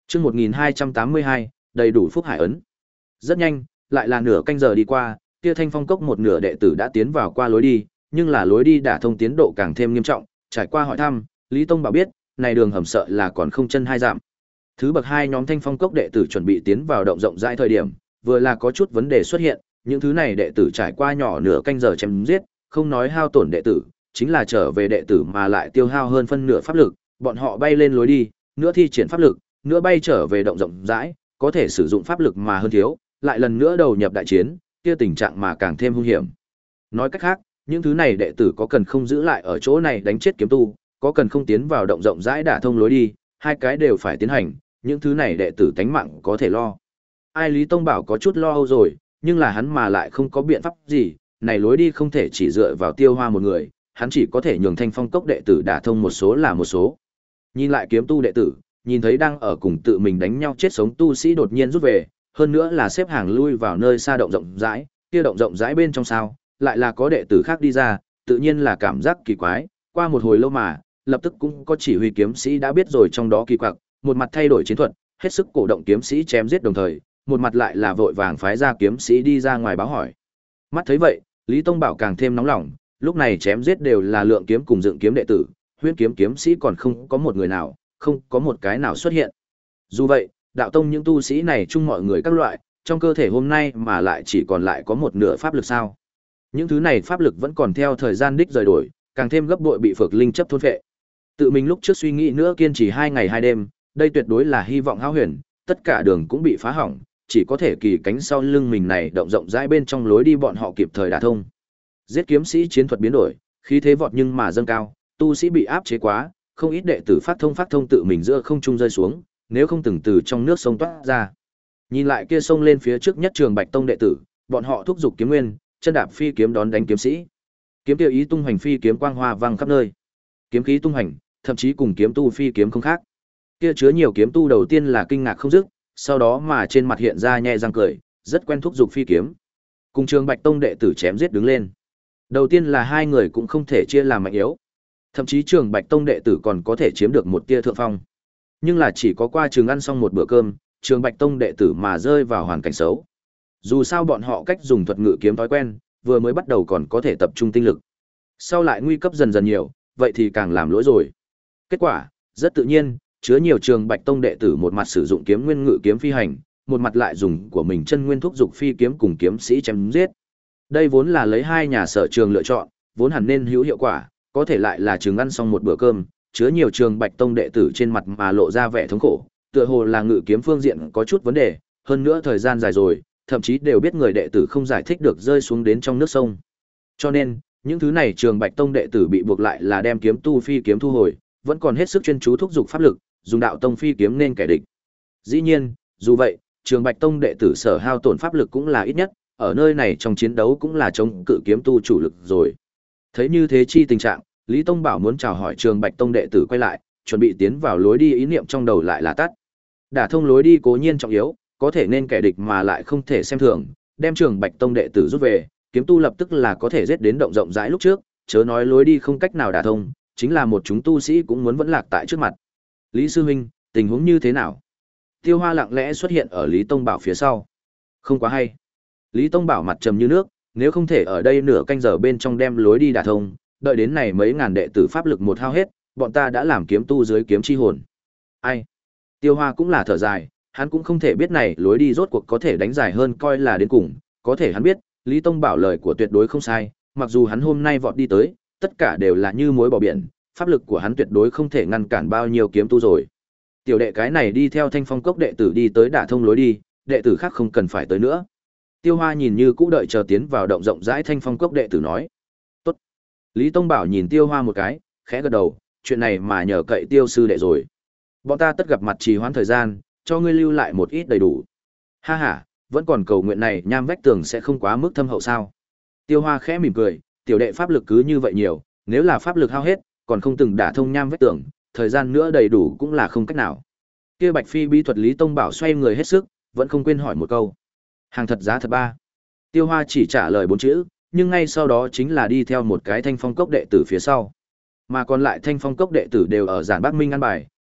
Chương một nghìn hai trăm tám mươi hai, đầy đủ phúc hải ấn. Rất nhanh, lại là nửa canh giờ đi qua, kia Thanh Phong Cốc một nửa đệ tử đã tiến vào qua lối đi, nhưng là lối đi đả thông tiến độ càng thêm nghiêm trọng, trải qua hỏi thăm, Lý Tông Bảo biết, này đường hầm sợ là còn không chân hai dặm. Thứ bậc hai nhóm Thanh Phong Cốc đệ tử chuẩn bị tiến vào động rộng rãi thời điểm, vừa là có chút vấn đề xuất hiện, những thứ này đệ tử trải qua nhỏ nửa canh giờ chém giết, không nói hao tổn đệ tử, chính là trở về đệ tử mà lại tiêu hao hơn phân nửa pháp lực, bọn họ bay lên lối đi, nữa thi triển pháp lực, nữa bay trở về động rộng rãi, có thể sử dụng pháp lực mà hơn thiếu, lại lần nữa đầu nhập đại chiến, kia tình trạng mà càng thêm hung hiểm. Nói cách khác, những thứ này đệ tử có cần không giữ lại ở chỗ này đánh chết kiếm tu, có cần không tiến vào động rộng rãi đả thông lối đi, hai cái đều phải tiến hành, những thứ này đệ tử tánh mạng có thể lo. Ai Lý Tông Bảo có chút lo âu rồi, nhưng là hắn mà lại không có biện pháp gì, này lối đi không thể chỉ dựa vào Tiêu Hoa một người, hắn chỉ có thể nhường Thanh Phong Cốc đệ tử đả thông một số là một số. Nhìn lại kiếm tu đệ tử, nhìn thấy đang ở cùng tự mình đánh nhau chết sống tu sĩ đột nhiên rút về, hơn nữa là xếp hàng lui vào nơi xa động rộng rãi, kia động rộng rãi bên trong sao, lại là có đệ tử khác đi ra, tự nhiên là cảm giác kỳ quái, qua một hồi lâu mà, lập tức cũng có chỉ huy kiếm sĩ đã biết rồi trong đó kỳ quặc, một mặt thay đổi chiến thuật, hết sức cổ động kiếm sĩ chém giết đồng thời, một mặt lại là vội vàng phái ra kiếm sĩ đi ra ngoài báo hỏi. Mắt thấy vậy, Lý Tông Bảo càng thêm nóng lòng, lúc này chém giết đều là lượng kiếm cùng dựng kiếm đệ tử, huyễn kiếm kiếm sĩ còn không có một người nào, không có một cái nào xuất hiện. Dù vậy, đạo tông những tu sĩ này chung mọi người các loại, trong cơ thể hôm nay mà lại chỉ còn lại có một nửa pháp lực sao. Những thứ này pháp lực vẫn còn theo thời gian đích rời đổi, càng thêm gấp bội bị phược linh chấp thôn phệ. Tự mình lúc trước suy nghĩ nữa kiên trì hai ngày hai đêm, đây tuyệt đối là hy vọng hão huyền, tất cả đường cũng bị phá hỏng, chỉ có thể kỳ cánh sau lưng mình này động rộng rãi bên trong lối đi bọn họ kịp thời đả thông. Giết kiếm sĩ chiến thuật biến đổi, khí thế vọt nhưng mà dâng cao, tu sĩ bị áp chế quá, không ít đệ tử phát thông phát thông tự mình giữa không trung rơi xuống, nếu không từng từ trong nước sông toát ra. Nhìn lại kia sông lên phía trước nhất Trường Bạch Tông đệ tử, bọn họ thúc giục kiếm nguyên, chân đạp phi kiếm đón đánh kiếm sĩ. Kiếm tiêu ý tung hoành phi kiếm quang hoa vang khắp nơi. Kiếm khí tung hoành, thậm chí cùng kiếm tu phi kiếm không khác. Kia chứa nhiều kiếm tu đầu tiên là kinh ngạc không dứt, sau đó mà trên mặt hiện ra nhẹ răng cười, rất quen thúc giục phi kiếm. Cùng Trường Bạch Tông đệ tử chém giết đứng lên. Đầu tiên là hai người cũng không thể chia làm mạnh yếu. Thậm chí Trường Bạch Tông đệ tử còn có thể chiếm được một tia thượng phong. Nhưng là chỉ có qua trường ăn xong một bữa cơm, Trường Bạch Tông đệ tử mà rơi vào hoàn cảnh xấu. Dù sao bọn họ cách dùng thuật ngự kiếm thói quen, vừa mới bắt đầu còn có thể tập trung tinh lực. Sau lại nguy cấp dần dần nhiều, vậy thì càng làm lỗi rồi. Kết quả, rất tự nhiên, chứa nhiều Trường Bạch Tông đệ tử một mặt sử dụng kiếm nguyên ngự kiếm phi hành, một mặt lại dùng của mình chân nguyên thúc dục phi kiếm cùng kiếm sĩ chém giết. Đây vốn là lấy hai nhà sở trường lựa chọn, vốn hẳn nên hữu hiệu quả, có thể lại là trường ăn xong một bữa cơm, chứa nhiều Trường Bạch Tông đệ tử trên mặt mà lộ ra vẻ thống khổ, tựa hồ là ngự kiếm phương diện có chút vấn đề, hơn nữa thời gian dài rồi, thậm chí đều biết người đệ tử không giải thích được rơi xuống đến trong nước sông. Cho nên, những thứ này Trường Bạch Tông đệ tử bị buộc lại là đem kiếm tu phi kiếm thu hồi, vẫn còn hết sức chuyên chú thúc dục pháp lực, dùng đạo tông phi kiếm nên kẻ địch. Dĩ nhiên, dù vậy, Trường Bạch Tông đệ tử sở hao tổn pháp lực cũng là ít nhất, ở nơi này trong chiến đấu cũng là chống cự kiếm tu chủ lực rồi. Thấy như thế chi tình trạng, Lý Tông Bảo muốn chào hỏi Trường Bạch Tông đệ tử quay lại, chuẩn bị tiến vào lối đi ý niệm trong đầu lại là tắt. Đả thông lối đi cố nhiên trọng yếu, có thể nên kẻ địch mà lại không thể xem thường, đem Trường Bạch Tông đệ tử rút về, kiếm tu lập tức là có thể giết đến động rộng rãi lúc trước, chớ nói lối đi không cách nào đả thông, chính là một chúng tu sĩ cũng muốn vẫn lạc tại trước mặt. Lý sư huynh, tình huống như thế nào? Tiêu Hoa lặng lẽ xuất hiện ở Lý Tông Bảo phía sau. Không quá hay. Lý Tông Bảo mặt trầm như nước, nếu không thể ở đây nửa canh giờ bên trong đem lối đi đả thông, đợi đến này mấy ngàn đệ tử pháp lực một hao hết, bọn ta đã làm kiếm tu dưới kiếm chi hồn. Ai? Tiêu Hoa cũng là thở dài, hắn cũng không thể biết này lối đi rốt cuộc có thể đánh dài hơn coi là đến cùng, có thể hắn biết, Lý Tông Bảo lời của tuyệt đối không sai, mặc dù hắn hôm nay vọt đi tới, tất cả đều là như muối bỏ biển, pháp lực của hắn tuyệt đối không thể ngăn cản bao nhiêu kiếm tu rồi. Tiểu đệ cái này đi theo Thanh Phong Cốc đệ tử đi tới đả thông lối đi, đệ tử khác không cần phải tới nữa. Tiêu Hoa nhìn như cũ đợi chờ tiến vào động rộng rãi Thanh Phong Cốc đệ tử nói. Tốt. Lý Tông Bảo nhìn Tiêu Hoa một cái, khẽ gật đầu, chuyện này mà nhờ cậy Tiêu sư đệ rồi. Bọn ta tất gặp mặt trì hoãn thời gian, cho ngươi lưu lại một ít đầy đủ. Ha ha, vẫn còn cầu nguyện này nham vách tường sẽ không quá mức thâm hậu sao? Tiêu Hoa khẽ mỉm cười, tiểu đệ pháp lực cứ như vậy nhiều, nếu là pháp lực hao hết, còn không từng đả thông nham vách tường, thời gian nữa đầy đủ cũng là không cách nào. Kia Bạch Phi bí thuật Lý Tông Bảo xoay người hết sức, vẫn không quên hỏi một câu. Hàng thật giá thật ba. Tiêu Hoa chỉ trả lời bốn chữ, nhưng ngay sau đó chính là đi theo một cái Thanh Phong Cốc đệ tử phía sau. Mà còn lại Thanh Phong Cốc đệ tử đều ở giản Bắc Minh ăn bài,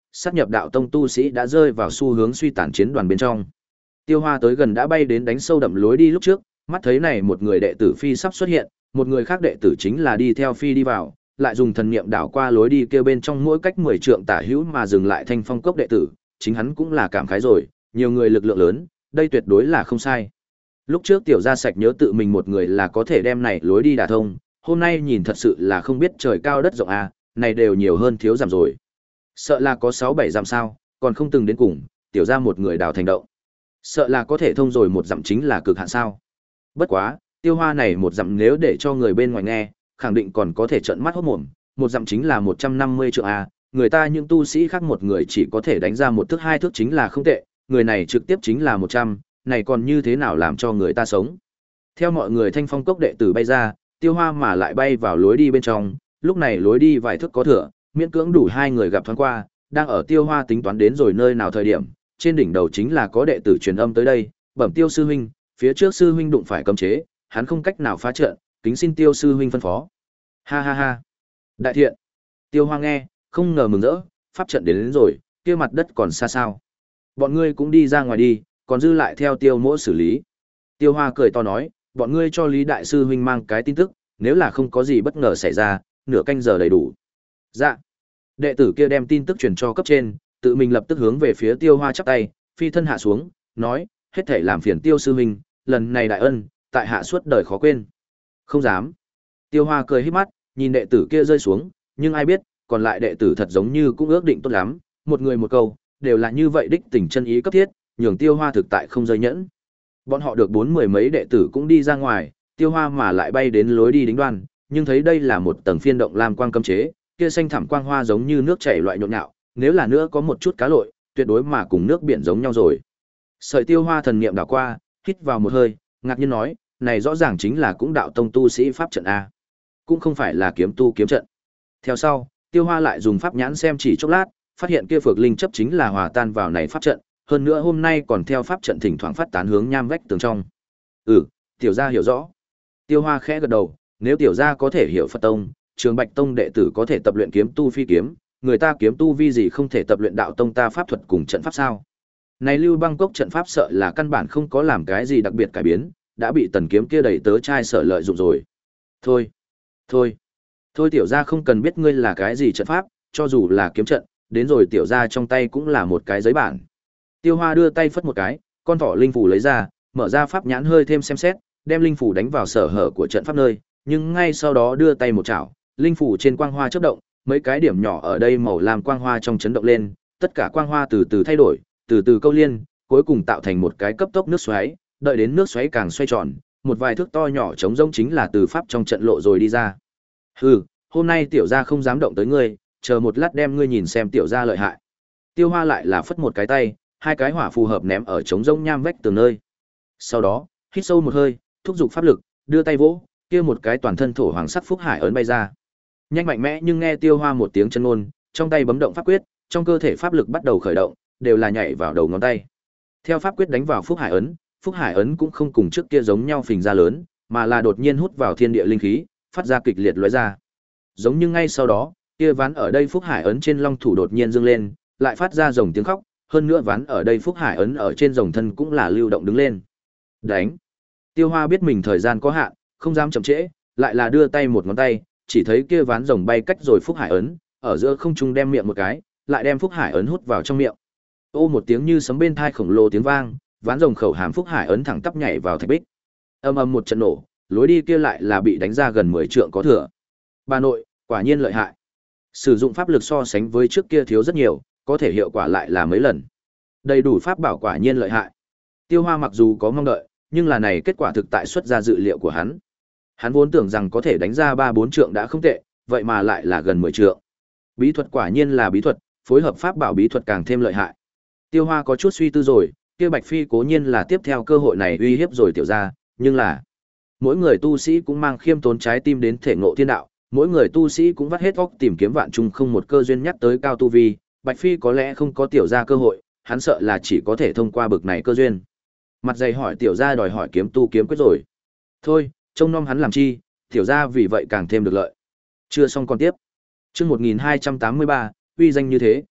sát nhập đạo tông tu sĩ đã rơi vào xu hướng suy tàn chiến đoàn bên trong. Tiêu Hoa tới gần đã bay đến đánh sâu đậm lối đi lúc trước, mắt thấy này một người đệ tử phi sắp xuất hiện, một người khác đệ tử chính là đi theo phi đi vào, lại dùng thần niệm đảo qua lối đi kia bên trong mỗi cách mười trượng tả hữu mà dừng lại Thanh Phong cốc đệ tử, chính hắn cũng là cảm khái rồi, nhiều người lực lượng lớn, đây tuyệt đối là không sai. Lúc trước tiểu gia sạch nhớ tự mình một người là có thể đem này lối đi đả thông, hôm nay nhìn thật sự là không biết trời cao đất rộng à, này đều nhiều hơn thiếu giảm rồi. Sợ là có sáu bảy dặm sao, còn không từng đến cùng, tiểu gia một người đào thành động. Sợ là có thể thông rồi một dặm chính là cực hạn sao. Bất quá, Tiêu Hoa này một dặm nếu để cho người bên ngoài nghe, khẳng định còn có thể trợn mắt hốt mồm, một dặm chính là một trăm năm mươi trượng a, người ta những tu sĩ khác một người chỉ có thể đánh ra một thước hai thước chính là không tệ, người này trực tiếp chính là một trăm, này còn như thế nào làm cho người ta sống. Theo mọi người Thanh Phong cốc đệ tử bay ra, Tiêu Hoa mà lại bay vào lối đi bên trong, lúc này lối đi vài thước có thừa, miễn cưỡng đủ hai người gặp thoáng qua, đang ở Tiêu Hoa tính toán đến rồi nơi nào thời điểm, trên đỉnh đầu chính là có đệ tử truyền âm tới đây, bẩm Tiêu sư huynh, phía trước sư huynh đụng phải cấm chế, hắn không cách nào phá trận, kính xin Tiêu sư huynh phân phó. Ha ha ha. Đại thiện. Tiêu Hoa nghe, không ngờ mừng rỡ, pháp trận đến, đến rồi, kia mặt đất còn xa sao? Bọn ngươi cũng đi ra ngoài đi, còn dư lại theo Tiêu Mỗ xử lý. Tiêu Hoa cười to nói, bọn ngươi cho Lý đại sư huynh mang cái tin tức, nếu là không có gì bất ngờ xảy ra, nửa canh giờ đầy đủ. Dạ. Đệ tử kia đem tin tức truyền cho cấp trên, tự mình lập tức hướng về phía Tiêu Hoa chắp tay, phi thân hạ xuống, nói, hết thảy làm phiền Tiêu sư huynh, lần này đại ân, tại hạ suốt đời khó quên. Không dám. Tiêu Hoa cười híp mắt, nhìn đệ tử kia rơi xuống, nhưng ai biết, còn lại đệ tử thật giống như cũng ước định tốt lắm, một người một câu, đều là như vậy đích tình chân ý cấp thiết, nhường Tiêu Hoa thực tại không rơi nhẫn. Bọn họ được bốn mười mấy đệ tử cũng đi ra ngoài, Tiêu Hoa mà lại bay đến lối đi đính đoan, nhưng thấy đây là một tầng phiên động lam quang cấm chế, kia xanh thẳm quang hoa giống như nước chảy loại nhộn nhạo, nếu là nữa có một chút cá lội, tuyệt đối mà cùng nước biển giống nhau rồi. Sợi Tiêu Hoa thần niệm đảo qua, hít vào một hơi, ngạc nhiên nói, này rõ ràng chính là cũng đạo tông tu sĩ pháp trận a, cũng không phải là kiếm tu kiếm trận. Theo sau, Tiêu Hoa lại dùng pháp nhãn xem chỉ chốc lát, phát hiện kia phược linh chấp chính là hòa tan vào này pháp trận, hơn nữa hôm nay còn theo pháp trận thỉnh thoảng phát tán hướng nham vách tường trong. Ừ, tiểu gia hiểu rõ. Tiêu Hoa khẽ gật đầu, nếu tiểu gia có thể hiểu Phật tông, Trường Bạch tông đệ tử có thể tập luyện kiếm tu phi kiếm, người ta kiếm tu vi gì không thể tập luyện đạo tông ta pháp thuật cùng trận pháp sao? Này Lưu Băng Cốc trận pháp sợ là căn bản không có làm cái gì đặc biệt cải biến, đã bị tần kiếm kia đẩy tớ trai sở lợi dụng rồi. Thôi, thôi, thôi tiểu gia không cần biết ngươi là cái gì trận pháp, cho dù là kiếm trận, đến rồi tiểu gia trong tay cũng là một cái giấy bản. Tiêu Hoa đưa tay phất một cái, con thỏ linh phủ lấy ra, mở ra pháp nhãn hơi thêm xem xét, đem linh phủ đánh vào sở hở của trận pháp nơi, nhưng ngay sau đó đưa tay một chảo, linh phủ trên quang hoa chớp động, mấy cái điểm nhỏ ở đây màu lam quang hoa trong chấn động lên, tất cả quang hoa từ từ thay đổi, từ từ câu liên, cuối cùng tạo thành một cái cấp tốc nước xoáy, đợi đến nước xoáy càng xoay tròn, một vài thước to nhỏ trống rỗng chính là từ pháp trong trận lộ rồi đi ra. Hừ, hôm nay tiểu gia không dám động tới ngươi, chờ một lát đem ngươi nhìn xem tiểu gia lợi hại. Tiêu Hoa lại là phất một cái tay, hai cái hỏa phù hợp ném ở trống rỗng nham vách tường nơi. Sau đó, hít sâu một hơi, thúc giục pháp lực, đưa tay vỗ, kia một cái toàn thân thổ hoàng sắc phúc hải ấn bay ra. Nhanh mạnh mẽ nhưng nghe Tiêu Hoa một tiếng chân ngôn, trong tay bấm động pháp quyết, trong cơ thể pháp lực bắt đầu khởi động, đều là nhảy vào đầu ngón tay. Theo pháp quyết đánh vào phúc hải ấn, phúc hải ấn cũng không cùng trước kia giống nhau phình ra lớn, mà là đột nhiên hút vào thiên địa linh khí, phát ra kịch liệt lóe ra. Giống như ngay sau đó, kia ván ở đây phúc hải ấn trên long thủ đột nhiên dương lên, lại phát ra rồng tiếng khóc, hơn nữa ván ở đây phúc hải ấn ở trên rồng thân cũng là lưu động đứng lên. Đánh. Tiêu Hoa biết mình thời gian có hạn, không dám chậm trễ, lại là đưa tay một ngón tay, chỉ thấy kia ván rồng bay cách rồi phúc hải ấn, ở giữa không trung đem miệng một cái, lại đem phúc hải ấn hút vào trong miệng. Ô một tiếng như sấm bên thai khổng lồ tiếng vang, ván rồng khẩu hàm phúc hải ấn thẳng tắp nhảy vào thạch bích. Âm ầm một trận nổ, lối đi kia lại là bị đánh ra gần mười trượng có thừa. Bà nội, quả nhiên lợi hại. Sử dụng pháp lực so sánh với trước kia thiếu rất nhiều, có thể hiệu quả lại là mấy lần. Đầy đủ pháp bảo quả nhiên lợi hại. Tiêu Hoa mặc dù có mong đợi, nhưng là này kết quả thực tại xuất ra dự liệu của hắn. Hắn vốn tưởng rằng có thể đánh ra ba bốn trượng đã không tệ, vậy mà lại là gần mười trượng. Bí thuật quả nhiên là bí thuật, phối hợp pháp bảo bí thuật càng thêm lợi hại. Tiêu Hoa có chút suy tư rồi, kia Bạch Phi cố nhiên là tiếp theo cơ hội này uy hiếp rồi tiểu gia, nhưng là mỗi người tu sĩ cũng mang khiêm tốn trái tim đến thể ngộ thiên đạo, mỗi người tu sĩ cũng vắt hết óc tìm kiếm vạn trung không một cơ duyên nhắc tới cao tu vi, Bạch Phi có lẽ không có tiểu gia cơ hội, hắn sợ là chỉ có thể thông qua bực này cơ duyên. Mặt dày hỏi tiểu gia đòi hỏi kiếm tu kiếm quyết rồi. Thôi, trông nom hắn làm chi, tiểu gia vì vậy càng thêm được lợi. Chưa xong còn tiếp. Chương một nghìn hai trăm tám mươi ba, uy danh như thế.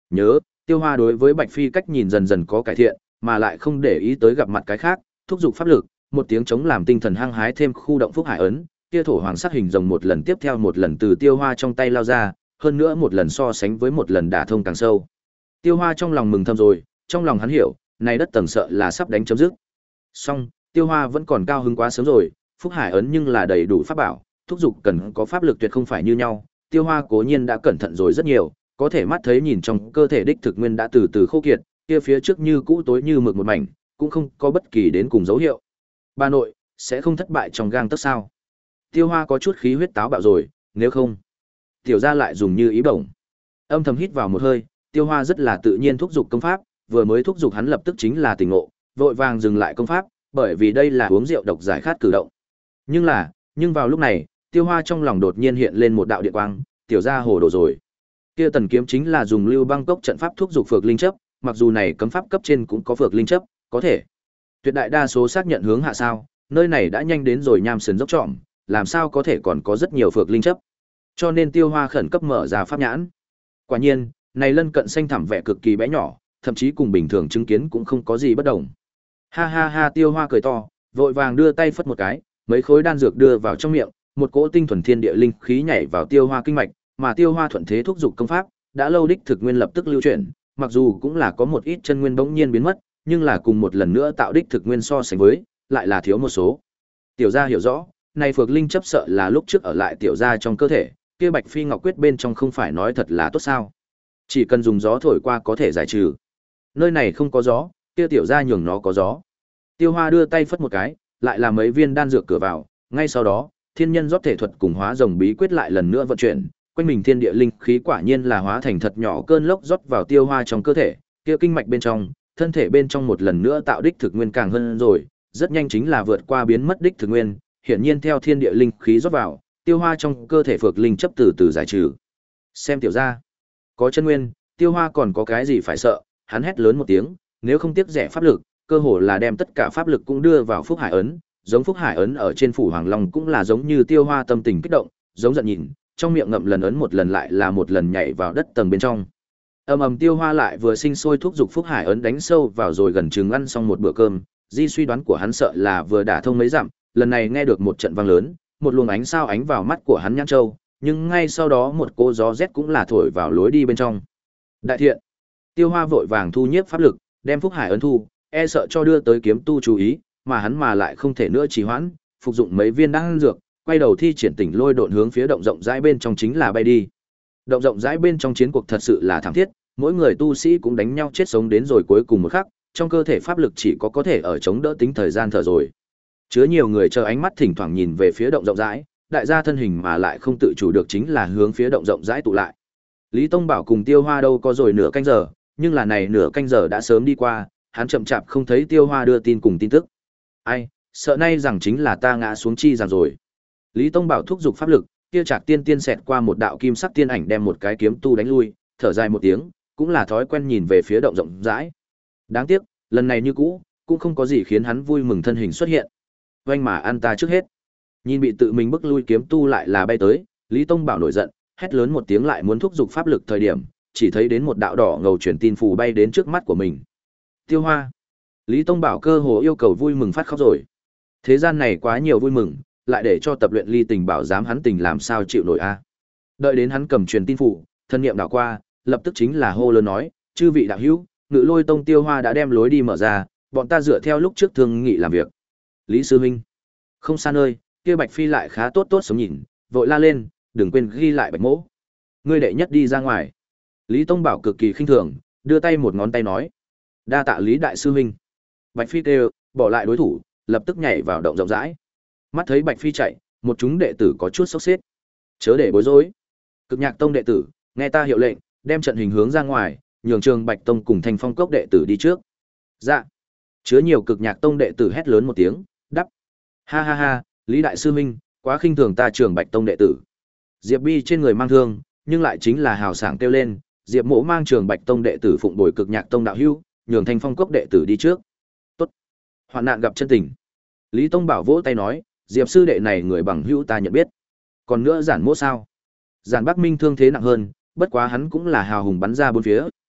Nhớ, Tiêu Hoa đối với Bạch Phi cách nhìn dần dần có cải thiện, mà lại không để ý tới gặp mặt cái khác, thúc giục pháp lực, một tiếng chống làm tinh thần hăng hái thêm khu động phúc hải ấn, kia thổ hoàng sắc hình rồng một lần tiếp theo một lần từ Tiêu Hoa trong tay lao ra, hơn nữa một lần so sánh với một lần đả thông càng sâu. Tiêu Hoa trong lòng mừng thầm rồi, trong lòng hắn hiểu, này đất tầng sợ là sắp đánh chấm dứt. Song, Tiêu Hoa vẫn còn cao hứng quá sớm rồi, phúc hải ấn nhưng là đầy đủ pháp bảo, thúc giục cần có pháp lực tuyệt không phải như nhau. Tiêu Hoa cố nhiên đã cẩn thận rồi rất nhiều, có thể mắt thấy nhìn trong cơ thể đích thực nguyên đã từ từ khô kiệt, kia phía trước như cũ tối như mực một mảnh, cũng không có bất kỳ đến cùng dấu hiệu. Bà nội, sẽ không thất bại trong gang tấc sao? Tiêu Hoa có chút khí huyết táo bạo rồi, nếu không, tiểu gia lại dùng như ý bổng. Âm thầm hít vào một hơi, Tiêu Hoa rất là tự nhiên thúc giục công pháp, vừa mới thúc giục hắn lập tức chính là tỉnh ngộ, vội vàng dừng lại công pháp, bởi vì đây là uống rượu độc giải khát cử động. Nhưng là, nhưng vào lúc này, Tiêu Hoa trong lòng đột nhiên hiện lên một đạo điện quang, tiểu gia hồ đồ rồi. Kia tần kiếm chính là dùng Lưu Băng Cốc trận pháp thúc giục phược linh chấp, mặc dù này cấm pháp cấp trên cũng có phược linh chấp, có thể tuyệt đại đa số xác nhận hướng hạ sao, nơi này đã nhanh đến rồi nham sườn dốc trọm, làm sao có thể còn có rất nhiều phược linh chấp. Cho nên Tiêu Hoa khẩn cấp mở ra pháp nhãn. Quả nhiên, này lân cận xanh thẳm vẻ cực kỳ bé nhỏ, thậm chí cùng bình thường chứng kiến cũng không có gì bất đồng. Ha ha ha, Tiêu Hoa cười to, vội vàng đưa tay phất một cái, mấy khối đan dược đưa vào trong miệng, một cỗ tinh thuần thiên địa linh khí nhảy vào Tiêu Hoa kinh mạch, mà Tiêu Hoa thuận thế thúc giục công pháp, đã lâu đích thực nguyên lập tức lưu chuyển, mặc dù cũng là có một ít chân nguyên bỗng nhiên biến mất, nhưng là cùng một lần nữa tạo đích thực nguyên so sánh với, lại là thiếu một số. Tiểu gia hiểu rõ, này phược linh chấp sợ là lúc trước ở lại tiểu gia trong cơ thể, kia Bạch Phi Ngọc quyết bên trong không phải nói thật là tốt sao? Chỉ cần dùng gió thổi qua có thể giải trừ. Nơi này không có gió, kia tiểu gia nhường nó có gió. Tiêu Hoa đưa tay phất một cái, lại là mấy viên đan dược cửa vào, ngay sau đó, thiên nhân rót thể thuật cùng hóa rồng bí quyết lại lần nữa vận chuyển, quanh mình thiên địa linh khí quả nhiên là hóa thành thật nhỏ cơn lốc rót vào Tiêu Hoa trong cơ thể, kia kinh mạch bên trong, thân thể bên trong một lần nữa tạo đích thực nguyên càng hơn rồi, rất nhanh chính là vượt qua biến mất đích thực nguyên, hiển nhiên theo thiên địa linh khí rót vào, Tiêu Hoa trong cơ thể phược linh chấp từ từ giải trừ. Xem tiểu gia, có chân nguyên, Tiêu Hoa còn có cái gì phải sợ, hắn hét lớn một tiếng, nếu không tiếc rẻ pháp lực, cơ hồ là đem tất cả pháp lực cũng đưa vào Phúc Hải ấn, giống Phúc Hải ấn ở trên phủ Hoàng Long cũng là giống như Tiêu Hoa tâm tình kích động, giống giận nhìn, trong miệng ngậm lần ấn một lần lại là một lần nhảy vào đất tầng bên trong. Ầm ầm, Tiêu Hoa lại vừa sinh sôi thúc giục Phúc Hải ấn đánh sâu vào rồi gần chừng ăn xong một bữa cơm, di suy đoán của hắn sợ là vừa đả thông mấy dặm, lần này nghe được một trận vang lớn, một luồng ánh sao ánh vào mắt của hắn nhãn châu, nhưng ngay sau đó một cô gió rét cũng là thổi vào lối đi bên trong. Đại thiện, Tiêu Hoa vội vàng thu nhiếp pháp lực, đem Phúc Hải ấn thu, e sợ cho đưa tới kiếm tu chú ý, mà hắn mà lại không thể nữa trì hoãn, phục dụng mấy viên đan dược, quay đầu thi triển tỉnh lôi độn hướng phía động rộng rãi bên trong chính là bay đi. Động rộng rãi bên trong chiến cuộc thật sự là thảm thiết, mỗi người tu sĩ cũng đánh nhau chết sống đến rồi cuối cùng một khắc, trong cơ thể pháp lực chỉ có có thể ở chống đỡ tính thời gian thở rồi. Chứa nhiều người chờ ánh mắt thỉnh thoảng nhìn về phía động rộng rãi, đại gia thân hình mà lại không tự chủ được chính là hướng phía động rộng rãi tụ lại. Lý Tông Bảo cùng Tiêu Hoa đâu có rồi nửa canh giờ, nhưng là này nửa canh giờ đã sớm đi qua, hắn chậm chạp không thấy Tiêu Hoa đưa tin cùng tin tức. Ai, sợ nay rằng chính là ta ngã xuống chi rằng rồi. Lý Tông Bảo thúc giục pháp lực, kia Trạc Tiên Tiên xẹt qua một đạo kim sắc tiên ảnh đem một cái kiếm tu đánh lui, thở dài một tiếng, cũng là thói quen nhìn về phía động rộng rãi. Đáng tiếc, lần này như cũ, cũng không có gì khiến hắn vui mừng thân hình xuất hiện. Oanh mà ăn ta trước hết. Nhìn bị tự mình bức lui kiếm tu lại là bay tới, Lý Tông Bảo nổi giận, hét lớn một tiếng lại muốn thúc giục pháp lực thời điểm, chỉ thấy đến một đạo đỏ ngầu truyền tin phù bay đến trước mắt của mình. Tiêu Hoa. Lý Tông Bảo cơ hồ yêu cầu vui mừng phát khóc rồi. Thế gian này quá nhiều vui mừng, lại để cho tập luyện ly tình bảo dám hắn tình làm sao chịu nổi a. Đợi đến hắn cầm truyền tin phù, thân niệm đảo qua, lập tức chính là hô lớn nói, chư vị đạo hữu, Ngự Lôi Tông Tiêu Hoa đã đem lối đi mở ra, bọn ta dựa theo lúc trước thương nghị làm việc. Lý sư huynh, không xa nơi, kia Bạch Phi lại khá tốt tốt sống nhìn, vội la lên, đừng quên ghi lại Bạch Mỗ. Ngươi đệ nhất đi ra ngoài. Lý Tông Bảo cực kỳ khinh thường, đưa tay một ngón tay nói, đa tạ Lý đại sư huynh. Bạch Phi kêu, bỏ lại đối thủ, lập tức nhảy vào động rộng rãi. Mắt thấy Bạch Phi chạy, một chúng đệ tử có chút sốc xếp. Chớ để bối rối. Cực Nhạc Tông đệ tử, nghe ta hiệu lệnh, đem trận hình hướng ra ngoài, nhường Trường Bạch Tông cùng Thanh Phong Cốc đệ tử đi trước. Dạ. Chứa nhiều Cực Nhạc Tông đệ tử hét lớn một tiếng, đắp. Ha ha ha, Lý đại sư huynh, quá khinh thường ta Trường Bạch Tông đệ tử. Diệp Bi trên người mang thương, nhưng lại chính là hào sảng kêu lên, Diệp Mỗ mang Trường Bạch Tông đệ tử phụng bồi Cực Nhạc Tông đạo hữu, nhường Thanh Phong Cốc đệ tử đi trước. Tốt. Hoạn nạn gặp chân tình. Lý Tông Bảo vỗ tay nói, Diệp sư đệ này người bằng hữu ta nhận biết. Còn nữa Giản Mỗ sao? Giản Bắc Minh thương thế nặng hơn, bất quá hắn cũng là hào hùng bắn ra bốn phía,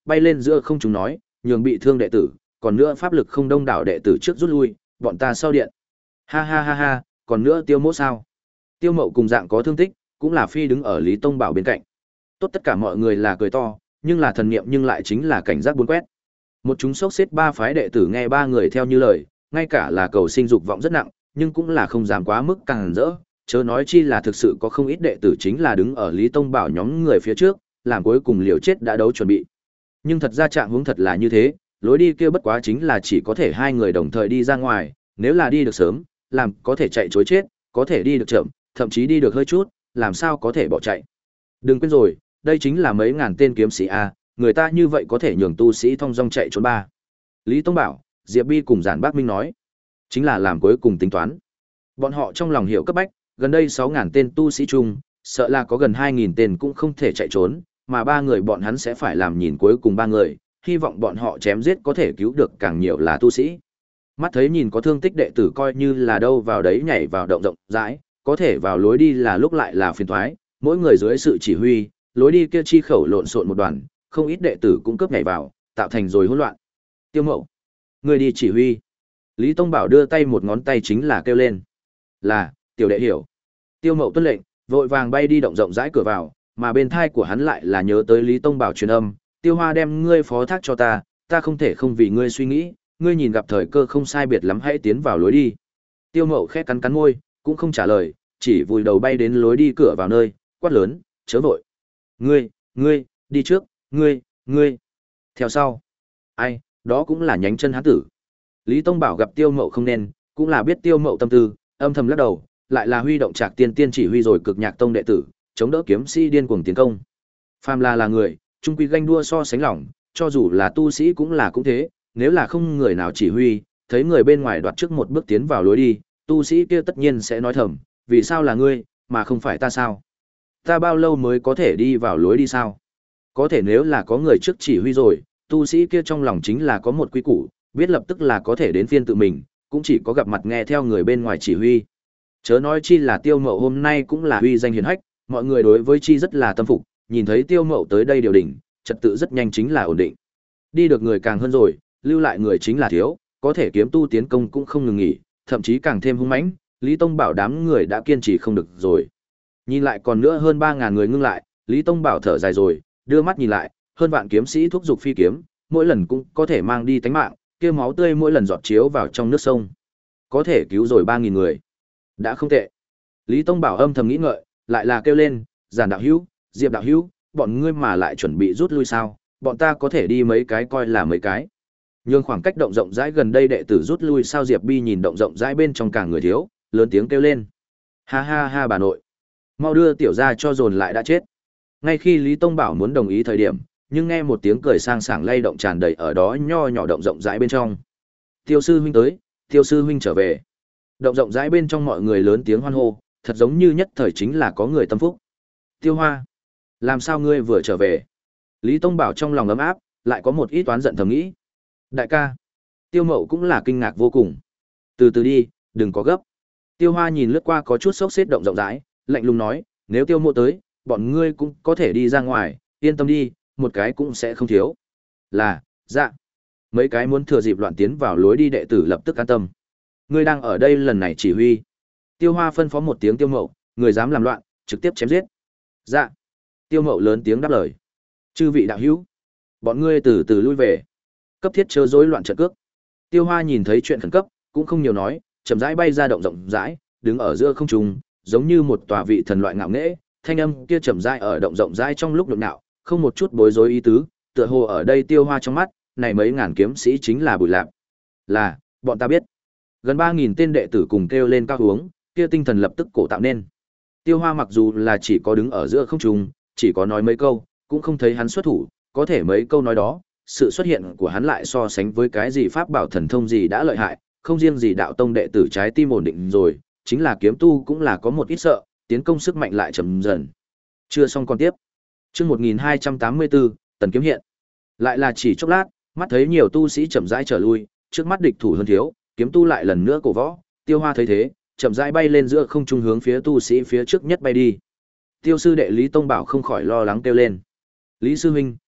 bay lên giữa không trung nói, nhường bị thương đệ tử, còn nữa pháp lực không đông đảo đệ tử trước rút lui, bọn ta sau điện. Ha ha ha ha, còn nữa Tiêu Mỗ sao? Tiêu Mậu cùng dạng có thương tích, cũng là phi đứng ở Lý Tông Bảo bên cạnh. Tốt, tất cả mọi người là cười to, nhưng là thần niệm nhưng lại chính là cảnh giác bốn quét. Một chúng sốc xếp ba phái đệ tử nghe ba người theo như lời, ngay cả là cầu sinh dục vọng rất nặng, nhưng cũng là không dám quá mức càng rỡ, chớ nói chi là thực sự có không ít đệ tử chính là đứng ở Lý Tông Bảo nhóm người phía trước, làm cuối cùng liều chết đã đấu chuẩn bị. Nhưng thật ra trạng huống thật là như thế, lối đi kia bất quá chính là chỉ có thể hai người đồng thời đi ra ngoài, nếu là đi được sớm, làm có thể chạy trối chết, có thể đi được chậm, thậm chí đi được hơi chút, làm sao có thể bỏ chạy. Đừng quên rồi, đây chính là mấy ngàn tên kiếm sĩ a, người ta như vậy có thể nhường tu sĩ thông dong chạy trốn ba. Lý Tông Bảo, Diệp Bi cùng Giản Bác Minh nói, chính là làm cuối cùng tính toán. Bọn họ trong lòng hiểu cấp bách, gần đây sáu ngàn tên tu sĩ chung, sợ là có gần hai nghìn tên cũng không thể chạy trốn, mà ba người bọn hắn sẽ phải làm nhìn cuối cùng ba người, hy vọng bọn họ chém giết có thể cứu được càng nhiều là tu sĩ. Mắt thấy nhìn có thương tích đệ tử coi như là đâu vào đấy nhảy vào động rộng rãi, có thể vào lối đi là lúc lại là phiền toái, mỗi người dưới sự chỉ huy, lối đi kia chi khẩu lộn xộn một đoàn, không ít đệ tử cũng cướp nhảy vào, tạo thành rồi hỗn loạn. Tiêu Mậu, người đi chỉ huy. Lý Tông Bảo đưa tay một ngón tay chính là kêu lên. Là, tiểu đệ hiểu. Tiêu Mậu tuân lệnh, vội vàng bay đi động rộng rãi cửa vào, mà bên thai của hắn lại là nhớ tới Lý Tông Bảo truyền âm, Tiêu Hoa đem ngươi phó thác cho ta, ta không thể không vì ngươi suy nghĩ, ngươi nhìn gặp thời cơ không sai biệt lắm hãy tiến vào lối đi. Tiêu Mậu khẽ cắn cắn môi, cũng không trả lời, chỉ vùi đầu bay đến lối đi cửa vào nơi, quát lớn, chớ vội. Ngươi, ngươi, đi trước, ngươi, ngươi. Theo sau. Ai, đó cũng là nhánh chân hán tử. Lý Tông Bảo gặp Tiêu Mậu không nên, cũng là biết Tiêu Mậu tâm tư, âm thầm lắc đầu, lại là huy động Trạc Tiên Tiên chỉ huy rồi cực nhạc tông đệ tử, chống đỡ kiếm sĩ điên cuồng tiến công. Phàm là là người, trung quy ganh đua so sánh lỏng, cho dù là tu sĩ cũng là cũng thế, nếu là không người nào chỉ huy, thấy người bên ngoài đoạt trước một bước tiến vào lối đi, tu sĩ kia tất nhiên sẽ nói thầm, vì sao là ngươi, mà không phải ta sao? Ta bao lâu mới có thể đi vào lối đi sao? Có thể nếu là có người trước chỉ huy rồi, tu sĩ kia trong lòng chính là có một quy củ, biết lập tức là có thể đến phiên tự mình, cũng chỉ có gặp mặt nghe theo người bên ngoài chỉ huy. Chớ nói chi là Tiêu Mậu hôm nay cũng là uy danh hiển hách, mọi người đối với chi rất là tâm phục, nhìn thấy Tiêu Mậu tới đây điều đỉnh, trật tự rất nhanh chính là ổn định. Đi được người càng hơn rồi, lưu lại người chính là thiếu, có thể kiếm tu tiến công cũng không ngừng nghỉ, thậm chí càng thêm hung mãnh, Lý Tông Bảo đám người đã kiên trì không được rồi. Nhìn lại còn nữa hơn ba ngàn người ngưng lại, Lý Tông Bảo thở dài rồi, đưa mắt nhìn lại, hơn vạn kiếm sĩ thúc giục phi kiếm, mỗi lần cũng có thể mang đi tánh mạng, kia máu tươi mỗi lần giọt chiếu vào trong nước sông. Có thể cứu rồi ba nghìn người. Đã không tệ. Lý Tông Bảo âm thầm nghĩ ngợi, lại là kêu lên, Giản đạo hữu, Diệp đạo hữu, bọn ngươi mà lại chuẩn bị rút lui sao? Bọn ta có thể đi mấy cái coi là mấy cái. Nhưng khoảng cách động rộng rãi gần đây đệ tử rút lui sao? Diệp Bi nhìn động rộng rãi bên trong cả người thiếu, lớn tiếng kêu lên. Ha ha ha bà nội. Mau đưa tiểu ra cho dồn lại đã chết. Ngay khi Lý Tông Bảo muốn đồng ý thời điểm, nhưng nghe một tiếng cười sang sảng lay động tràn đầy ở đó nho nhỏ động rộng rãi bên trong. Tiêu sư huynh tới, Tiêu sư huynh trở về. Động rộng rãi bên trong mọi người lớn tiếng hoan hô, thật giống như nhất thời chính là có người tâm phúc. Tiêu Hoa, làm sao ngươi vừa trở về? Lý Tông Bảo trong lòng ấm áp, lại có một ít toán giận thầm nghĩ. Đại ca, Tiêu Mậu cũng là kinh ngạc vô cùng. Từ từ đi, đừng có gấp. Tiêu Hoa nhìn lướt qua có chút sốc xếp động rộng rãi, lạnh lùng nói, nếu Tiêu Mộ tới, bọn ngươi cũng có thể đi ra ngoài, yên tâm đi, một cái cũng sẽ không thiếu. Là, dạ. Mấy cái muốn thừa dịp loạn tiến vào lối đi đệ tử lập tức an tâm. Ngươi đang ở đây lần này chỉ huy. Tiêu Hoa phân phó một tiếng Tiêu Mậu, người dám làm loạn, trực tiếp chém giết. Dạ. Tiêu Mậu lớn tiếng đáp lời. Chư vị đạo hữu, bọn ngươi từ từ lui về. Cấp thiết chớ rối loạn trận cước. Tiêu Hoa nhìn thấy chuyện khẩn cấp, cũng không nhiều nói, chậm rãi bay ra động rộng rãi, đứng ở giữa không trung, giống như một tòa vị thần loại ngạo nghễ, thanh âm kia chậm rãi ở động rộng rãi trong lúc nhộn nhạo, không một chút bối rối ý tứ, tựa hồ ở đây Tiêu Hoa trong mắt, này mấy ngàn kiếm sĩ chính là Bùi Lạp. Là, bọn ta biết. Gần ba nghìn tên đệ tử cùng kêu lên cao hướng, kia tinh thần lập tức cổ tạo nên. Tiêu Hoa mặc dù là chỉ có đứng ở giữa không trung, chỉ có nói mấy câu, cũng không thấy hắn xuất thủ, có thể mấy câu nói đó, sự xuất hiện của hắn lại so sánh với cái gì pháp bảo thần thông gì đã lợi hại, không riêng gì đạo tông đệ tử trái tim ổn định rồi, chính là kiếm tu cũng là có một ít sợ, tiến công sức mạnh lại chậm dần. Chưa xong còn tiếp. Chương một nghìn hai trăm tám mươi tư, Tần kiếm hiện. Lại là chỉ chốc lát, mắt thấy nhiều tu sĩ chậm rãi trở lui, trước mắt địch thủ hơn thiếu, kiếm tu lại lần nữa cổ võ, Tiêu Hoa thấy thế, chậm rãi bay lên giữa không trung hướng phía tu sĩ phía trước nhất bay đi. Tiêu sư đệ Lý Tông Bảo không khỏi lo lắng kêu lên. Lý sư huynh,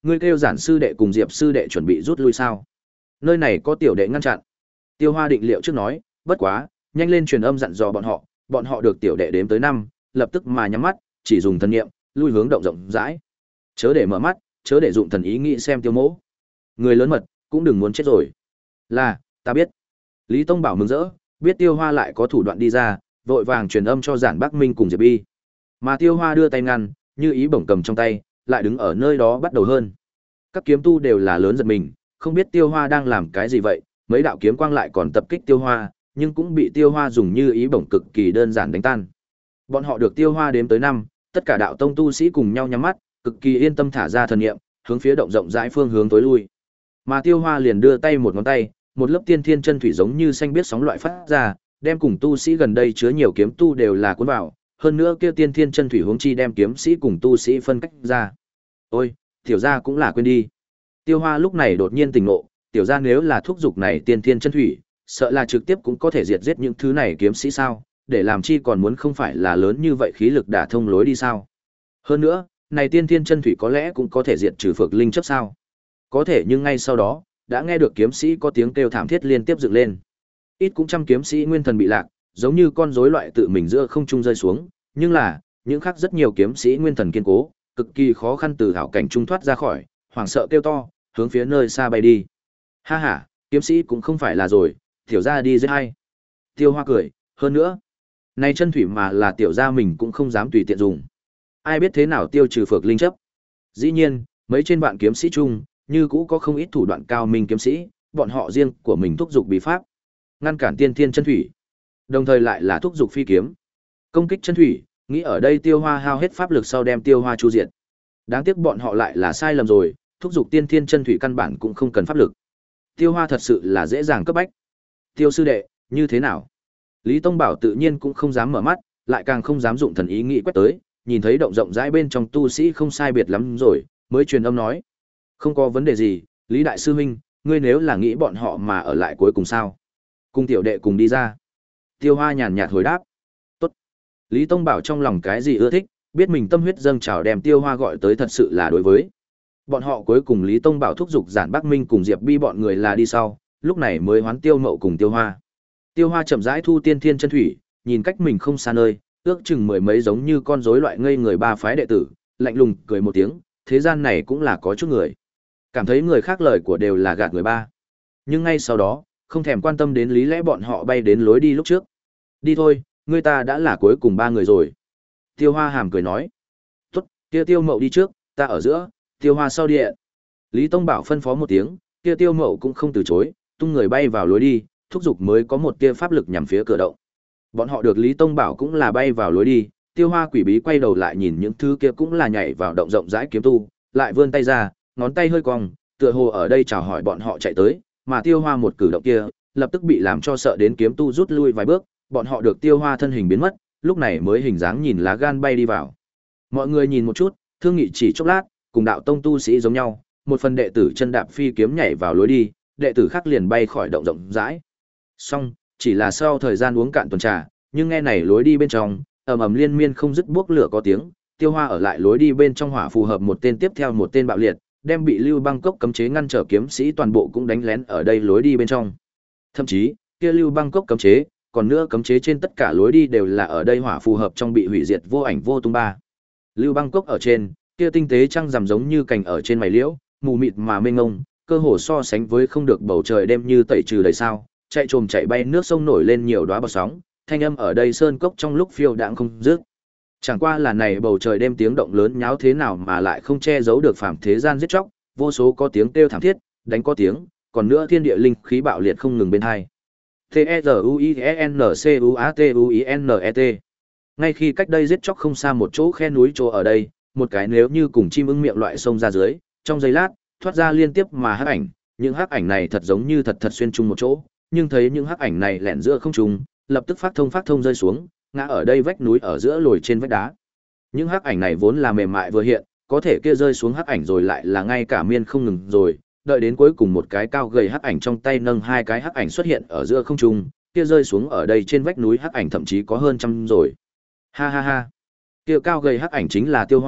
ngươi kêu Giản sư đệ cùng Diệp sư đệ chuẩn bị rút lui sao? Nơi này có tiểu đệ ngăn chặn. Tiêu Hoa định liệu trước nói, bất quá, nhanh lên truyền âm dặn dò bọn họ, bọn họ được tiểu đệ đếm tới năm, lập tức mà nhắm mắt, chỉ dùng thần niệm, lui hướng động rộng rãi. Chớ để mở mắt, chớ để dụng thần ý nghĩ xem Tiêu Mỗ. Người lớn mật, cũng đừng muốn chết rồi. Là, ta biết. Lý Tông Bảo mừng rỡ, biết Tiêu Hoa lại có thủ đoạn đi ra, vội vàng truyền âm cho Giản Bắc Minh cùng Diệp Bi. Mà Tiêu Hoa đưa tay ngăn, như ý bổng cầm trong tay, lại đứng ở nơi đó bắt đầu hơn. Các kiếm tu đều là lớn giật mình, không biết Tiêu Hoa đang làm cái gì vậy, mấy đạo kiếm quang lại còn tập kích Tiêu Hoa, nhưng cũng bị Tiêu Hoa dùng như ý bổng cực kỳ đơn giản đánh tan. Bọn họ được Tiêu Hoa đếm tới năm, tất cả đạo tông tu sĩ cùng nhau nhắm mắt, cực kỳ yên tâm thả ra thần niệm, hướng phía động rộng rãi phương hướng tối lui. Mà Tiêu Hoa liền đưa tay một ngón tay, một lớp tiên thiên chân thủy giống như xanh biết sóng loại phát ra, đem cùng tu sĩ gần đây chứa nhiều kiếm tu đều là cuốn vào, hơn nữa kia tiên thiên chân thủy huống chi đem kiếm sĩ cùng tu sĩ phân cách ra. Ôi, tiểu gia cũng là quên đi. Tiêu Hoa lúc này đột nhiên tỉnh ngộ, tiểu gia nếu là thúc dục này tiên thiên chân thủy, sợ là trực tiếp cũng có thể diệt giết những thứ này kiếm sĩ sao, để làm chi còn muốn không phải là lớn như vậy khí lực đả thông lối đi sao? Hơn nữa, này tiên thiên chân thủy có lẽ cũng có thể diệt trừ phược linh chấp sao? Có thể nhưng ngay sau đó, đã nghe được kiếm sĩ có tiếng kêu thảm thiết liên tiếp dựng lên. Ít cũng trăm kiếm sĩ nguyên thần bị lạc, giống như con rối loại tự mình giữa không trung rơi xuống, nhưng là, những khác rất nhiều kiếm sĩ nguyên thần kiên cố, cực kỳ khó khăn từ hảo cảnh trung thoát ra khỏi, hoảng sợ kêu to, hướng phía nơi xa bay đi. Ha ha, kiếm sĩ cũng không phải là rồi, tiểu gia đi giết hay. Tiêu Hoa cười, hơn nữa, này chân thủy mà là tiểu gia mình cũng không dám tùy tiện dùng. Ai biết thế nào tiêu trừ phược linh chấp. Dĩ nhiên, mấy trên vạn kiếm sĩ chung, như cũ có không ít thủ đoạn cao minh kiếm sĩ, bọn họ riêng của mình thúc dục bí pháp, ngăn cản tiên thiên chân thủy, đồng thời lại là thúc dục phi kiếm, công kích chân thủy, nghĩ ở đây Tiêu Hoa hao hết pháp lực sau đem Tiêu Hoa chu diệt. Đáng tiếc bọn họ lại là sai lầm rồi, thúc dục tiên thiên chân thủy căn bản cũng không cần pháp lực. Tiêu Hoa thật sự là dễ dàng cấp bách. Tiêu sư đệ, như thế nào? Lý Tông Bảo tự nhiên cũng không dám mở mắt, lại càng không dám dụng thần ý nghĩ quét tới, nhìn thấy động rộng rãi bên trong tu sĩ không sai biệt lắm rồi, mới truyền âm nói. Không có vấn đề gì, Lý Đại Sư Huynh, ngươi nếu là nghĩ bọn họ mà ở lại cuối cùng sao? Cùng tiểu đệ cùng đi ra. Tiêu Hoa nhàn nhạt hồi đáp. Tốt. Lý Tông Bảo trong lòng cái gì ưa thích, biết mình tâm huyết dâng trào đem Tiêu Hoa gọi tới thật sự là đối với. Bọn họ cuối cùng Lý Tông Bảo thúc giục Giản Bắc Minh cùng Diệp Bi bọn người là đi sau, lúc này mới hoán Tiêu Mậu cùng Tiêu Hoa. Tiêu Hoa chậm rãi thu tiên thiên chân thủy, nhìn cách mình không xa nơi, ước chừng mười mấy giống như con rối loại ngây người ba phái đệ tử, lạnh lùng cười một tiếng, thế gian này cũng là có chút người. Cảm thấy người khác lời của đều là gạt người ba. Nhưng ngay sau đó, không thèm quan tâm đến lý lẽ bọn họ bay đến lối đi lúc trước. Đi thôi, người ta đã là cuối cùng ba người rồi. Tiêu Hoa hàm cười nói. Tốt, kia Tiêu Mậu đi trước, ta ở giữa, Tiêu Hoa sau điện. Lý Tông Bảo phân phó một tiếng, kia Tiêu Mậu cũng không từ chối, tung người bay vào lối đi, thúc giục mới có một tia pháp lực nhằm phía cửa động. Bọn họ được Lý Tông Bảo cũng là bay vào lối đi, Tiêu Hoa quỷ bí quay đầu lại nhìn những thứ kia cũng là nhảy vào động rộng rãi kiếm tu, lại vươn tay ra, ngón tay hơi cong, tựa hồ ở đây chào hỏi bọn họ chạy tới, mà Tiêu Hoa một cử động kia, lập tức bị làm cho sợ đến kiếm tu rút lui vài bước, bọn họ được Tiêu Hoa thân hình biến mất, lúc này mới hình dáng nhìn lá gan bay đi vào. Mọi người nhìn một chút, thương nghị chỉ chốc lát, cùng đạo tông tu sĩ giống nhau, một phần đệ tử chân đạp phi kiếm nhảy vào lối đi, đệ tử khác liền bay khỏi động rộng rãi. Xong, chỉ là sau thời gian uống cạn tuần trà, nhưng nghe này lối đi bên trong, ầm ầm liên miên không dứt buốc lửa có tiếng, Tiêu Hoa ở lại lối đi bên trong hỏa phù hợp một tên tiếp theo một tên bạo liệt, đem bị Lưu Băng Cốc cấm chế ngăn trở kiếm sĩ toàn bộ cũng đánh lén ở đây lối đi bên trong. Thậm chí, kia Lưu Băng Cốc cấm chế, còn nữa cấm chế trên tất cả lối đi đều là ở đây hỏa phù hợp trong bị hủy diệt vô ảnh vô tung ba. Lưu Băng Cốc ở trên, kia tinh tế trăng rằm giống như cành ở trên mày liễu, mù mịt mà mênh mông, cơ hồ so sánh với không được bầu trời đêm như tẩy trừ đầy sao, chạy trồm chạy bay nước sông nổi lên nhiều đóa bọt sóng, thanh âm ở đây sơn cốc trong lúc phiêu đãng không dứt. Chẳng qua là này bầu trời đêm tiếng động lớn nháo thế nào mà lại không che giấu được phàm thế gian giết chóc, vô số có tiếng kêu thảm thiết, đánh có tiếng, còn nữa thiên địa linh khí bạo liệt không ngừng bên hai. T E R U I E N C U A T U I N E T. Ngay khi cách đây giết chóc không xa một chỗ khe núi chỗ ở đây, một cái nếu như cùng chim ưng miệng loại sông ra dưới, trong giây lát, thoát ra liên tiếp mà hắc ảnh, những hắc ảnh này thật giống như thật thật xuyên chung một chỗ, nhưng thấy những hắc ảnh này lẻn giữa không trung, lập tức phát thông phát thông rơi xuống, ngã ở đây vách núi ở giữa lồi trên vách đá. Những hắc ảnh này vốn là mềm mại vừa hiện, có thể kia rơi xuống hắc ảnh rồi lại là ngay cả miên không ngừng rồi, đợi đến cuối cùng một cái cao gầy hắc ảnh trong tay nâng hai cái hắc ảnh xuất hiện ở giữa không trung, kia rơi xuống ở đây trên vách núi hắc ảnh thậm chí có hơn trăm rồi. Ha ha ha. Kia cao gầy hắc ảnh chính là Tiêu Hoa,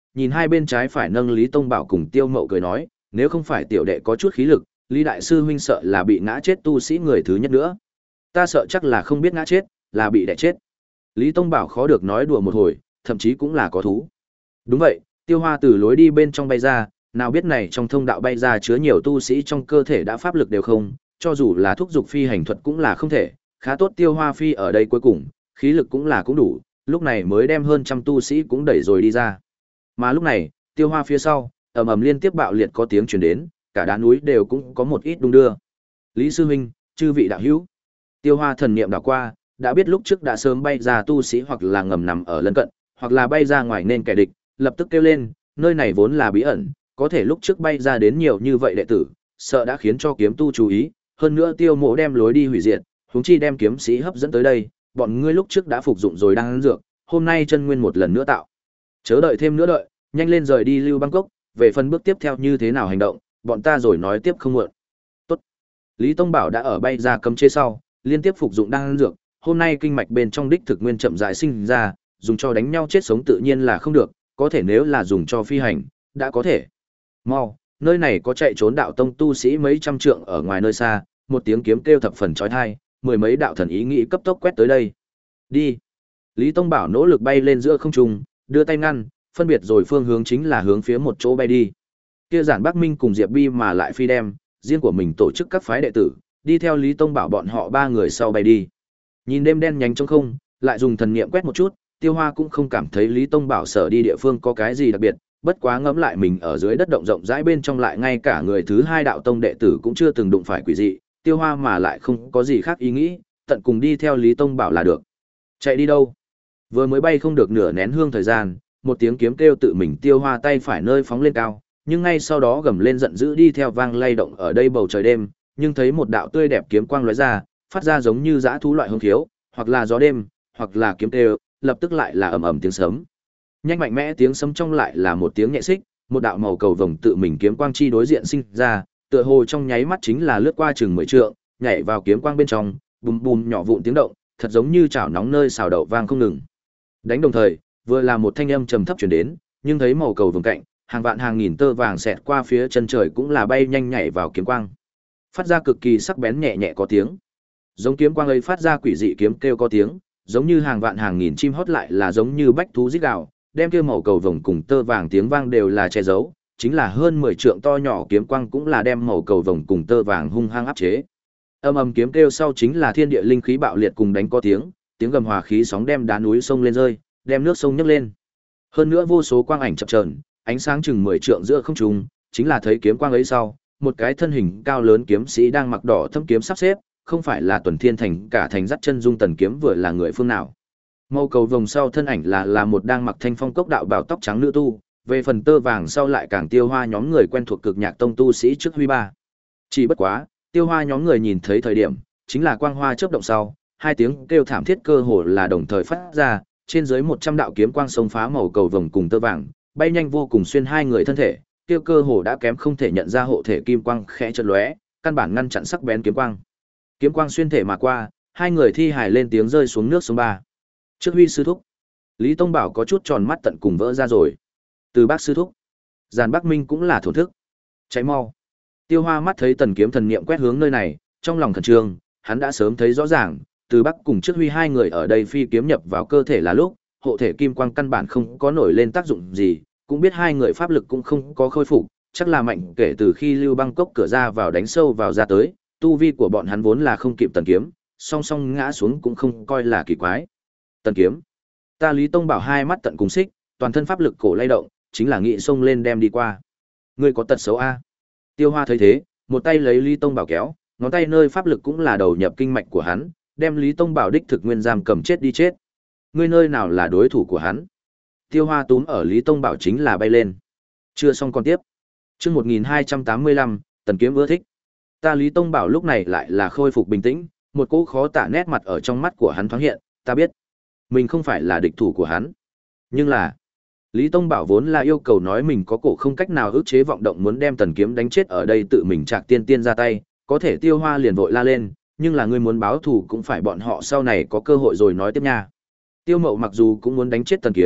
nhìn hai bên trái phải nâng Lý Tông Bảo cùng Tiêu Mậu cười nói, nếu không phải tiểu đệ có chút khí lực, Lý đại sư huynh sợ là bị ngã chết tu sĩ người thứ nhất nữa. Ta sợ chắc là không biết ngã chết, là bị đẻ chết. Lý Tông Bảo khó được nói đùa một hồi, thậm chí cũng là có thú. Đúng vậy, Tiêu Hoa từ lối đi bên trong bay ra, nào biết này trong thông đạo bay ra chứa nhiều tu sĩ trong cơ thể đã pháp lực đều không, cho dù là thúc dục phi hành thuật cũng là không thể, khá tốt Tiêu Hoa phi ở đây cuối cùng, khí lực cũng là cũng đủ, lúc này mới đem hơn trăm tu sĩ cũng đẩy rồi đi ra. Mà lúc này, Tiêu Hoa phía sau, ầm ầm liên tiếp bạo liệt có tiếng truyền đến, cả đá núi đều cũng có một ít đung đưa. Lý sư huynh, chư vị đạo hữu. Tiêu Hoa thần niệm đảo qua, đã biết lúc trước đã sớm bay ra tu sĩ hoặc là ngầm nằm ở lân cận, hoặc là bay ra ngoài nên kẻ địch, lập tức kêu lên, nơi này vốn là bí ẩn, có thể lúc trước bay ra đến nhiều như vậy đệ tử, sợ đã khiến cho kiếm tu chú ý, hơn nữa Tiêu Mộ đem lối đi hủy diệt, huống chi đem kiếm sĩ hấp dẫn tới đây, bọn ngươi lúc trước đã phục dụng rồi đang ăn dược, hôm nay chân nguyên một lần nữa tạo. Chớ đợi thêm nữa đợi, nhanh lên rời đi Lưu Bangkok, về phần bước tiếp theo như thế nào hành động, bọn ta rồi nói tiếp không muộn. Tốt. Lý Tông Bảo đã ở bay ra cấm chế sau, liên tiếp phục dụng đang ăn dược, hôm nay kinh mạch bên trong đích thực nguyên chậm rãi sinh ra, dùng cho đánh nhau chết sống tự nhiên là không được, có thể nếu là dùng cho phi hành, đã có thể. Mau, nơi này có chạy trốn đạo tông tu sĩ mấy trăm trượng ở ngoài nơi xa, một tiếng kiếm kêu thập phần chói tai, mười mấy đạo thần ý nghĩ cấp tốc quét tới đây. Đi. Lý Tông Bảo nỗ lực bay lên giữa không trung, đưa tay ngăn, phân biệt rồi phương hướng chính là hướng phía một chỗ bay đi. Kia Giản Bắc Minh cùng Diệp Bi mà lại phi đem, riêng của mình tổ chức các phái đệ tử, đi theo Lý Tông Bảo bọn họ ba người sau bay đi. Nhìn đêm đen nhánh trong không, lại dùng thần niệm quét một chút, Tiêu Hoa cũng không cảm thấy Lý Tông Bảo sở đi địa phương có cái gì đặc biệt, bất quá ngẫm lại mình ở dưới đất động rộng rãi bên trong lại ngay cả người thứ hai đạo tông đệ tử cũng chưa từng đụng phải quỷ dị, Tiêu Hoa mà lại không có gì khác ý nghĩ, tận cùng đi theo Lý Tông Bảo là được. Chạy đi đâu? Vừa mới bay không được nửa nén hương thời gian, một tiếng kiếm kêu tự mình Tiêu Hoa tay phải nơi phóng lên cao, nhưng ngay sau đó gầm lên giận dữ đi theo vang lay động ở đây bầu trời đêm, nhưng thấy một đạo tươi đẹp kiếm quang lóe ra, phát ra giống như dã thú loại hung khiếu, hoặc là gió đêm, hoặc là kiếm kêu, lập tức lại là ầm ầm tiếng sấm. Nhanh mạnh mẽ tiếng sấm trong lại là một tiếng nhẹ xích, một đạo màu cầu vồng tự mình kiếm quang chi đối diện sinh ra, tựa hồ trong nháy mắt chính là lướt qua chừng mười trượng, nhảy vào kiếm quang bên trong, bùm bùm nhỏ vụn tiếng động, thật giống như chảo nóng nơi xào đậu vang không ngừng. Đánh đồng thời, vừa là một thanh âm trầm thấp truyền đến, nhưng thấy màu cầu vồng cạnh, hàng vạn hàng nghìn tơ vàng xẹt qua phía chân trời cũng là bay nhanh nhảy vào kiếm quang. Phát ra cực kỳ sắc bén nhẹ nhẹ có tiếng. Giống kiếm quang ấy phát ra quỷ dị kiếm kêu có tiếng, giống như hàng vạn hàng nghìn chim hót lại là giống như bách thú rít gào, đem kia màu cầu vồng cùng tơ vàng tiếng vang đều là che giấu, chính là hơn mười trượng to nhỏ kiếm quang cũng là đem màu cầu vồng cùng tơ vàng hung hăng áp chế. Âm ầm kiếm kêu sau chính là thiên địa linh khí bạo liệt cùng đánh có tiếng, tiếng gầm hòa khí sóng đem đá núi sông lên rơi, đem nước sông nhấc lên. Hơn nữa vô số quang ảnh chập chờn, ánh sáng chừng mười trượng giữa không trung, chính là thấy kiếm quang ấy sau, một cái thân hình cao lớn kiếm sĩ đang mặc đỏ thâm kiếm sắp xếp, không phải là Tuần Thiên Thành cả thành dắt chân dung tần kiếm vừa là người phương nào. Màu cầu vồng sau thân ảnh là là một đang mặc thanh phong cốc đạo bào tóc trắng nữ tu, về phần tơ vàng sau lại càng Tiêu Hoa nhóm người quen thuộc cực nhạc tông tu sĩ trước Huy Ba. Chỉ bất quá, Tiêu Hoa nhóm người nhìn thấy thời điểm, chính là quang hoa chớp động sau, hai tiếng kêu thảm thiết cơ hồ là đồng thời phát ra, trên dưới một trăm đạo kiếm quang xông phá màu cầu vồng cùng tơ vàng, bay nhanh vô cùng xuyên hai người thân thể, kêu cơ hồ đã kém không thể nhận ra hộ thể kim quang khẽ chợt lóe, căn bản ngăn chặn sắc bén kiếm quang. Kiếm quang xuyên thể mà qua, hai người thi hài lên tiếng rơi xuống nước sông Ba. Trước Huy sư thúc, Lý Tông Bảo có chút tròn mắt tận cùng vỡ ra rồi. Từ Bác sư thúc, Giản Bắc Minh cũng là thổn thức. Cháy mau. Tiêu Hoa mắt thấy tần kiếm thần niệm quét hướng nơi này, trong lòng khẩn trương, hắn đã sớm thấy rõ ràng, Từ Bắc cùng Trước Huy hai người ở đây phi kiếm nhập vào cơ thể là lúc, hộ thể kim quang căn bản không có nổi lên tác dụng gì, cũng biết hai người pháp lực cũng không có khôi phục, chắc là mạnh kể từ khi Lưu Băng Cốc cửa ra vào đánh sâu vào ra tới, tu vi của bọn hắn vốn là không kịp tần kiếm, song song ngã xuống cũng không coi là kỳ quái. Tần kiếm, ta Lý Tông Bảo hai mắt tận cùng xích, toàn thân pháp lực cổ lay động, chính là nghị xông lên đem đi qua. Ngươi có tật xấu a? Tiêu Hoa thấy thế, một tay lấy Lý Tông Bảo kéo, ngón tay nơi pháp lực cũng là đầu nhập kinh mạch của hắn, đem Lý Tông Bảo đích thực nguyên giam cầm chết đi chết. Ngươi nơi nào là đối thủ của hắn? Tiêu Hoa túm ở Lý Tông Bảo chính là bay lên. Chưa xong còn tiếp. Chương một nghìn hai trăm tám mươi lăm, tần kiếm ưa thích. Ta Lý Tông Bảo lúc này lại là khôi phục bình tĩnh, một cỗ khó tả nét mặt ở trong mắt của hắn thoáng hiện, ta biết, mình không phải là địch thủ của hắn. Nhưng là, Lý Tông Bảo vốn là yêu cầu nói mình có cổ không cách nào ức chế vọng động muốn đem tần kiếm đánh chết ở đây tự mình Trạc Tiên Tiên ra tay, có thể Tiêu Hoa liền vội la lên, nhưng là ngươi muốn báo thù cũng phải bọn họ sau này có cơ hội rồi nói tiếp nha. Tiêu Mậu mặc dù cũng muốn đánh chết tần kiếm,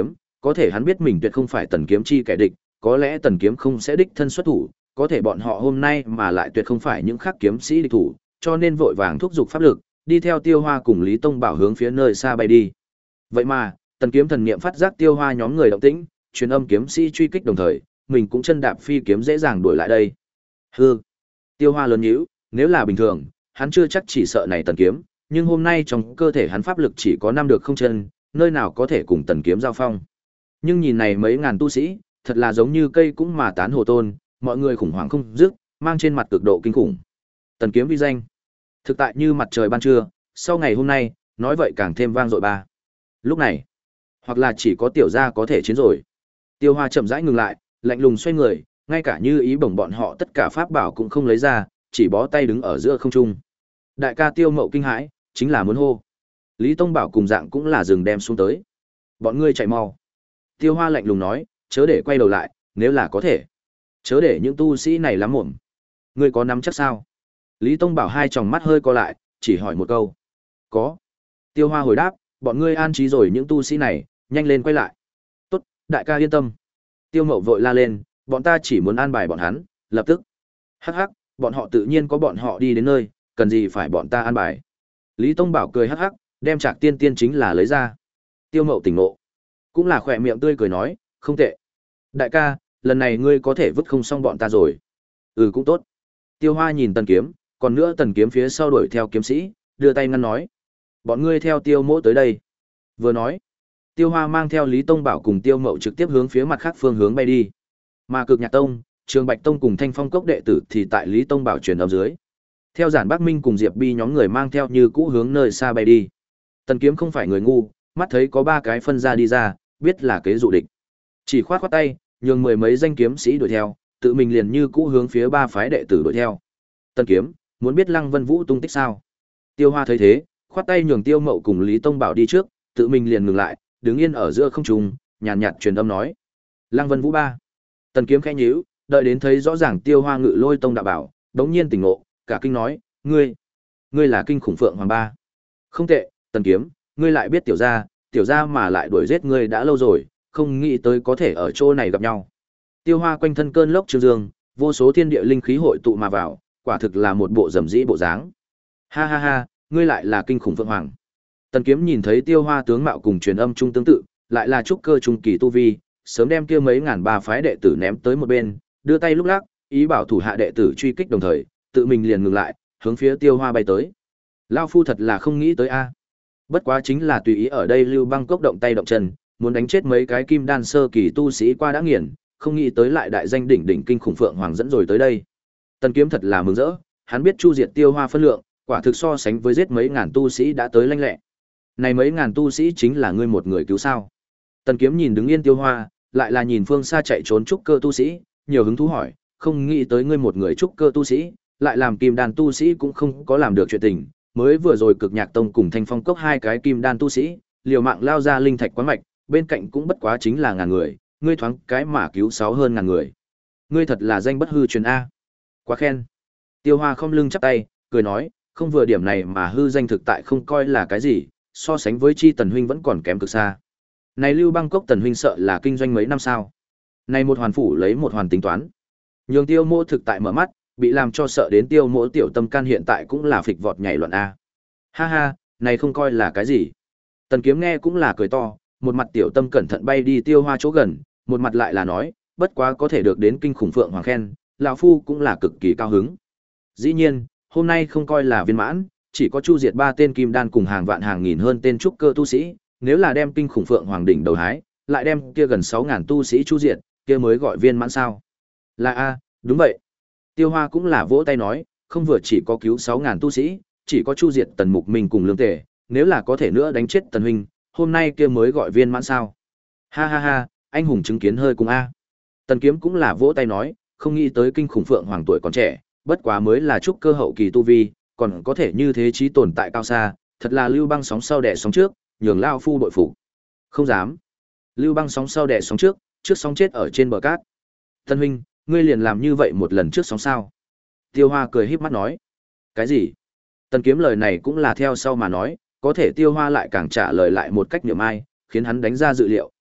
Có thể hắn biết mình tuyệt không phải Tần Kiếm chi kẻ địch, có lẽ Tần Kiếm không sẽ đích thân xuất thủ, có thể bọn họ hôm nay mà lại tuyệt không phải những khác kiếm sĩ địch thủ, cho nên vội vàng thúc giục pháp lực, đi theo Tiêu Hoa cùng Lý Tông Bảo hướng phía nơi xa bay đi. Vậy mà, Tần Kiếm thần niệm phát giác Tiêu Hoa nhóm người động tĩnh, truyền âm kiếm sĩ truy kích đồng thời, mình cũng chân đạp phi kiếm dễ dàng đuổi lại đây. Hừ. Tiêu Hoa lớn nhíu, nếu là bình thường, hắn chưa chắc chỉ sợ này Tần Kiếm, nhưng hôm nay trong cơ thể hắn pháp lực chỉ có năm được không chân, nơi nào có thể cùng Tần Kiếm giao phong. Nhưng nhìn này mấy ngàn tu sĩ, thật là giống như cây cũng mà tán hồ tôn, mọi người khủng hoảng không dứt, mang trên mặt cực độ kinh khủng. Tần Kiếm vi danh, thực tại như mặt trời ban trưa, sau ngày hôm nay, nói vậy càng thêm vang dội ba. Lúc này, hoặc là chỉ có tiểu gia có thể chiến rồi. Tiêu Hoa chậm rãi ngừng lại, lạnh lùng xoay người, ngay cả như ý bổng bọn họ tất cả pháp bảo cũng không lấy ra, chỉ bó tay đứng ở giữa không trung. Đại ca Tiêu Mậu kinh hãi, chính là muốn hô. Lý Tông Bảo cùng dạng cũng là dừng đem xuống tới. Bọn ngươi chạy mau. Tiêu Hoa lạnh lùng nói, chớ để quay đầu lại, nếu là có thể. Chớ để những tu sĩ này lắm mồm. Ngươi có nắm chắc sao? Lý Tông Bảo hai tròng mắt hơi co lại, chỉ hỏi một câu. Có. Tiêu Hoa hồi đáp, bọn ngươi an trí rồi những tu sĩ này, nhanh lên quay lại. Tốt, đại ca yên tâm. Tiêu Mậu vội la lên, bọn ta chỉ muốn an bài bọn hắn, lập tức. Hắc hắc, bọn họ tự nhiên có bọn họ đi đến nơi, cần gì phải bọn ta an bài. Lý Tông Bảo cười hắc hắc, đem Trạc Tiên Tiên chính là lấy ra. Tiêu Mậu tỉnh ngộ, cũng là khỏe miệng tươi cười nói, không tệ. Đại ca, lần này ngươi có thể vứt không xong bọn ta rồi. Ừ cũng tốt. Tiêu Hoa nhìn Tần Kiếm, còn nữa Tần Kiếm phía sau đuổi theo kiếm sĩ, đưa tay ngăn nói. Bọn ngươi theo Tiêu Mỗ tới đây. Vừa nói, Tiêu Hoa mang theo Lý Tông Bảo cùng Tiêu Mậu trực tiếp hướng phía mặt khác phương hướng bay đi. Mà Cực Nhạc Tông, Trường Bạch Tông cùng Thanh Phong Cốc đệ tử thì tại Lý Tông Bảo truyền âm dưới. Theo Giản Bắc Minh cùng Diệp Bi nhóm người mang theo như cũ hướng nơi xa bay đi. Tần Kiếm không phải người ngu, mắt thấy có ba cái phân ra đi ra, biết là kế dụ địch. Chỉ khoát khoát tay, nhường mười mấy danh kiếm sĩ đuổi theo, tự mình liền như cũ hướng phía ba phái đệ tử đuổi theo. Tần Kiếm, muốn biết Lăng Vân Vũ tung tích sao? Tiêu Hoa thấy thế, khoát tay nhường Tiêu Mậu cùng Lý Tông Bảo đi trước, tự mình liền ngừng lại, đứng yên ở giữa không trung, nhàn nhạt, nhạt truyền âm nói: "Lăng Vân Vũ ba." Tần Kiếm khẽ nhíu, đợi đến thấy rõ ràng Tiêu Hoa ngự lôi tông đạo bảo, đống nhiên tỉnh ngộ, cả kinh nói: "Ngươi, ngươi là Kinh Khủng Phượng Hoàng ba." "Không tệ, Tần Kiếm, ngươi lại biết tiểu gia, tiểu gia mà lại đuổi giết ngươi đã lâu rồi, không nghĩ tới có thể ở chỗ này gặp nhau." Tiêu Hoa quanh thân cơn lốc trường dương, vô số thiên địa linh khí hội tụ mà vào, quả thực là một bộ rầm rĩ bộ dáng. "Ha ha ha, ngươi lại là Kinh Khủng Phượng Hoàng." Tần Kiếm nhìn thấy Tiêu Hoa tướng mạo cùng truyền âm trung tương tự, lại là trúc cơ trung kỳ tu vi, sớm đem kia mấy ngàn ba phái đệ tử ném tới một bên, đưa tay lúc lắc, ý bảo thủ hạ đệ tử truy kích đồng thời, tự mình liền ngừng lại, hướng phía Tiêu Hoa bay tới. Lão phu thật là không nghĩ tới a. Bất quá chính là tùy ý ở đây Lưu Băng Cốc động tay động chân, muốn đánh chết mấy cái kim đan sơ kỳ tu sĩ qua đã nghiền, không nghĩ tới lại đại danh đỉnh đỉnh Kinh Khủng Phượng Hoàng dẫn rồi tới đây. Tần Kiếm thật là mừng rỡ, hắn biết chu diệt Tiêu Hoa phân lượng, quả thực so sánh với giết mấy ngàn tu sĩ đã tới lanh lẹ. Này mấy ngàn tu sĩ chính là ngươi một người cứu sao? Tần Kiếm nhìn đứng yên Tiêu Hoa, lại là nhìn phương xa chạy trốn trúc cơ tu sĩ, nhiều hứng thú hỏi, không nghĩ tới ngươi một người trúc cơ tu sĩ, lại làm kim đan tu sĩ cũng không có làm được chuyện tình, mới vừa rồi Cực Nhạc Tông cùng Thanh Phong Cốc hai cái kim đan tu sĩ, liều mạng lao ra linh thạch quán mạch, bên cạnh cũng bất quá chính là ngàn người, ngươi thoáng cái mà cứu sáu hơn ngàn người. Ngươi thật là danh bất hư truyền a. Quá khen. Tiêu Hoa không lưng chắp tay, cười nói, không vừa điểm này mà hư danh thực tại không coi là cái gì, so sánh với chi Tần huynh vẫn còn kém cực xa. Này Lưu Băng Cốc Tần huynh sợ là kinh doanh mấy năm sao? Này một hoàn phủ lấy một hoàn tính toán. Nhường Tiêu Mỗ thực tại mở mắt, bị làm cho sợ đến Tiêu Mỗ tiểu tâm can hiện tại cũng là phịch vọt nhảy loạn a. Ha ha, này không coi là cái gì. Tần Kiếm nghe cũng là cười to, một mặt tiểu tâm cẩn thận bay đi Tiêu Hoa chỗ gần, một mặt lại là nói, bất quá có thể được đến Kinh Khủng Phượng Hoàng khen, lão phu cũng là cực kỳ cao hứng. Dĩ nhiên, hôm nay không coi là viên mãn, chỉ có chu diệt ba tên kim đan cùng hàng vạn hàng nghìn hơn tên trúc cơ tu sĩ, nếu là đem Kinh Khủng Phượng Hoàng đỉnh đầu hái, lại đem kia gần sáu ngàn tu sĩ chu diệt, kia mới gọi viên mãn sao? Là a, đúng vậy. Tiêu Hoa cũng là vỗ tay nói, không vừa chỉ có cứu sáu ngàn tu sĩ, chỉ có chu diệt Tần Mục Minh cùng Lương Tề, nếu là có thể nữa đánh chết Tần huynh, hôm nay kia mới gọi viên mãn sao? Ha ha ha, anh hùng chứng kiến hơi cùng a. Tần Kiếm cũng là vỗ tay nói, không nghĩ tới Kinh Khủng Phượng Hoàng tuổi còn trẻ, bất quá mới là trúc cơ hậu kỳ tu vi, còn có thể như thế trí tồn tại cao xa, thật là Lưu Băng sóng sau đẻ sóng trước, nhường lao phu bội phục. Không dám. Lưu Băng sóng sau đẻ sóng trước, trước sóng chết ở trên bờ cát. Tân huynh, ngươi liền làm như vậy một lần trước sóng sao? Tiêu Hoa cười híp mắt nói. Cái gì? Tần Kiếm lời này cũng là theo sau mà nói, có thể Tiêu Hoa lại càng trả lời lại một cách niệm ai, khiến hắn đánh ra dự liệu,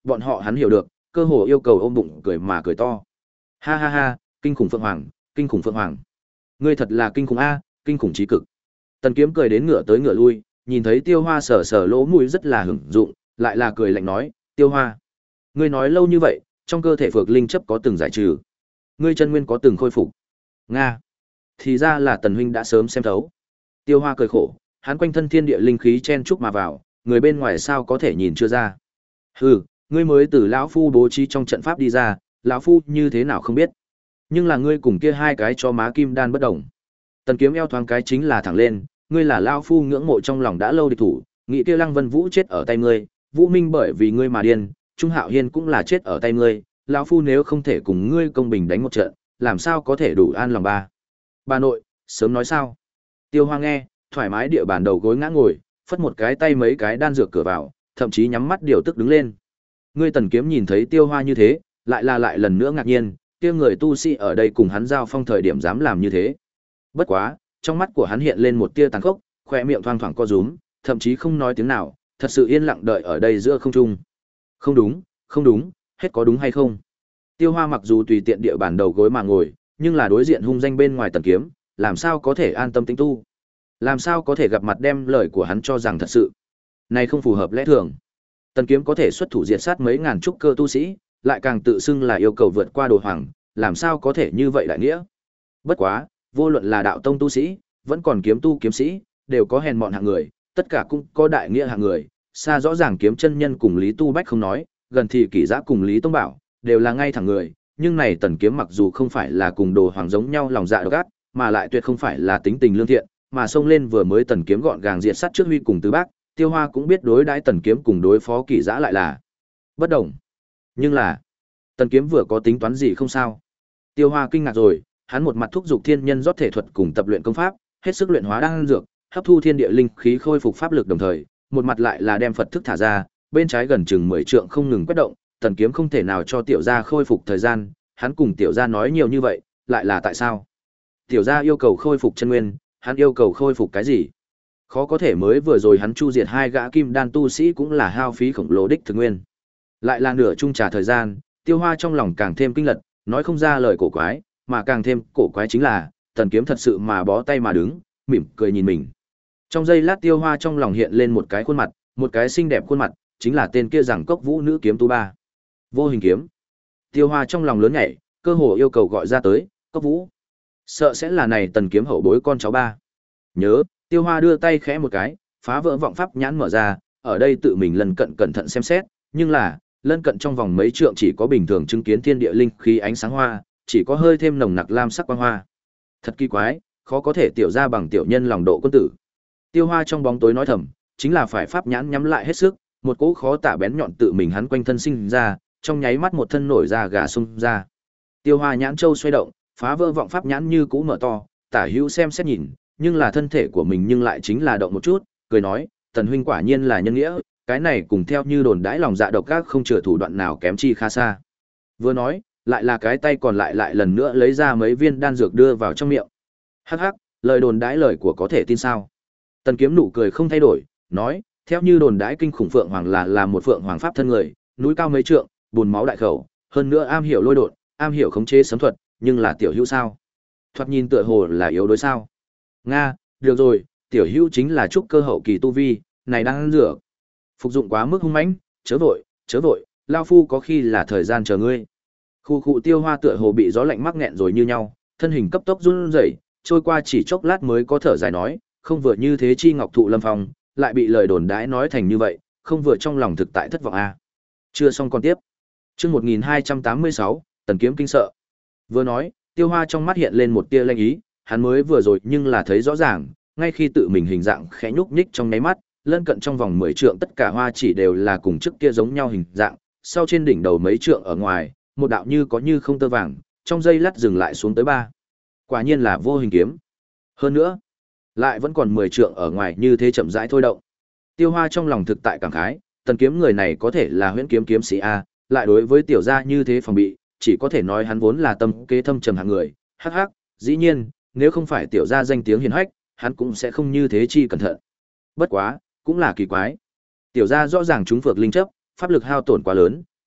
bọn họ hắn hiểu được, cơ hồ yêu cầu ôm bụng cười mà cười to. Ha ha ha, kinh khủng Phượng Hoàng, kinh khủng Phượng Hoàng. Ngươi thật là kinh khủng a, kinh khủng chí cực. Tần Kiếm cười đến ngửa tới ngửa lui, nhìn thấy Tiêu Hoa sờ sờ lỗ mũi rất là hưởng dụng, lại là cười lạnh nói, "Tiêu Hoa, ngươi nói lâu như vậy, trong cơ thể Phược Linh chấp có từng giải trừ, ngươi chân nguyên có từng khôi phục?" Nga. Thì ra là Tần huynh đã sớm xem thấu. Tiêu Hoa cười khổ, hắn quanh thân thiên địa linh khí chen chúc mà vào, người bên ngoài sao có thể nhìn chưa ra. Hừ, ngươi mới từ lão phu bố trí trong trận pháp đi ra, lão phu như thế nào không biết. Nhưng là ngươi cùng kia hai cái cho má kim đan bất động. Tần Kiếm eo thoáng cái chính là thẳng lên, ngươi là lão phu ngưỡng mộ trong lòng đã lâu địch thủ, nghĩ kia Lăng Vân Vũ chết ở tay ngươi, Vũ Minh bởi vì ngươi mà điên, Trung Hạo Hiên cũng là chết ở tay ngươi, lão phu nếu không thể cùng ngươi công bình đánh một trận, làm sao có thể đủ an lòng ba. Bà nội, sớm nói sao? Tiêu Hoa nghe, thoải mái địa bàn đầu gối ngã ngồi, phất một cái tay mấy cái đan dược cửa vào, thậm chí nhắm mắt điều tức đứng lên. Ngươi Tần Kiếm nhìn thấy Tiêu Hoa như thế, lại là lại lần nữa ngạc nhiên, kia người tu sĩ ở đây cùng hắn giao phong thời điểm dám làm như thế. Bất quá, trong mắt của hắn hiện lên một tia tàn khốc, khóe miệng thoang thoảng co rúm, thậm chí không nói tiếng nào, thật sự yên lặng đợi ở đây giữa không trung. Không đúng, không đúng, hết có đúng hay không? Tiêu Hoa mặc dù tùy tiện địa bàn đầu gối mà ngồi, nhưng là đối diện hung danh bên ngoài Tần Kiếm, làm sao có thể an tâm tĩnh tu? Làm sao có thể gặp mặt đem lời của hắn cho rằng thật sự? Này không phù hợp lẽ thường. Tần Kiếm có thể xuất thủ diệt sát mấy ngàn trúc cơ tu sĩ, lại càng tự xưng là yêu cầu vượt qua đồ hoàng, làm sao có thể như vậy đại nghĩa? Bất quá, vô luận là đạo tông tu sĩ, vẫn còn kiếm tu kiếm sĩ, đều có hèn mọn hạng người, tất cả cũng có đại nghĩa hạng người, xa rõ ràng kiếm chân nhân cùng Lý Tu Bách không nói, gần thì Kỷ Giã cùng Lý Tông Bảo, đều là ngay thẳng người, nhưng này Tần Kiếm mặc dù không phải là cùng đồ hoàng giống nhau lòng dạ độc ác, mà lại tuyệt không phải là tính tình lương thiện, mà xông lên vừa mới Tần Kiếm gọn gàng diệt sát trước Huy cùng Tứ Bác, Tiêu Hoa cũng biết đối đãi Tần Kiếm cùng đối phó Kỷ Giã lại là bất đồng. Nhưng là, Tần Kiếm vừa có tính toán gì không sao? Tiêu Hoa kinh ngạc rồi, hắn một mặt thúc giục thiên nhân rót thể thuật cùng tập luyện công pháp, hết sức luyện hóa đan dược, hấp thu thiên địa linh khí khôi phục pháp lực đồng thời, một mặt lại là đem Phật thức thả ra, bên trái gần chừng mười trượng không ngừng quét động, Tần Kiếm không thể nào cho tiểu gia khôi phục thời gian, hắn cùng tiểu gia nói nhiều như vậy, lại là tại sao? Tiểu gia yêu cầu khôi phục chân nguyên, hắn yêu cầu khôi phục cái gì? Khó có thể mới vừa rồi hắn chu diệt hai gã kim đan tu sĩ cũng là hao phí khổng lồ đích thực nguyên. Lại là nửa chung trà thời gian, Tiêu Hoa trong lòng càng thêm kinh lật, nói không ra lời cổ quái, mà càng thêm cổ quái chính là, Tần Kiếm thật sự mà bó tay mà đứng, mỉm cười nhìn mình. Trong giây lát Tiêu Hoa trong lòng hiện lên một cái khuôn mặt, một cái xinh đẹp khuôn mặt, chính là tên kia rằng Cốc Vũ nữ kiếm tu ba. Vô hình kiếm. Tiêu Hoa trong lòng lớn nhảy, cơ hồ yêu cầu gọi ra tới, Cốc Vũ. Sợ sẽ là này Tần Kiếm hậu bối con cháu ba. Nhớ, Tiêu Hoa đưa tay khẽ một cái, phá vỡ vọng pháp nhãn mở ra, ở đây tự mình lần cận cẩn thận xem xét, nhưng là, lân cận trong vòng mấy trượng chỉ có bình thường chứng kiến thiên địa linh khí ánh sáng hoa, chỉ có hơi thêm nồng nặc lam sắc quang hoa. Thật kỳ quái, khó có thể tiểu ra bằng tiểu nhân lòng độ quân tử. Tiêu Hoa trong bóng tối nói thầm, chính là phải pháp nhãn nhắm lại hết sức, một cỗ khó tả bén nhọn tự mình hắn quanh thân sinh ra, trong nháy mắt một thân nổi ra gà sung ra. Tiêu Hoa nhãn châu xoay động, phá vỡ vọng pháp nhãn như cũ mở to, tả hữu xem xét nhìn, nhưng là thân thể của mình nhưng lại chính là động một chút, cười nói, Tần huynh quả nhiên là nhân nghĩa, cái này cùng theo như đồn đãi lòng dạ độc ác không chừa thủ đoạn nào kém chi khá xa. Vừa nói, lại là cái tay còn lại lại lần nữa lấy ra mấy viên đan dược đưa vào trong miệng. Hắc hắc, lời đồn đãi lời của có thể tin sao? Tần Kiếm nụ cười không thay đổi, nói, theo như đồn đãi kinh khủng phượng hoàng là là một phượng hoàng pháp thân người, núi cao mấy trượng, bùn máu đại khẩu, hơn nữa am hiểu lôi độn, am hiểu khống chế sấm thuật, nhưng là tiểu hữu sao? Thoạt nhìn tựa hồ là yếu đối sao? Nga, được rồi, tiểu hữu chính là trúc cơ hậu kỳ tu vi, này đang rửa. Phục dụng quá mức hung mãnh, chớ vội, chớ vội, lao phu có khi là thời gian chờ ngươi. Khu khu Tiêu Hoa tựa hồ bị gió lạnh mắc nghẹn rồi như nhau, thân hình cấp tốc run rẩy, trôi qua chỉ chốc lát mới có thở dài nói, không vừa như thế chi ngọc thụ lâm phong, lại bị lời đồn đãi nói thành như vậy, không vừa trong lòng thực tại thất vọng a. À. Chưa xong còn tiếp. Chương một nghìn hai trăm tám mươi sáu, Tần Kiếm kinh sợ. Vừa nói, Tiêu Hoa trong mắt hiện lên một tia lanh ý, hắn mới vừa rồi nhưng là thấy rõ ràng, ngay khi tự mình hình dạng khẽ nhúc nhích trong nháy mắt, lân cận trong vòng mười trượng tất cả hoa chỉ đều là cùng trước kia giống nhau hình dạng, sau trên đỉnh đầu mấy trượng ở ngoài, một đạo như có như không tơ vàng, trong giây lát dừng lại xuống tới ba. Quả nhiên là vô hình kiếm. Hơn nữa, lại vẫn còn mười trượng ở ngoài như thế chậm rãi thôi động. Tiêu Hoa trong lòng thực tại cảm khái, Tần Kiếm người này có thể là huyễn kiếm kiếm sĩ a, lại đối với tiểu gia như thế phòng bị, chỉ có thể nói hắn vốn là tâm kế thâm trầm hạng người. Hắc hắc, dĩ nhiên, nếu không phải tiểu gia danh tiếng hiển hách, hắn cũng sẽ không như thế chi cẩn thận. Bất quá, cũng là kỳ quái. Tiểu gia rõ ràng chúng phược linh chấp, pháp lực hao tổn quá lớn,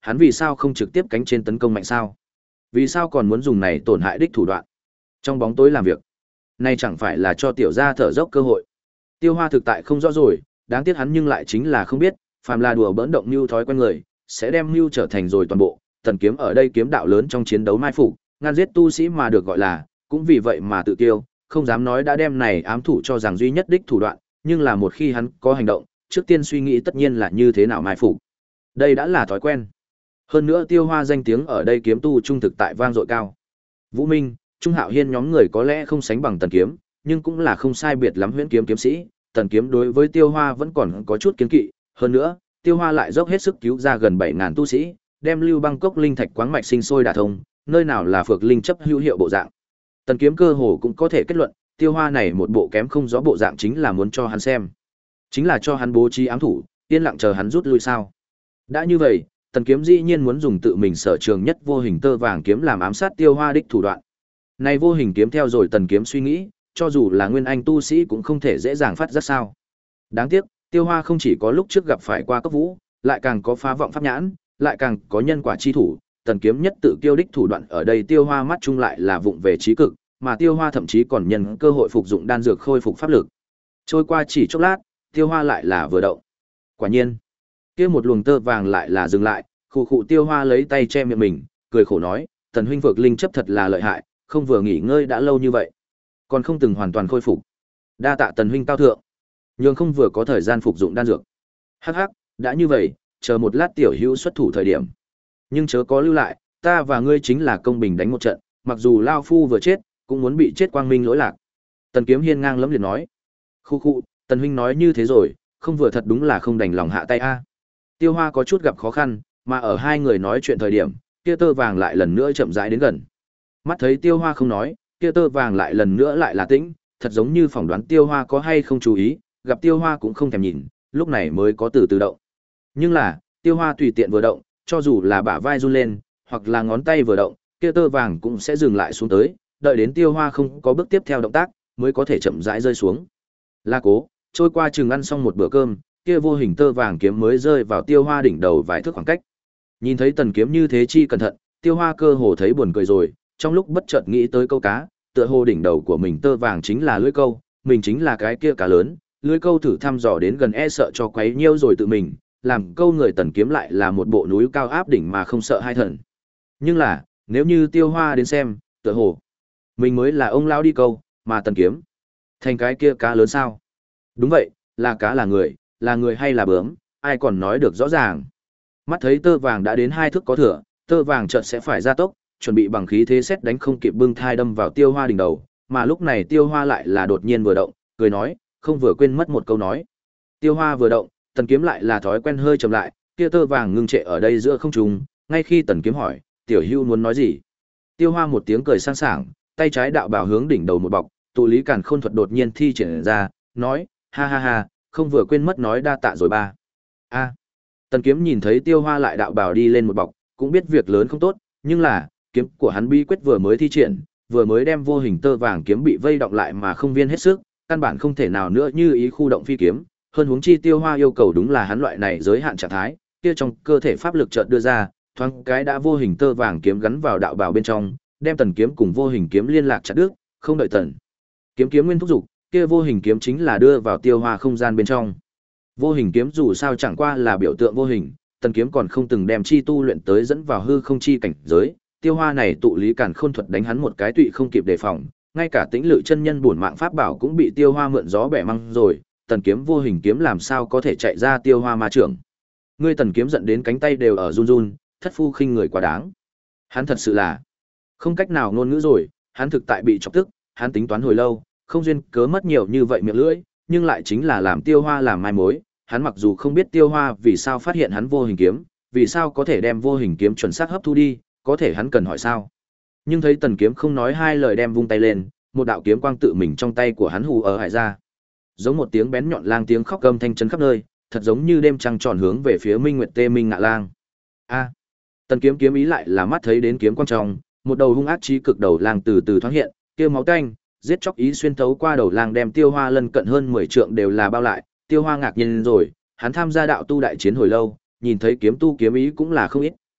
hắn vì sao không trực tiếp cánh trên tấn công mạnh sao? Vì sao còn muốn dùng này tổn hại đích thủ đoạn? Trong bóng tối làm việc, nay chẳng phải là cho tiểu gia thở dốc cơ hội. Tiêu Hoa thực tại không rõ rồi, đáng tiếc hắn nhưng lại chính là không biết, phàm là đùa bỡn động mưu thói quen người, sẽ đem mưu trở thành rồi toàn bộ. Tần Kiếm ở đây kiếm đạo lớn trong chiến đấu mai phục, ngăn giết tu sĩ mà được gọi là, cũng vì vậy mà tự tiêu, không dám nói đã đem này ám thủ cho rằng duy nhất đích thủ đoạn, nhưng là một khi hắn có hành động, trước tiên suy nghĩ tất nhiên là như thế nào mai phục. Đây đã là thói quen. Hơn nữa Tiêu Hoa danh tiếng ở đây kiếm tu trung thực tại vang dội cao. Vũ Minh, Trung Hạo Hiên nhóm người có lẽ không sánh bằng Tần Kiếm, nhưng cũng là không sai biệt lắm huyễn kiếm kiếm sĩ, Tần Kiếm đối với Tiêu Hoa vẫn còn có chút kiêng kỵ, hơn nữa, Tiêu Hoa lại dốc hết sức cứu ra gần bảy ngàn tu sĩ, đem Lưu Băng Cốc linh thạch quáng mạch sinh sôi đả thông, nơi nào là phược linh chấp hữu hiệu bộ dạng. Tần Kiếm cơ hồ cũng có thể kết luận, Tiêu Hoa này một bộ kém không rõ bộ dạng chính là muốn cho hắn xem, chính là cho hắn bố trí ám thủ, yên lặng chờ hắn rút lui sao? Đã như vậy, Tần Kiếm dĩ nhiên muốn dùng tự mình sở trường nhất vô hình tơ vàng kiếm làm ám sát Tiêu Hoa đích thủ đoạn. Này vô hình kiếm theo rồi Tần Kiếm suy nghĩ, cho dù là nguyên anh tu sĩ cũng không thể dễ dàng phát giác sao. Đáng tiếc, Tiêu Hoa không chỉ có lúc trước gặp phải qua cấp vũ, lại càng có phá vọng pháp nhãn, lại càng có nhân quả chi thủ, Tần Kiếm nhất tự kiêu đích thủ đoạn ở đây Tiêu Hoa mắt chung lại là vụng về trí cực, mà Tiêu Hoa thậm chí còn nhân cơ hội phục dụng đan dược khôi phục pháp lực. Trôi qua chỉ chốc lát, Tiêu Hoa lại là vừa động. Quả nhiên, kia một luồng tơ vàng lại là dừng lại, khụ khụ Tiêu Hoa lấy tay che miệng mình, cười khổ nói, Tần huynh vực linh chấp thật là lợi hại, không vừa nghỉ ngơi đã lâu như vậy, còn không từng hoàn toàn khôi phục. Đa tạ Tần huynh cao thượng, nhưng không vừa có thời gian phục dụng đan dược. Hắc hắc, đã như vậy, chờ một lát tiểu hữu xuất thủ thời điểm, nhưng chớ có lưu lại, ta và ngươi chính là công bình đánh một trận, mặc dù lao phu vừa chết, cũng muốn bị chết quang minh lỗi lạc. Tần Kiếm hiên ngang lẫm liệt nói. Khu khu, Tần huynh nói như thế rồi, không vừa thật đúng là không đành lòng hạ tay a. Tiêu Hoa có chút gặp khó khăn, mà ở hai người nói chuyện thời điểm, kia tơ vàng lại lần nữa chậm rãi đến gần. Mắt thấy Tiêu Hoa không nói, kia tơ vàng lại lần nữa lại là tĩnh, thật giống như phỏng đoán Tiêu Hoa có hay không chú ý, gặp Tiêu Hoa cũng không thèm nhìn, lúc này mới có từ từ động. Nhưng là, Tiêu Hoa tùy tiện vừa động, cho dù là bả vai run lên, hoặc là ngón tay vừa động, kia tơ vàng cũng sẽ dừng lại xuống tới, đợi đến Tiêu Hoa không có bước tiếp theo động tác, mới có thể chậm rãi rơi xuống. La cố, trôi qua chừng ăn xong một bữa cơm, kia vô hình tơ vàng kiếm mới rơi vào Tiêu Hoa đỉnh đầu vài thước khoảng cách. Nhìn thấy Tần Kiếm như thế chi cẩn thận, Tiêu Hoa cơ hồ thấy buồn cười rồi, trong lúc bất chợt nghĩ tới câu cá, tựa hồ đỉnh đầu của mình tơ vàng chính là lưỡi câu, mình chính là cái kia cá lớn, lưỡi câu thử thăm dò đến gần e sợ cho quấy nhiêu rồi tự mình, làm câu người Tần Kiếm lại là một bộ núi cao áp đỉnh mà không sợ hai thần. Nhưng là, nếu như Tiêu Hoa đến xem, tựa hồ mình mới là ông lão đi câu, mà Tần Kiếm thành cái kia cá lớn sao? Đúng vậy, là cá là người, là người hay là bướm, ai còn nói được rõ ràng. Mắt thấy tơ vàng đã đến hai thước có thừa, tơ vàng chợt sẽ phải ra tốc, chuẩn bị bằng khí thế xét đánh không kịp bưng thai đâm vào Tiêu Hoa đỉnh đầu, mà lúc này Tiêu Hoa lại là đột nhiên vừa động, cười nói, không vừa quên mất một câu nói. Tiêu Hoa vừa động, Tần Kiếm lại là thói quen hơi chậm lại, kia tơ vàng ngưng trệ ở đây giữa không trung, ngay khi Tần Kiếm hỏi, "Tiểu Hưu muốn nói gì?" Tiêu Hoa một tiếng cười sang sảng, tay trái đạo bào hướng đỉnh đầu một bọc, tụ lý càn khôn thuật đột nhiên thi triển ra, nói, "Ha ha ha, không vừa quên mất nói đa tạ rồi ba." A. Tần Kiếm nhìn thấy Tiêu Hoa lại đạo bào đi lên một bọc, cũng biết việc lớn không tốt, nhưng là, kiếm của hắn bí quyết vừa mới thi triển, vừa mới đem vô hình tơ vàng kiếm bị vây đọng lại mà không viên hết sức, căn bản không thể nào nữa như ý khu động phi kiếm, hơn huống chi Tiêu Hoa yêu cầu đúng là hắn loại này giới hạn trạng thái, kia trong cơ thể pháp lực chợt đưa ra, thoáng cái đã vô hình tơ vàng kiếm gắn vào đạo bào bên trong, đem Tần Kiếm cùng vô hình kiếm liên lạc chặt đứt, không đợi Tần Kiếm kiếm nguyên thúc dục, kia vô hình kiếm chính là đưa vào Tiêu Hoa không gian bên trong. Vô hình kiếm dù sao chẳng qua là biểu tượng vô hình, Tần Kiếm còn không từng đem chi tu luyện tới dẫn vào hư không chi cảnh giới, Tiêu Hoa này tụ lý càn khôn thuật đánh hắn một cái tụy không kịp đề phòng, ngay cả Tĩnh Lự chân nhân bổn mạng pháp bảo cũng bị Tiêu Hoa mượn gió bẻ măng rồi, Tần Kiếm vô hình kiếm làm sao có thể chạy ra Tiêu Hoa ma trưởng. Ngươi Tần Kiếm giận đến cánh tay đều ở run run, thất phu khinh người quá đáng. Hắn thật sự là không cách nào ngôn ngữ rồi, hắn thực tại bị chọc tức, hắn tính toán hồi lâu, không duyên cớ mất nhiều như vậy miệng lưỡi, nhưng lại chính là làm Tiêu Hoa làm mai mối, hắn mặc dù không biết Tiêu Hoa vì sao phát hiện hắn vô hình kiếm, vì sao có thể đem vô hình kiếm chuẩn xác hấp thu đi, có thể hắn cần hỏi sao. Nhưng thấy Tần Kiếm không nói hai lời đem vung tay lên, một đạo kiếm quang tự mình trong tay của hắn hù ở hải ra. Giống một tiếng bén nhọn lang tiếng khóc gầm thanh chấn khắp nơi, thật giống như đêm trăng tròn hướng về phía Minh Nguyệt Tê Minh Ngạ Lang. A. Tần Kiếm kiếm ý lại là mắt thấy đến kiếm quang trong, một đầu hung ác chí cực đầu lang từ từ thoáng hiện, kia máu tanh, giết chóc ý xuyên thấu qua đầu lang đem Tiêu Hoa lân cận hơn mười trượng đều là bao lại, Tiêu Hoa ngạc nhiên rồi, hắn tham gia đạo tu đại chiến hồi lâu, nhìn thấy kiếm tu kiếm ý cũng là không ít,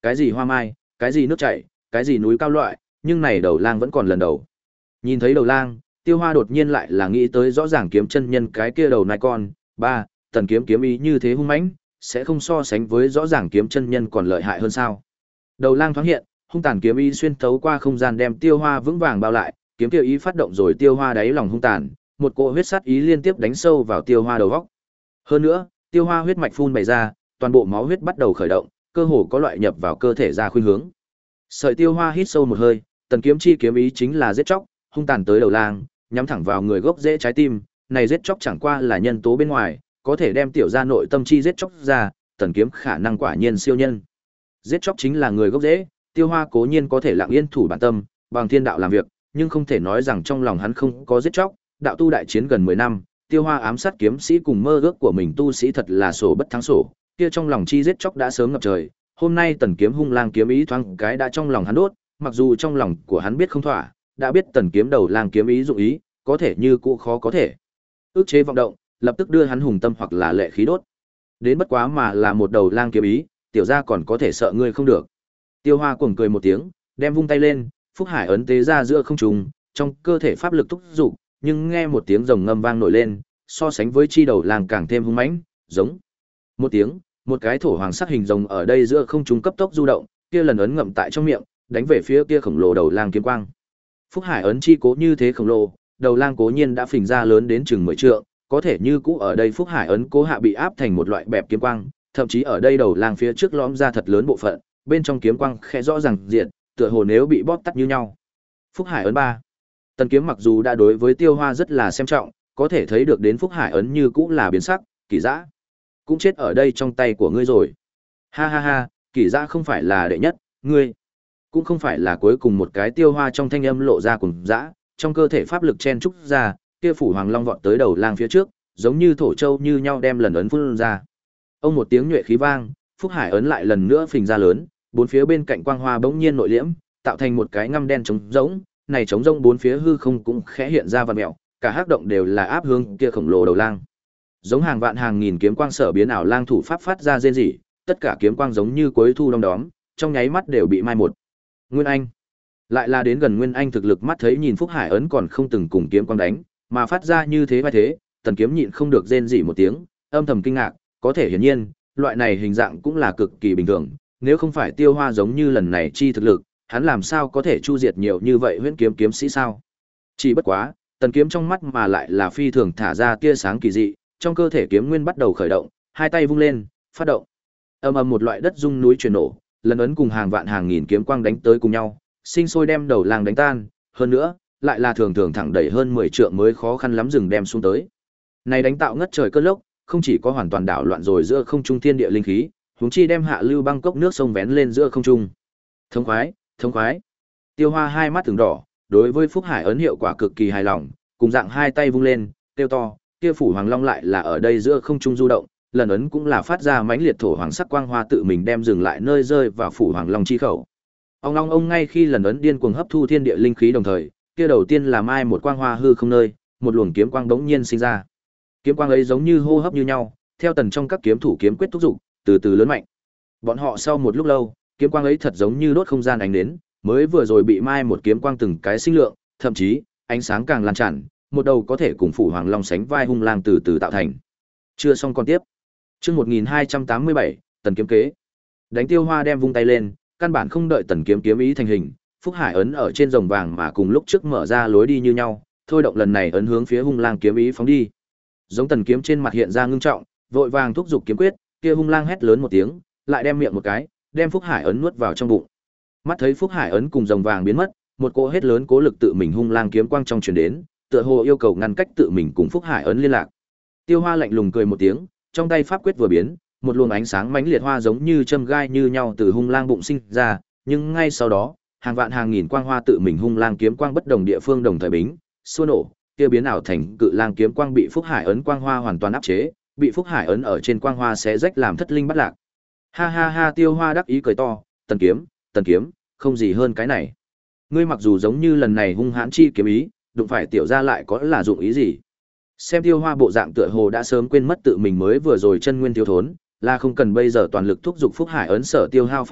cái gì hoa mai, cái gì nước chảy, cái gì núi cao loại, nhưng này đầu lang vẫn còn lần đầu. Nhìn thấy đầu lang, Tiêu Hoa đột nhiên lại là nghĩ tới rõ ràng kiếm chân nhân cái kia đầu nai con, ba, tần kiếm kiếm ý như thế hung mãnh, sẽ không so sánh với rõ ràng kiếm chân nhân còn lợi hại hơn sao? Đầu lang thoáng hiện, hung tàn kiếm ý xuyên thấu qua không gian đem Tiêu Hoa vững vàng bao lại, kiếm kia ý phát động rồi Tiêu Hoa đáy lòng hung tàn, một cỗ huyết sát ý liên tiếp đánh sâu vào Tiêu Hoa đầu góc. Hơn nữa, Tiêu Hoa huyết mạch phun bày ra, toàn bộ máu huyết bắt đầu khởi động, cơ hồ có loại nhập vào cơ thể ra khuynh hướng. Sợi Tiêu Hoa hít sâu một hơi, tần kiếm chi kiếm ý chính là giết chóc, hung tàn tới đầu lang, nhắm thẳng vào người gốc rễ trái tim, này giết chóc chẳng qua là nhân tố bên ngoài, có thể đem tiểu gia nội tâm chi giết chóc ra, tần kiếm khả năng quả nhiên siêu nhân. Giết chóc chính là người gốc rễ, Tiêu Hoa cố nhiên có thể lặng yên thủ bản tâm, bằng thiên đạo làm việc, nhưng không thể nói rằng trong lòng hắn không có giết chóc, đạo tu đại chiến gần mười năm, Tiêu Hoa ám sát kiếm sĩ cùng mơ ước của mình tu sĩ thật là sổ bất thắng sổ, kia trong lòng chi giết chóc đã sớm ngập trời, hôm nay tần kiếm hung lang kiếm ý thoáng cái đã trong lòng hắn đốt, mặc dù trong lòng của hắn biết không thỏa, đã biết tần kiếm đầu lang kiếm ý dụng ý, có thể như cũ khó có thể ước chế vọng động, lập tức đưa hắn hùng tâm hoặc là lệ khí đốt. Đến bất quá mà là một đầu lang kiếm ý, tiểu gia còn có thể sợ ngươi không được. Tiêu Hoa cuồng cười một tiếng, đem vung tay lên, Phúc Hải ấn tế ra giữa không trung, trong cơ thể pháp lực thúc dục, nhưng nghe một tiếng rồng ngâm vang nổi lên, so sánh với chi đầu lang càng thêm hung mãnh, giống một tiếng, một cái thổ hoàng sắc hình rồng ở đây giữa không trung cấp tốc du động, kia lần ấn ngậm tại trong miệng, đánh về phía kia khổng lồ đầu lang kiếm quang. Phúc Hải ấn chi cố như thế khổng lồ, đầu lang cố nhiên đã phình ra lớn đến chừng mười trượng, có thể như cũ ở đây Phúc Hải ấn cố hạ bị áp thành một loại bẹp kiếm quang, thậm chí ở đây đầu lang phía trước lõm ra thật lớn bộ phận, bên trong kiếm quang khẽ rõ ràng diện, tựa hồ nếu bị bóp tắt như nhau. Phúc Hải ấn ba. Tần kiếm mặc dù đã đối với Tiêu Hoa rất là xem trọng, có thể thấy được đến Phúc Hải ấn như cũ là biến sắc, Kỳ Dã cũng chết ở đây trong tay của ngươi rồi. Ha ha ha, Kỳ Dã không phải là đệ nhất, ngươi cũng không phải là cuối cùng một cái. Tiêu Hoa trong thanh âm lộ ra cùng dã, trong cơ thể pháp lực chen trúc ra, kia phủ hoàng long vọt tới đầu lang phía trước, giống như thổ châu như nhau đem lần ấn phun ra. Ông một tiếng nhuệ khí vang, Phúc Hải ấn lại lần nữa phình ra lớn, bốn phía bên cạnh quang hoa bỗng nhiên nội liễm, tạo thành một cái ngăm đen trống rỗng, này trống rỗng bốn phía hư không cũng khẽ hiện ra vằn mèo, cả hắc động đều là áp hướng kia khổng lồ đầu lang. Giống hàng vạn hàng nghìn kiếm quang sở biến ảo lang thủ pháp phát ra rên rỉ, tất cả kiếm quang giống như cuối thu đông đóm, trong nháy mắt đều bị mai một. Nguyên Anh lại là đến gần Nguyên Anh thực lực mắt thấy nhìn Phúc Hải ấn còn không từng cùng kiếm quang đánh, mà phát ra như thế vai thế, tần kiếm nhịn không được rên rỉ một tiếng, âm thầm kinh ngạc, có thể hiển nhiên, loại này hình dạng cũng là cực kỳ bình thường, nếu không phải Tiêu Hoa giống như lần này chi thực lực, hắn làm sao có thể chu diệt nhiều như vậy huyễn kiếm kiếm sĩ sao? Chỉ bất quá, tần kiếm trong mắt mà lại là phi thường thả ra tia sáng kỳ dị, trong cơ thể kiếm nguyên bắt đầu khởi động, hai tay vung lên, phát động. Ầm ầm một loại đất rung núi chuyển nổ, lần ấn cùng hàng vạn hàng nghìn kiếm quang đánh tới cùng nhau, sinh sôi đem đầu lang đánh tan, hơn nữa, lại là thường thường thẳng đẩy hơn mười trượng mới khó khăn lắm dừng đem xuống tới. Này đánh tạo ngất trời cơn lốc, không chỉ có hoàn toàn đảo loạn rồi giữa không trung thiên địa linh khí, huống chi đem hạ lưu băng cốc nước sông vén lên giữa không trung. Thống khoái, thống khoái. Tiêu Hoa hai mắt từng đỏ, đối với Phúc Hải ấn hiệu quả cực kỳ hài lòng, cùng dạng hai tay vung lên, kêu to, kia phủ hoàng long lại là ở đây giữa không trung du động, lần ấn cũng là phát ra mãnh liệt thổ hoàng sắc quang hoa tự mình đem dừng lại nơi rơi vào phủ hoàng long chi khẩu. Ông long ông ngay khi lần ấn điên cuồng hấp thu thiên địa linh khí đồng thời, kia đầu tiên là mai một quang hoa hư không nơi, một luồng kiếm quang bỗng nhiên sinh ra. Kiếm quang ấy giống như hô hấp như nhau, theo tần trong các kiếm thủ kiếm quyết thúc dục, từ từ lớn mạnh. Bọn họ sau một lúc lâu, kiếm quang ấy thật giống như đốt không gian ánh đến, mới vừa rồi bị mai một kiếm quang từng cái sinh lượng, thậm chí, ánh sáng càng lan tràn, một đầu có thể cùng phủ hoàng long sánh vai hung lang từ từ tạo thành. Chưa xong con tiếp. Chương một nghìn hai trăm tám mươi bảy, tần kiếm kế. Đánh Tiêu Hoa đem vung tay lên, căn bản không đợi tần kiếm kiếm ý thành hình, Phúc Hải ấn ở trên rồng vàng mà cùng lúc trước mở ra lối đi như nhau, thôi động lần này ấn hướng phía hung lang kiếm ý phóng đi. Giống tần kiếm trên mặt hiện ra ngưng trọng, vội vàng thúc giục kiếm quyết, kia hung lang hét lớn một tiếng, lại đem miệng một cái, đem Phúc Hải ấn nuốt vào trong bụng. Mắt thấy Phúc Hải ấn cùng rồng vàng biến mất, một cỗ hét lớn cố lực tự mình hung lang kiếm quang trong truyền đến, tựa hồ yêu cầu ngăn cách tự mình cùng Phúc Hải ấn liên lạc. Tiêu Hoa lạnh lùng cười một tiếng, trong tay pháp quyết vừa biến, một luồng ánh sáng mãnh liệt hoa giống như châm gai như nhau từ hung lang bụng sinh ra, nhưng ngay sau đó, hàng vạn hàng nghìn quang hoa tự mình hung lang kiếm quang bất đồng địa phương đồng thời bính, xua nổ, kia biến ảo thành cự lang kiếm quang bị Phúc Hải ấn quang hoa hoàn toàn áp chế, bị Phúc Hải ấn ở trên quang hoa xé rách làm thất linh bắt lạc. Ha ha ha, Tiêu Hoa đắc ý cười to, "Tần kiếm, Tần kiếm, không gì hơn cái này. Ngươi mặc dù giống như lần này hung hãn chi kiếm ý, đụng phải tiểu gia lại có là dụng ý gì?" Xem Tiêu Hoa bộ dạng tựa hồ đã sớm quên mất tự mình mới vừa rồi chân nguyên thiếu thốn, là không cần bây giờ toàn lực thúc giục Phúc Hải ấn sở tiêu hao pháp lực,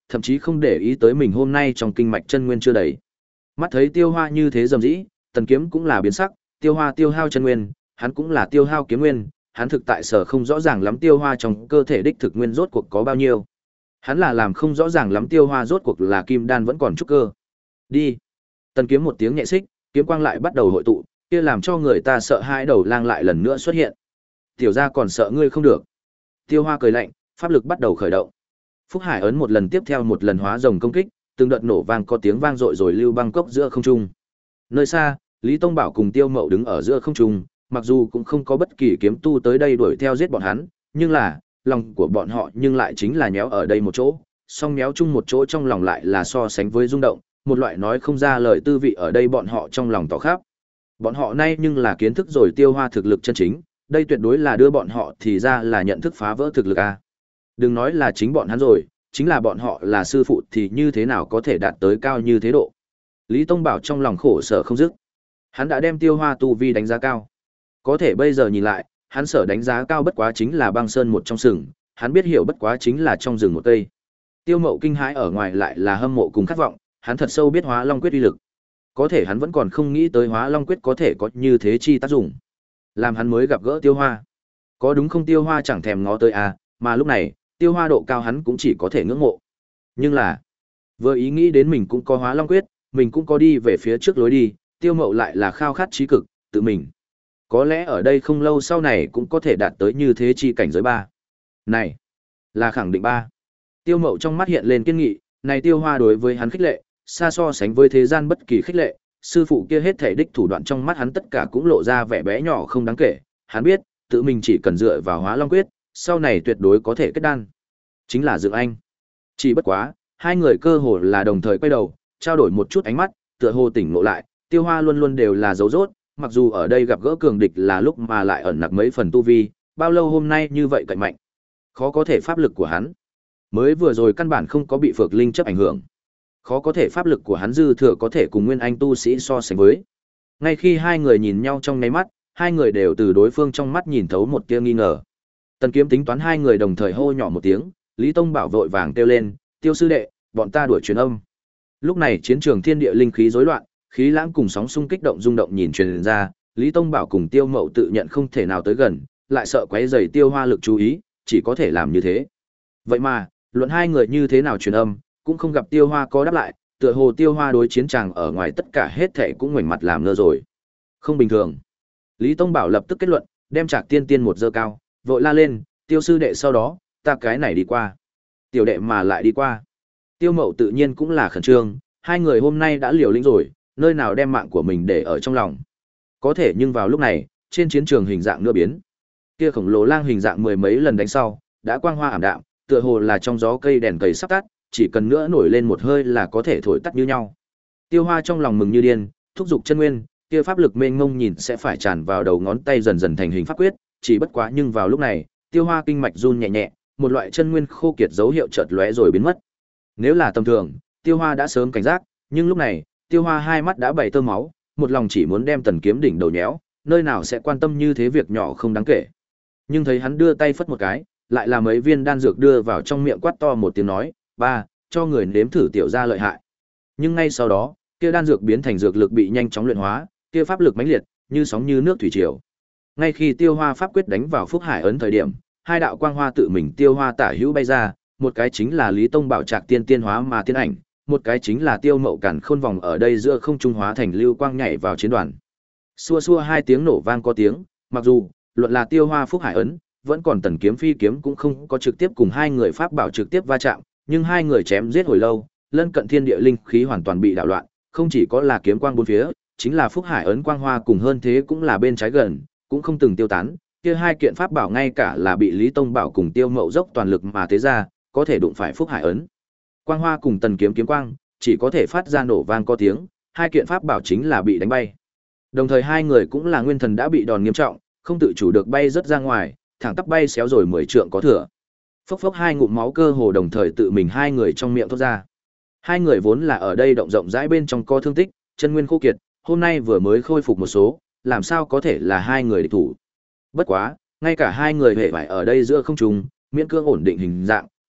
thậm chí không để ý tới mình hôm nay trong kinh mạch chân nguyên chưa đầy. Mắt thấy Tiêu Hoa như thế rầm rĩ, Tần Kiếm cũng là biến sắc, Tiêu Hoa tiêu hao chân nguyên, hắn cũng là tiêu hao kiếm nguyên, hắn thực tại sở không rõ ràng lắm Tiêu Hoa trong cơ thể đích thực nguyên rốt cuộc có bao nhiêu. Hắn là làm không rõ ràng lắm Tiêu Hoa rốt cuộc là kim đan vẫn còn trúc cơ. Đi. Tần Kiếm một tiếng nhẹ xích, kiếm quang lại bắt đầu hội tụ, kia làm cho người ta sợ hãi đầu lang lại lần nữa xuất hiện. Tiểu gia còn sợ ngươi không được. Tiêu Hoa cười lạnh, pháp lực bắt đầu khởi động. Phúc Hải ấn một lần tiếp theo một lần hóa rồng công kích, từng đợt nổ vang có tiếng vang dội rồi lưu băng cốc giữa không trung. Nơi xa, Lý Tông Bảo cùng Tiêu Mậu đứng ở giữa không trung, mặc dù cũng không có bất kỳ kiếm tu tới đây đuổi theo giết bọn hắn, nhưng là, lòng của bọn họ nhưng lại chính là nhéo ở đây một chỗ, song nhéo chung một chỗ trong lòng lại là so sánh với rung động, một loại nói không ra lời tư vị ở đây bọn họ trong lòng tỏ khắp. Bọn họ nay nhưng là kiến thức rồi Tiêu Hoa thực lực chân chính, đây tuyệt đối là đưa bọn họ thì ra là nhận thức phá vỡ thực lực a. Đừng nói là chính bọn hắn rồi, chính là bọn họ là sư phụ thì như thế nào có thể đạt tới cao như thế độ. Lý Tông Bảo trong lòng khổ sở không dứt. Hắn đã đem Tiêu Hoa tu vi đánh giá cao. Có thể bây giờ nhìn lại, hắn sở đánh giá cao bất quá chính là băng sơn một trong sừng, hắn biết hiểu bất quá chính là trong rừng một cây. Tiêu Mậu kinh hãi ở ngoài lại là hâm mộ cùng khát vọng, hắn thật sâu biết Hóa Long quyết uy lực. Có thể hắn vẫn còn không nghĩ tới Hóa Long quyết có thể có như thế chi tác dụng. Làm hắn mới gặp gỡ Tiêu Hoa. Có đúng không, Tiêu Hoa chẳng thèm ngó tới à, mà lúc này, Tiêu Hoa độ cao hắn cũng chỉ có thể ngưỡng mộ. Nhưng là, vừa ý nghĩ đến mình cũng có Hóa Long quyết, mình cũng có đi về phía trước lối đi, Tiêu Mậu lại là khao khát chí cực, tự mình. Có lẽ ở đây không lâu sau này cũng có thể đạt tới như thế chi cảnh giới ba. Này, là khẳng định ba. Tiêu Mậu trong mắt hiện lên kiên nghị, này Tiêu Hoa đối với hắn khích lệ, xa so sánh với thế gian bất kỳ khích lệ, sư phụ kia hết thể đích thủ đoạn trong mắt hắn tất cả cũng lộ ra vẻ bé nhỏ không đáng kể, hắn biết, tự mình chỉ cần dựa vào Hóa Long quyết, sau này tuyệt đối có thể kết đan. Chính là Dượng Anh. Chỉ bất quá, hai người cơ hồ là đồng thời quay đầu, trao đổi một chút ánh mắt, tựa hồ tỉnh ngộ lại, Tiêu Hoa luôn luôn đều là dấu rốt, mặc dù ở đây gặp gỡ cường địch là lúc mà lại ẩn nặc mấy phần tu vi, bao lâu hôm nay như vậy cạnh mạnh. Khó có thể pháp lực của hắn. Mới vừa rồi căn bản không có bị Phược Linh chấp ảnh hưởng. Khó có thể pháp lực của hắn dư thừa có thể cùng Nguyên Anh tu sĩ so sánh với. Ngay khi hai người nhìn nhau trong nháy mắt, hai người đều từ đối phương trong mắt nhìn thấu một tia nghi ngờ. Tần Kiếm tính toán hai người đồng thời hô nhỏ một tiếng, Lý Tông Bảo vội vàng kêu lên, "Tiêu sư đệ, bọn ta đuổi truyền âm." Lúc này chiến trường thiên địa linh khí rối loạn, khí lãng cùng sóng xung kích động rung động nhìn truyền ra, Lý Tông Bảo cùng Tiêu Mậu tự nhận không thể nào tới gần, lại sợ quấy rầy Tiêu Hoa lực chú ý, chỉ có thể làm như thế. Vậy mà, luận hai người như thế nào truyền âm, cũng không gặp Tiêu Hoa có đáp lại, tựa hồ Tiêu Hoa đối chiến tràng ở ngoài tất cả hết thảy cũng ngoảnh mặt làm ngơ rồi. Không bình thường. Lý Tông Bảo lập tức kết luận, đem Trạc Tiên Tiên một giơ cao, vội la lên, "Tiêu sư đệ sau đó, ta cái này đi qua." Tiểu đệ mà lại đi qua. Tiêu Mậu tự nhiên cũng là khẩn trương, hai người hôm nay đã liều lĩnh rồi, nơi nào đem mạng của mình để ở trong lòng. Có thể nhưng vào lúc này, trên chiến trường hình dạng nữa biến. Kia khổng lồ lang hình dạng mười mấy lần đánh sau, đã quang hoa ảm đạm, tựa hồ là trong gió cây đèn cầy sắp tắt, chỉ cần nữa nổi lên một hơi là có thể thổi tắt như nhau. Tiêu Hoa trong lòng mừng như điên, thúc giục chân nguyên, kia pháp lực mênh mông nhìn sẽ phải tràn vào đầu ngón tay dần dần thành hình pháp quyết, chỉ bất quá nhưng vào lúc này, Tiêu Hoa kinh mạch run nhẹ nhẹ, một loại chân nguyên khô kiệt dấu hiệu chợt lóe rồi biến mất. Nếu là tầm thường, Tiêu Hoa đã sớm cảnh giác, nhưng lúc này, Tiêu Hoa hai mắt đã bảy tơ máu, một lòng chỉ muốn đem Tần Kiếm đỉnh đầu nhéo, nơi nào sẽ quan tâm như thế việc nhỏ không đáng kể. Nhưng thấy hắn đưa tay phất một cái, lại là mấy viên đan dược đưa vào trong miệng, quát to một tiếng nói, "Ba, cho người nếm thử tiểu gia lợi hại." Nhưng ngay sau đó, kia đan dược biến thành dược lực bị nhanh chóng luyện hóa, kia pháp lực mãnh liệt, như sóng như nước thủy triều. Ngay khi Tiêu Hoa pháp quyết đánh vào Phúc Hải ấn thời điểm, hai đạo quang hoa tự mình Tiêu Hoa tả hữu bay ra, một cái chính là Lý Tông Bảo Trạc Tiên Tiên hóa mà tiên ảnh, một cái chính là Tiêu Mậu Càn Khôn vòng ở đây giữa không trung hóa thành lưu quang nhảy vào chiến đoàn. Xua xua hai tiếng nổ vang có tiếng, mặc dù luận là Tiêu Hoa Phúc Hải ấn, vẫn còn Tần Kiếm phi kiếm cũng không có trực tiếp cùng hai người pháp bảo trực tiếp va chạm, nhưng hai người chém giết hồi lâu, lân cận thiên địa linh khí hoàn toàn bị đảo loạn, không chỉ có là kiếm quang bốn phía, chính là Phúc Hải ấn quang hoa cùng hơn thế cũng là bên trái gần, cũng không từng tiêu tán. Kia hai kiện pháp bảo ngay cả là bị Lý Tông Bảo cùng Tiêu Mậu dốc toàn lực mà thế ra, có thể đụng phải Phúc Hải ấn. Quang hoa cùng Tần Kiếm kiếm quang, chỉ có thể phát ra nổ vang có tiếng, hai kiện pháp bảo chính là bị đánh bay. Đồng thời hai người cũng là nguyên thần đã bị đòn nghiêm trọng, không tự chủ được bay rất ra ngoài, thẳng tắp bay xéo rồi mười trượng có thừa. Phốc phốc hai ngụm máu cơ hồ đồng thời tự mình hai người trong miệng thoát ra. Hai người vốn là ở đây động rộng rãi bên trong co thương tích, chân nguyên khô kiệt, hôm nay vừa mới khôi phục một số, làm sao có thể là hai người địch thủ. Bất quá, ngay cả hai người hề phải ở đây giữa không trung, miễn cương ổn định hình dạng,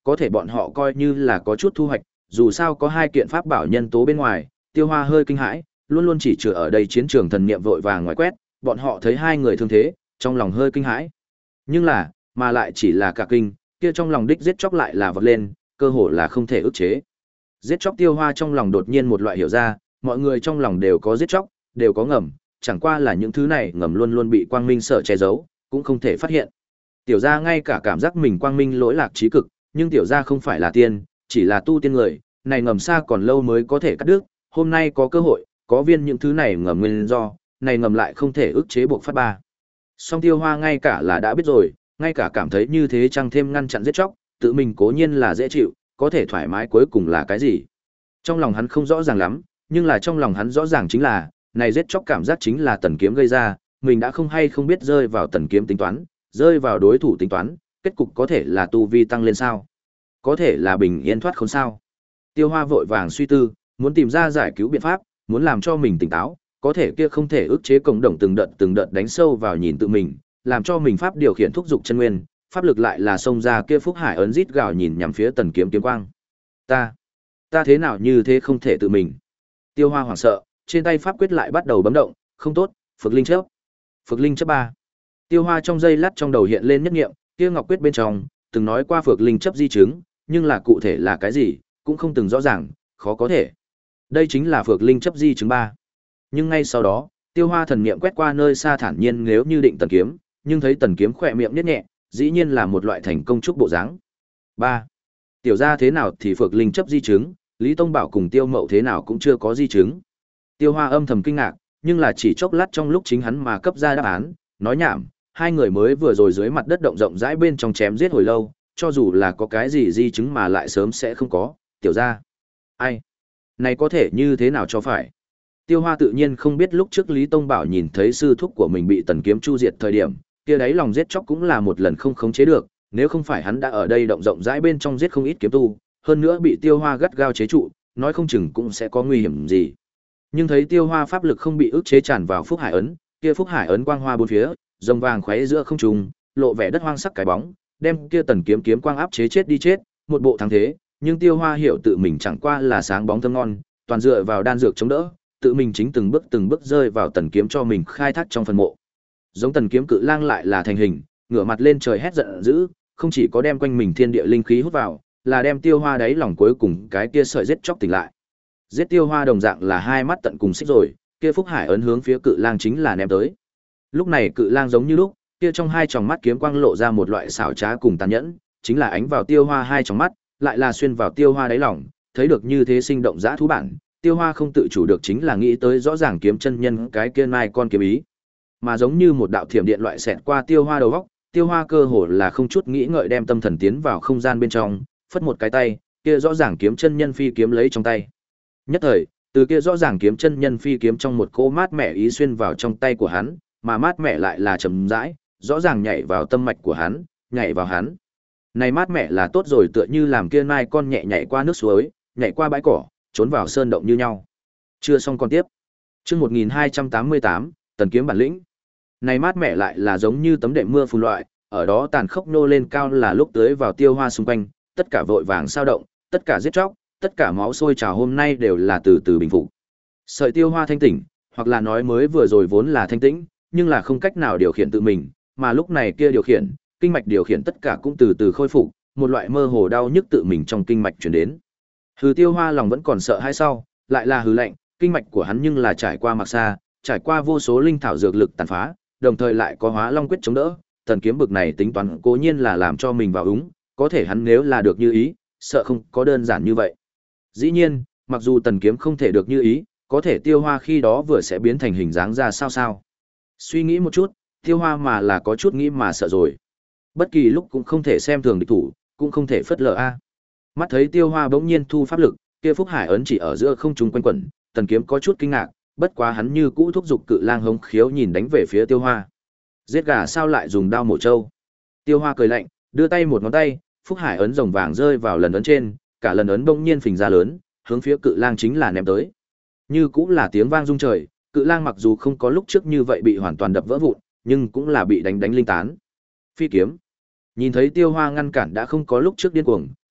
có thể bọn họ coi như là có chút thu hoạch, dù sao có hai kiện pháp bảo nhân tố bên ngoài, Tiêu Hoa hơi kinh hãi, luôn luôn chỉ chừa ở đây chiến trường thần niệm vội vàng ngoài quét, bọn họ thấy hai người thương thế, trong lòng hơi kinh hãi. Nhưng là, mà lại chỉ là cả kinh, kia trong lòng đích giết chóc lại là vọt lên, cơ hồ là không thể ức chế. Giết chóc Tiêu Hoa trong lòng đột nhiên một loại hiểu ra, mọi người trong lòng đều có giết chóc, đều có ngầm, chẳng qua là những thứ này ngầm luôn luôn bị quang minh sợ che giấu, cũng không thể phát hiện. Tiểu gia ngay cả cảm giác mình quang minh lỗi lạc trí cực, nhưng tiểu gia không phải là tiên, chỉ là tu tiên người, này ngầm xa còn lâu mới có thể cắt đứt, hôm nay có cơ hội, có viên những thứ này ngầm nguyên do, này ngầm lại không thể ức chế buộc phát ba. Song Tiêu Hoa ngay cả là đã biết rồi, ngay cả cảm thấy như thế chẳng thêm ngăn chặn giết chóc, tự mình cố nhiên là dễ chịu, có thể thoải mái cuối cùng là cái gì. Trong lòng hắn không rõ ràng lắm, nhưng là trong lòng hắn rõ ràng chính là, này giết chóc cảm giác chính là tần kiếm gây ra, mình đã không hay không biết rơi vào tần kiếm tính toán, rơi vào đối thủ tính toán, kết cục có thể là tu vi tăng lên sao? Có thể là bình yên thoát khốn sao? Tiêu Hoa vội vàng suy tư, muốn tìm ra giải cứu biện pháp, muốn làm cho mình tỉnh táo, có thể kia không thể ức chế cộng đồng từng đợt từng đợt đánh sâu vào nhìn tự mình, làm cho mình pháp điều khiển thúc dục chân nguyên, pháp lực lại là xông ra kia phúc hải ấn rít gào nhìn nhằm phía tần kiếm kiếm quang. Ta, ta thế nào như thế không thể tự mình? Tiêu Hoa hoảng sợ, trên tay pháp quyết lại bắt đầu bấm động, không tốt, Phược Linh chấp. Phược Linh chấp ba. Tiêu Hoa trong giây lát trong đầu hiện lên nhất nghiệm, kia ngọc quyết bên trong từng nói qua Phược Linh chấp di chứng, nhưng là cụ thể là cái gì, cũng không từng rõ ràng, khó có thể. Đây chính là Phược Linh chấp di chứng ba. Nhưng ngay sau đó, Tiêu Hoa thần niệm quét qua nơi xa thản nhiên nếu như định tần kiếm, nhưng thấy tần kiếm khỏe miệng nhếch nhẹ, dĩ nhiên là một loại thành công trúc bộ dáng. ba. Tiểu gia thế nào thì Phược Linh chấp di chứng, Lý Tông Bảo cùng Tiêu Mậu thế nào cũng chưa có di chứng. Tiêu Hoa âm thầm kinh ngạc, nhưng là chỉ chốc lát trong lúc chính hắn mà cấp ra đáp án, nói nhảm, hai người mới vừa rồi dưới mặt đất động rộng rãi bên trong chém giết hồi lâu, cho dù là có cái gì di chứng mà lại sớm sẽ không có, tiểu gia. Ai? Này có thể như thế nào cho phải? Tiêu Hoa tự nhiên không biết lúc trước Lý Tông Bảo nhìn thấy sư thúc của mình bị tần kiếm chu diệt thời điểm, kia đấy lòng giết chóc cũng là một lần không khống chế được, nếu không phải hắn đã ở đây động rộng rãi bên trong giết không ít kiếm tu, hơn nữa bị Tiêu Hoa gắt gao chế trụ, nói không chừng cũng sẽ có nguy hiểm gì. Nhưng thấy Tiêu Hoa pháp lực không bị ức chế tràn vào Phúc Hải ấn, kia Phúc Hải ấn quang hoa bốn phía, rồng vàng khoé giữa không trung, lộ vẻ đất hoang sắc cái bóng, đem kia tần kiếm kiếm quang áp chế chết đi chết, một bộ thắng thế, nhưng Tiêu Hoa hiểu tự mình chẳng qua là sáng bóng thơm ngon, toàn dựa vào đan dược chống đỡ, tự mình chính từng bước từng bước rơi vào tần kiếm cho mình khai thác trong phần mộ. Giống tần kiếm cự lang lại là thành hình, ngửa mặt lên trời hét giận dữ, không chỉ có đem quanh mình thiên địa linh khí hút vào, là đem Tiêu Hoa đáy lòng cuối cùng cái kia sợi giết chóc tỉnh lại. Giết Tiêu Hoa đồng dạng là hai mắt tận cùng xích rồi, kia Phúc Hải ấn hướng phía cự lang chính là ném tới. Lúc này cự lang giống như lúc, kia trong hai tròng mắt kiếm quang lộ ra một loại xảo trá cùng tàn nhẫn, chính là ánh vào Tiêu Hoa hai tròng mắt, lại là xuyên vào Tiêu Hoa đáy lòng, thấy được như thế sinh động dã thú bản, Tiêu Hoa không tự chủ được chính là nghĩ tới rõ ràng kiếm chân nhân cái kia nai con kiếm ý, mà giống như một đạo thiểm điện loại xẹt qua Tiêu Hoa đầu óc, Tiêu Hoa cơ hồ là không chút nghĩ ngợi đem tâm thần tiến vào không gian bên trong, phất một cái tay, kia rõ ràng kiếm chân nhân phi kiếm lấy trong tay. Nhất thời, từ kia rõ ràng kiếm chân nhân phi kiếm trong một cỗ mát mẻ ý xuyên vào trong tay của hắn, mà mát mẻ lại là chậm rãi, rõ ràng nhảy vào tâm mạch của hắn, nhảy vào hắn. Này mát mẻ là tốt rồi, tựa như làm kia nai con nhẹ nhảy qua nước suối, nhảy qua bãi cỏ, trốn vào sơn động như nhau. Chưa xong còn tiếp. Chương một nghìn hai trăm tám mươi tám, tần kiếm bản lĩnh. Này mát mẻ lại là giống như tấm đệm mưa phùn loại, ở đó tàn khốc nô lên cao là lúc tới vào Tiêu Hoa xung quanh, tất cả vội vàng sao động, tất cả giết chóc, tất cả máu sôi trào hôm nay đều là từ từ bình phục. Sợi Tiêu Hoa thanh tỉnh, hoặc là nói mới vừa rồi vốn là thanh tĩnh, nhưng là không cách nào điều khiển tự mình, mà lúc này kia điều khiển, kinh mạch điều khiển tất cả cũng từ từ khôi phục, một loại mơ hồ đau nhức tự mình trong kinh mạch truyền đến. Hừ, Tiêu Hoa lòng vẫn còn sợ hãi sau, lại là hừ lạnh, kinh mạch của hắn nhưng là trải qua mặc xa, trải qua vô số linh thảo dược lực tàn phá, đồng thời lại có Hóa Long quyết chống đỡ, tần kiếm bực này tính toán cố nhiên là làm cho mình vào úng, có thể hắn nếu là được như ý, sợ không có đơn giản như vậy. Dĩ nhiên, mặc dù tần kiếm không thể được như ý, có thể Tiêu Hoa khi đó vừa sẽ biến thành hình dáng ra sao sao. Suy nghĩ một chút, Tiêu Hoa mà là có chút nghĩ mà sợ rồi. Bất kỳ lúc cũng không thể xem thường địch thủ, cũng không thể phất lờ a. Mắt thấy Tiêu Hoa bỗng nhiên thu pháp lực, kia Phúc Hải ấn chỉ ở giữa không trung quanh quẩn, tần kiếm có chút kinh ngạc, bất quá hắn như cũ thúc giục cự lang hống khiếu nhìn đánh về phía Tiêu Hoa. Giết gà sao lại dùng đao mổ trâu? Tiêu Hoa cười lạnh, đưa tay một ngón tay, Phúc Hải ấn rồng vàng rơi vào lần ấn trên, cả lần ấn bỗng nhiên phình ra lớn, hướng phía cự lang chính là ném tới. Như cũng là tiếng vang rung trời, cự lang mặc dù không có lúc trước như vậy bị hoàn toàn đập vỡ vụn, nhưng cũng là bị đánh đánh linh tán. Phi kiếm. Nhìn thấy Tiêu Hoa ngăn cản đã không có lúc trước điên cuồng,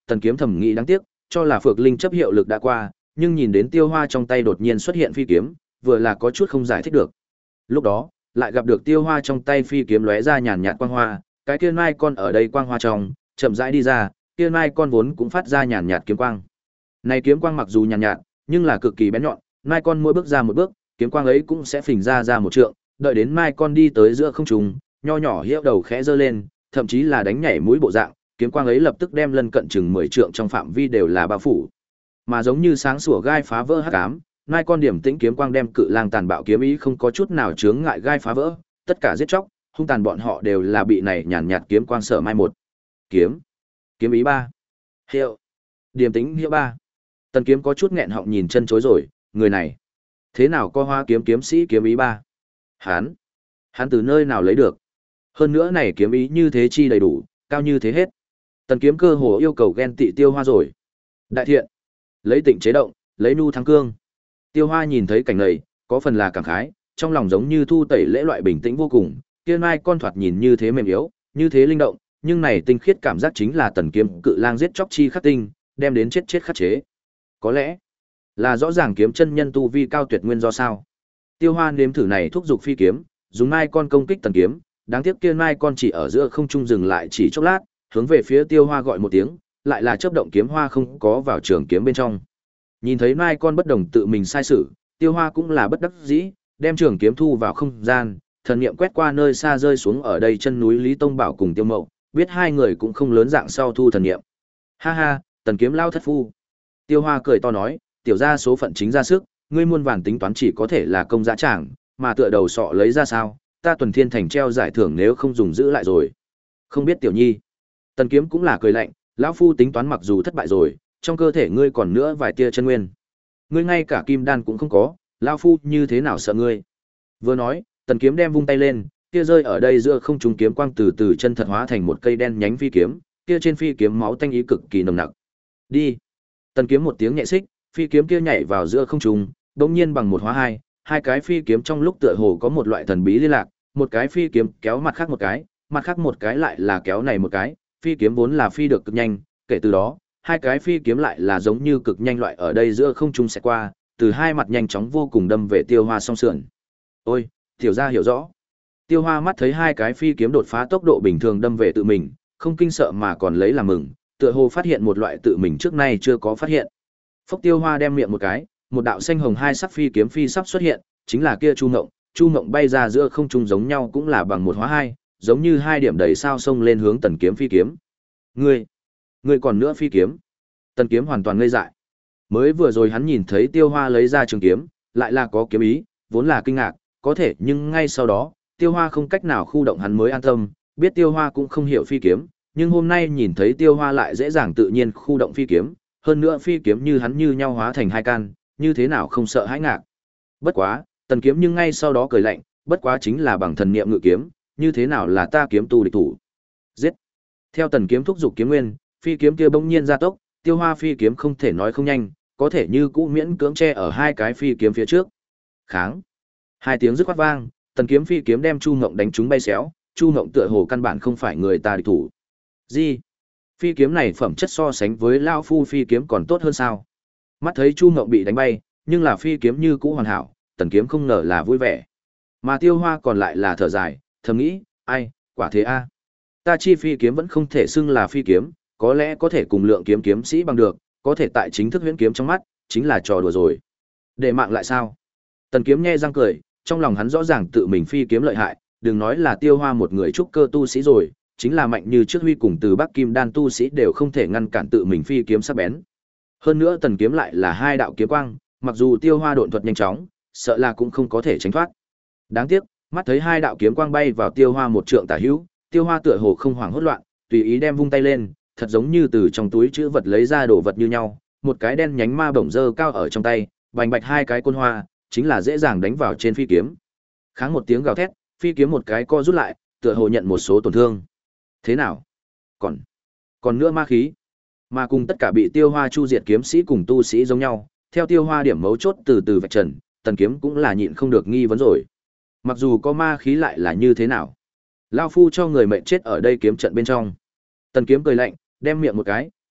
Tần Kiếm thầm nghĩ đáng tiếc, cho là Phược Linh chấp hiệu lực đã qua, nhưng nhìn đến Tiêu Hoa trong tay đột nhiên xuất hiện phi kiếm, vừa là có chút không giải thích được. Lúc đó, lại gặp được Tiêu Hoa trong tay phi kiếm lóe ra nhàn nhạt quang hoa, cái kia mai con ở đây quang hoa trong, chậm rãi đi ra, kia mai con vốn cũng phát ra nhàn nhạt kiếm quang. Này kiếm quang mặc dù nhàn nhạt, nhưng là cực kỳ bén nhọn, mai con mỗi bước ra một bước, kiếm quang ấy cũng sẽ phình ra ra một trượng, đợi đến mai con đi tới giữa không trung, nho nhỏ hiệu đầu khẽ giơ lên, thậm chí là đánh nhảy mũi bộ dạng, kiếm quang ấy lập tức đem lân cận chừng mười trượng trong phạm vi đều là bao phủ. Mà giống như sáng sủa gai phá vỡ hắc ám, mai con điểm tĩnh kiếm quang đem cự lang tàn bạo kiếm ý không có chút nào chướng ngại gai phá vỡ, tất cả giết chóc, hung tàn bọn họ đều là bị này nhàn nhạt kiếm quang sở mai một. Kiếm, kiếm ý ba, hiệu, điểm tĩnh hiệu ba. Tần Kiếm có chút nghẹn họng nhìn chân chối rồi, người này, thế nào có hoa kiếm kiếm sĩ kiếm ý ba? Hắn, hắn từ nơi nào lấy được? Hơn nữa này kiếm ý như thế chi đầy đủ, cao như thế hết. Tần Kiếm cơ hồ yêu cầu ghen tị Tiêu Hoa rồi. Đại thiện, lấy tịnh chế động, lấy nu thắng cương. Tiêu Hoa nhìn thấy cảnh này, có phần là cảm khái, trong lòng giống như thu tẩy lễ loại bình tĩnh vô cùng, kia mai con thoạt nhìn như thế mềm yếu, như thế linh động, nhưng này tinh khiết cảm giác chính là Tần Kiếm cự lang giết chóc chi khắc tinh, đem đến chết chết khắc chế. Có lẽ là rõ ràng kiếm chân nhân tu vi cao tuyệt nguyên do sao. Tiêu Hoa nếm thử này thúc dục phi kiếm, dùng mai con công kích Tần Kiếm, đáng tiếc kia mai con chỉ ở giữa không trung dừng lại chỉ chốc lát, hướng về phía Tiêu Hoa gọi một tiếng, lại là chớp động kiếm hoa không có vào trường kiếm bên trong. Nhìn thấy mai con bất đồng tự mình sai sử, Tiêu Hoa cũng là bất đắc dĩ, đem trường kiếm thu vào không gian, thần niệm quét qua nơi xa rơi xuống ở đây chân núi Lý Tông Bảo cùng Tiêu Mậu, biết hai người cũng không lớn dạng sau thu thần niệm. Ha ha, Tần Kiếm lao thất phu. Tiêu Hoa cười to nói, tiểu gia số phận chính ra sức, ngươi muôn vàn tính toán chỉ có thể là công dã tràng, mà tựa đầu sọ lấy ra sao, ta Tuần Thiên Thành treo giải thưởng nếu không dùng giữ lại rồi. Không biết tiểu nhi. Tần Kiếm cũng là cười lạnh, lão phu tính toán mặc dù thất bại rồi, trong cơ thể ngươi còn nữa vài tia chân nguyên. Ngươi ngay cả kim đan cũng không có, lão phu như thế nào sợ ngươi. Vừa nói, Tần Kiếm đem vung tay lên, kia rơi ở đây giữa không trung kiếm quang từ từ chân thật hóa thành một cây đen nhánh phi kiếm, kia trên phi kiếm máu tanh ý cực kỳ nồng nặc. Đi. Tần Kiếm một tiếng nhẹ xích, phi kiếm kia nhảy vào giữa không trung, bỗng nhiên bằng một hóa hai, hai cái phi kiếm trong lúc tựa hồ có một loại thần bí liên lạc, một cái phi kiếm kéo mặt khác một cái, mặt khác một cái lại là kéo này một cái, phi kiếm vốn là phi được cực nhanh, kể từ đó, hai cái phi kiếm lại là giống như cực nhanh loại ở đây giữa không trung sẽ qua, từ hai mặt nhanh chóng vô cùng đâm về Tiêu Hoa song sườn. Ôi, tiểu gia hiểu rõ. Tiêu Hoa mắt thấy hai cái phi kiếm đột phá tốc độ bình thường đâm về tự mình, không kinh sợ mà còn lấy làm mừng, tựa hồ phát hiện một loại tự mình trước nay chưa có phát hiện. Phốc Tiêu Hoa đem miệng một cái, một đạo xanh hồng hai sắc phi kiếm phi sắp xuất hiện, chính là kia Chu Ngộng, Chu Ngộng bay ra giữa không trung giống nhau cũng là bằng một hóa hai, giống như hai điểm đầy sao xông lên hướng Tần Kiếm phi kiếm. Ngươi, ngươi còn nữa phi kiếm? Tần Kiếm hoàn toàn ngây dại. Mới vừa rồi hắn nhìn thấy Tiêu Hoa lấy ra trường kiếm, lại là có kiếm ý, vốn là kinh ngạc, có thể nhưng ngay sau đó, Tiêu Hoa không cách nào khu động hắn mới an tâm, biết Tiêu Hoa cũng không hiểu phi kiếm, nhưng hôm nay nhìn thấy Tiêu Hoa lại dễ dàng tự nhiên khu động phi kiếm, hơn nữa phi kiếm như hắn như nhau hóa thành hai can, như thế nào không sợ hãi ngạc. Bất quá, Tần Kiếm nhưng ngay sau đó cười lạnh, bất quá chính là bằng thần niệm ngự kiếm, như thế nào là ta kiếm tu địch thủ. Giết. Theo Tần Kiếm thúc dục kiếm nguyên, phi kiếm kia bỗng nhiên gia tốc, Tiêu Hoa phi kiếm không thể nói không nhanh, có thể như cũ miễn cưỡng che ở hai cái phi kiếm phía trước. Kháng. Hai tiếng rứt khoát vang, Tần Kiếm phi kiếm đem Chu Ngộng đánh trúng bay xéo, Chu Ngộng tựa hồ căn bản không phải người ta địch thủ. Gì? Phi kiếm này phẩm chất so sánh với lão phu phi kiếm còn tốt hơn sao? Mắt thấy Chu Ngộng bị đánh bay, nhưng là phi kiếm như cũ hoàn hảo, Tần Kiếm không ngờ là vui vẻ. Mà Tiêu Hoa còn lại là thở dài, thầm nghĩ, ai, quả thế a. Ta chi phi kiếm vẫn không thể xưng là phi kiếm, có lẽ có thể cùng lượng kiếm kiếm sĩ bằng được, có thể tại chính thức huyễn kiếm trong mắt, chính là trò đùa rồi. Để mạng lại sao? Tần Kiếm nhe răng cười, trong lòng hắn rõ ràng tự mình phi kiếm lợi hại, đừng nói là Tiêu Hoa một người trúc cơ tu sĩ rồi, chính là mạnh như trước Huy cùng từ Bắc Kim Đan tu sĩ đều không thể ngăn cản tự mình phi kiếm sắc bén. Hơn nữa Tần Kiếm lại là hai đạo kiếm quang, mặc dù Tiêu Hoa độn thuật nhanh chóng, sợ là cũng không có thể tránh thoát. Đáng tiếc, mắt thấy hai đạo kiếm quang bay vào Tiêu Hoa một trượng tả hữu, Tiêu Hoa tựa hồ không hoảng hốt loạn, tùy ý đem vung tay lên, thật giống như từ trong túi trữ vật lấy ra đồ vật như nhau, một cái đen nhánh ma bổng dơ cao ở trong tay, bành bạch hai cái côn hoa, chính là dễ dàng đánh vào trên phi kiếm. Kháng một tiếng gào thét, phi kiếm một cái co rút lại, tựa hồ nhận một số tổn thương. Thế nào? Còn còn nữa ma khí. Mà cùng tất cả bị Tiêu Hoa chu diệt kiếm sĩ cùng tu sĩ giống nhau, theo Tiêu Hoa điểm mấu chốt từ từ vạch trần, Tần Kiếm cũng là nhịn không được nghi vấn rồi. Mặc dù có ma khí lại là như thế nào? Lão phu cho người mệnh chết ở đây kiếm trận bên trong. Tần Kiếm cười lạnh, đem miệng một cái,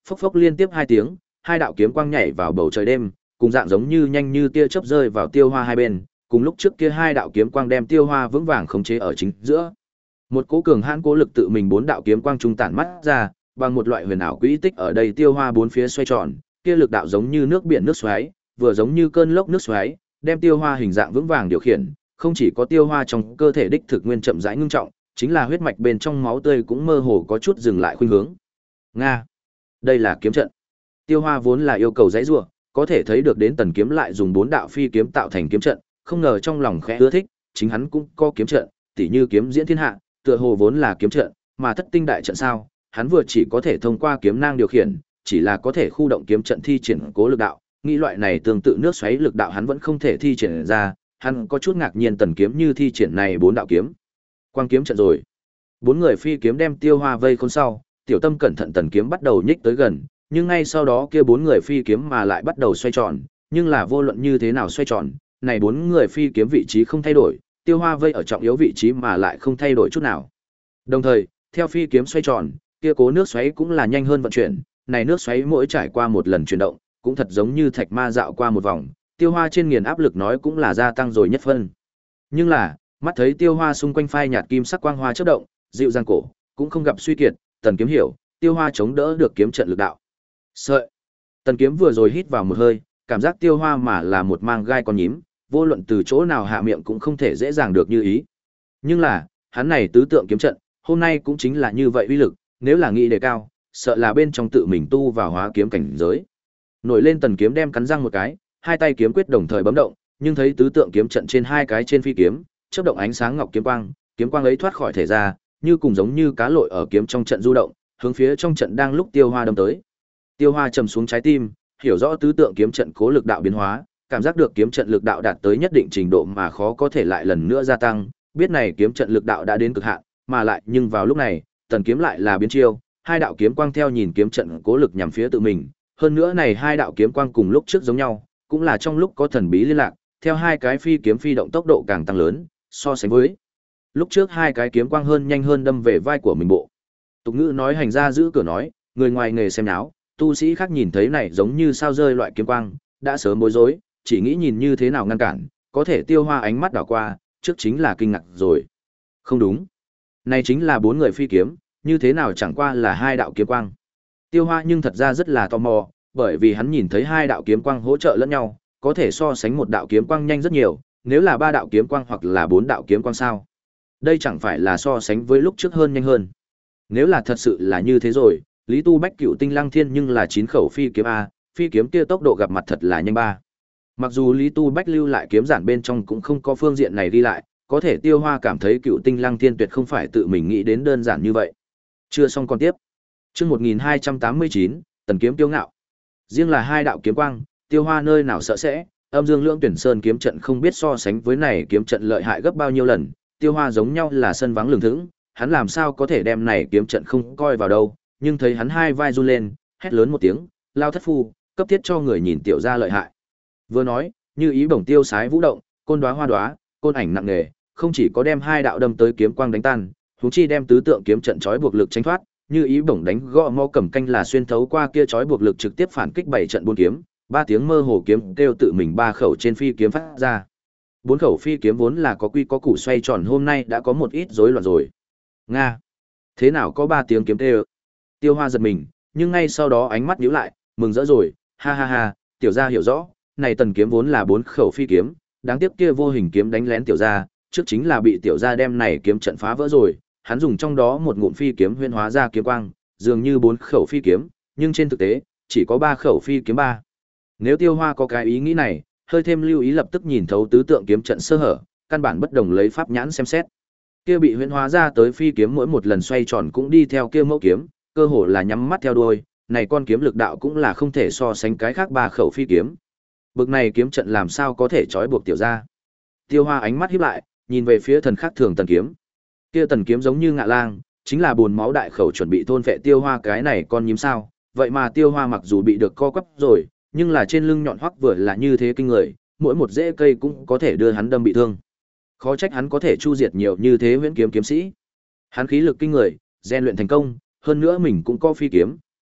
phốc phốc liên tiếp hai tiếng, hai đạo kiếm quang nhảy vào bầu trời đêm, cùng dạng giống như nhanh như tia chớp rơi vào Tiêu Hoa hai bên, cùng lúc trước kia hai đạo kiếm quang đem Tiêu Hoa vững vàng khống chế ở chính giữa. Một cỗ cường hãn cố lực tự mình bốn đạo kiếm quang trung tản mắt ra, bằng một loại huyền ảo quỹ tích ở đây Tiêu Hoa bốn phía xoay tròn, kia lực đạo giống như nước biển nước xoáy, vừa giống như cơn lốc nước xoáy, đem Tiêu Hoa hình dạng vững vàng điều khiển, không chỉ có Tiêu Hoa trong cơ thể đích thực nguyên chậm rãi ngưng trọng, chính là huyết mạch bên trong máu tươi cũng mơ hồ có chút dừng lại khuynh hướng. Nga, đây là kiếm trận. Tiêu Hoa vốn là yêu cầu giãy giụa, có thể thấy được đến Tần Kiếm lại dùng bốn đạo phi kiếm tạo thành kiếm trận, không ngờ trong lòng khẽ ưa thích, chính hắn cũng có kiếm trận, tỉ như kiếm diễn thiên hạ, tựa hồ vốn là kiếm trận, mà thất tinh đại trận sao, hắn vừa chỉ có thể thông qua kiếm nang điều khiển, chỉ là có thể khu động kiếm trận thi triển cố lực đạo, nghĩ loại này tương tự nước xoáy lực đạo hắn vẫn không thể thi triển ra, hắn có chút ngạc nhiên Tần Kiếm như thi triển này bốn đạo kiếm. Quang kiếm trận rồi. Bốn người phi kiếm đem Tiêu Hoa vây khốn sau, Tiểu Tâm cẩn thận Tần Kiếm bắt đầu nhích tới gần, nhưng ngay sau đó kia bốn người phi kiếm mà lại bắt đầu xoay tròn, nhưng là vô luận như thế nào xoay tròn, này bốn người phi kiếm vị trí không thay đổi, Tiêu Hoa vây ở trọng yếu vị trí mà lại không thay đổi chút nào. Đồng thời, theo phi kiếm xoay tròn, kia cố nước xoáy cũng là nhanh hơn vận chuyển, này nước xoáy mỗi trải qua một lần chuyển động, cũng thật giống như thạch ma dạo qua một vòng, Tiêu Hoa trên nghiền áp lực nói cũng là gia tăng rồi nhất phân. Nhưng là, mắt thấy Tiêu Hoa xung quanh phai nhạt kim sắc quang hoa chớp động, dịu dàng cổ, cũng không gặp suy kiệt, Tần Kiếm hiểu, Tiêu Hoa chống đỡ được kiếm trận lực đạo. Sợi. Tần Kiếm vừa rồi hít vào một hơi, cảm giác Tiêu Hoa mà là một mang gai con nhím, vô luận từ chỗ nào hạ miệng cũng không thể dễ dàng được như ý. Nhưng là, hắn này tứ tượng kiếm trận, hôm nay cũng chính là như vậy uy lực, nếu là nghĩ đề cao, sợ là bên trong tự mình tu vào hóa kiếm cảnh giới. Nổi lên Tần Kiếm đem cắn răng một cái, hai tay kiếm quyết đồng thời bấm động, nhưng thấy tứ tượng kiếm trận trên hai cái trên phi kiếm, chớp động ánh sáng ngọc kiếm quang, kiếm quang ấy thoát khỏi thể ra, như cùng giống như cá lội ở kiếm trong trận du động, hướng phía trong trận đang lúc Tiêu Hoa đâm tới. Tiêu Hoa trầm xuống trái tim, hiểu rõ tứ tượng kiếm trận cố lực đạo biến hóa, cảm giác được kiếm trận lực đạo đạt tới nhất định trình độ mà khó có thể lại lần nữa gia tăng, biết này kiếm trận lực đạo đã đến cực hạn, mà lại nhưng vào lúc này, Tần Kiếm lại là biến chiêu, hai đạo kiếm quang theo nhìn kiếm trận cố lực nhằm phía tự mình, hơn nữa này hai đạo kiếm quang cùng lúc trước giống nhau, cũng là trong lúc có thần bí liên lạc, theo hai cái phi kiếm phi động tốc độ càng tăng lớn, so sánh với lúc trước hai cái kiếm quang hơn nhanh hơn đâm về vai của mình bộ. Tục ngữ nói hành ra giữ cửa nói, người ngoài nghề xem náo, tu sĩ khác nhìn thấy này giống như sao rơi loại kiếm quang, đã sớm bối rối, chỉ nghĩ nhìn như thế nào ngăn cản, có thể Tiêu Hoa ánh mắt đảo qua, trước chính là kinh ngạc rồi. Không đúng, này chính là bốn người phi kiếm, như thế nào chẳng qua là hai đạo kiếm quang. Tiêu Hoa nhưng thật ra rất là tò mò, bởi vì hắn nhìn thấy hai đạo kiếm quang hỗ trợ lẫn nhau, có thể so sánh một đạo kiếm quang nhanh rất nhiều, nếu là ba đạo kiếm quang hoặc là bốn đạo kiếm quang sao? Đây chẳng phải là so sánh với lúc trước hơn nhanh hơn. Nếu là thật sự là như thế rồi, Lý Tu Bách Cựu Tinh Lăng Thiên nhưng là chín khẩu phi kiếm a, phi kiếm kia tốc độ gặp mặt thật là nhanh ba. Mặc dù Lý Tu Bách lưu lại kiếm giản bên trong cũng không có phương diện này đi lại, có thể Tiêu Hoa cảm thấy Cựu Tinh Lăng Thiên tuyệt không phải tự mình nghĩ đến đơn giản như vậy. Chưa xong còn tiếp. Chương một nghìn hai trăm tám mươi chín, Tần Kiếm Tiêu Ngạo. Riêng là hai đạo kiếm quang, Tiêu Hoa nơi nào sợ sẽ, Âm Dương Lưỡng Tuyển Sơn kiếm trận không biết so sánh với này kiếm trận lợi hại gấp bao nhiêu lần, Tiêu Hoa giống nhau là sân vắng lừng thững, hắn làm sao có thể đem này kiếm trận không coi vào đâu, nhưng thấy hắn hai vai run lên, hét lớn một tiếng, lao thất phu, cấp thiết cho người nhìn tiểu gia lợi hại. Vừa nói, như ý bổng tiêu sái vũ động, côn đóa hoa đóa, côn ảnh nặng nề, không chỉ có đem hai đạo đâm tới kiếm quang đánh tan, huống chi đem tứ tượng kiếm trận trói buộc lực tránh thoát, như ý bổng đánh gõ mõ cầm canh là xuyên thấu qua kia trói buộc lực trực tiếp phản kích bảy trận bốn kiếm, ba tiếng mơ hồ kiếm kêu tự mình ba khẩu trên phi kiếm phát ra. Bốn khẩu phi kiếm vốn là có quy có củ xoay tròn hôm nay đã có một ít rối loạn rồi. Nga, thế nào có ba tiếng kiếm kêu? Tiêu Hoa giật mình, nhưng ngay sau đó ánh mắt nhíu lại, mừng rỡ rồi, ha ha ha, tiểu gia hiểu rõ, này Tần Kiếm vốn là bốn khẩu phi kiếm, đáng tiếc kia vô hình kiếm đánh lén tiểu gia, trước chính là bị tiểu gia đem này kiếm trận phá vỡ rồi, hắn dùng trong đó một ngụm phi kiếm huyễn hóa ra kiếm quang, dường như bốn khẩu phi kiếm, nhưng trên thực tế, chỉ có ba khẩu phi kiếm ba. Nếu Tiêu Hoa có cái ý nghĩ này, hơi thêm lưu ý lập tức nhìn thấu tứ tượng kiếm trận sơ hở, căn bản bất đồng lấy pháp nhãn xem xét. Kia bị huyễn hóa ra tới phi kiếm mỗi một lần xoay tròn cũng đi theo kia mẫu kiếm, cơ hồ là nhắm mắt theo đuôi, này con kiếm lực đạo cũng là không thể so sánh cái khác ba khẩu phi kiếm. Bực này kiếm trận làm sao có thể trói buộc tiểu gia? Tiêu Hoa ánh mắt híp lại, nhìn về phía thần khắc thường Tần Kiếm. Kia Tần Kiếm giống như ngạ lang, chính là buồn máu đại khẩu chuẩn bị thôn phệ Tiêu Hoa cái này con nhím sao? Vậy mà Tiêu Hoa mặc dù bị được co quắp rồi, nhưng là trên lưng nhọn hoắc vừa là như thế kinh người, mỗi một rễ cây cũng có thể đưa hắn đâm bị thương. Khó trách hắn có thể chu diệt nhiều như thế huyễn kiếm kiếm sĩ. Hắn khí lực kinh người, rèn luyện thành công, hơn nữa mình cũng có phi kiếm,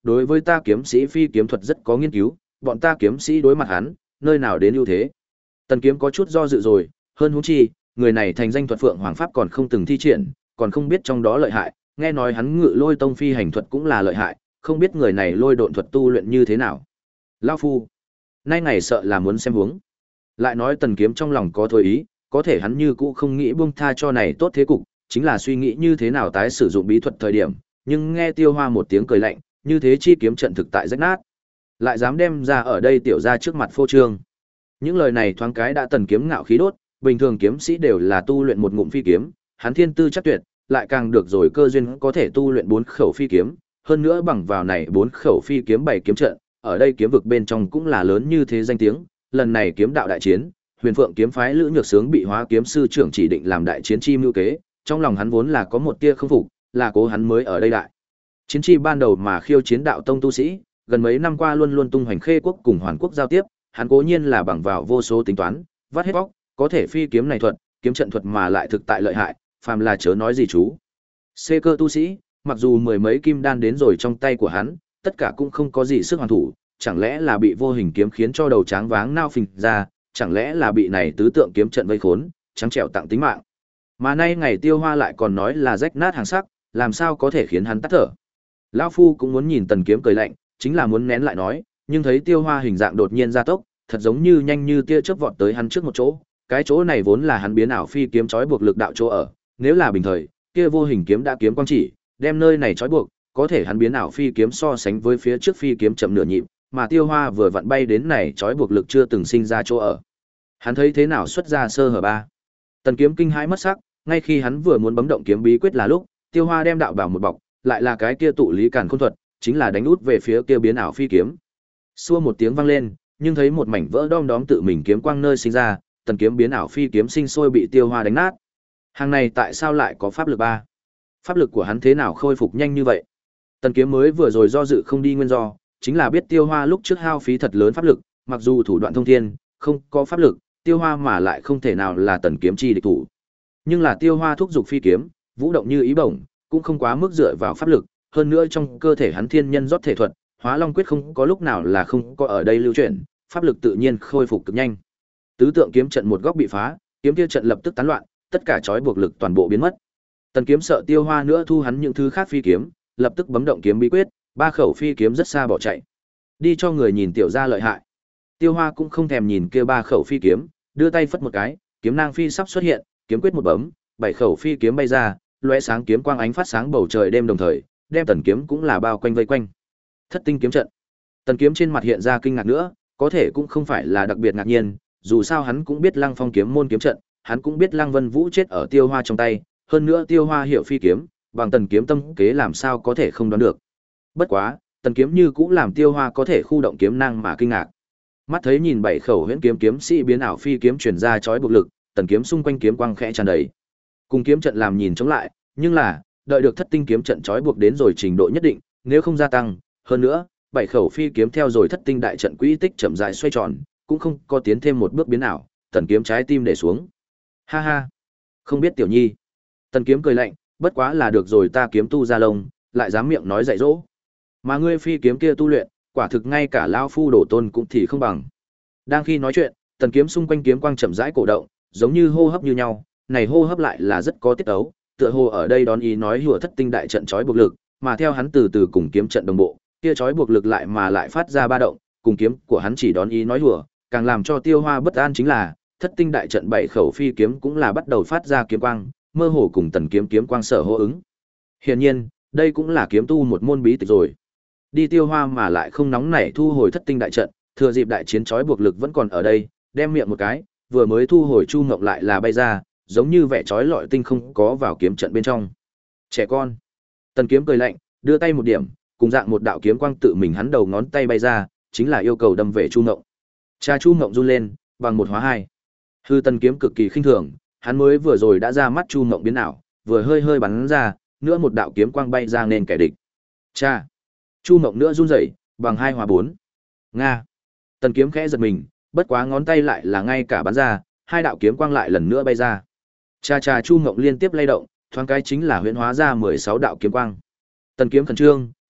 đối với ta kiếm sĩ phi kiếm thuật rất có nghiên cứu, bọn ta kiếm sĩ đối mặt hắn, nơi nào đến ưu thế. Tần Kiếm có chút do dự rồi, hơn huống chi, người này thành danh thuật Phượng Hoàng Pháp còn không từng thi triển, còn không biết trong đó lợi hại, nghe nói hắn Ngự Lôi Tông phi hành thuật cũng là lợi hại, không biết người này lôi độn thuật tu luyện như thế nào. Lão phu, nay ngày sợ là muốn xem huống. Lại nói Tần Kiếm trong lòng có thôi ý, có thể hắn như cũ không nghĩ buông tha cho này tốt thế cục, chính là suy nghĩ như thế nào tái sử dụng bí thuật thời điểm, nhưng nghe Tiêu Hoa một tiếng cười lạnh, như thế chi kiếm trận thực tại rách nát, lại dám đem ra ở đây tiểu ra trước mặt phô trương. Những lời này thoáng cái đã Tần Kiếm ngạo khí đốt, bình thường kiếm sĩ đều là tu luyện một ngụm phi kiếm, hắn thiên tư chắc tuyệt, lại càng được rồi cơ duyên có thể tu luyện bốn khẩu phi kiếm, hơn nữa bằng vào này bốn khẩu phi kiếm bảy kiếm trận, ở đây kiếm vực bên trong cũng là lớn như thế danh tiếng, lần này kiếm đạo đại chiến, Huyền Phượng kiếm phái Lữ Nhược Sướng bị Hóa kiếm sư trưởng chỉ định làm đại chiến chi mưu kế, trong lòng hắn vốn là có một tia không phục, là cố hắn mới ở đây đại. Chiến chi ban đầu mà khiêu chiến đạo tông tu sĩ, gần mấy năm qua luôn luôn tung hoành Khê quốc cùng Hoàn quốc giao tiếp, hắn cố nhiên là bằng vào vô số tính toán, vắt hết bóc, có thể phi kiếm này thuật, kiếm trận thuật mà lại thực tại lợi hại, phàm là chớ nói gì chú. Xê cơ tu sĩ, mặc dù mười mấy kim đan đến rồi trong tay của hắn, tất cả cũng không có gì sức hoàn thủ, chẳng lẽ là bị vô hình kiếm khiến cho đầu tráng váng nao phình ra, chẳng lẽ là bị này tứ tượng kiếm trận vây khốn, trắng trẻo tặng tính mạng. Mà nay ngày Tiêu Hoa lại còn nói là rách nát hàng sắc, làm sao có thể khiến hắn tắt thở. Lão phu cũng muốn nhìn Tần Kiếm cười lạnh, chính là muốn nén lại nói, nhưng thấy Tiêu Hoa hình dạng đột nhiên gia tốc, thật giống như nhanh như tia chớp vọt tới hắn trước một chỗ, cái chỗ này vốn là hắn biến ảo phi kiếm trói buộc lực đạo chỗ ở, nếu là bình thời, kia vô hình kiếm đã kiếm quang chỉ, đem nơi này trói buộc, có thể hắn biến ảo phi kiếm so sánh với phía trước phi kiếm chậm nửa nhịp, mà Tiêu Hoa vừa vặn bay đến này trói buộc lực chưa từng sinh ra chỗ ở. Hắn thấy thế nào xuất ra sơ hở ba. Tần Kiếm kinh hãi mất sắc, ngay khi hắn vừa muốn bấm động kiếm bí quyết là lúc, Tiêu Hoa đem đạo bảo một bọc, lại là cái kia tụ lý càn khôn thuật, chính là đánh út về phía kia biến ảo phi kiếm. Xua một tiếng vang lên, nhưng thấy một mảnh vỡ đom đóm tự mình kiếm quang nơi sinh ra, Tần Kiếm biến ảo phi kiếm sinh sôi bị Tiêu Hoa đánh nát. Hàng này tại sao lại có pháp lực ba? Pháp lực của hắn thế nào khôi phục nhanh như vậy? Tần Kiếm mới vừa rồi do dự không đi nguyên do, chính là biết Tiêu Hoa lúc trước hao phí thật lớn pháp lực, mặc dù thủ đoạn thông thiên, không có pháp lực, Tiêu Hoa mà lại không thể nào là Tần Kiếm chi địch thủ. Nhưng là Tiêu Hoa thúc dục phi kiếm, vũ động như ý bổng, cũng không quá mức dựa vào pháp lực, hơn nữa trong cơ thể hắn thiên nhân rót thể thuật, Hóa Long quyết không có lúc nào là không có ở đây lưu chuyển, pháp lực tự nhiên khôi phục cực nhanh. Tứ tượng kiếm trận một góc bị phá, kiếm kia trận lập tức tán loạn, tất cả trói buộc lực toàn bộ biến mất. Tần Kiếm sợ Tiêu Hoa nữa thu hắn những thứ khác phi kiếm, lập tức bấm động kiếm bí quyết, ba khẩu phi kiếm rất xa bỏ chạy. Đi cho người nhìn tiểu gia lợi hại. Tiêu Hoa cũng không thèm nhìn kia ba khẩu phi kiếm, đưa tay phất một cái, kiếm nang phi sắp xuất hiện, kiếm quyết một bấm, bảy khẩu phi kiếm bay ra, lóe sáng kiếm quang ánh phát sáng bầu trời đêm đồng thời, đem Tần Kiếm cũng là bao quanh vây quanh. Thất tinh kiếm trận. Tần Kiếm trên mặt hiện ra kinh ngạc nữa, có thể cũng không phải là đặc biệt ngạc nhiên, dù sao hắn cũng biết Lăng Phong kiếm môn kiếm trận, hắn cũng biết Lăng Vân Vũ chết ở Tiêu Hoa trong tay, hơn nữa Tiêu Hoa hiểu phi kiếm, bằng Tần Kiếm tâm kế làm sao có thể không đoán được. Bất quá, Tần Kiếm như cũng làm Tiêu Hoa có thể khu động kiếm năng mà kinh ngạc. Mắt thấy nhìn bảy khẩu huyễn kiếm kiếm sĩ biến ảo phi kiếm truyền ra chói buộc lực, Tần Kiếm xung quanh kiếm quang khẽ tràn đầy. Cùng kiếm trận làm nhìn chống lại, nhưng là, đợi được thất tinh kiếm trận chói buộc đến rồi trình độ nhất định, nếu không gia tăng, hơn nữa, bảy khẩu phi kiếm theo rồi thất tinh đại trận quỹ tích chậm rãi xoay tròn, cũng không có tiến thêm một bước biến ảo, Tần Kiếm trái tim để xuống. Ha ha, không biết tiểu nhi. Tần Kiếm cười lạnh, bất quá là được rồi, ta kiếm tu ra lông, lại dám miệng nói dạy dỗ. Mà ngươi phi kiếm kia tu luyện, quả thực ngay cả lão phu đổ tôn cũng thì không bằng. Đang khi nói chuyện, Tần Kiếm xung quanh kiếm quang chậm rãi cổ động, giống như hô hấp như nhau, này hô hấp lại là rất có tiết tấu, tựa hồ ở đây đón ý nói hùa thất tinh đại trận chói buộc lực, mà theo hắn từ từ cùng kiếm trận đồng bộ, kia chói buộc lực lại mà lại phát ra ba động, cùng kiếm của hắn chỉ đón ý nói hùa, càng làm cho Tiêu Hoa bất an chính là, thất tinh đại trận bảy khẩu phi kiếm cũng là bắt đầu phát ra kiếm quang, mơ hồ cùng Tần Kiếm kiếm quang sở hô ứng. Hiển nhiên, đây cũng là kiếm tu một môn bí tịch rồi. Đi Tiêu Hoa mà lại không nóng nảy thu hồi thất tinh đại trận, thừa dịp đại chiến chói buộc lực vẫn còn ở đây, đem miệng một cái, vừa mới thu hồi Chu Ngộng lại là bay ra, giống như vẻ chói lọi tinh không có vào kiếm trận bên trong. Trẻ con. Tần Kiếm cười lạnh, đưa tay một điểm, cùng dạng một đạo kiếm quang tự mình hắn đầu ngón tay bay ra, chính là yêu cầu đâm về Chu Ngộng. Cha Chu Ngộng run lên, bằng một hóa hai. Hư Tần Kiếm cực kỳ khinh thường, hắn mới vừa rồi đã ra mắt Chu Ngộng biến ảo, vừa hơi hơi bắn ra, nữa một đạo kiếm quang bay ra nên kẻ địch. Cha. Chu Ngộng nữa run rẩy, bằng hai hóa bốn. Nga. Tần Kiếm khẽ giật mình, bất quá ngón tay lại là ngay cả bắn ra, hai đạo kiếm quang lại lần nữa bay ra. Cha cha Chu Ngộng liên tiếp lay động, thoáng cái chính là huyễn hóa ra mười sáu đạo kiếm quang. Tần Kiếm khẩn trương,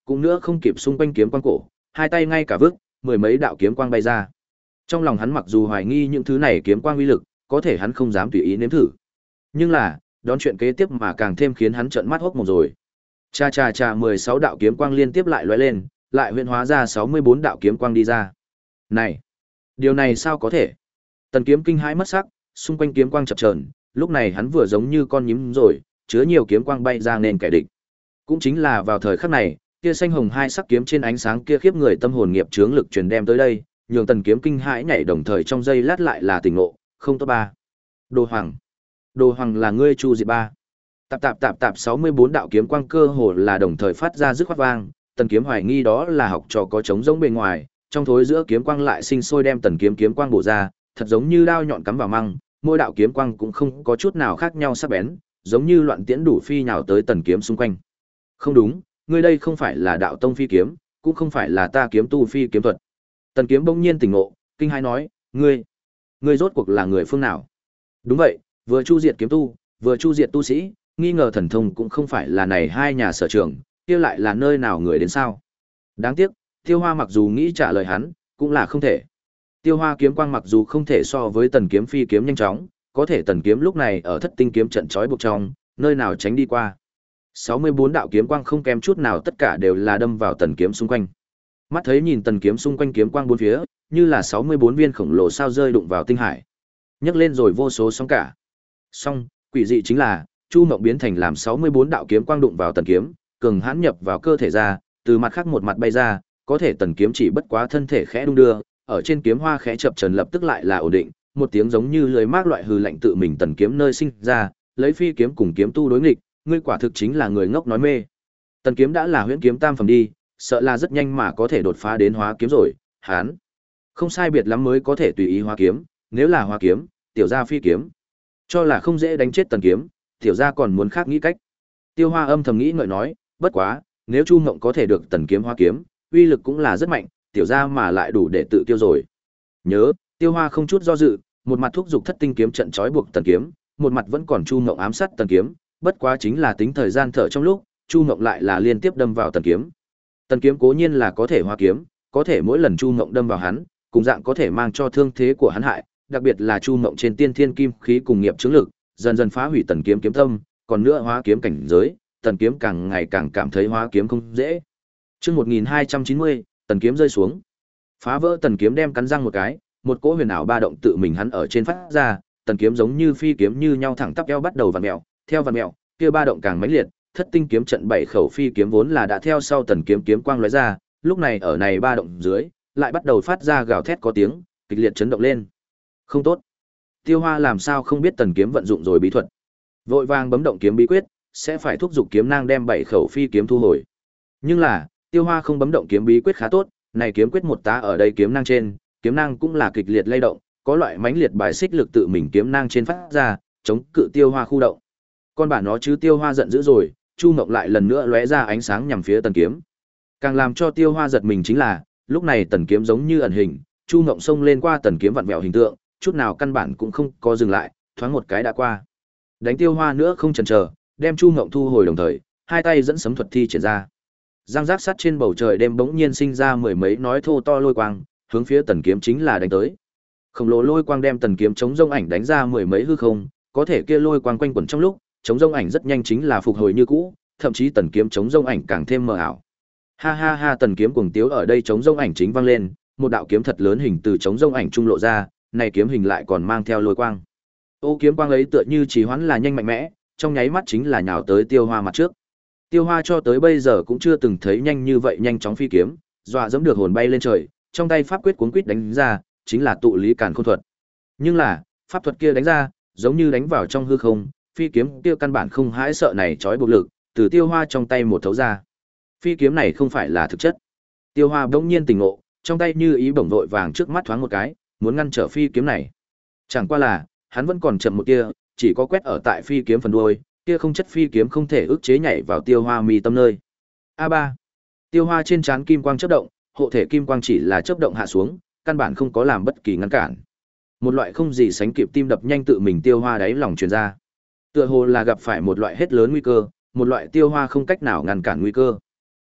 cũng nữa không kịp xung quanh kiếm quang cổ, hai tay ngay cả vứt, mười mấy đạo kiếm quang bay ra. Trong lòng hắn mặc dù hoài nghi những thứ này kiếm quang uy lực, có thể hắn không dám tùy ý nếm thử. Nhưng là, đón chuyện kế tiếp mà càng thêm khiến hắn trợn mắt hốc mồm rồi. Cha cha cha mười sáu đạo kiếm quang liên tiếp lại lóe lên, lại huyễn hóa ra sáu mươi bốn đạo kiếm quang đi ra. Này, điều này sao có thể? Tần Kiếm kinh hãi mất sắc, xung quanh kiếm quang chập chờn, lúc này hắn vừa giống như con nhím rồi, chứa nhiều kiếm quang bay ra nên kẻ địch. Cũng chính là vào thời khắc này, kia xanh hồng hai sắc kiếm trên ánh sáng kia khiếp người tâm hồn nghiệp chướng lực truyền đem tới đây, nhường Tần Kiếm kinh hãi nhảy đồng thời trong giây lát lại là tỉnh ngộ, không tốt ba. Đồ Hoàng, Đồ Hoàng là ngươi Chu Diệt ba. Tạp tạp tạp tạp sáu mươi bốn đạo kiếm quang cơ hồ là đồng thời phát ra rứt khoát vang, Tần Kiếm hoài nghi đó là học trò có trống rỗng bên ngoài, trong thối giữa kiếm quang lại sinh sôi đem Tần Kiếm kiếm quang bổ ra, thật giống như đao nhọn cắm vào măng, mỗi đạo kiếm quang cũng không có chút nào khác nhau sắc bén, giống như loạn tiễn đủ phi nhào tới Tần Kiếm xung quanh. Không đúng, ngươi đây không phải là đạo tông phi kiếm, cũng không phải là ta kiếm tu phi kiếm thuật. Tần Kiếm bỗng nhiên tỉnh ngộ, kinh hãi nói, ngươi, ngươi rốt cuộc là người phương nào? Đúng vậy, vừa chu diệt kiếm tu, vừa chu diệt tu sĩ, nghi ngờ thần thông cũng không phải là này hai nhà sở trường, kia lại là nơi nào người đến sao? Đáng tiếc, Tiêu Hoa mặc dù nghĩ trả lời hắn, cũng là không thể. Tiêu Hoa kiếm quang mặc dù không thể so với Tần Kiếm phi kiếm nhanh chóng, có thể Tần Kiếm lúc này ở Thất Tinh kiếm trận trói buộc trong, nơi nào tránh đi qua. sáu mươi bốn đạo kiếm quang không kém chút nào, tất cả đều là đâm vào Tần Kiếm xung quanh. Mắt thấy nhìn Tần Kiếm xung quanh kiếm quang bốn phía, như là sáu mươi bốn viên khổng lồ sao rơi đụng vào tinh hải. Nhấc lên rồi vô số sóng cả. Song, quỷ dị chính là, Chu Mộng biến thành làm sáu mươi bốn đạo kiếm quang đụng vào Tần Kiếm, cường hãn nhập vào cơ thể ra, từ mặt khác một mặt bay ra, có thể Tần Kiếm chỉ bất quá thân thể khẽ đung đưa, ở trên kiếm hoa khẽ chập chờn lập tức lại là ổn định, một tiếng giống như lưỡi mác loại hừ lạnh tự mình Tần Kiếm nơi sinh ra, lấy phi kiếm cùng kiếm tu đối nghịch, ngươi quả thực chính là người ngốc nói mê. Tần Kiếm đã là huyễn kiếm tam phẩm đi, sợ là rất nhanh mà có thể đột phá đến hóa kiếm rồi, hán không sai biệt lắm mới có thể tùy ý hóa kiếm, nếu là hóa kiếm, tiểu gia phi kiếm, cho là không dễ đánh chết Tần Kiếm, tiểu gia còn muốn khác nghĩ cách. Tiêu Hoa âm thầm nghĩ ngợi nói, bất quá, nếu Chu Mộng có thể được Tần Kiếm hóa kiếm, uy lực cũng là rất mạnh, tiểu gia mà lại đủ để tự tiêu rồi. Nhớ, Tiêu Hoa không chút do dự, một mặt thúc giục Thất Tinh kiếm trận trói buộc Tần Kiếm, một mặt vẫn còn Chu Mộng ám sát Tần Kiếm, bất quá chính là tính thời gian thở trong lúc, Chu Mộng lại là liên tiếp đâm vào Tần Kiếm. Tần Kiếm cố nhiên là có thể hóa kiếm, có thể mỗi lần Chu Mộng đâm vào hắn, cùng dạng có thể mang cho thương thế của hắn hại, đặc biệt là Chu Mộng trên tiên thiên kim khí cùng nghiệp chứng lực, dần dần phá hủy Tần Kiếm kiếm tâm, còn nữa hóa kiếm cảnh giới, Tần Kiếm càng ngày càng cảm thấy hóa kiếm không dễ. Chương một nghìn hai trăm chín mươi, Tần Kiếm rơi xuống. Phá vỡ Tần Kiếm đem cắn răng một cái, một cỗ huyền ảo ba động tự mình hắn ở trên phát ra, Tần Kiếm giống như phi kiếm như nhau thẳng tắp eo bắt đầu vặn mèo, theo vặn mèo, kia ba động càng mãnh liệt, Thất Tinh kiếm trận bảy khẩu phi kiếm vốn là đã theo sau Tần Kiếm kiếm quang lóe ra, lúc này ở này ba động dưới, lại bắt đầu phát ra gào thét có tiếng, kịch liệt chấn động lên. Không tốt. Tiêu Hoa làm sao không biết Tần Kiếm vận dụng rồi bí thuật. Vội vàng bấm động kiếm bí quyết, sẽ phải thúc giục kiếm nang đem bảy khẩu phi kiếm thu hồi. Nhưng là, Tiêu Hoa không bấm động kiếm bí quyết khá tốt, này kiếm quyết một tá ở đây kiếm nang trên, kiếm nang cũng là kịch liệt lay động, có loại mãnh liệt bài xích lực tự mình kiếm nang trên phát ra, chống cự Tiêu Hoa khu động. Con bản nó chứ Tiêu Hoa giận dữ rồi, Chu Mộng lại lần nữa lóe ra ánh sáng nhằm phía Tần Kiếm. Càng làm cho Tiêu Hoa giật mình chính là, lúc này Tần Kiếm giống như ẩn hình, Chu Mộng xông lên qua Tần Kiếm vặn vẹo hình tượng, chút nào căn bản cũng không có dừng lại, thoáng một cái đã qua. Đánh Tiêu Hoa nữa không chần chờ, đem Chu Mộng thu hồi đồng thời, hai tay dẫn sấm thuật thi triển ra. Giang giác sắt trên bầu trời đêm bỗng nhiên sinh ra mười mấy nói thô to lôi quang, hướng phía Tần Kiếm chính là đánh tới. Khổng lồ lôi quang đem Tần Kiếm chống rông ảnh đánh ra mười mấy hư không, có thể kia lôi quang quanh quẩn trong lúc, chống rông ảnh rất nhanh chính là phục hồi như cũ, thậm chí Tần Kiếm chống rông ảnh càng thêm mờ ảo. Ha ha ha, Tần Kiếm cuồng tiếu ở đây chống rông ảnh chính vang lên, một đạo kiếm thật lớn hình từ chống rông ảnh trung lộ ra, này kiếm hình lại còn mang theo lôi quang. Ô kiếm quang ấy tựa như trì hoãn là nhanh mạnh mẽ, trong nháy mắt chính là nhào tới Tiêu Hoa mặt trước. Tiêu Hoa cho tới bây giờ cũng chưa từng thấy nhanh như vậy nhanh chóng phi kiếm, dọa dẫm được hồn bay lên trời, trong tay pháp quyết cuốn quýt đánh ra, chính là tụ lý càn khôn thuật. Nhưng là, pháp thuật kia đánh ra, giống như đánh vào trong hư không, phi kiếm kia căn bản không hãi sợ này trói buộc lực, từ Tiêu Hoa trong tay một thấu ra. Phi kiếm này không phải là thực chất. Tiêu Hoa bỗng nhiên tỉnh ngộ, trong tay như ý bổng vội vàng trước mắt thoáng một cái, muốn ngăn trở phi kiếm này. Chẳng qua là, hắn vẫn còn chậm một tia, chỉ có quét ở tại phi kiếm phần đuôi, kia không chất phi kiếm không thể ức chế nhảy vào Tiêu Hoa mi tâm nơi. A ba. Tiêu Hoa trên trán kim quang chớp động, hộ thể kim quang chỉ là chớp động hạ xuống, căn bản không có làm bất kỳ ngăn cản. Một loại không gì sánh kịp tim đập nhanh tự mình Tiêu Hoa đáy lòng truyền ra. Tựa hồ là gặp phải một loại hết lớn nguy cơ, một loại Tiêu Hoa không cách nào ngăn cản nguy cơ.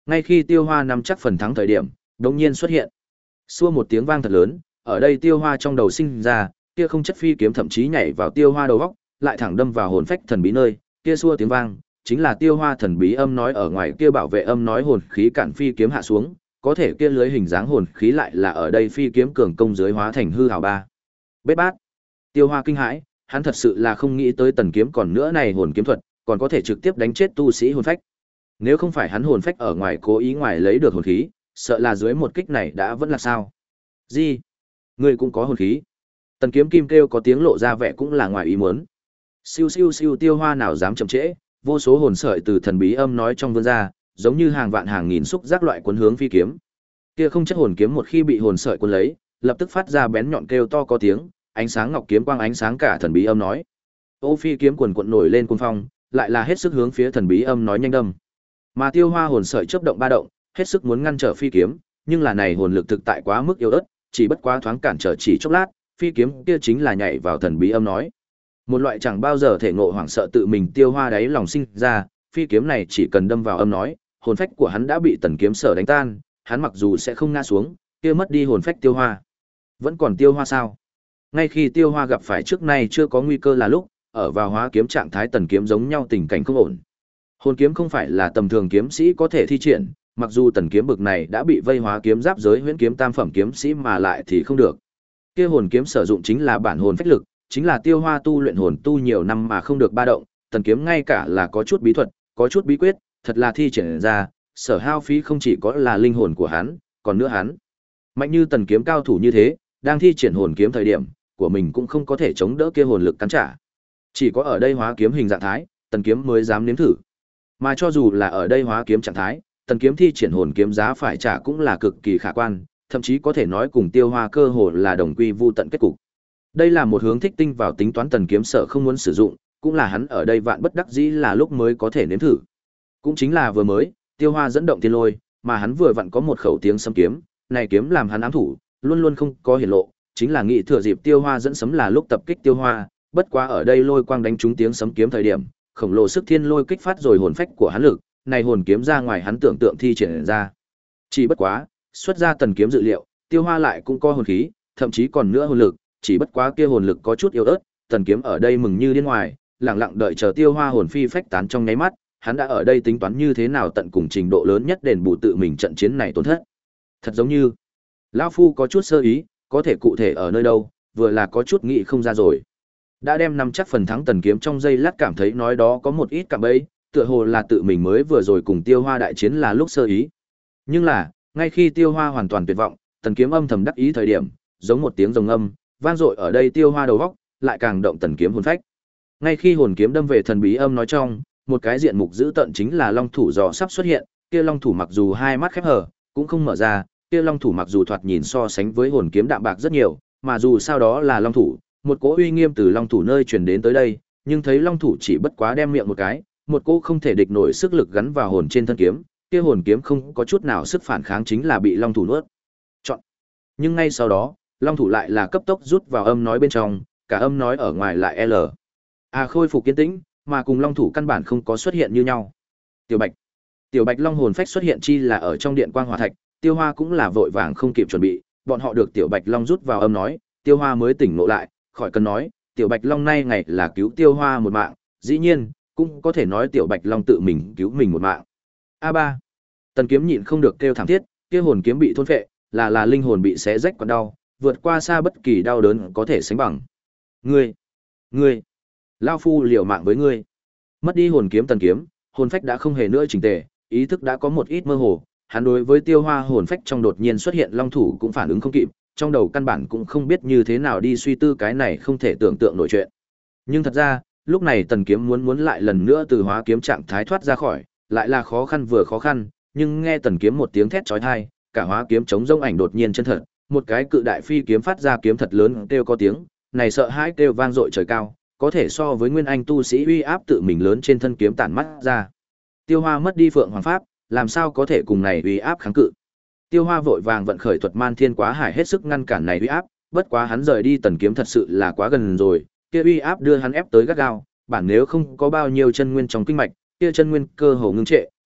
Ngay khi Tiêu Hoa nắm chắc phần thắng thời điểm, đột nhiên xuất hiện. Xua một tiếng vang thật lớn, ở đây Tiêu Hoa trong đầu sinh ra, kia không chất phi kiếm thậm chí nhảy vào Tiêu Hoa đầu óc, lại thẳng đâm vào hồn phách thần bí nơi, kia xua tiếng vang, chính là Tiêu Hoa thần bí âm nói ở ngoài kia bảo vệ âm nói hồn khí cản phi kiếm hạ xuống, có thể kia lưới hình dáng hồn khí lại là ở đây phi kiếm cường công dưới hóa thành hư hào ba. Bết bát. Tiêu Hoa kinh hãi, hắn thật sự là không nghĩ tới tần kiếm còn nữa này hồn kiếm thuật, còn có thể trực tiếp đánh chết tu sĩ hồn phách. Nếu không phải hắn hồn phách ở ngoài cố ý ngoài lấy được hồn khí, sợ là dưới một kích này đã vẫn là sao? Gì? Ngươi cũng có hồn khí? Tần kiếm kim kêu có tiếng lộ ra vẻ cũng là ngoài ý muốn. Siêu siêu siêu Tiêu Hoa nào dám chậm trễ, vô số hồn sợi từ thần bí âm nói trong vươn ra, giống như hàng vạn hàng nghìn xúc giác loại cuốn hướng phi kiếm. Kia không chất hồn kiếm một khi bị hồn sợi cuốn lấy, lập tức phát ra bén nhọn kêu to có tiếng, ánh sáng ngọc kiếm quang ánh sáng cả thần bí âm nói. Ô phi kiếm quần quật nổi lên cuồng phong, lại là hết sức hướng phía thần bí âm nói nhanh đâm. Mà Tiêu Hoa hồn sợi chớp động ba động, hết sức muốn ngăn trở phi kiếm, nhưng là này hồn lực thực tại quá mức yếu ớt, chỉ bất quá thoáng cản trở chỉ chốc lát, phi kiếm kia chính là nhảy vào thần bí âm nói. Một loại chẳng bao giờ thể ngộ hoảng sợ tự mình Tiêu Hoa đáy lòng sinh ra, phi kiếm này chỉ cần đâm vào âm nói, hồn phách của hắn đã bị tần kiếm sở đánh tan, hắn mặc dù sẽ không ngã xuống, kia mất đi hồn phách Tiêu Hoa. Vẫn còn Tiêu Hoa sao? Ngay khi Tiêu Hoa gặp phải trước nay chưa có nguy cơ là lúc, ở vào hóa kiếm trạng thái tần kiếm giống nhau tình cảnh không ổn. Hồn kiếm không phải là tầm thường kiếm sĩ có thể thi triển, mặc dù tần kiếm bực này đã bị vây hóa kiếm giáp giới huyễn kiếm tam phẩm kiếm sĩ mà lại thì không được. Kia hồn kiếm sử dụng chính là bản hồn phách lực, chính là Tiêu Hoa tu luyện hồn tu nhiều năm mà không được ba động, tần kiếm ngay cả là có chút bí thuật, có chút bí quyết, thật là thi triển ra, sở hao phí không chỉ có là linh hồn của hắn, còn nữa hắn. Mạnh như tần kiếm cao thủ như thế, đang thi triển hồn kiếm thời điểm, của mình cũng không có thể chống đỡ kia hồn lực cắn trả. Chỉ có ở đây hóa kiếm hình dạng thái, tần kiếm mới dám nếm thử. Mà cho dù là ở đây hóa kiếm trạng thái, tần kiếm thi triển hồn kiếm giá phải trả cũng là cực kỳ khả quan, thậm chí có thể nói cùng Tiêu Hoa cơ hồ là đồng quy vu tận kết cục. Đây là một hướng thích tinh vào tính toán tần kiếm sợ không muốn sử dụng, cũng là hắn ở đây vạn bất đắc dĩ là lúc mới có thể nếm thử. Cũng chính là vừa mới, Tiêu Hoa dẫn động thiên lôi, mà hắn vừa vặn có một khẩu tiếng sấm kiếm, này kiếm làm hắn ám thủ, luôn luôn không có hiển lộ, chính là nghĩ thừa dịp Tiêu Hoa dẫn sấm là lúc tập kích Tiêu Hoa, bất quá ở đây lôi quang đánh trúng tiếng sấm kiếm thời điểm, khổng lồ sức thiên lôi kích phát rồi hồn phách của hắn lực, này hồn kiếm ra ngoài hắn tưởng tượng thi triển ra. Chỉ bất quá, xuất ra tần kiếm dự liệu, Tiêu Hoa lại cũng có hồn khí, thậm chí còn nữa hồn lực, chỉ bất quá kia hồn lực có chút yếu ớt, tần kiếm ở đây mừng như điên ngoài, lặng lặng đợi chờ Tiêu Hoa hồn phi phách tán trong nháy mắt, hắn đã ở đây tính toán như thế nào tận cùng trình độ lớn nhất đền bù tự mình trận chiến này tổn thất. Thật giống như, lão phu có chút sơ ý, có thể cụ thể ở nơi đâu, vừa là có chút nghĩ không ra rồi. Đã đem nắm chắc phần thắng tần kiếm trong giây lát cảm thấy nói đó có một ít cảm bẫy, tựa hồ là tự mình mới vừa rồi cùng Tiêu Hoa đại chiến là lúc sơ ý. Nhưng là, ngay khi Tiêu Hoa hoàn toàn tuyệt vọng, tần kiếm âm thầm đắc ý thời điểm, giống một tiếng rồng âm, vang dội ở đây Tiêu Hoa đầu góc, lại càng động tần kiếm hồn phách. Ngay khi hồn kiếm đâm về thần bí âm nói trong, một cái diện mục dữ tợn chính là long thủ giò sắp xuất hiện, kia long thủ mặc dù hai mắt khép hờ, cũng không mở ra, kia long thủ mặc dù thoạt nhìn so sánh với hồn kiếm đạm bạc rất nhiều, mà dù sao đó là long thủ, một cỗ uy nghiêm từ long thủ nơi truyền đến tới đây, nhưng thấy long thủ chỉ bất quá đem miệng một cái, một cỗ không thể địch nổi sức lực gắn vào hồn trên thân kiếm, kia hồn kiếm không có chút nào sức phản kháng chính là bị long thủ nuốt. Chọn. Nhưng ngay sau đó, long thủ lại là cấp tốc rút vào âm nói bên trong, cả âm nói ở ngoài lại L. À khôi phục kiên tĩnh, mà cùng long thủ căn bản không có xuất hiện như nhau. Tiểu Bạch. Tiểu Bạch long hồn phách xuất hiện chi là ở trong điện quang hỏa thạch, Tiêu Hoa cũng là vội vàng không kịp chuẩn bị, bọn họ được Tiểu Bạch long rút vào âm nói, Tiêu Hoa mới tỉnh ngộ lại, khỏi cần nói, Tiểu Bạch long nay ngày là cứu Tiêu Hoa một mạng, dĩ nhiên, cũng có thể nói Tiểu Bạch long tự mình cứu mình một mạng. A ba. Tần kiếm nhịn không được kêu thảm thiết, kia hồn kiếm bị thôn phệ, là là linh hồn bị xé rách còn đau, vượt qua xa bất kỳ đau đớn có thể sánh bằng. Ngươi, ngươi, lão phu liều mạng với ngươi. Mất đi hồn kiếm tần kiếm, hồn phách đã không hề nữa chỉnh tề, ý thức đã có một ít mơ hồ, hắn đối với Tiêu Hoa hồn phách trong đột nhiên xuất hiện long thủ cũng phản ứng không kịp, trong đầu căn bản cũng không biết như thế nào đi suy tư cái này không thể tưởng tượng nổi chuyện. Nhưng thật ra, lúc này tần kiếm muốn muốn lại lần nữa từ hóa kiếm trạng thái thoát ra khỏi, lại là khó khăn vừa khó khăn, nhưng nghe tần kiếm một tiếng thét chói tai, cả hóa kiếm chống rông ảnh đột nhiên chân thật, một cái cự đại phi kiếm phát ra kiếm thật lớn kêu có tiếng, này sợ hãi kêu vang dội trời cao, có thể so với nguyên anh tu sĩ uy áp tự mình lớn trên thân kiếm tản mắt ra. Tiêu Hoa mất đi Phượng Hoàng pháp, làm sao có thể cùng này uy áp kháng cự. Tiêu Hoa vội vàng vận khởi thuật Man Thiên Quá Hải hết sức ngăn cản này uy áp, bất quá hắn rời đi tần kiếm thật sự là quá gần rồi, kia uy áp đưa hắn ép tới gắt gao, bản nếu không có bao nhiêu chân nguyên trong kinh mạch, kia chân nguyên cơ hồ ngưng trệ,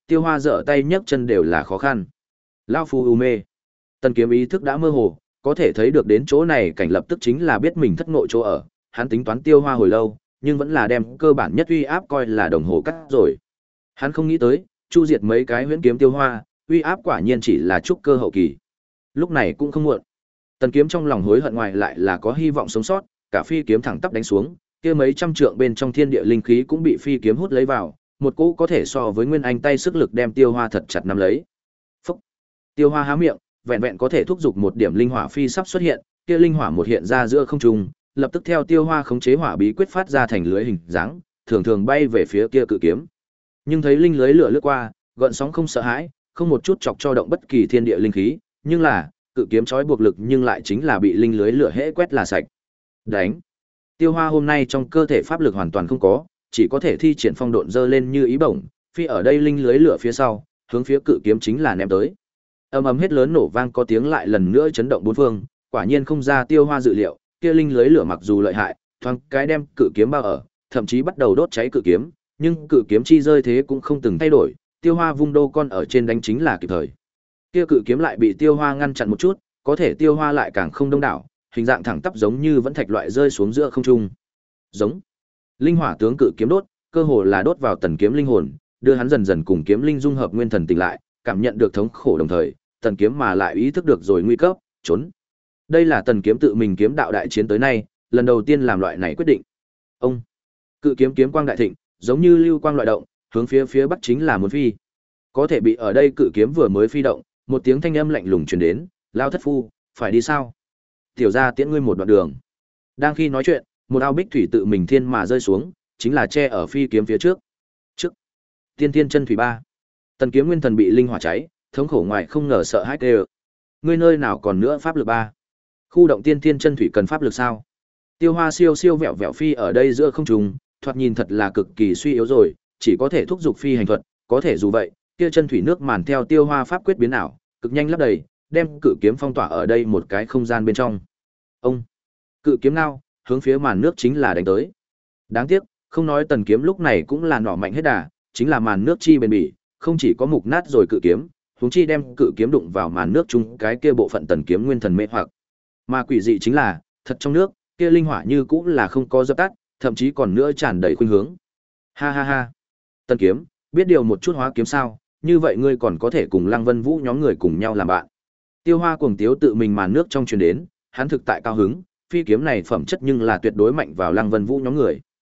Tiêu Hoa giở tay nhấc chân đều là khó khăn. Lão phu u mê. Tần Kiếm ý thức đã mơ hồ, có thể thấy được đến chỗ này cảnh lập tức chính là biết mình thất ngộ chỗ ở, hắn tính toán Tiêu Hoa hồi lâu, nhưng vẫn là đem cơ bản nhất uy áp coi là đồng hồ cắt rồi. Hắn không nghĩ tới, chu diệt mấy cái huyễn kiếm Tiêu Hoa, uy áp quả nhiên chỉ là trúc cơ hậu kỳ. Lúc này cũng không muộn. Tần Kiếm trong lòng hối hận ngoài lại là có hy vọng sống sót, cả phi kiếm thẳng tắp đánh xuống, kia mấy trăm trượng bên trong thiên địa linh khí cũng bị phi kiếm hút lấy vào, một cỗ có thể so với nguyên anh tay sức lực đem Tiêu Hoa thật chặt nắm lấy. Phúc. Tiêu Hoa há miệng, vẹn vẹn có thể thúc giục một điểm linh hỏa phi sắp xuất hiện, kia linh hỏa một hiện ra giữa không trung, lập tức theo Tiêu Hoa khống chế hỏa bí quyết phát ra thành lưới hình dáng, thường thường bay về phía kia cự kiếm. Nhưng thấy linh lưới lửa lướt qua, gợn sóng không sợ hãi, không một chút chọc cho động bất kỳ thiên địa linh khí, nhưng là, cự kiếm trói buộc lực nhưng lại chính là bị linh lưới lửa hễ quét là sạch. Đánh. Tiêu Hoa hôm nay trong cơ thể pháp lực hoàn toàn không có, chỉ có thể thi triển phong độn dơ lên như ý bổng, phi ở đây linh lưới lửa phía sau, hướng phía cự kiếm chính là ném tới. Ầm ầm hết lớn nổ vang có tiếng lại lần nữa chấn động bốn phương, quả nhiên không ra Tiêu Hoa dự liệu, kia linh lưới lửa mặc dù lợi hại, thoáng cái đem cự kiếm bao ở, thậm chí bắt đầu đốt cháy cự kiếm, nhưng cự kiếm chi rơi thế cũng không từng thay đổi, Tiêu Hoa vung đô con ở trên đánh chính là kịp thời. Kia cự kiếm lại bị Tiêu Hoa ngăn chặn một chút, có thể Tiêu Hoa lại càng không đông đảo, hình dạng thẳng tắp giống như vẫn thạch loại rơi xuống giữa không trung. Giống. Linh hỏa tướng cự kiếm đốt, cơ hồ là đốt vào Tần Kiếm linh hồn, đưa hắn dần dần cùng kiếm linh dung hợp nguyên thần tỉnh lại, cảm nhận được thống khổ đồng thời, Tần Kiếm mà lại ý thức được rồi nguy cấp, trốn. Đây là Tần Kiếm tự mình kiếm đạo đại chiến tới nay, lần đầu tiên làm loại này quyết định. Ông. Cự kiếm kiếm quang đại thịnh, giống như lưu quang loại động, hướng phía phía bắc chính là muốn phi. Có thể bị ở đây cự kiếm vừa mới phi động, một tiếng thanh âm lạnh lùng truyền đến, "Lao thất phu, phải đi sao? Tiểu gia tiễn ngươi một đoạn đường." Đang khi nói chuyện, một ao bích thủy tự mình thiên mà rơi xuống, chính là che ở phi kiếm phía trước. Trước. Tiên Tiên chân thủy ba. Tần Kiếm nguyên thần bị linh hỏa cháy, thống khổ ngoài không ngờ sợ hãi kêu. Ngươi nơi nào còn nữa pháp lực ba? Khu động Tiên Tiên chân thủy cần pháp lực sao? Tiêu Hoa siêu siêu vẹo vẹo phi ở đây giữa không trung, thoạt nhìn thật là cực kỳ suy yếu rồi, chỉ có thể thúc giục phi hành thuật, có thể dù vậy, kia chân thủy nước màn theo Tiêu Hoa pháp quyết biến ảo, cực nhanh lấp đầy, đem cự kiếm phong tỏa ở đây một cái không gian bên trong. Ông. Cự kiếm nào, hướng phía màn nước chính là đánh tới. Đáng tiếc, không nói Tần Kiếm lúc này cũng là nỏ mạnh hết đà, chính là màn nước chi bền bỉ, không chỉ có mục nát rồi cự kiếm, huống chi đem cự kiếm đụng vào màn nước chung cái kia bộ phận Tần Kiếm nguyên thần mê hoặc. Mà quỷ dị chính là, thật trong nước, kia linh hỏa như cũng là không có dập tắt, thậm chí còn nữa tràn đầy khuynh hướng. Ha ha ha. Tần Kiếm, biết điều một chút hóa kiếm sao, như vậy ngươi còn có thể cùng Lăng Vân Vũ nhóm người cùng nhau làm bạn. Tiêu Hoa cuồng tiếu tự mình màn nước trong truyền đến, hắn thực tại cao hứng, phi kiếm này phẩm chất nhưng là tuyệt đối mạnh vào Lăng Vân Vũ nhóm người.